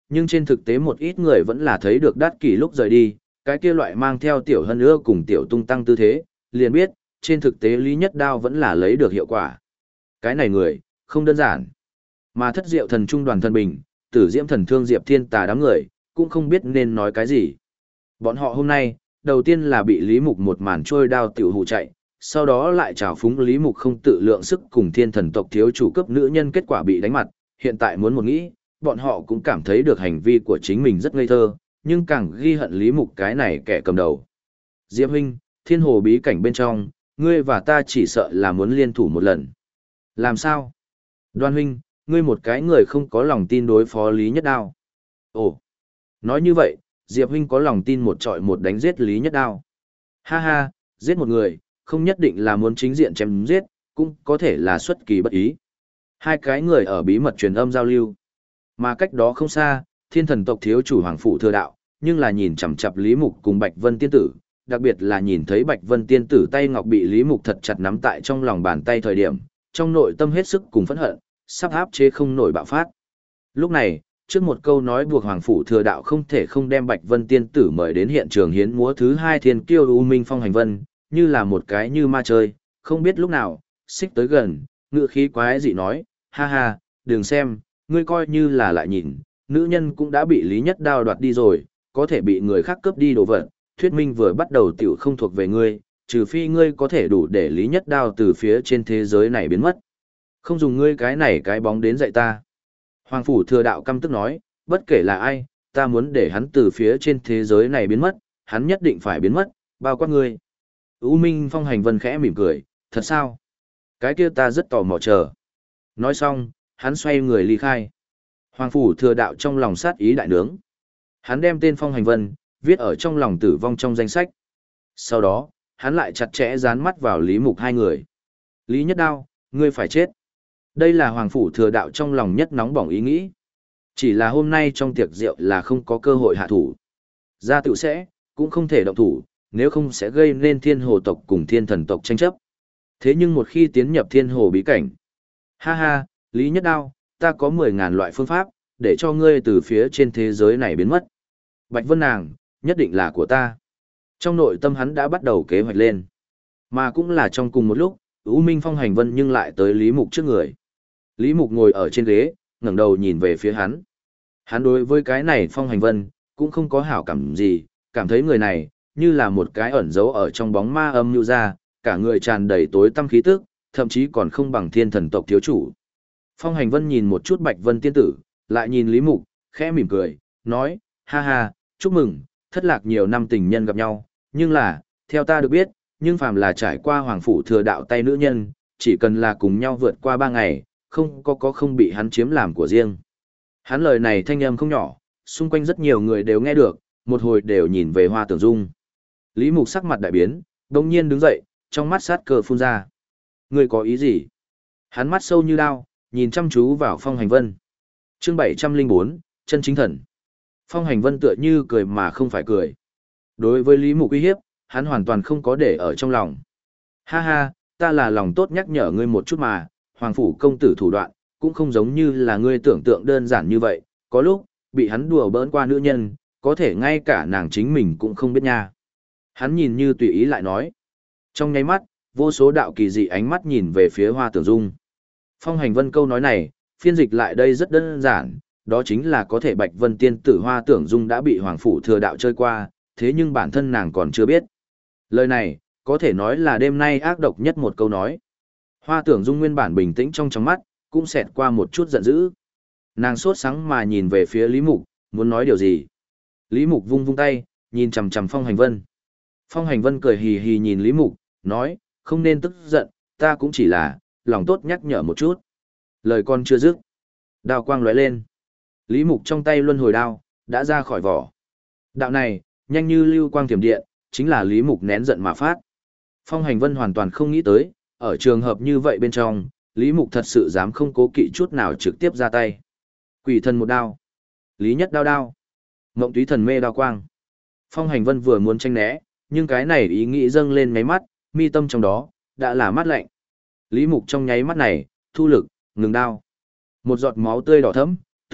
nhưng trên thực tế một ít người vẫn là thấy được Đát Kỷ lúc rời đi, cái kia loại mang theo Tiểu Hân ưa cùng Tiểu Tung tăng tư thế, liền biết, trên thực tế Lý Nhất Đao vẫn là lấy được hiệu quả. Cái này người, không đơn giản. Mà Thất Diệu Thần Trung đoàn thân bình, Tử Diễm Thần Thương Diệp Thiên Tà đám người, cũng không biết nên nói cái gì. Bọn họ hôm nay, đầu tiên là bị Lý Mục một màn trôi đao tiểu hù chạy, sau đó lại trào phúng Lý Mục không tự lượng sức cùng Thiên Thần tộc thiếu chủ cấp nữ nhân, kết quả bị đánh mặt, hiện tại muốn một nghĩ, bọn họ cũng cảm thấy được hành vi của chính mình rất ngây thơ, nhưng càng ghi hận Lý Mục cái này kẻ cầm đầu. Diệp huynh, Thiên Hồ bí cảnh bên trong, ngươi và ta chỉ sợ là muốn liên thủ một lần. Làm sao? Đoan huynh, ngươi một cái người không có lòng tin đối phó Lý Nhất Đao. Ồ, nói như vậy, Diệp huynh có lòng tin một trọi một đánh giết Lý Nhất Đao. Ha ha, giết một người, không nhất định là muốn chính diện chém giết, cũng có thể là xuất kỳ bất ý. Hai cái người ở bí mật truyền âm giao lưu. Mà cách đó không xa, Thiên Thần tộc thiếu chủ Hoàng Phủ Thừa Đạo, nhưng là nhìn chằm chằm Lý Mục cùng Bạch Vân Tiên Tử, đặc biệt là nhìn thấy Bạch Vân Tiên Tử tay ngọc bị Lý Mục thật chặt nắm tại trong lòng bàn tay thời điểm, trong nội tâm hết sức cùng phẫn hận, sắp áp chế không nổi bạo phát. Lúc này, trước một câu nói buộc Hoàng Phủ Thừa Đạo không thể không đem Bạch Vân Tiên Tử mời đến hiện trường hiến múa thứ hai Thiên Kiêu U Minh Phong Hành Vân, như là một cái như ma chơi, không biết lúc nào, xích tới gần, ngữ khí quái dị nói, ha ha, đừng xem, ngươi coi như là lại nhìn, nữ nhân cũng đã bị Lý Nhất Đao đoạt đi rồi, có thể bị người khác cướp đi đồ vật, thuyết minh vừa bắt đầu tiểu không thuộc về ngươi, trừ phi ngươi có thể đủ để Lý Nhất Đao từ phía trên thế giới này biến mất. Không dùng ngươi cái này cái bóng đến dạy ta. Hoàng Phủ Thừa Đạo căm tức nói, bất kể là ai, ta muốn để hắn từ phía trên thế giới này biến mất, hắn nhất định phải biến mất, bao quát ngươi. U Minh Phong Hành Vân khẽ mỉm cười, thật sao? Cái kia ta rất tò mò chờ. Nói xong, hắn xoay người ly khai. Hoàng Phủ Thừa Đạo trong lòng sát ý đại nướng. Hắn đem tên Phong Hành Vân viết ở trong lòng tử vong trong danh sách. Sau đó, hắn lại chặt chẽ dán mắt vào Lý Mục hai người. Lý Nhất Đao, ngươi phải chết. Đây là Hoàng Phủ Thừa Đạo trong lòng nhất nóng bỏng ý nghĩ. Chỉ là hôm nay trong tiệc rượu là không có cơ hội hạ thủ. Gia tự sẽ, cũng không thể động thủ, nếu không sẽ gây nên Thiên Hồ tộc cùng Thiên Thần tộc tranh chấp. Thế nhưng một khi tiến nhập Thiên Hồ bí cảnh, ha ha, Lý Nhất Đao, ta có 10.000 loại phương pháp, để cho ngươi từ phía trên thế giới này biến mất. Bạch Vân nàng, nhất định là của ta. Trong nội tâm hắn đã bắt đầu kế hoạch lên. Mà cũng là trong cùng một lúc, U Minh Phong Hành Vân nhưng lại tới Lý Mục trước người. Lý Mục ngồi ở trên ghế, ngẩng đầu nhìn về phía hắn. Hắn đối với cái này Phong Hành Vân, cũng không có hảo cảm gì, cảm thấy người này, như là một cái ẩn giấu ở trong bóng ma âm mưu ra, cả người tràn đầy tối tăm khí tức, thậm chí còn không bằng Thiên Thần tộc thiếu chủ. Phong Hành Vân nhìn một chút Bạch Vân tiên tử, lại nhìn Lý Mục, khẽ mỉm cười, nói, ha ha, chúc mừng, thất lạc nhiều năm tình nhân gặp nhau, nhưng là, theo ta được biết, nhưng phàm là trải qua Hoàng Phủ Thừa Đạo tay nữ nhân, chỉ cần là cùng nhau vượt qua 3 ngày, không có không bị hắn chiếm làm của riêng. Hắn lời này thanh âm không nhỏ, xung quanh rất nhiều người đều nghe được, một hồi đều nhìn về Hoa Tưởng Dung. Lý Mục sắc mặt đại biến, đồng nhiên đứng dậy, trong mắt sát cơ phun ra. Ngươi có ý gì? Hắn mắt sâu như đao, nhìn chăm chú vào Phong Hành Vân. Chương 704, chân chính thần. Phong Hành Vân tựa như cười mà không phải cười. Đối với Lý Mục uy hiếp, hắn hoàn toàn không có để ở trong lòng. Ha ha, ta là lòng tốt nhắc nhở ngươi một chút mà, Hoàng Phủ công tử thủ đoạn, cũng không giống như là ngươi tưởng tượng đơn giản như vậy, có lúc, bị hắn đùa bỡn qua nữ nhân, có thể ngay cả nàng chính mình cũng không biết nha. Hắn nhìn như tùy ý lại nói. Trong nháy mắt, vô số đạo kỳ dị ánh mắt nhìn về phía Hoa Tưởng Dung. Phong Hành Vân câu nói này, phiên dịch lại đây rất đơn giản, đó chính là có thể Bạch Vân tiên tử Hoa Tưởng Dung đã bị Hoàng Phủ Thừa Đạo chơi qua, thế nhưng bản thân nàng còn chưa biết. Lời này, có thể nói là đêm nay ác độc nhất một câu nói. Hoa Tưởng Dung nguyên bản bình tĩnh trong mắt, cũng xẹt qua một chút giận dữ. Nàng sốt sắng mà nhìn về phía Lý Mục, muốn nói điều gì. Lý Mục vung vung tay, nhìn chằm chằm Phong Hành Vân. Phong Hành Vân cười hì hì nhìn Lý Mục, nói, không nên tức giận, ta cũng chỉ là, lòng tốt nhắc nhở một chút. Lời con chưa dứt. Đao quang lóe lên. Lý Mục trong tay luân hồi đao, đã ra khỏi vỏ. Đạo này, nhanh như lưu quang thiểm điện, chính là Lý Mục nén giận mà phát. Phong Hành Vân hoàn toàn không nghĩ tới, ở trường hợp như vậy bên trong, Lý Mục thật sự dám không cố kỵ chút nào trực tiếp ra tay. Quỷ thần một đao. Lý Nhất đao. Ngộng túy thần mê đao quang. Phong Hành Vân vừa muốn tranh né, nhưng cái này ý nghĩ dâng lên ngáy mắt, mi tâm trong đó, đã là mát lạnh. Lý Mục trong nháy mắt này, thu lực, ngừng đao. Một giọt máu tươi đỏ thẫm,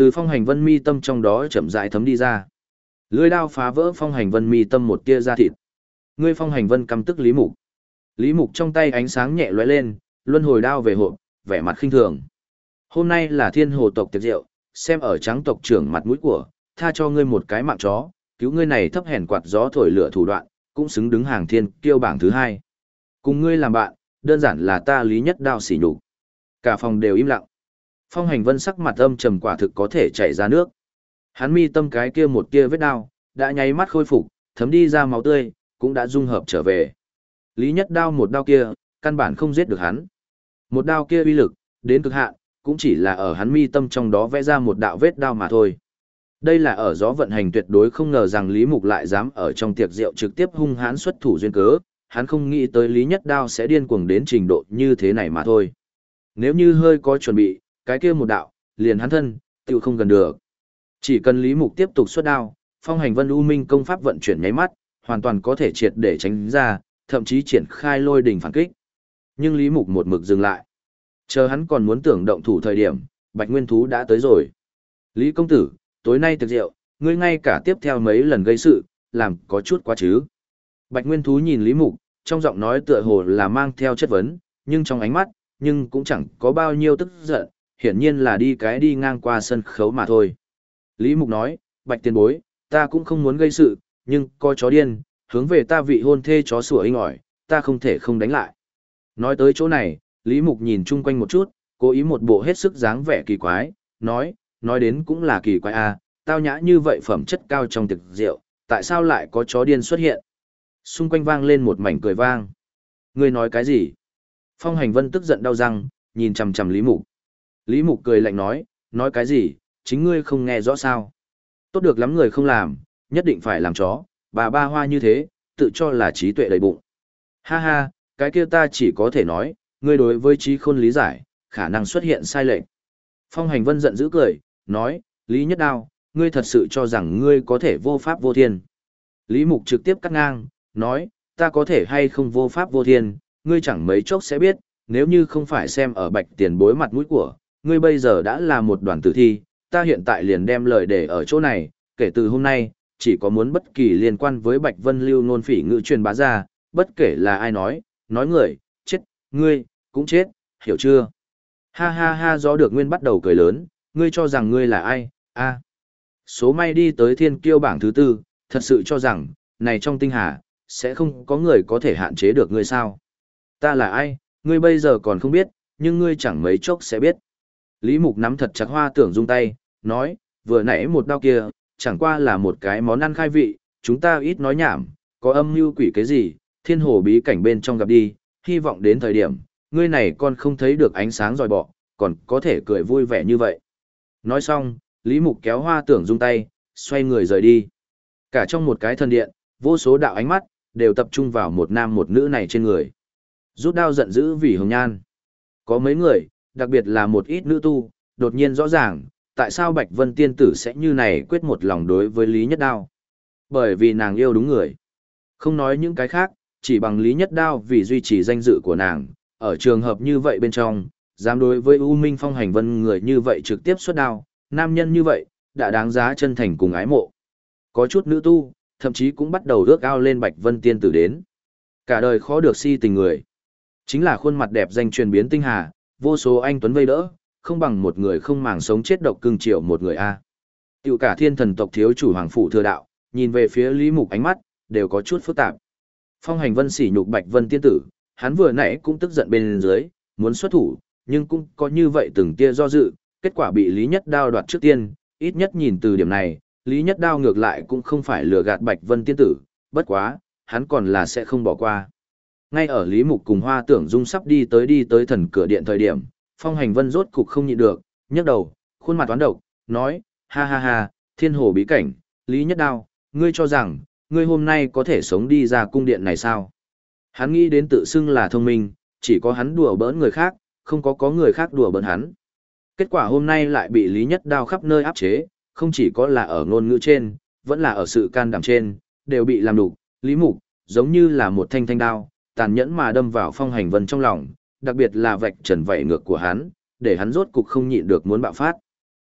Từ Phong Hành Vân mi tâm trong đó chậm rãi thấm đi ra. Lưỡi đao phá vỡ Phong Hành Vân mi tâm một tia da thịt. Ngươi Phong Hành Vân căm tức Lý Mục. Lý Mục trong tay ánh sáng nhẹ lóe lên, luân hồi đao về hộp, vẻ mặt khinh thường. Hôm nay là Thiên Hồ tộc tiệc rượu, xem ở Trắng tộc trưởng mặt mũi của, tha cho ngươi một cái mạng chó, cứu ngươi này thấp hèn quạt gió thổi lửa thủ đoạn, cũng xứng đứng hàng thiên kiêu bảng thứ 2. Cùng ngươi làm bạn, đơn giản là ta Lý Nhất Đao sỉ nhục. Cả phòng đều im lặng. Phong Hành Vân sắc mặt âm trầm quả thực có thể chảy ra nước. Hắn mi tâm cái kia một kia vết đao, đã nháy mắt khôi phục, thấm đi ra máu tươi, cũng đã dung hợp trở về. Lý Nhất Đao một đao kia, căn bản không giết được hắn. Một đao kia uy lực, đến cực hạn, cũng chỉ là ở hắn mi tâm trong đó vẽ ra một đạo vết đao mà thôi. Đây là ở gió vận hành tuyệt đối không ngờ rằng Lý Mục lại dám ở trong tiệc rượu trực tiếp hung hãn xuất thủ duyên cớ, hắn không nghĩ tới Lý Nhất Đao sẽ điên cuồng đến trình độ như thế này mà thôi. Nếu như hơi có chuẩn bị, cái kia một đạo, liền hắn thân, tiêu không gần được. Chỉ cần Lý Mục tiếp tục xuất đao, Phong Hành Vân U Minh công pháp vận chuyển nháy mắt, hoàn toàn có thể triệt để tránh ra, thậm chí triển khai lôi đỉnh phản kích. Nhưng Lý Mục một mực dừng lại. Chờ hắn còn muốn tưởng động thủ thời điểm, Bạch Nguyên Thú đã tới rồi. Lý công tử, tối nay tiệc rượu, ngươi ngay cả tiếp theo mấy lần gây sự, làm có chút quá chứ. Bạch Nguyên Thú nhìn Lý Mục, trong giọng nói tựa hồ là mang theo chất vấn, nhưng trong ánh mắt, nhưng cũng chẳng có bao nhiêu tức giận, hiển nhiên là đi ngang qua sân khấu mà thôi. Lý Mục nói, Bạch tiền bối, ta cũng không muốn gây sự, nhưng có chó điên, hướng về ta vị hôn thê chó sủa inh ỏi, ta không thể không đánh lại. Nói tới chỗ này, Lý Mục nhìn chung quanh một chút, cố ý một bộ hết sức dáng vẻ kỳ quái, nói đến cũng là kỳ quái à, tao nhã như vậy phẩm chất cao trong tiệc rượu, tại sao lại có chó điên xuất hiện? Xung quanh vang lên một mảnh cười vang. Ngươi nói cái gì? Phong Hành Vân tức giận đau răng, nhìn chằm chằm Lý Mục. Lý Mục cười lạnh nói cái gì, chính ngươi không nghe rõ sao? Tốt được lắm người không làm, nhất định phải làm chó, bà ba hoa như thế, tự cho là trí tuệ đầy bụng. Ha ha, cái kia ta chỉ có thể nói, ngươi đối với trí khôn lý giải, khả năng xuất hiện sai lệch. Phong Hành Vân giận dữ cười, nói, Lý Nhất Đao, ngươi thật sự cho rằng ngươi có thể vô pháp vô thiên. Lý Mục trực tiếp cắt ngang, nói, ta có thể hay không vô pháp vô thiên, ngươi chẳng mấy chốc sẽ biết, nếu như không phải xem ở Bạch tiền bối mặt mũi của, ngươi bây giờ đã là một đoàn tử thi, ta hiện tại liền đem lời để ở chỗ này, kể từ hôm nay, chỉ có muốn bất kỳ liên quan với Bạch Vân Lưu ngôn phỉ ngữ truyền bá ra, bất kể là ai nói người, chết, ngươi, cũng chết, hiểu chưa? Ha ha ha, gió được nguyên bắt đầu cười lớn, ngươi cho rằng ngươi là ai, a số may đi tới thiên kiêu bảng thứ 4, thật sự cho rằng, này trong tinh hà, sẽ không có người có thể hạn chế được ngươi sao? Ta là ai, ngươi bây giờ còn không biết, nhưng ngươi chẳng mấy chốc sẽ biết. Lý Mục nắm thật chặt Hoa Tưởng Dung tay, nói, vừa nãy một đao kia, chẳng qua là một cái món ăn khai vị, chúng ta ít nói nhảm, có âm mưu quỷ cái gì, thiên hồ bí cảnh bên trong gặp đi, hy vọng đến thời điểm, ngươi này con không thấy được ánh sáng dòi bọ, còn có thể cười vui vẻ như vậy. Nói xong, Lý Mục kéo Hoa Tưởng Dung tay, xoay người rời đi. Cả trong một cái thần điện, vô số đạo ánh mắt, đều tập trung vào một nam một nữ này trên người. Rút đao giận dữ vì hồng nhan. Có mấy người, đặc biệt là một ít nữ tu, đột nhiên rõ ràng, tại sao Bạch Vân tiên tử sẽ như này quyết một lòng đối với Lý Nhất Đao. Bởi vì nàng yêu đúng người. Không nói những cái khác, chỉ bằng Lý Nhất Đao vì duy trì danh dự của nàng, ở trường hợp như vậy bên trong, dám đối với U Minh Phong Hành Vân người như vậy trực tiếp xuất đao, nam nhân như vậy, đã đáng giá chân thành cùng ái mộ. Có chút nữ tu, thậm chí cũng bắt đầu ước ao lên Bạch Vân tiên tử đến. Cả đời khó được si tình người. Chính là khuôn mặt đẹp danh truyền biến tinh hà, vô số anh tuấn vây đỡ, không bằng một người không màng sống chết độc cưng chiều một người a. Tiểu cả thiên thần tộc thiếu chủ hoàng phủ thừa đạo, nhìn về phía Lý Mục ánh mắt, đều có chút phức tạp. Phong Hành Vân sỉ nhục Bạch Vân tiên tử, hắn vừa nãy cũng tức giận bên dưới, muốn xuất thủ, nhưng cũng có như vậy từng tia do dự, kết quả bị Lý Nhất Đao đoạt trước tiên, ít nhất nhìn từ điểm này, Lý Nhất Đao ngược lại cũng không phải lừa gạt Bạch Vân tiên tử, bất quá, hắn còn là sẽ không bỏ qua. Ngay ở Lý Mục cùng Hoa Tưởng Dung sắp đi tới thần cửa điện thời điểm, Phong Hành Vân rốt cục không nhịn được, nhấc đầu, khuôn mặt toán độc, nói, ha ha ha, thiên hồ bí cảnh, Lý Nhất Đao, ngươi cho rằng, ngươi hôm nay có thể sống đi ra cung điện này sao? Hắn nghĩ đến tự xưng là thông minh, chỉ có hắn đùa bỡn người khác, không có người khác đùa bỡn hắn. Kết quả hôm nay lại bị Lý Nhất Đao khắp nơi áp chế, không chỉ có là ở ngôn ngữ trên, vẫn là ở sự can đảm trên, đều bị làm đủ. Lý Mục, giống như là một thanh đao, tàn nhẫn mà đâm vào Phong Hành Vân trong lòng, đặc biệt là vạch trần vảy ngược của hắn, để hắn rốt cục không nhịn được muốn bạo phát.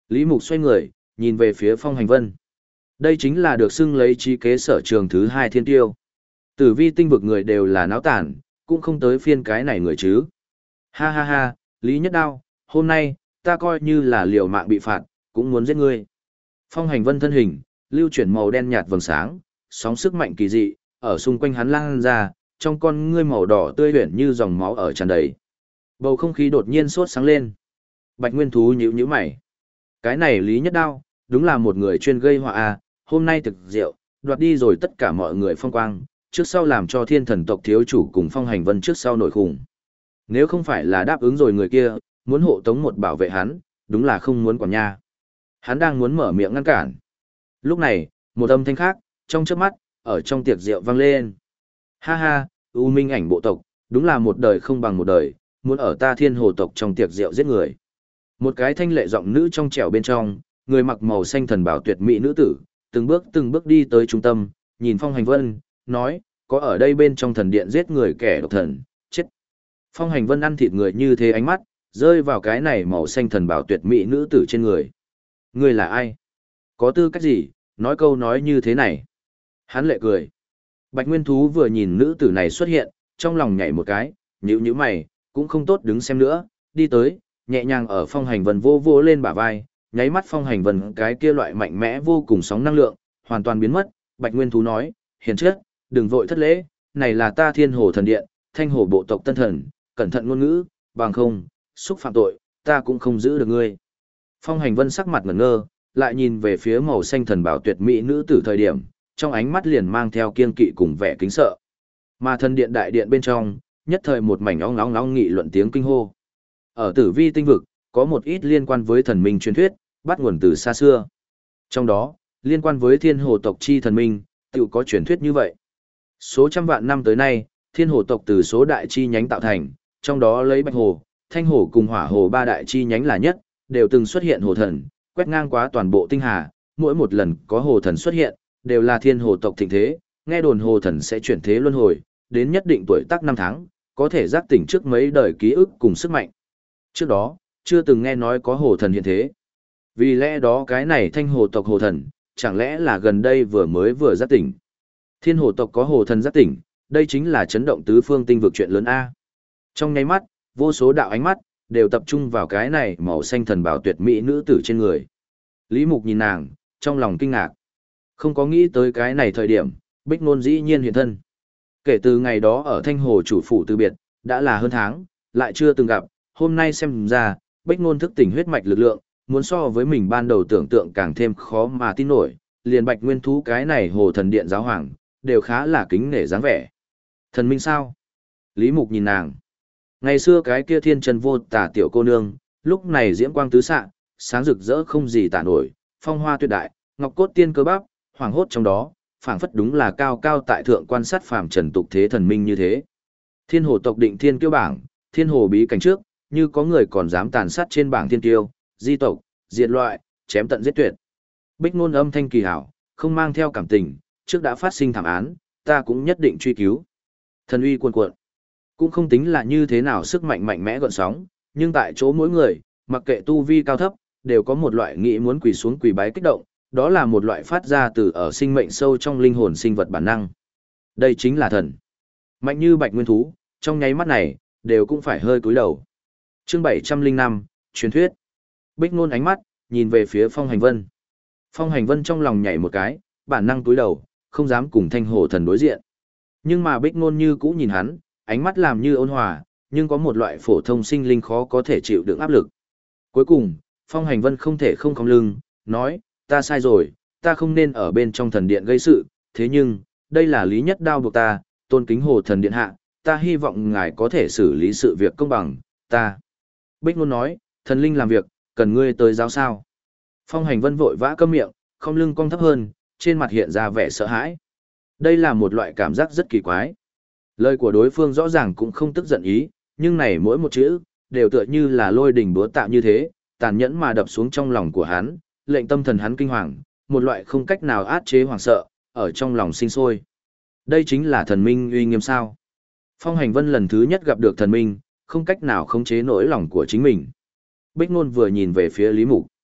Lý Mục xoay người, nhìn về phía Phong Hành Vân. Đây chính là được xưng lấy trí kế sở trường thứ 2 thiên tiêu. Tử vi tinh vực người đều là náo tản, cũng không tới phiên cái này người chứ. Ha ha ha, Lý Nhất Đao, hôm nay, ta coi như là liều mạng bị phạt, cũng muốn giết ngươi. Phong Hành Vân thân hình, lưu chuyển màu đen nhạt vầng sáng, sóng sức mạnh kỳ dị, ở xung quanh hắn lan ra, trong con ngươi màu đỏ tươi huyền như dòng máu ở tràn đầy. Bầu không khí đột nhiên sốt sáng lên. Bạch Nguyên Thú nhíu nhíu mày. Cái này Lý Nhất Đao, đúng là một người chuyên gây họa à, hôm nay thực rượu, đoạt đi rồi tất cả mọi người phong quang, trước sau làm cho thiên thần tộc thiếu chủ cùng Phong Hành Vân trước sau nổi khủng. Nếu không phải là đáp ứng rồi người kia, muốn hộ tống một bảo vệ hắn, đúng là không muốn quản nha. Hắn đang muốn mở miệng ngăn cản. Lúc này, một âm thanh khác, trong chớp mắt, ở trong tiệc rượu vang lên. Ha ha, U Minh Ảnh bộ tộc, đúng là một đời không bằng một đời, muốn ở ta Thiên Hồ tộc trong tiệc rượu giết người. Một cái thanh lệ giọng nữ trong trẻo bên trong, người mặc màu xanh thần bảo tuyệt mỹ nữ tử, từng bước đi tới trung tâm, nhìn Phong Hành Vân, nói, có ở đây bên trong thần điện giết người kẻ độc thần, chết. Phong Hành Vân ăn thịt người như thế ánh mắt, rơi vào cái này màu xanh thần bảo tuyệt mỹ nữ tử trên người. Ngươi là ai? Có tư cách gì, nói câu nói như thế này? Hắn lệ cười. Bạch Nguyên Thú vừa nhìn nữ tử này xuất hiện, trong lòng nhảy một cái, nhíu nhíu mày, cũng không tốt đứng xem nữa, đi tới, nhẹ nhàng ở Phong Hành Vân vô vô lên bả vai, nháy mắt Phong Hành Vân cái kia loại mạnh mẽ vô cùng sóng năng lượng, hoàn toàn biến mất. Bạch Nguyên Thú nói, hiền chất, đừng vội thất lễ, này là ta Thiên Hồ thần điện, Thanh Hồ bộ tộc tân thần, cẩn thận ngôn ngữ, bằng không, xúc phạm tội, ta cũng không giữ được ngươi. Phong Hành Vân sắc mặt ngẩn ngơ, lại nhìn về phía màu xanh thần bảo tuyệt mỹ nữ tử thời điểm, trong ánh mắt liền mang theo kiên kỵ cùng vẻ kính sợ. Mà thần điện đại điện bên trong, nhất thời một mảnh ong ong ong nghị luận tiếng kinh hô. Ở Tử Vi tinh vực, có một ít liên quan với thần minh truyền thuyết, bắt nguồn từ xa xưa. Trong đó, liên quan với Thiên Hồ tộc chi thần minh, tự có truyền thuyết như vậy. Số trăm vạn năm tới nay, Thiên Hồ tộc từ số đại chi nhánh tạo thành, trong đó lấy Bạch Hồ, Thanh Hồ cùng Hỏa Hồ ba đại chi nhánh là nhất, đều từng xuất hiện hồ thần, quét ngang quá toàn bộ tinh hà, mỗi một lần có hồ thần xuất hiện, đều là Thiên Hồ tộc thịnh thế, nghe đồn hồ thần sẽ chuyển thế luân hồi, đến nhất định tuổi tác 5 tháng, có thể giác tỉnh trước mấy đời ký ức cùng sức mạnh. Trước đó, chưa từng nghe nói có hồ thần hiện thế. Vì lẽ đó cái này Thanh Hồ tộc hồ thần, chẳng lẽ là gần đây vừa giác tỉnh. Thiên Hồ tộc có hồ thần giác tỉnh, đây chính là chấn động tứ phương tinh vực chuyện lớn A. Trong nháy mắt, vô số đạo ánh mắt, đều tập trung vào cái này màu xanh thần bảo tuyệt mỹ nữ tử trên người. Lý Mục nhìn nàng, trong lòng kinh ngạc. Không có nghĩ tới cái này thời điểm, Bích Nôn dĩ nhiên hiện thân. Kể từ ngày đó ở Thanh Hồ chủ phủ từ biệt, đã là hơn tháng, lại chưa từng gặp, hôm nay xem ra, Bích Nôn thức tỉnh huyết mạch lực lượng, muốn so với mình ban đầu tưởng tượng càng thêm khó mà tin nổi, liền Bạch Nguyên Thú cái này hồ thần điện giáo hoàng, đều khá là kính nể dáng vẻ. Thần minh sao? Lý Mục nhìn nàng. Ngày xưa cái kia thiên chân vô tả tiểu cô nương, lúc này diễm quang tứ xạ, sáng rực rỡ không gì tả nổi, phong hoa tuyệt đại, ngọc cốt tiên cơ bắp, hoàng hốt trong đó, phảng phất đúng là cao cao tại thượng quan sát phàm trần tục thế thần minh như thế. Thiên Hồ tộc định thiên kiêu bảng, Thiên Hồ bí cảnh trước, như có người còn dám tàn sát trên bảng thiên kiêu, di tộc, diệt loại, chém tận giết tuyệt. Bích Nôn âm thanh kỳ hảo, không mang theo cảm tình, trước đã phát sinh thảm án, ta cũng nhất định truy cứu. Thần uy cuồn cuộn, cũng không tính là như thế nào sức mạnh mạnh mẽ gợn sóng, nhưng tại chỗ mỗi người, mặc kệ tu vi cao thấp, đều có một loại nghĩ muốn quỳ xuống quỳ bái kích động, đó là một loại phát ra từ ở sinh mệnh sâu trong linh hồn sinh vật bản năng. Đây chính là thần. Mạnh như Bạch Nguyên Thú, trong nháy mắt này, đều cũng phải hơi cúi đầu. Chương 705, truyền thuyết. Bích Nôn ánh mắt, nhìn về phía Phong Hành Vân. Phong Hành Vân trong lòng nhảy một cái, bản năng cúi đầu, không dám cùng Thanh Hồ thần đối diện. Nhưng mà Bích Nôn như cũ nhìn hắn, ánh mắt làm như ôn hòa, nhưng có một loại phổ thông sinh linh khó có thể chịu đựng áp lực. Cuối cùng, Phong Hành Vân không thể không cong lưng, nói, ta sai rồi, ta không nên ở bên trong thần điện gây sự, thế nhưng, đây là Lý Nhất Đao buộc ta, tôn kính Hồ thần điện hạ, ta hy vọng ngài có thể xử lý sự việc công bằng, ta. Bích Nôn nói, thần linh làm việc, cần ngươi tới giáo sao. Phong Hành Vân vội vã câm miệng, không lưng cong thấp hơn, trên mặt hiện ra vẻ sợ hãi. Đây là một loại cảm giác rất kỳ quái. Lời của đối phương rõ ràng cũng không tức giận ý, nhưng này mỗi một chữ, đều tựa như là lôi đình búa tạ như thế, tàn nhẫn mà đập xuống trong lòng của hắn, lệnh tâm thần hắn kinh hoàng, một loại không cách nào át chế hoảng sợ, ở trong lòng sinh sôi. Đây chính là thần minh uy nghiêm sao. Phong Hành Vân lần thứ nhất gặp được thần minh, không cách nào khống chế nỗi lòng của chính mình. Bích Nôn vừa nhìn về phía Lý Mục.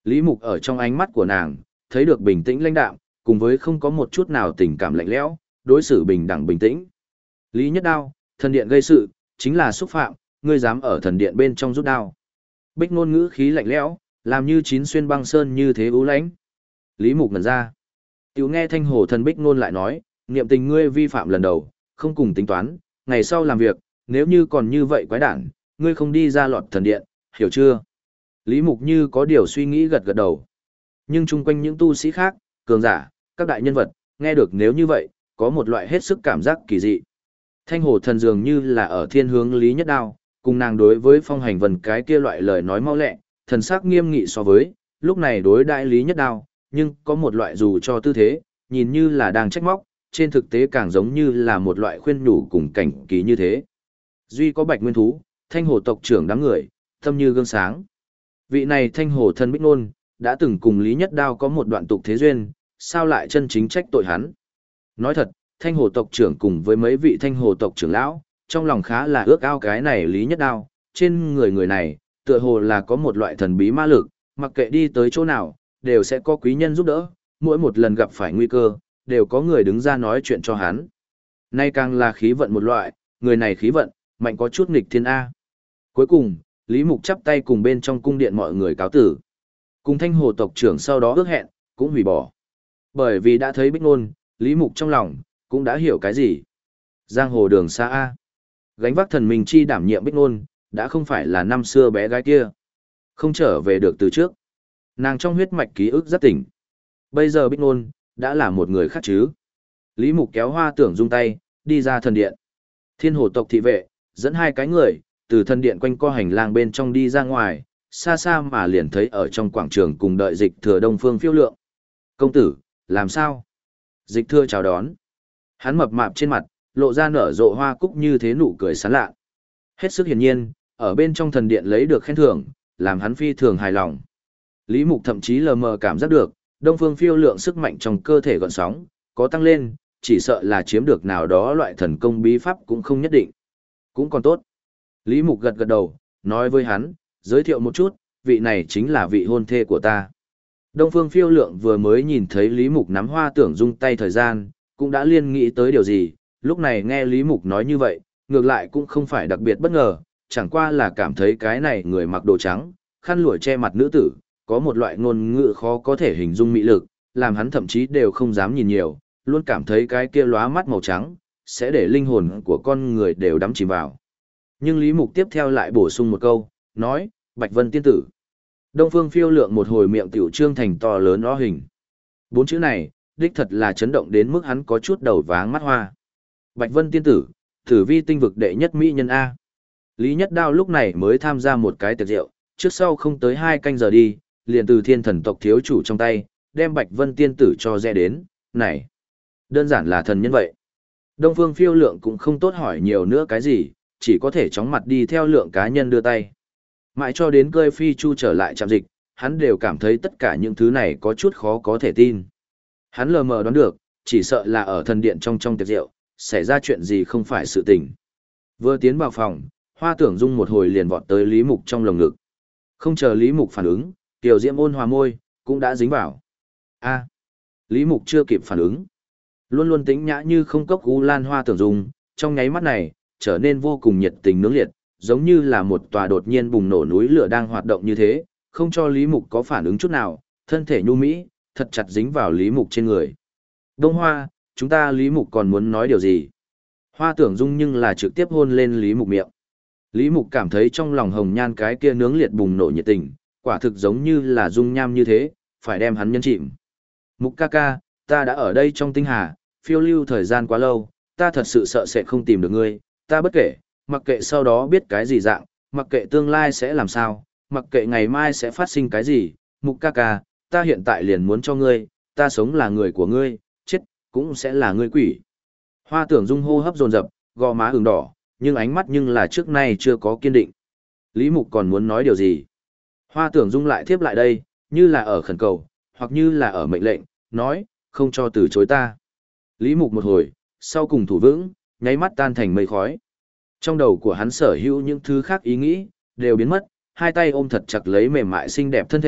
Lý Mục ở trong ánh mắt của nàng, thấy được bình tĩnh lãnh đạm, cùng với không có một chút nào tình cảm lạnh lẽo, đối xử bình đẳng bình tĩnh. Lý Nhất Đao, thần điện gây sự, chính là xúc phạm, ngươi dám ở thần điện bên trong rút đao. Bích Nôn ngữ khí lạnh lẽo, làm như chín xuyên băng sơn như thế u lãnh. Lý Mục ngẩn ra. Tiểu nghe Thanh Hồ thần Bích Nôn lại nói, niệm tình ngươi vi phạm lần đầu, không cùng tính toán, ngày sau làm việc, nếu như còn như vậy quái đản, ngươi không đi ra lọt thần điện, hiểu chưa? Lý Mục như có điều suy nghĩ gật gật đầu. Nhưng chung quanh những tu sĩ khác, cường giả, các đại nhân vật, nghe được nếu như vậy, có một loại hết sức cảm giác kỳ dị. Thanh Hồ thần dường như là ở thiên hướng Lý Nhất Đao, cùng nàng đối với Phong Hành Vân cái kia loại lời nói mau lẹ, thần sắc nghiêm nghị so với, lúc này đối đại Lý Nhất Đao, nhưng có một loại dù cho tư thế, nhìn như là đang trách móc, trên thực tế càng giống như là một loại khuyên nhủ cùng cảnh kỳ như thế. Duy có Bạch Nguyên Thú, Thanh Hồ tộc trưởng đám người, tâm như gương sáng. Vị này Thanh Hồ thần Bích Nôn, đã từng cùng Lý Nhất Đao có một đoạn tục thế duyên, sao lại chân chính trách tội hắn. Nói thật, Thanh Hồ tộc trưởng cùng với mấy vị Thanh Hồ tộc trưởng lão, trong lòng khá là ước ao cái này Lý Nhất Đao, trên người người này, tựa hồ là có một loại thần bí ma lực, mặc kệ đi tới chỗ nào, đều sẽ có quý nhân giúp đỡ, mỗi một lần gặp phải nguy cơ, đều có người đứng ra nói chuyện cho hắn. Nay càng là khí vận một loại, người này khí vận, mạnh có chút nghịch thiên A. Cuối cùng, Lý Mục chắp tay cùng bên trong cung điện mọi người cáo tử. Cùng Thanh Hồ tộc trưởng sau đó ước hẹn, cũng hủy bỏ. Bởi vì đã thấy Bích Nôn, Lý Mục trong lòng, cũng đã hiểu cái gì. Giang hồ đường xa A. Gánh vác thần mình chi đảm nhiệm Bích Nôn, đã không phải là năm xưa bé gái kia. Không trở về được từ trước. Nàng trong huyết mạch ký ức rất tỉnh. Bây giờ Bích Nôn, đã là một người khác chứ. Lý Mục kéo Hoa Tưởng Dung tay, đi ra thần điện. Thiên Hồ tộc thị vệ, dẫn hai cái người, từ thần điện quanh co hành lang bên trong đi ra ngoài, xa xa mà liền thấy ở trong quảng trường cùng đợi Dịch Thừa Đông Phương Phiêu Lượng. Công tử, làm sao? Dịch Thừa chào đón. Hắn mập mạp trên mặt, lộ ra nở rộ hoa cúc như thế nụ cười sán lạ. Hết sức hiển nhiên, ở bên trong thần điện lấy được khen thưởng, làm hắn phi thường hài lòng. Lý Mục thậm chí lờ mờ cảm giác được, Đông Phương Phiêu Lượng sức mạnh trong cơ thể gợn sóng, có tăng lên, chỉ sợ là chiếm được nào đó loại thần công bí pháp cũng không nhất định. Cũng còn tốt. Lý Mục gật gật đầu, nói với hắn, giới thiệu một chút, vị này chính là vị hôn thê của ta. Đông Phương Phiêu Lượng vừa mới nhìn thấy Lý Mục nắm Hoa Tưởng Dung tay thời gian, cũng đã liên nghĩ tới điều gì, lúc này nghe Lý Mục nói như vậy, ngược lại cũng không phải đặc biệt bất ngờ, chẳng qua là cảm thấy cái này người mặc đồ trắng, khăn lụa che mặt nữ tử, có một loại ngôn ngữ khó có thể hình dung mị lực, làm hắn thậm chí đều không dám nhìn nhiều, luôn cảm thấy cái kia lóa mắt màu trắng, sẽ để linh hồn của con người đều đắm chìm vào. Nhưng Lý Mục tiếp theo lại bổ sung một câu, nói, Bạch Vân tiên tử. Đông Phương Phiêu Lượng một hồi miệng tiểu trương thành to lớn o hình. Bốn chữ này, đích thật là chấn động đến mức hắn có chút đầu váng mắt hoa. Bạch Vân tiên tử, Tử Vi tinh vực đệ nhất mỹ nhân A. Lý Nhất Đao lúc này mới tham gia một cái tiệc rượu, trước sau không tới 2 canh giờ đi, liền từ thiên thần tộc thiếu chủ trong tay, đem Bạch Vân tiên tử cho rẽ đến, này. Đơn giản là thần nhân vậy. Đông Phương Phiêu Lượng cũng không tốt hỏi nhiều nữa cái gì, chỉ có thể chóng mặt đi theo Lượng cá nhân đưa tay. Mãi cho đến cơi phi chu trở lại trạm dịch, hắn đều cảm thấy tất cả những thứ này có chút khó có thể tin. Hắn lờ mờ đoán được, chỉ sợ là ở thần điện trong tiệc rượu, xảy ra chuyện gì không phải sự tình. Vừa tiến vào phòng, Hoa Tưởng Dung một hồi liền vọt tới Lý Mục trong lồng ngực. Không chờ Lý Mục phản ứng, tiểu diễm ôn hòa môi, cũng đã dính vào. A. Lý Mục chưa kịp phản ứng. Luôn luôn tĩnh nhã như không cốc u lan Hoa Tưởng Dung, trong nháy mắt này, trở nên vô cùng nhiệt tình nướng liệt, giống như là một tòa đột nhiên bùng nổ núi lửa đang hoạt động như thế, không cho Lý Mục có phản ứng chút nào, thân thể nhu mỹ, thật chặt dính vào Lý Mục trên người. Đông Hoa, chúng ta Lý Mục còn muốn nói điều gì? Hoa Tưởng Dung nhưng là trực tiếp hôn lên Lý Mục miệng. Lý Mục cảm thấy trong lòng hồng nhan cái kia nướng liệt bùng nổ nhiệt tình, quả thực giống như là dung nham như thế, phải đem hắn nhân chìm. Mục ca ca, ta đã ở đây trong tinh hà, phiêu lưu thời gian quá lâu, ta thật sự sợ sẽ không tìm được ngươi, ta bất kể, mặc kệ sau đó biết cái gì dạng, mặc kệ tương lai sẽ làm sao, mặc kệ ngày mai sẽ phát sinh cái gì, Mục ca ca, ta hiện tại liền muốn cho ngươi, ta sống là người của ngươi, chết, cũng sẽ là ngươi quỷ. Hoa Tưởng Dung hô hấp dồn dập, gò má ửng đỏ, nhưng ánh mắt nhưng là trước nay chưa có kiên định. Lý Mục còn muốn nói điều gì? Hoa Tưởng Dung lại tiếp lại đây, như là ở khẩn cầu, hoặc như là ở mệnh lệnh, nói, không cho từ chối ta. Lý Mục một hồi, sau cùng thủ vững, nháy mắt tan thành mây khói. Trong đầu của hắn sở hữu những thứ khác ý nghĩ, đều biến mất, hai tay ôm thật chặt lấy mềm mại xinh đẹp thân thể,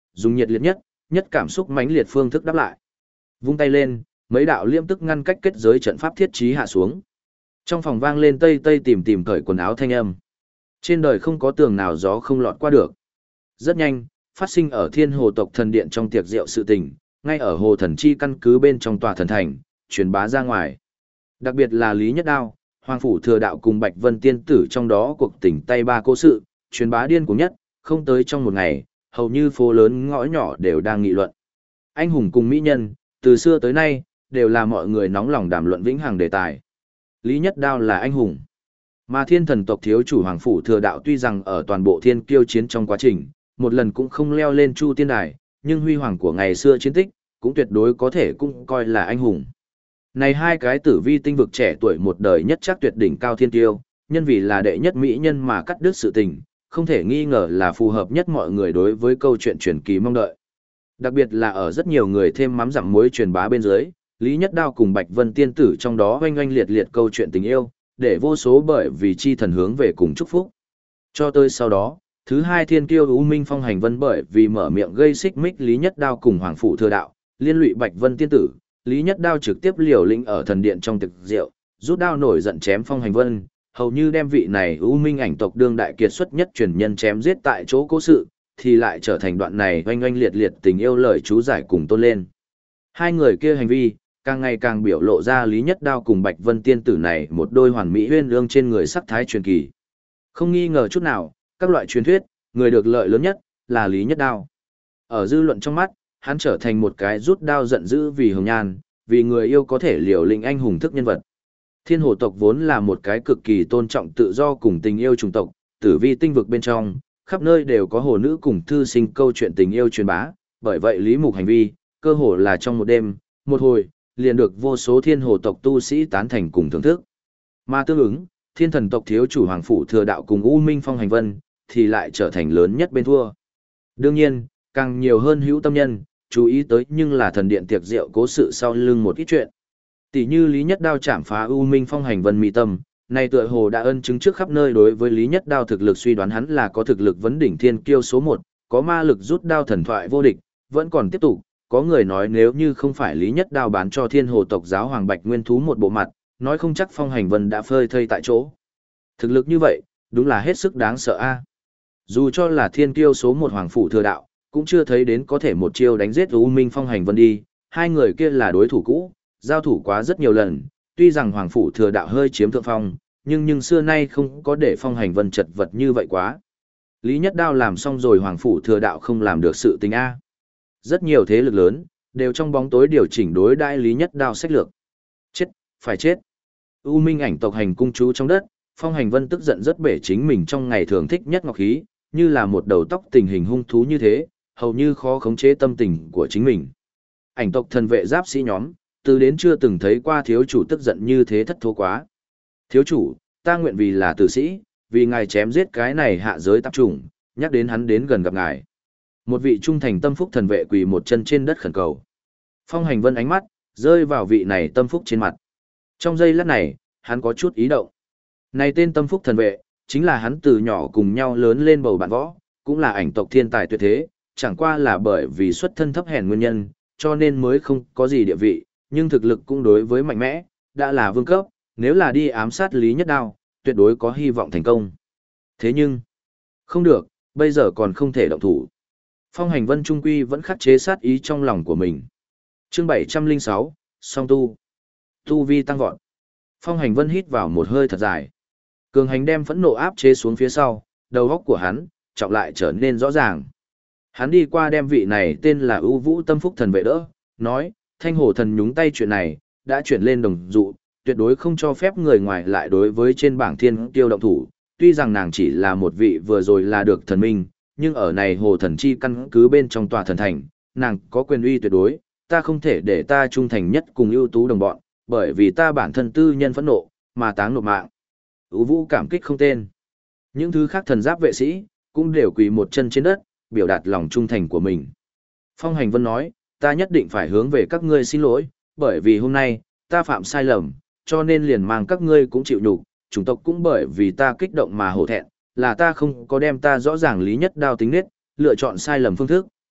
dùng nhiệt liệt nhất, nhất cảm xúc mãnh liệt phương thức đáp lại. Vung tay lên, mấy đạo liêm tức ngăn cách kết giới trận pháp thiết trí hạ xuống. Trong phòng vang lên tây tây tìm tìm cởi quần áo thanh âm. Trên đời không có tường nào gió không lọt qua được. Rất nhanh, phát sinh ở Thiên Hồ tộc thần điện trong tiệc rượu sự tình, ngay ở Hồ Thần Chi căn cứ bên trong tòa thần thành, truyền bá ra ngoài. Đặc biệt là Lý Nhất Đao, Hoàng Phủ Thừa Đạo cùng Bạch Vân Tiên Tử trong đó cuộc tình tay ba cố sự, truyền bá điên cuồng nhất, không tới trong một ngày, hầu như phố lớn ngõ nhỏ đều đang nghị luận. Anh hùng cùng mỹ nhân, từ xưa tới nay, đều là mọi người nóng lòng đàm luận vĩnh hằng đề tài. Lý Nhất Đao là anh hùng. Mà thiên thần tộc thiếu chủ Hoàng Phủ Thừa Đạo tuy rằng ở toàn bộ thiên kiêu chiến trong quá trình, một lần cũng không leo lên Chu Tiên Đài, nhưng huy hoàng của ngày xưa chiến tích, cũng tuyệt đối có thể cũng coi là anh hùng. Này hai cái tử vi tinh vực trẻ tuổi một đời nhất chắc tuyệt đỉnh cao thiên kiêu, nhân vì là đệ nhất mỹ nhân mà cắt đứt sự tình, không thể nghi ngờ là phù hợp nhất mọi người đối với câu chuyện truyền kỳ mong đợi. Đặc biệt là ở rất nhiều người thêm mắm dặm muối truyền bá bên dưới, Lý Nhất Đao cùng Bạch Vân Tiên Tử trong đó oanh oanh liệt liệt câu chuyện tình yêu, để vô số bởi vì chi thần hướng về cùng chúc phúc. Cho tới sau đó, thứ hai thiên kiêu U Minh Phong Hành Vân bởi vì mở miệng gây xích mích Lý Nhất Đao cùng Hoàng Phủ Thừa Đạo, liên lụy Bạch Vân Tiên Tử, Lý Nhất Đao trực tiếp liều lĩnh ở thần điện trong tiệc rượu, rút đao nổi giận chém Phong Hành Vân, hầu như đem vị này U Minh ảnh tộc đương đại kiệt xuất nhất truyền nhân chém giết tại chỗ cố sự, thì lại trở thành đoạn này oanh oanh liệt liệt tình yêu lời chú giải cùng tôn lên. Hai người kia hành vi, càng ngày càng biểu lộ ra Lý Nhất Đao cùng Bạch Vân Tiên Tử này một đôi hoàn mỹ uyên ương trên người sắc thái truyền kỳ. Không nghi ngờ chút nào, các loại truyền thuyết, người được lợi lớn nhất là Lý Nhất Đao. Ở dư luận trong mắt, hắn trở thành một cái rút đao giận dữ vì hồng nhan, vì người yêu có thể liều lĩnh anh hùng thức nhân vật. Thiên Hồ tộc vốn là một cái cực kỳ tôn trọng tự do cùng tình yêu chủng tộc, tử vi tinh vực bên trong, khắp nơi đều có hồ nữ cùng thư sinh câu chuyện tình yêu truyền bá, bởi vậy Lý Mục hành vi, cơ hồ là trong một đêm, một hồi, liền được vô số Thiên Hồ tộc tu sĩ tán thành cùng thưởng thức. Mà tương ứng, Thiên Thần tộc thiếu chủ Hoàng Phủ Thừa Đạo cùng U Minh Phong Hành Vân, thì lại trở thành lớn nhất bên thua. Đương nhiên, càng nhiều hơn hữu tâm nhân, chú ý tới nhưng là thần điện tiệc rượu cố sự sau lưng một ít chuyện. Tỷ như Lý Nhất Đao chạm phá U Minh Phong Hành Vân mỹ tâm, này tựa hồ đã ân chứng trước khắp nơi đối với Lý Nhất Đao thực lực suy đoán hắn là có thực lực vấn đỉnh thiên kiêu số 1, có ma lực rút đao thần thoại vô địch, vẫn còn tiếp tục, có người nói nếu như không phải Lý Nhất Đao bán cho Thiên Hồ tộc giáo hoàng Bạch Nguyên Thú một bộ mặt, nói không chắc Phong Hành Vân đã phơi thây tại chỗ. Thực lực như vậy, đúng là hết sức đáng sợ a. Dù cho là thiên kiêu số 1 Hoàng Phủ Thừa Đạo, cũng chưa thấy đến có thể một chiêu đánh giết U Minh Phong Hành Vân đi, hai người kia là đối thủ cũ, giao thủ quá rất nhiều lần, tuy rằng Hoàng Phủ Thừa Đạo hơi chiếm thượng phong, nhưng xưa nay không có để Phong Hành Vân chật vật như vậy quá. Lý Nhất Đao làm xong rồi Hoàng Phủ Thừa Đạo không làm được sự tình a. Rất nhiều thế lực lớn, đều trong bóng tối điều chỉnh đối đãi Lý Nhất Đao sách lược. Chết, phải chết. U Minh ảnh tộc hành cung trú trong đất, Phong Hành Vân tức giận rất bể chính mình trong ngày thường thích nhất ngọc khí, như là một đầu tóc tình hình hung thú như thế, hầu như khó khống chế tâm tình của chính mình. Ảnh tộc thần vệ giáp sĩ nhóm, từ đến chưa từng thấy qua thiếu chủ tức giận như thế thất thố quá. Thiếu chủ, ta nguyện vì là tử sĩ, vì ngài chém giết cái này hạ giới tạp chủng, nhắc đến hắn đến gần gặp ngài. Một vị trung thành tâm phúc thần vệ quỳ một chân trên đất khẩn cầu. Phong Hành Vân ánh mắt, rơi vào vị này tâm phúc trên mặt. Trong giây lát này, hắn có chút ý động. Này tên tâm phúc thần vệ, chính là hắn từ nhỏ cùng nhau lớn lên bầu bạn võ, cũng là ảnh tộc thiên tài tuyệt thế, chẳng qua là bởi vì xuất thân thấp hèn nguyên nhân, cho nên mới không có gì địa vị, nhưng thực lực cũng đối với mạnh mẽ, đã là vương cấp, nếu là đi ám sát Lý Nhất Đao, tuyệt đối có hy vọng thành công. Thế nhưng, không được, bây giờ còn không thể động thủ. Phong Hành Vân trung quy vẫn khắc chế sát ý trong lòng của mình. Chương 706, song tu. Tu vi tăng vọt. Phong Hành Vân hít vào một hơi thật dài. Cường hành đem phẫn nộ áp chế xuống phía sau, đầu óc của hắn, trọng lại trở nên rõ ràng. Hắn đi qua đem vị này tên là ưu vũ tâm phúc thần vệ đỡ, nói, Thanh Hồ thần nhúng tay chuyện này, đã chuyển lên đồng dụ, tuyệt đối không cho phép người ngoài lại đối với trên bảng thiên tiêu động thủ, tuy rằng nàng chỉ là một vị vừa rồi là được thần minh, nhưng ở này Hồ thần chi căn cứ bên trong tòa thần thành, nàng có quyền uy tuyệt đối, ta không thể để ta trung thành nhất cùng ưu tú đồng bọn, bởi vì ta bản thân tư nhân phẫn nộ, mà táng nộp mạng. Ú Vũ cảm kích không tên. Những thứ khác thần giáp vệ sĩ, cũng đều quỳ một chân trên đất, biểu đạt lòng trung thành của mình. Phong Hành Vân nói, ta nhất định phải hướng về các ngươi xin lỗi, bởi vì hôm nay, ta phạm sai lầm, cho nên liền mang các ngươi cũng chịu nhục, chủng tộc cũng bởi vì ta kích động mà hổ thẹn, là ta không có đem ta rõ ràng Lý Nhất Đao tính nết, lựa chọn sai lầm phương thức,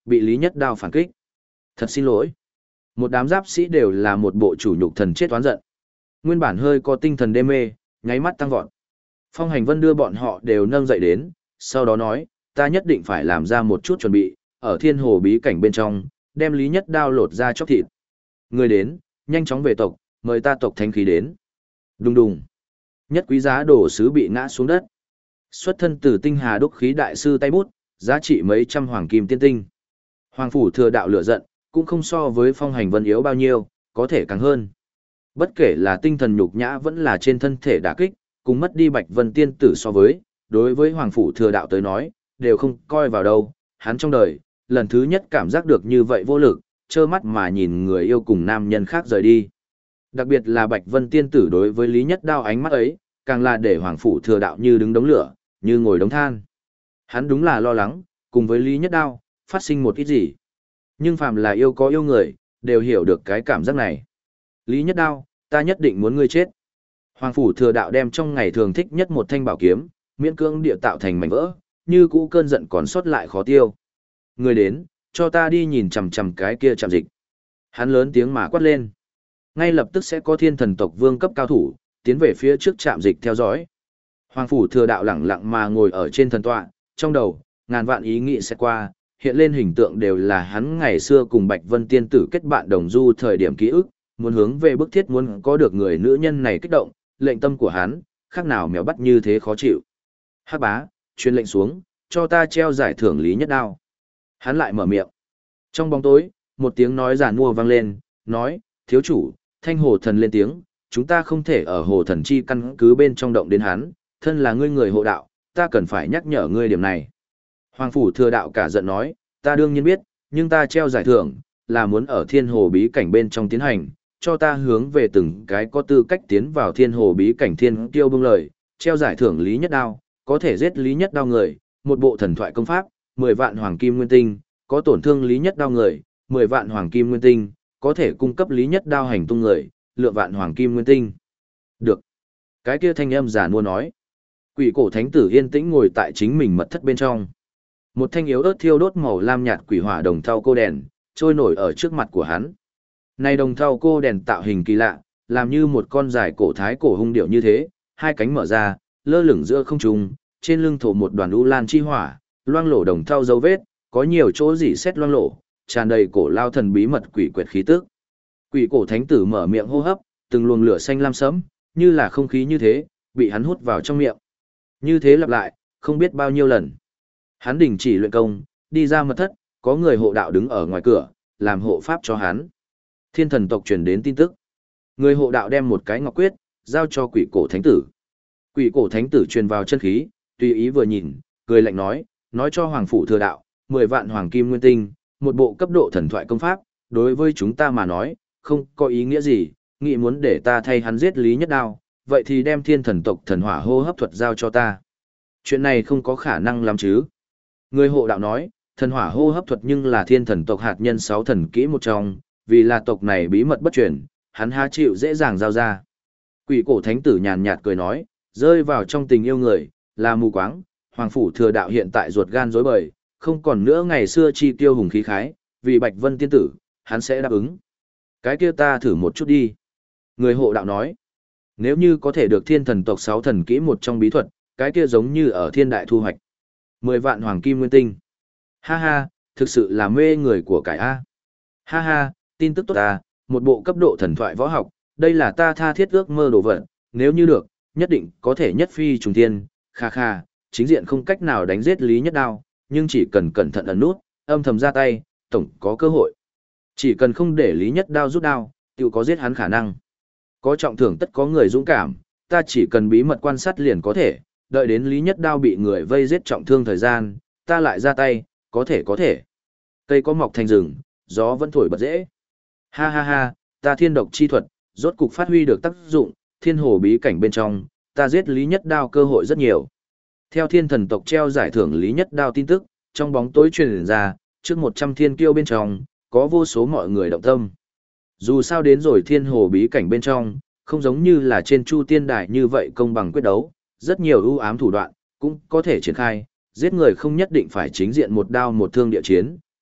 bị Lý Nhất Đao phản kích. Thật xin lỗi. Một đám giáp sĩ đều là một bộ chủ nhục thần chết oán giận. Nguyên bản hơi có tinh thần đê mê, nháy mắt tăng vọt. Phong Hành Vân đưa bọn họ đều nâng dậy đến, sau đó nói, ta nhất định phải làm ra một chút chuẩn bị, ở thiên hồ bí cảnh bên trong, đem Lý Nhất Đao lột ra chóc thịt. Người đến, nhanh chóng về tộc, mời ta tộc thánh khí đến. Đùng đùng. Nhất quý giá đồ sứ bị ngã xuống đất. Xuất thân từ tinh hà đúc khí đại sư tay bút, giá trị mấy trăm hoàng kim tiên tinh. Hoàng phủ thừa đạo lửa giận, cũng không so với Phong Hành Vân yếu bao nhiêu, có thể càng hơn. Bất kể là tinh thần nhục nhã vẫn là trên thân thể đả kích, cùng mất đi Bạch Vân tiên tử so với, đối với Hoàng phủ thừa đạo tới nói, đều không coi vào đâu. Hắn trong đời, lần thứ nhất cảm giác được như vậy vô lực, trơ mắt mà nhìn người yêu cùng nam nhân khác rời đi. Đặc biệt là Bạch Vân tiên tử đối với Lý Nhất Đao ánh mắt ấy, càng là để Hoàng phủ thừa đạo như đứng đống lửa, như ngồi đống than. Hắn đúng là lo lắng, cùng với Lý Nhất Đao, phát sinh một ít gì. Nhưng phàm là yêu có yêu người, đều hiểu được cái cảm giác này. Lý Nhất Đao, ta nhất định muốn ngươi chết. Hoàng phủ thừa đạo đem trong ngày thường thích nhất một thanh bảo kiếm, miễn cưỡng địa tạo thành mảnh vỡ, như cũ cơn giận còn sót lại khó tiêu. Người đến, cho ta đi nhìn chằm chằm cái kia trạm dịch. Hắn lớn tiếng mà quát lên. Ngay lập tức sẽ có thiên thần tộc vương cấp cao thủ, tiến về phía trước trạm dịch theo dõi. Hoàng phủ thừa đạo lẳng lặng mà ngồi ở trên thần tọa, trong đầu, ngàn vạn ý nghĩ sẽ qua, hiện lên hình tượng đều là hắn ngày xưa cùng Bạch Vân tiên tử kết bạn đồng du thời điểm ký ức, muốn hướng về bức thiết muốn có được người nữ nhân này kích động, lệnh tâm của hắn, khác nào mèo bắt như thế khó chịu. Hắc bá, truyền lệnh xuống, cho ta treo giải thưởng Lý Nhất Đao. Hắn lại mở miệng. Trong bóng tối, một tiếng nói giản mua vang lên, nói, thiếu chủ, thanh hồ thần lên tiếng, chúng ta không thể ở hồ thần chi căn cứ bên trong động đến hắn, thân là ngươi người hộ đạo, ta cần phải nhắc nhở ngươi điểm này. Hoàng phủ thừa đạo cả giận nói, ta đương nhiên biết, nhưng ta treo giải thưởng, là muốn ở thiên hồ bí cảnh bên trong tiến hành, cho ta hướng về từng cái có tư cách tiến vào thiên hồ bí cảnh thiên tiêu bưng lời, treo giải thưởng Lý Nhất Đao, có thể giết Lý Nhất Đao người, một bộ thần thoại công pháp, 10 vạn hoàng kim nguyên tinh, có tổn thương Lý Nhất Đao người, 10 vạn hoàng kim nguyên tinh, có thể cung cấp Lý Nhất Đao hành tung người, lượng vạn hoàng kim nguyên tinh. Được. Cái kia thanh âm giả mua nói. Quỷ cổ thánh tử yên tĩnh ngồi tại chính mình mật thất bên trong. Một thanh yếu ớt thiêu đốt màu lam nhạt quỷ hỏa đồng thau cô đèn, trôi nổi ở trước mặt của hắn. Này đồng thau cô đèn tạo hình kỳ lạ, làm như một con dài cổ thái cổ hung điệu như thế, hai cánh mở ra, lơ lửng giữa không trung, trên lưng thổ một đoàn u lan chi hỏa, loang lổ đồng thau dấu vết, có nhiều chỗ rỉ sét loang lổ, tràn đầy cổ lao thần bí mật quỷ quyệt khí tức. Quỷ cổ thánh tử mở miệng hô hấp, từng luồng lửa xanh lam sẫm, như là không khí như thế, bị hắn hút vào trong miệng. Như thế lặp lại, không biết bao nhiêu lần. Hắn đình chỉ luyện công, đi ra mật thất, có người hộ đạo đứng ở ngoài cửa, làm hộ pháp cho hắn. Thiên thần tộc truyền đến tin tức. Người hộ đạo đem một cái ngọc quyết, giao cho quỷ cổ thánh tử. Quỷ cổ thánh tử truyền vào chân khí, tùy ý vừa nhìn, cười lạnh nói cho hoàng phủ thừa đạo, 10 vạn hoàng kim nguyên tinh, một bộ cấp độ thần thoại công pháp, đối với chúng ta mà nói, không có ý nghĩa gì, nghĩ muốn để ta thay hắn giết Lý Nhất Đao, vậy thì đem thiên thần tộc thần hỏa hô hấp thuật giao cho ta. Chuyện này không có khả năng lắm chứ. Người hộ đạo nói, thần hỏa hô hấp thuật nhưng là thiên thần tộc hạt nhân 6 thần kỹ một trong, vì là tộc này bí mật bất truyền, hắn há chịu dễ dàng giao ra. Quỷ cổ thánh tử nhàn nhạt cười nói, rơi vào trong tình yêu người, là mù quáng, hoàng phủ thừa đạo hiện tại ruột gan rối bời, không còn nữa ngày xưa chi tiêu hùng khí khái, vì Bạch Vân tiên tử, hắn sẽ đáp ứng. Cái kia ta thử một chút đi. Người hộ đạo nói, nếu như có thể được thiên thần tộc 6 thần kỹ một trong bí thuật, cái kia giống như ở thiên đại thu hoạch. 10 vạn hoàng kim nguyên tinh. Ha ha, thực sự là mê người của cải A. Ha ha, tin tức tốt ta, một bộ cấp độ thần thoại võ học, đây là ta tha thiết ước mơ đồ vật, nếu như được, nhất định có thể nhất phi trùng thiên, kha kha, chính diện không cách nào đánh giết Lý Nhất Đao, nhưng chỉ cần cẩn thận ẩn nút, âm thầm ra tay, tổng có cơ hội. Chỉ cần không để Lý Nhất Đao rút đao, tự có giết hắn khả năng. Có trọng thưởng tất có người dũng cảm, ta chỉ cần bí mật quan sát liền có thể, đợi đến Lý Nhất Đao bị người vây giết trọng thương thời gian, ta lại ra tay, có thể. Cây có mọc thành rừng, gió vẫn thổi bật dễ. Ha ha ha, ta thiên độc chi thuật, rốt cục phát huy được tác dụng, thiên hồ bí cảnh bên trong, ta giết Lý Nhất Đao cơ hội rất nhiều. Theo thiên thần tộc treo giải thưởng Lý Nhất Đao tin tức, trong bóng tối truyền ra, trước 100 thiên kiêu bên trong, có vô số mọi người động tâm. Dù sao đến rồi thiên hồ bí cảnh bên trong, không giống như là trên Chu Tiên Đài như vậy công bằng quyết đấu, rất nhiều ưu ám thủ đoạn, cũng có thể triển khai, giết người không nhất định phải chính diện một đao một thương địa chiến,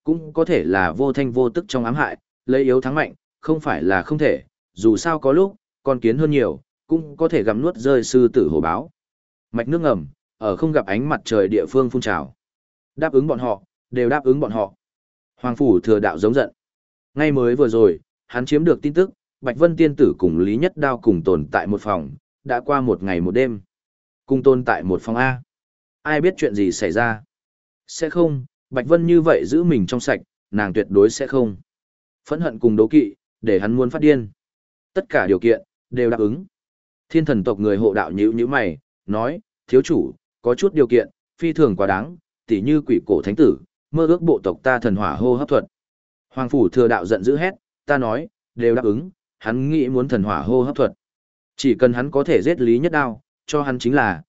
cũng có thể là vô thanh vô tức trong ám hại, lấy yếu thắng mạnh, không phải là không thể, dù sao có lúc, con kiến hơn nhiều, cũng có thể gặm nuốt rơi sư tử hổ báo. Mạch nước ngầm, ở không gặp ánh mặt trời địa phương phun trào. Đáp ứng bọn họ, đều đáp ứng bọn họ. Hoàng phủ thừa đạo giống giận. Ngay mới vừa rồi, hắn chiếm được tin tức, Bạch Vân Tiên Tử cùng Lý Nhất Đao cùng tồn tại một phòng, đã qua một ngày một đêm. Cùng tồn tại một phòng A. Ai biết chuyện gì xảy ra? Sẽ không, Bạch Vân như vậy giữ mình trong sạch, nàng tuyệt đối sẽ không. Phẫn hận cùng đố kỵ, để hắn muốn phát điên. Tất cả điều kiện, đều đáp ứng. Thiên thần tộc người hộ đạo nhíu mày, nói, thiếu chủ, có chút điều kiện, phi thường quá đáng, tỉ như quỷ cổ thánh tử, mơ ước bộ tộc ta thần hỏa hô hấp thuật. Hoàng phủ thừa đạo giận dữ hét, ta nói, đều đáp ứng, hắn nghĩ muốn thần hỏa hô hấp thuật. Chỉ cần hắn có thể giết Lý Nhất Đao, cho hắn chính là,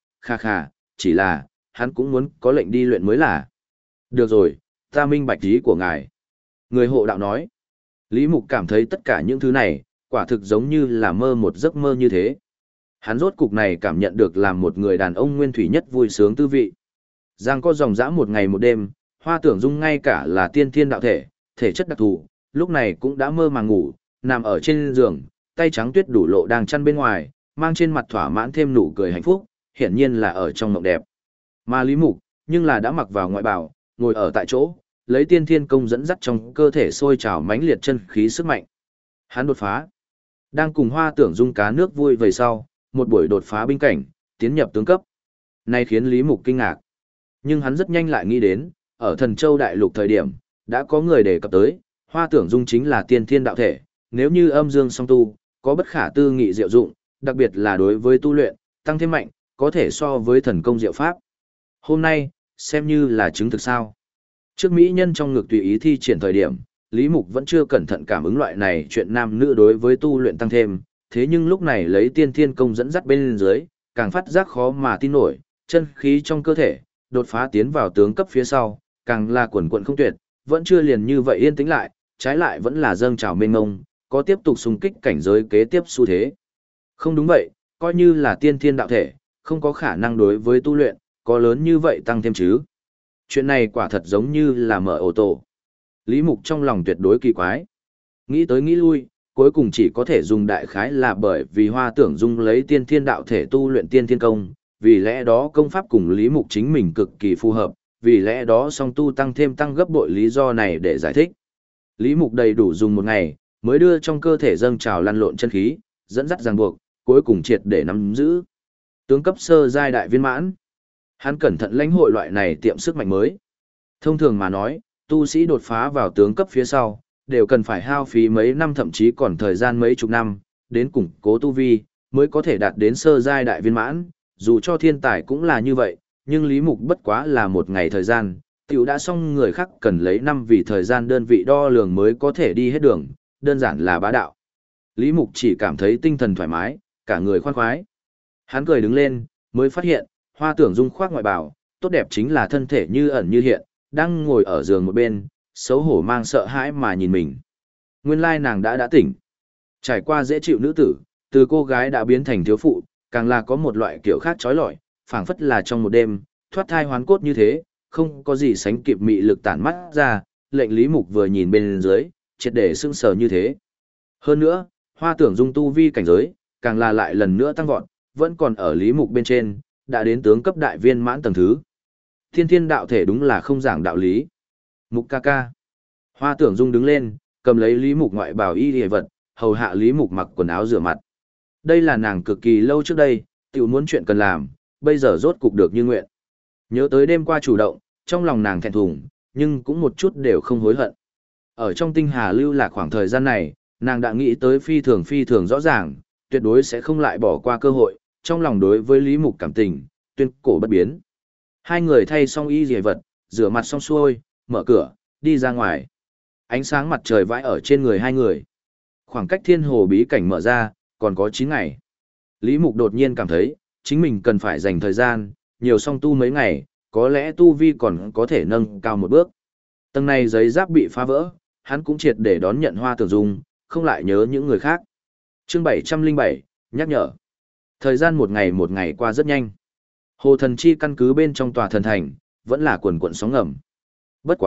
chỉ là, hắn cũng muốn có lệnh đi luyện mới là. Được rồi, ta minh bạch ý của ngài. Người hộ đạo nói, Lý Mục cảm thấy tất cả những thứ này, quả thực giống như là mơ một giấc mơ như thế. Hắn rốt cục này cảm nhận được làm một người đàn ông nguyên thủy nhất vui sướng tư vị. Giang có dòng dã một ngày một đêm, Hoa Tưởng Dung ngay cả là tiên thiên đạo thể, thể chất đặc thù, lúc này cũng đã mơ màng ngủ, nằm ở trên giường, tay trắng tuyết đủ lộ đang chăn bên ngoài, mang trên mặt thỏa mãn thêm nụ cười hạnh phúc, hiển nhiên là ở trong mộng đẹp. Mà Lý Mục, nhưng là đã mặc vào ngoại bào, ngồi ở tại chỗ, lấy tiên thiên công dẫn dắt trong cơ thể sôi trào mãnh liệt chân khí sức mạnh. Hắn đột phá. Đang cùng Hoa Tưởng Dung cá nước vui về sau, một buổi đột phá binh cảnh, tiến nhập tướng cấp. Này khiến Lý Mục kinh ngạc. Nhưng hắn rất nhanh lại nghĩ đến, ở Thần Châu Đại Lục thời điểm, đã có người đề cập tới, Hoa Tưởng Dung chính là tiên thiên đạo thể, nếu như âm dương song tu, có bất khả tư nghị diệu dụng, đặc biệt là đối với tu luyện, tăng thêm mạnh, có thể so với thần công diệu pháp. Hôm nay, xem như là chứng thực sao. Trước mỹ nhân trong ngực tùy ý thi triển thời điểm, Lý Mục vẫn chưa cẩn thận cảm ứng loại này chuyện nam nữ đối với tu luyện tăng thêm, thế nhưng lúc này lấy tiên thiên công dẫn dắt bên dưới, càng phát giác khó mà tin nổi, chân khí trong cơ thể, đột phá tiến vào tướng cấp phía sau, càng là quần quần không tuyệt, vẫn chưa liền như vậy yên tĩnh lại, trái lại vẫn là dâng trào mênh ngông, có tiếp tục xung kích cảnh giới kế tiếp xu thế. Không đúng vậy, coi như là tiên thiên đạo thể, không có khả năng đối với tu luyện, có lớn như vậy tăng thêm chứ. Chuyện này quả thật giống như là mở ô tô. Lý Mục trong lòng tuyệt đối kỳ quái. Nghĩ tới nghĩ lui, cuối cùng chỉ có thể dùng đại khái là bởi vì Hoa Tưởng Dung lấy tiên thiên đạo thể tu luyện tiên thiên công, vì lẽ đó công pháp cùng Lý Mục chính mình cực kỳ phù hợp, vì lẽ đó song tu tăng thêm tăng gấp bội lý do này để giải thích. Lý Mục đầy đủ dùng một ngày, mới đưa trong cơ thể dâng trào lăn lộn chân khí, dẫn dắt ràng buộc, cuối cùng triệt để nắm giữ. Tướng cấp sơ giai đại viên mãn. Hắn cẩn thận lãnh hội loại này tiệm sức mạnh mới. Thông thường mà nói, tu sĩ đột phá vào tướng cấp phía sau, đều cần phải hao phí mấy năm thậm chí còn thời gian mấy chục năm, đến củng cố tu vi, mới có thể đạt đến sơ giai đại viên mãn, dù cho thiên tài cũng là như vậy, nhưng Lý Mục bất quá là một ngày thời gian, tiểu đã xong người khác cần lấy năm vì thời gian đơn vị đo lường mới có thể đi hết đường, đơn giản là bá đạo. Lý Mục chỉ cảm thấy tinh thần thoải mái, cả người khoan khoái. Hắn cười đứng lên, mới phát hiện, Hoa Tưởng Dung khoác ngoại bào, tốt đẹp chính là thân thể như ẩn như hiện, đang ngồi ở giường một bên, xấu hổ mang sợ hãi mà nhìn mình. Nguyên lai nàng đã tỉnh. Trải qua dễ chịu nữ tử, từ cô gái đã biến thành thiếu phụ, càng là có một loại kiểu khác trói lọi, phảng phất là trong một đêm, thoát thai hoán cốt như thế, không có gì sánh kịp mị lực tản mắt ra, lệnh Lý Mục vừa nhìn bên dưới, triệt để sững sờ như thế. Hơn nữa, Hoa Tưởng Dung tu vi cảnh giới, càng là lại lần nữa tăng vọt, vẫn còn ở Lý Mục bên trên, đã đến tướng cấp đại viên mãn tầng thứ. Thiên thiên đạo thể đúng là không giảng đạo lý. Mục ca ca. Hoa Tưởng Dung đứng lên, cầm lấy Lý Mục ngoại bào y y vật, hầu hạ Lý Mục mặc quần áo rửa mặt. Đây là nàng cực kỳ lâu trước đây, tiểu muốn chuyện cần làm, bây giờ rốt cục được như nguyện. Nhớ tới đêm qua chủ động, trong lòng nàng thẹn thùng, nhưng cũng một chút đều không hối hận. Ở trong tinh hà lưu lạc khoảng thời gian này, nàng đã nghĩ tới phi thường rõ ràng, tuyệt đối sẽ không lại bỏ qua cơ hội, trong lòng đối với Lý Mục cảm tình, tuyên cổ bất biến. Hai người thay xong y dề vật, rửa mặt xong xuôi, mở cửa, đi ra ngoài. Ánh sáng mặt trời vãi ở trên người hai người. Khoảng cách thiên hồ bí cảnh mở ra, còn có 9 ngày. Lý Mục đột nhiên cảm thấy, chính mình cần phải dành thời gian, nhiều song tu mấy ngày, có lẽ tu vi còn có thể nâng cao một bước. Tầng này giấy giáp bị phá vỡ, hắn cũng triệt để đón nhận Hoa Tưởng Dung, không lại nhớ những người khác. Chương 707, nhắc nhở. Thời gian một ngày qua rất nhanh. Hồ Thần Chi căn cứ bên trong tòa thần thành, vẫn là quần quận sóng ngầm. Bất quá,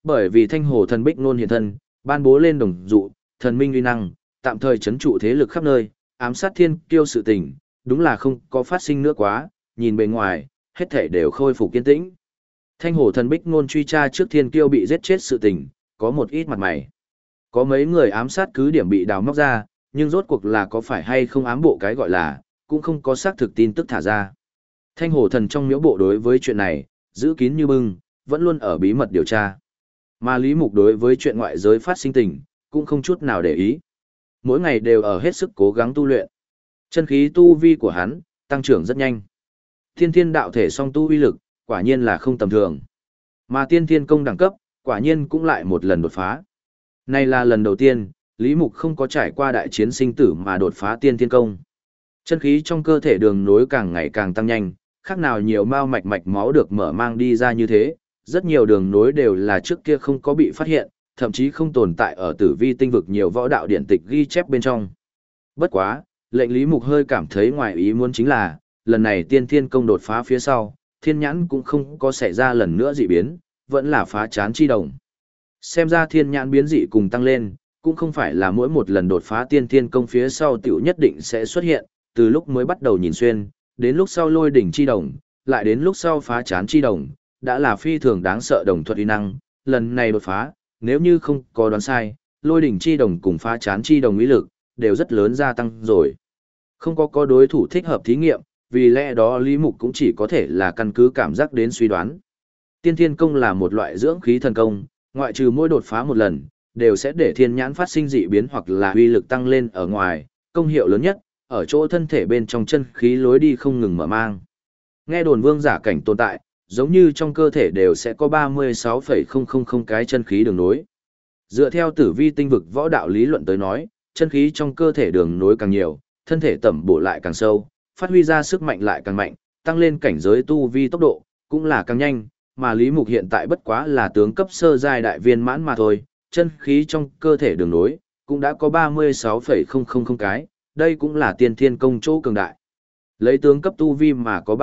Bởi vì Thanh Hồ thần bích nôn hiện thân, ban bố lên đồng dụ, thần minh uy năng, tạm thời trấn trụ thế lực khắp nơi, ám sát thiên kiêu sự tình, đúng là không có phát sinh nữa quá, nhìn bề ngoài, hết thể đều khôi phục kiên tĩnh. Thanh Hồ thần bích nôn truy tra trước thiên kiêu bị giết chết sự tình, có một ít mặt mày. Có mấy người ám sát cứ điểm bị đào móc ra, nhưng rốt cuộc là có phải hay không ám bộ cái gọi là, cũng không có xác thực tin tức thả ra. Thanh Hồ thần trong miếu bộ đối với chuyện này, giữ kín như bưng, vẫn luôn ở bí mật điều tra. Mà Lý Mục đối với chuyện ngoại giới phát sinh tình, cũng không chút nào để ý. Mỗi ngày đều ở hết sức cố gắng tu luyện. Chân khí tu vi của hắn, tăng trưởng rất nhanh. Thiên thiên đạo thể song tu uy lực, quả nhiên là không tầm thường. Mà tiên thiên công đẳng cấp, quả nhiên cũng lại một lần đột phá. Này là lần đầu tiên, Lý Mục không có trải qua đại chiến sinh tử mà đột phá tiên thiên công. Chân khí trong cơ thể đường nối càng ngày càng tăng nhanh, khác nào nhiều mao mạch máu được mở mang đi ra như thế, rất nhiều đường nối đều là trước kia không có bị phát hiện, thậm chí không tồn tại ở tử vi tinh vực nhiều võ đạo điện tịch ghi chép bên trong. Bất quá, lệnh Lý Mục hơi cảm thấy ngoài ý muốn chính là, lần này tiên thiên công đột phá phía sau, thiên nhãn cũng không có xảy ra lần nữa dị biến, vẫn là phá chán chi đồng. Xem ra thiên nhãn biến dị cùng tăng lên, cũng không phải là mỗi một lần đột phá tiên thiên công phía sau tiểu nhất định sẽ xuất hiện, từ lúc mới bắt đầu nhìn xuyên, đến lúc sau lôi đỉnh chi đồng, lại đến lúc sau phá chán chi đồng, đã là phi thường đáng sợ đồng thuật uy năng, lần này đột phá, nếu như không có đoán sai, lôi đỉnh chi đồng cùng phá chán chi đồng uy lực, đều rất lớn gia tăng rồi. Không có đối thủ thích hợp thí nghiệm, vì lẽ đó Lý Mục cũng chỉ có thể là căn cứ cảm giác đến suy đoán. Tiên thiên công là một loại dưỡng khí thần công, ngoại trừ mỗi đột phá một lần, đều sẽ để thiên nhãn phát sinh dị biến hoặc là uy lực tăng lên ở ngoài, công hiệu lớn nhất, ở chỗ thân thể bên trong chân khí lối đi không ngừng mở mang. Nghe đồn vương giả cảnh tồn tại, giống như trong cơ thể đều sẽ có 36,000 cái chân khí đường nối. Dựa theo tử vi tinh vực võ đạo lý luận tới nói, chân khí trong cơ thể đường nối càng nhiều, thân thể tẩm bổ lại càng sâu, phát huy ra sức mạnh lại càng mạnh, tăng lên cảnh giới tu vi tốc độ, cũng là càng nhanh, mà Lý Mục hiện tại bất quá là tướng cấp sơ giai đại viên mãn mà thôi, chân khí trong cơ thể đường nối, cũng đã có 36,000 cái, đây cũng là tiên thiên công chỗ cường đại. Lấy tướng cấp tu vi mà có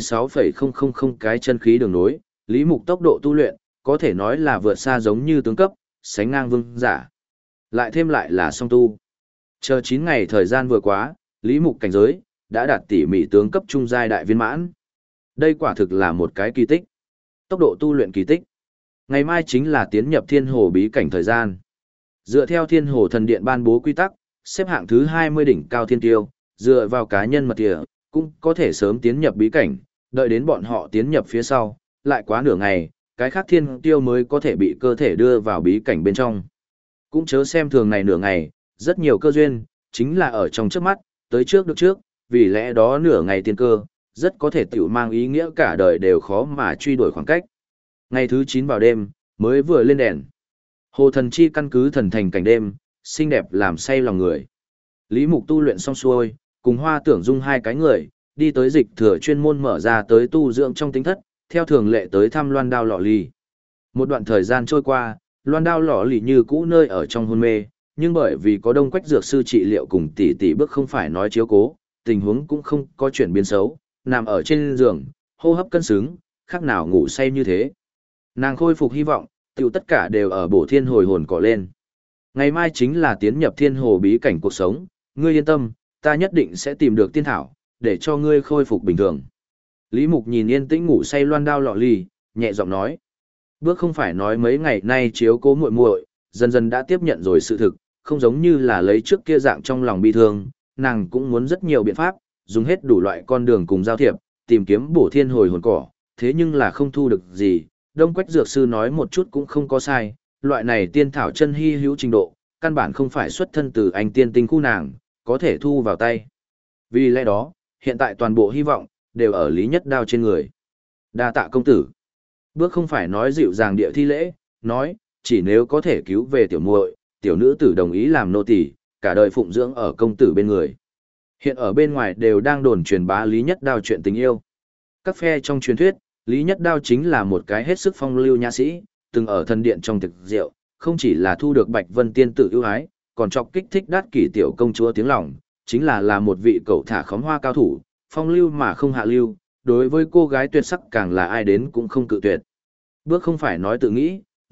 36,000 cái chân khí đường nối, Lý Mục tốc độ tu luyện, có thể nói là vượt xa giống như tướng cấp, sánh ngang vương giả. Lại thêm lại là song tu. Chờ 9 ngày thời gian vừa quá, Lý Mục cảnh giới, đã đạt tỉ mỉ tướng cấp trung giai đại viên mãn. Đây quả thực là một cái kỳ tích. Tốc độ tu luyện kỳ tích. Ngày mai chính là tiến nhập thiên hồ bí cảnh thời gian. Dựa theo thiên hồ thần điện ban bố quy tắc, xếp hạng thứ 20 đỉnh cao thiên tiêu, dựa vào cá nhân mật địa, cũng có thể sớm tiến nhập bí cảnh, đợi đến bọn họ tiến nhập phía sau, lại quá nửa ngày, cái khác thiên tiêu mới có thể bị cơ thể đưa vào bí cảnh bên trong. Cũng chớ xem thường này nửa ngày, rất nhiều cơ duyên, chính là ở trong trước mắt, tới trước được trước, vì lẽ đó nửa ngày tiên cơ, rất có thể tiểu mang ý nghĩa cả đời đều khó mà truy đuổi khoảng cách. Ngày thứ 9 vào đêm, mới vừa lên đèn. Hồ thần chi căn cứ thần thành cảnh đêm, xinh đẹp làm say lòng người. Lý Mục tu luyện xong xuôi, cùng Hoa Tưởng Dung hai cái người, đi tới dịch thừa chuyên môn mở ra tới tu dưỡng trong tính thất, theo thường lệ tới thăm Loan Đao Lọ Lì. Một đoạn thời gian trôi qua, Loan Đao Lọ Lì như cũ nơi ở trong hôn mê, nhưng bởi vì có Đông Quách dược sư trị liệu cùng tỷ bước không phải nói chiếu cố, tình huống cũng không có chuyển biến xấu, nằm ở trên giường, hô hấp cân xứng, khác nào ngủ say như thế. Nàng khôi phục hy vọng, tiểu tất cả đều ở bổ thiên hồi hồn cỏ lên. Ngày mai chính là tiến nhập thiên hồ bí cảnh cuộc sống, ngươi yên tâm, ta nhất định sẽ tìm được tiên thảo, để cho ngươi khôi phục bình thường. Lý Mục nhìn yên tĩnh ngủ say Loan Đao Lọ Lì, nhẹ giọng nói. Bước không phải nói mấy ngày nay chiếu cố muội muội, dần dần đã tiếp nhận rồi sự thực, không giống như là lấy trước kia dạng trong lòng bi thương, nàng cũng muốn rất nhiều biện pháp, dùng hết đủ loại con đường cùng giao thiệp, tìm kiếm bổ thiên hồi hồn cỏ, thế nhưng là không thu được gì. Đông Quách dược sư nói một chút cũng không có sai, loại này tiên thảo chân hy hữu trình độ, căn bản không phải xuất thân từ anh tiên tinh khu nàng, có thể thu vào tay. Vì lẽ đó, hiện tại toàn bộ hy vọng, đều ở Lý Nhất Đao trên người. Đa tạ công tử. Bước không phải nói dịu dàng địa thi lễ, nói, chỉ nếu có thể cứu về tiểu muội, tiểu nữ tử đồng ý làm nô tỳ, cả đời phụng dưỡng ở công tử bên người. Hiện ở bên ngoài đều đang đồn truyền bá Lý Nhất Đao chuyện tình yêu. Các phe trong truyền thuyết, Lý Nhất Đao chính là một cái hết sức phong lưu nha sĩ, từng ở thần điện trong thực rượu, không chỉ là thu được Bạch Vân tiên tử ưu ái, còn chọc kích thích đát kỷ tiểu công chúa tiếng lòng, chính là một vị cậu thả khóm hoa cao thủ, phong lưu mà không hạ lưu, đối với cô gái tuyệt sắc càng là ai đến cũng không cự tuyệt. Bước không phải nói tự nghĩ,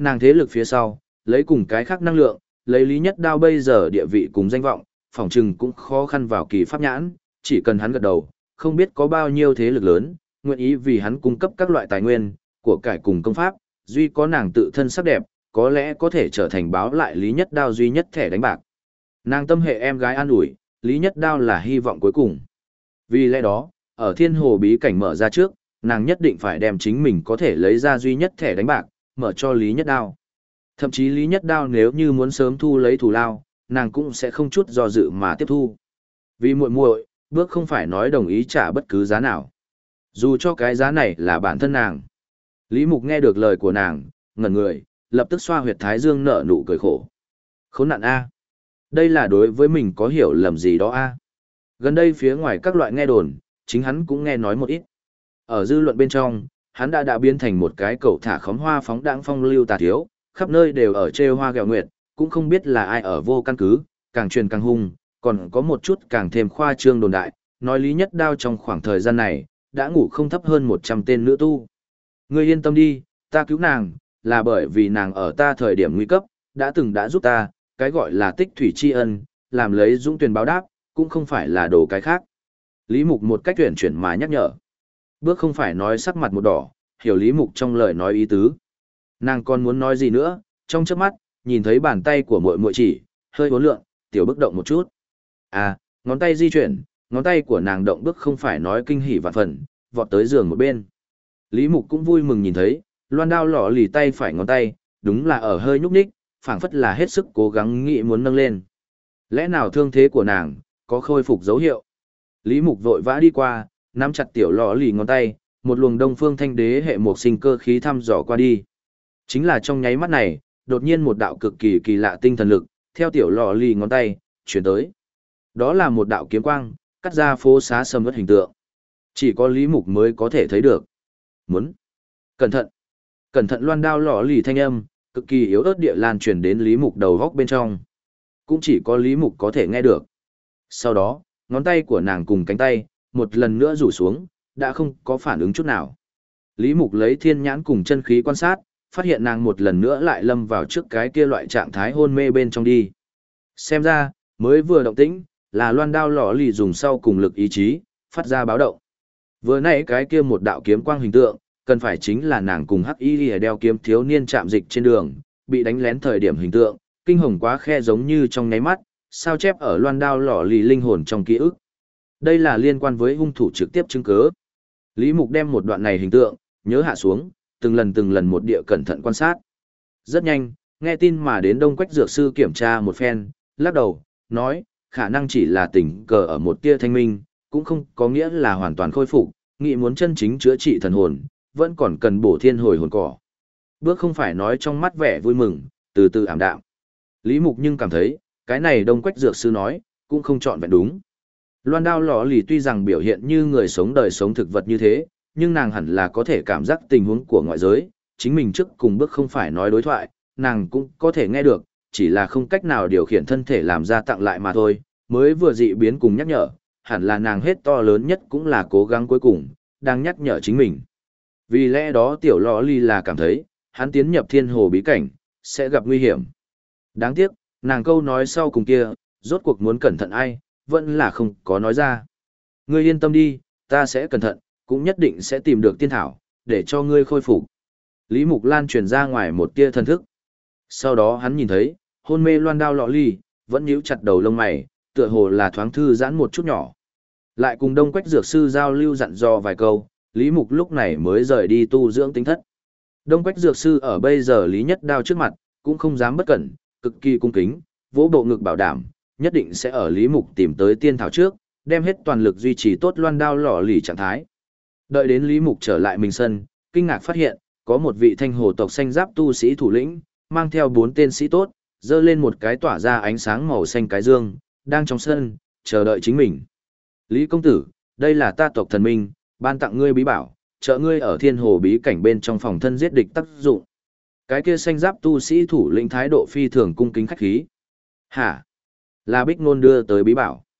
nàng thế lực phía sau, lấy cùng cái khác năng lượng, lấy Lý Nhất Đao bây giờ địa vị cùng danh vọng, phỏng chừng cũng khó khăn vào kỳ pháp nhãn, chỉ cần hắn gật đầu, không biết có bao nhiêu thế lực lớn, nguyện ý vì hắn cung cấp các loại tài nguyên, của cải cùng công pháp, duy có nàng tự thân sắc đẹp, có lẽ có thể trở thành báo lại Lý Nhất Đao duy nhất thẻ đánh bạc. Nàng tâm hệ em gái an ủi, Lý Nhất Đao là hy vọng cuối cùng. Vì lẽ đó, ở thiên hồ bí cảnh mở ra trước, nàng nhất định phải đem chính mình có thể lấy ra duy nhất thẻ đánh bạc, mở cho Lý Nhất Đao. Thậm chí Lý Nhất Đao nếu như muốn sớm thu lấy thù lao, nàng cũng sẽ không chút do dự mà tiếp thu. Vì muội muội, bước không phải nói đồng ý trả bất cứ giá nào. Dù cho cái giá này là bản thân nàng. Lý Mục nghe được lời của nàng, ngẩn người, lập tức xoa huyệt thái dương nở nụ cười khổ. Khốn nạn a. Đây là đối với mình có hiểu lầm gì đó a. Gần đây phía ngoài các loại nghe đồn, chính hắn cũng nghe nói một ít. Ở dư luận bên trong, hắn đã biến thành một cái cẩu thả khóm hoa phóng đãng phong lưu tà thiếu, khắp nơi đều ở trêu hoa ghẹo nguyệt, cũng không biết là ai ở vô căn cứ, càng truyền càng hung, còn có một chút càng thêm khoa trương đồn đại, nói Lý Nhất Đao trong khoảng thời gian này, đã ngủ không thấp hơn 100 tên nữ tu. Ngươi yên tâm đi, ta cứu nàng, là bởi vì nàng ở ta thời điểm nguy cấp, đã giúp ta, cái gọi là tích thủy tri ân, làm lấy dũng tuyển báo đáp, cũng không phải là đồ cái khác. Lý Mục một cách tuyển chuyển mà nhắc nhở. Bước không phải nói sắc mặt một đỏ, hiểu Lý Mục trong lời nói ý tứ. Nàng còn muốn nói gì nữa, trong chớp mắt, nhìn thấy bàn tay của muội muội chỉ, hơi uốn lượn, tiểu bước động một chút. À, ngón tay di chuyển, ngón tay của nàng động bước không phải nói kinh hỉ vạn phần, vọt tới giường một bên. Lý Mục cũng vui mừng nhìn thấy, loan đao lọ lì tay phải ngón tay, đúng là ở hơi nhúc nhích, phảng phất là hết sức cố gắng nghĩ muốn nâng lên. Lẽ nào thương thế của nàng, có khôi phục dấu hiệu? Lý Mục vội vã đi qua, nắm chặt tiểu lọ lì ngón tay, một luồng đông phương thanh đế hệ một sinh cơ khí thăm dò qua đi. Chính là trong nháy mắt này, đột nhiên một đạo cực kỳ kỳ lạ tinh thần lực, theo tiểu lọ lì ngón tay, chuyển tới. Đó là một đạo kiếm quang, cắt ra phố xá sầm uất hình tượng. Chỉ có Lý Mục mới có thể thấy được. Muốn. Cẩn thận. Cẩn thận loan đao lọ lì thanh âm, cực kỳ yếu ớt địa lan truyền đến Lý Mục đầu góc bên trong. Cũng chỉ có Lý Mục có thể nghe được. Sau đó, ngón tay của nàng cùng cánh tay, một lần nữa rủ xuống, đã không có phản ứng chút nào. Lý Mục lấy thiên nhãn cùng chân khí quan sát, phát hiện nàng một lần nữa lại lâm vào trước cái kia loại trạng thái hôn mê bên trong đi. Xem ra, mới vừa động tĩnh, là loan đao lọ lì dùng sau cùng lực ý chí, phát ra báo động. Vừa nãy cái kia một đạo kiếm quang hình tượng, cần phải chính là nàng cùng hắc y lìa đeo kiếm thiếu niên chạm dịch trên đường, bị đánh lén thời điểm hình tượng, kinh hồng quá khe giống như trong nháy mắt, sao chép ở loan đao lọ lì linh hồn trong ký ức. Đây là liên quan với hung thủ trực tiếp chứng cứ. Lý Mục đem một đoạn này hình tượng, nhớ hạ xuống, từng lần một địa cẩn thận quan sát. Rất nhanh, nghe tin mà đến Đông Quách Dược Sư kiểm tra một phen, lắc đầu, nói, khả năng chỉ là tình cờ ở một tia thanh minh, cũng không có nghĩa là hoàn toàn khôi phục, nghị muốn chân chính chữa trị thần hồn, vẫn còn cần bổ thiên hồi hồn cỏ. Bước không phải nói trong mắt vẻ vui mừng, từ từ ảm đạm. Lý Mục nhưng cảm thấy, cái này Đông Quách Dược Sư nói, cũng không trọn vẹn đúng. Loan đao lọ lì tuy rằng biểu hiện như người sống đời sống thực vật như thế, nhưng nàng hẳn là có thể cảm giác tình huống của ngoại giới, chính mình trước cùng bước không phải nói đối thoại, nàng cũng có thể nghe được, chỉ là không cách nào điều khiển thân thể làm ra tặng lại mà thôi, mới vừa dị biến cùng nhắc nhở, hẳn là nàng hết to lớn nhất cũng là cố gắng cuối cùng, đang nhắc nhở chính mình. Vì lẽ đó tiểu lọ ly là cảm thấy, hắn tiến nhập thiên hồ bí cảnh, sẽ gặp nguy hiểm. Đáng tiếc, nàng câu nói sau cùng kia, rốt cuộc muốn cẩn thận ai, vẫn là không có nói ra. Ngươi yên tâm đi, ta sẽ cẩn thận, cũng nhất định sẽ tìm được tiên thảo, để cho ngươi khôi phục. Lý Mục Lan truyền ra ngoài một tia thần thức. Sau đó hắn nhìn thấy, hôn mê loan đao lọ ly, vẫn nhíu chặt đầu lông mày, tựa hồ là thoáng thư giãn một chút nhỏ. Lại cùng Đông Quách Dược Sư giao lưu dặn dò vài câu, Lý Mục lúc này mới rời đi tu dưỡng tính thất. Đông Quách Dược Sư ở bây giờ Lý Nhất Đao trước mặt, cũng không dám bất cẩn, cực kỳ cung kính, vỗ bộ ngực bảo đảm, nhất định sẽ ở Lý Mục tìm tới tiên thảo trước, đem hết toàn lực duy trì tốt loan đao lọ lì trạng thái. Đợi đến Lý Mục trở lại mình sân, kinh ngạc phát hiện, có một vị thanh hồ tộc xanh giáp tu sĩ thủ lĩnh, mang theo 4 tên sĩ tốt, dơ lên một cái tỏa ra ánh sáng màu xanh cái dương, đang trong sân, chờ đợi chính mình. Lý công tử, đây là ta tộc thần minh, ban tặng ngươi bí bảo, trợ ngươi ở thiên hồ bí cảnh bên trong phòng thân giết địch tác dụng. Cái kia xanh giáp tu sĩ thủ lĩnh thái độ phi thường cung kính khách khí. Hả? Là Bích Nôn đưa tới bí bảo.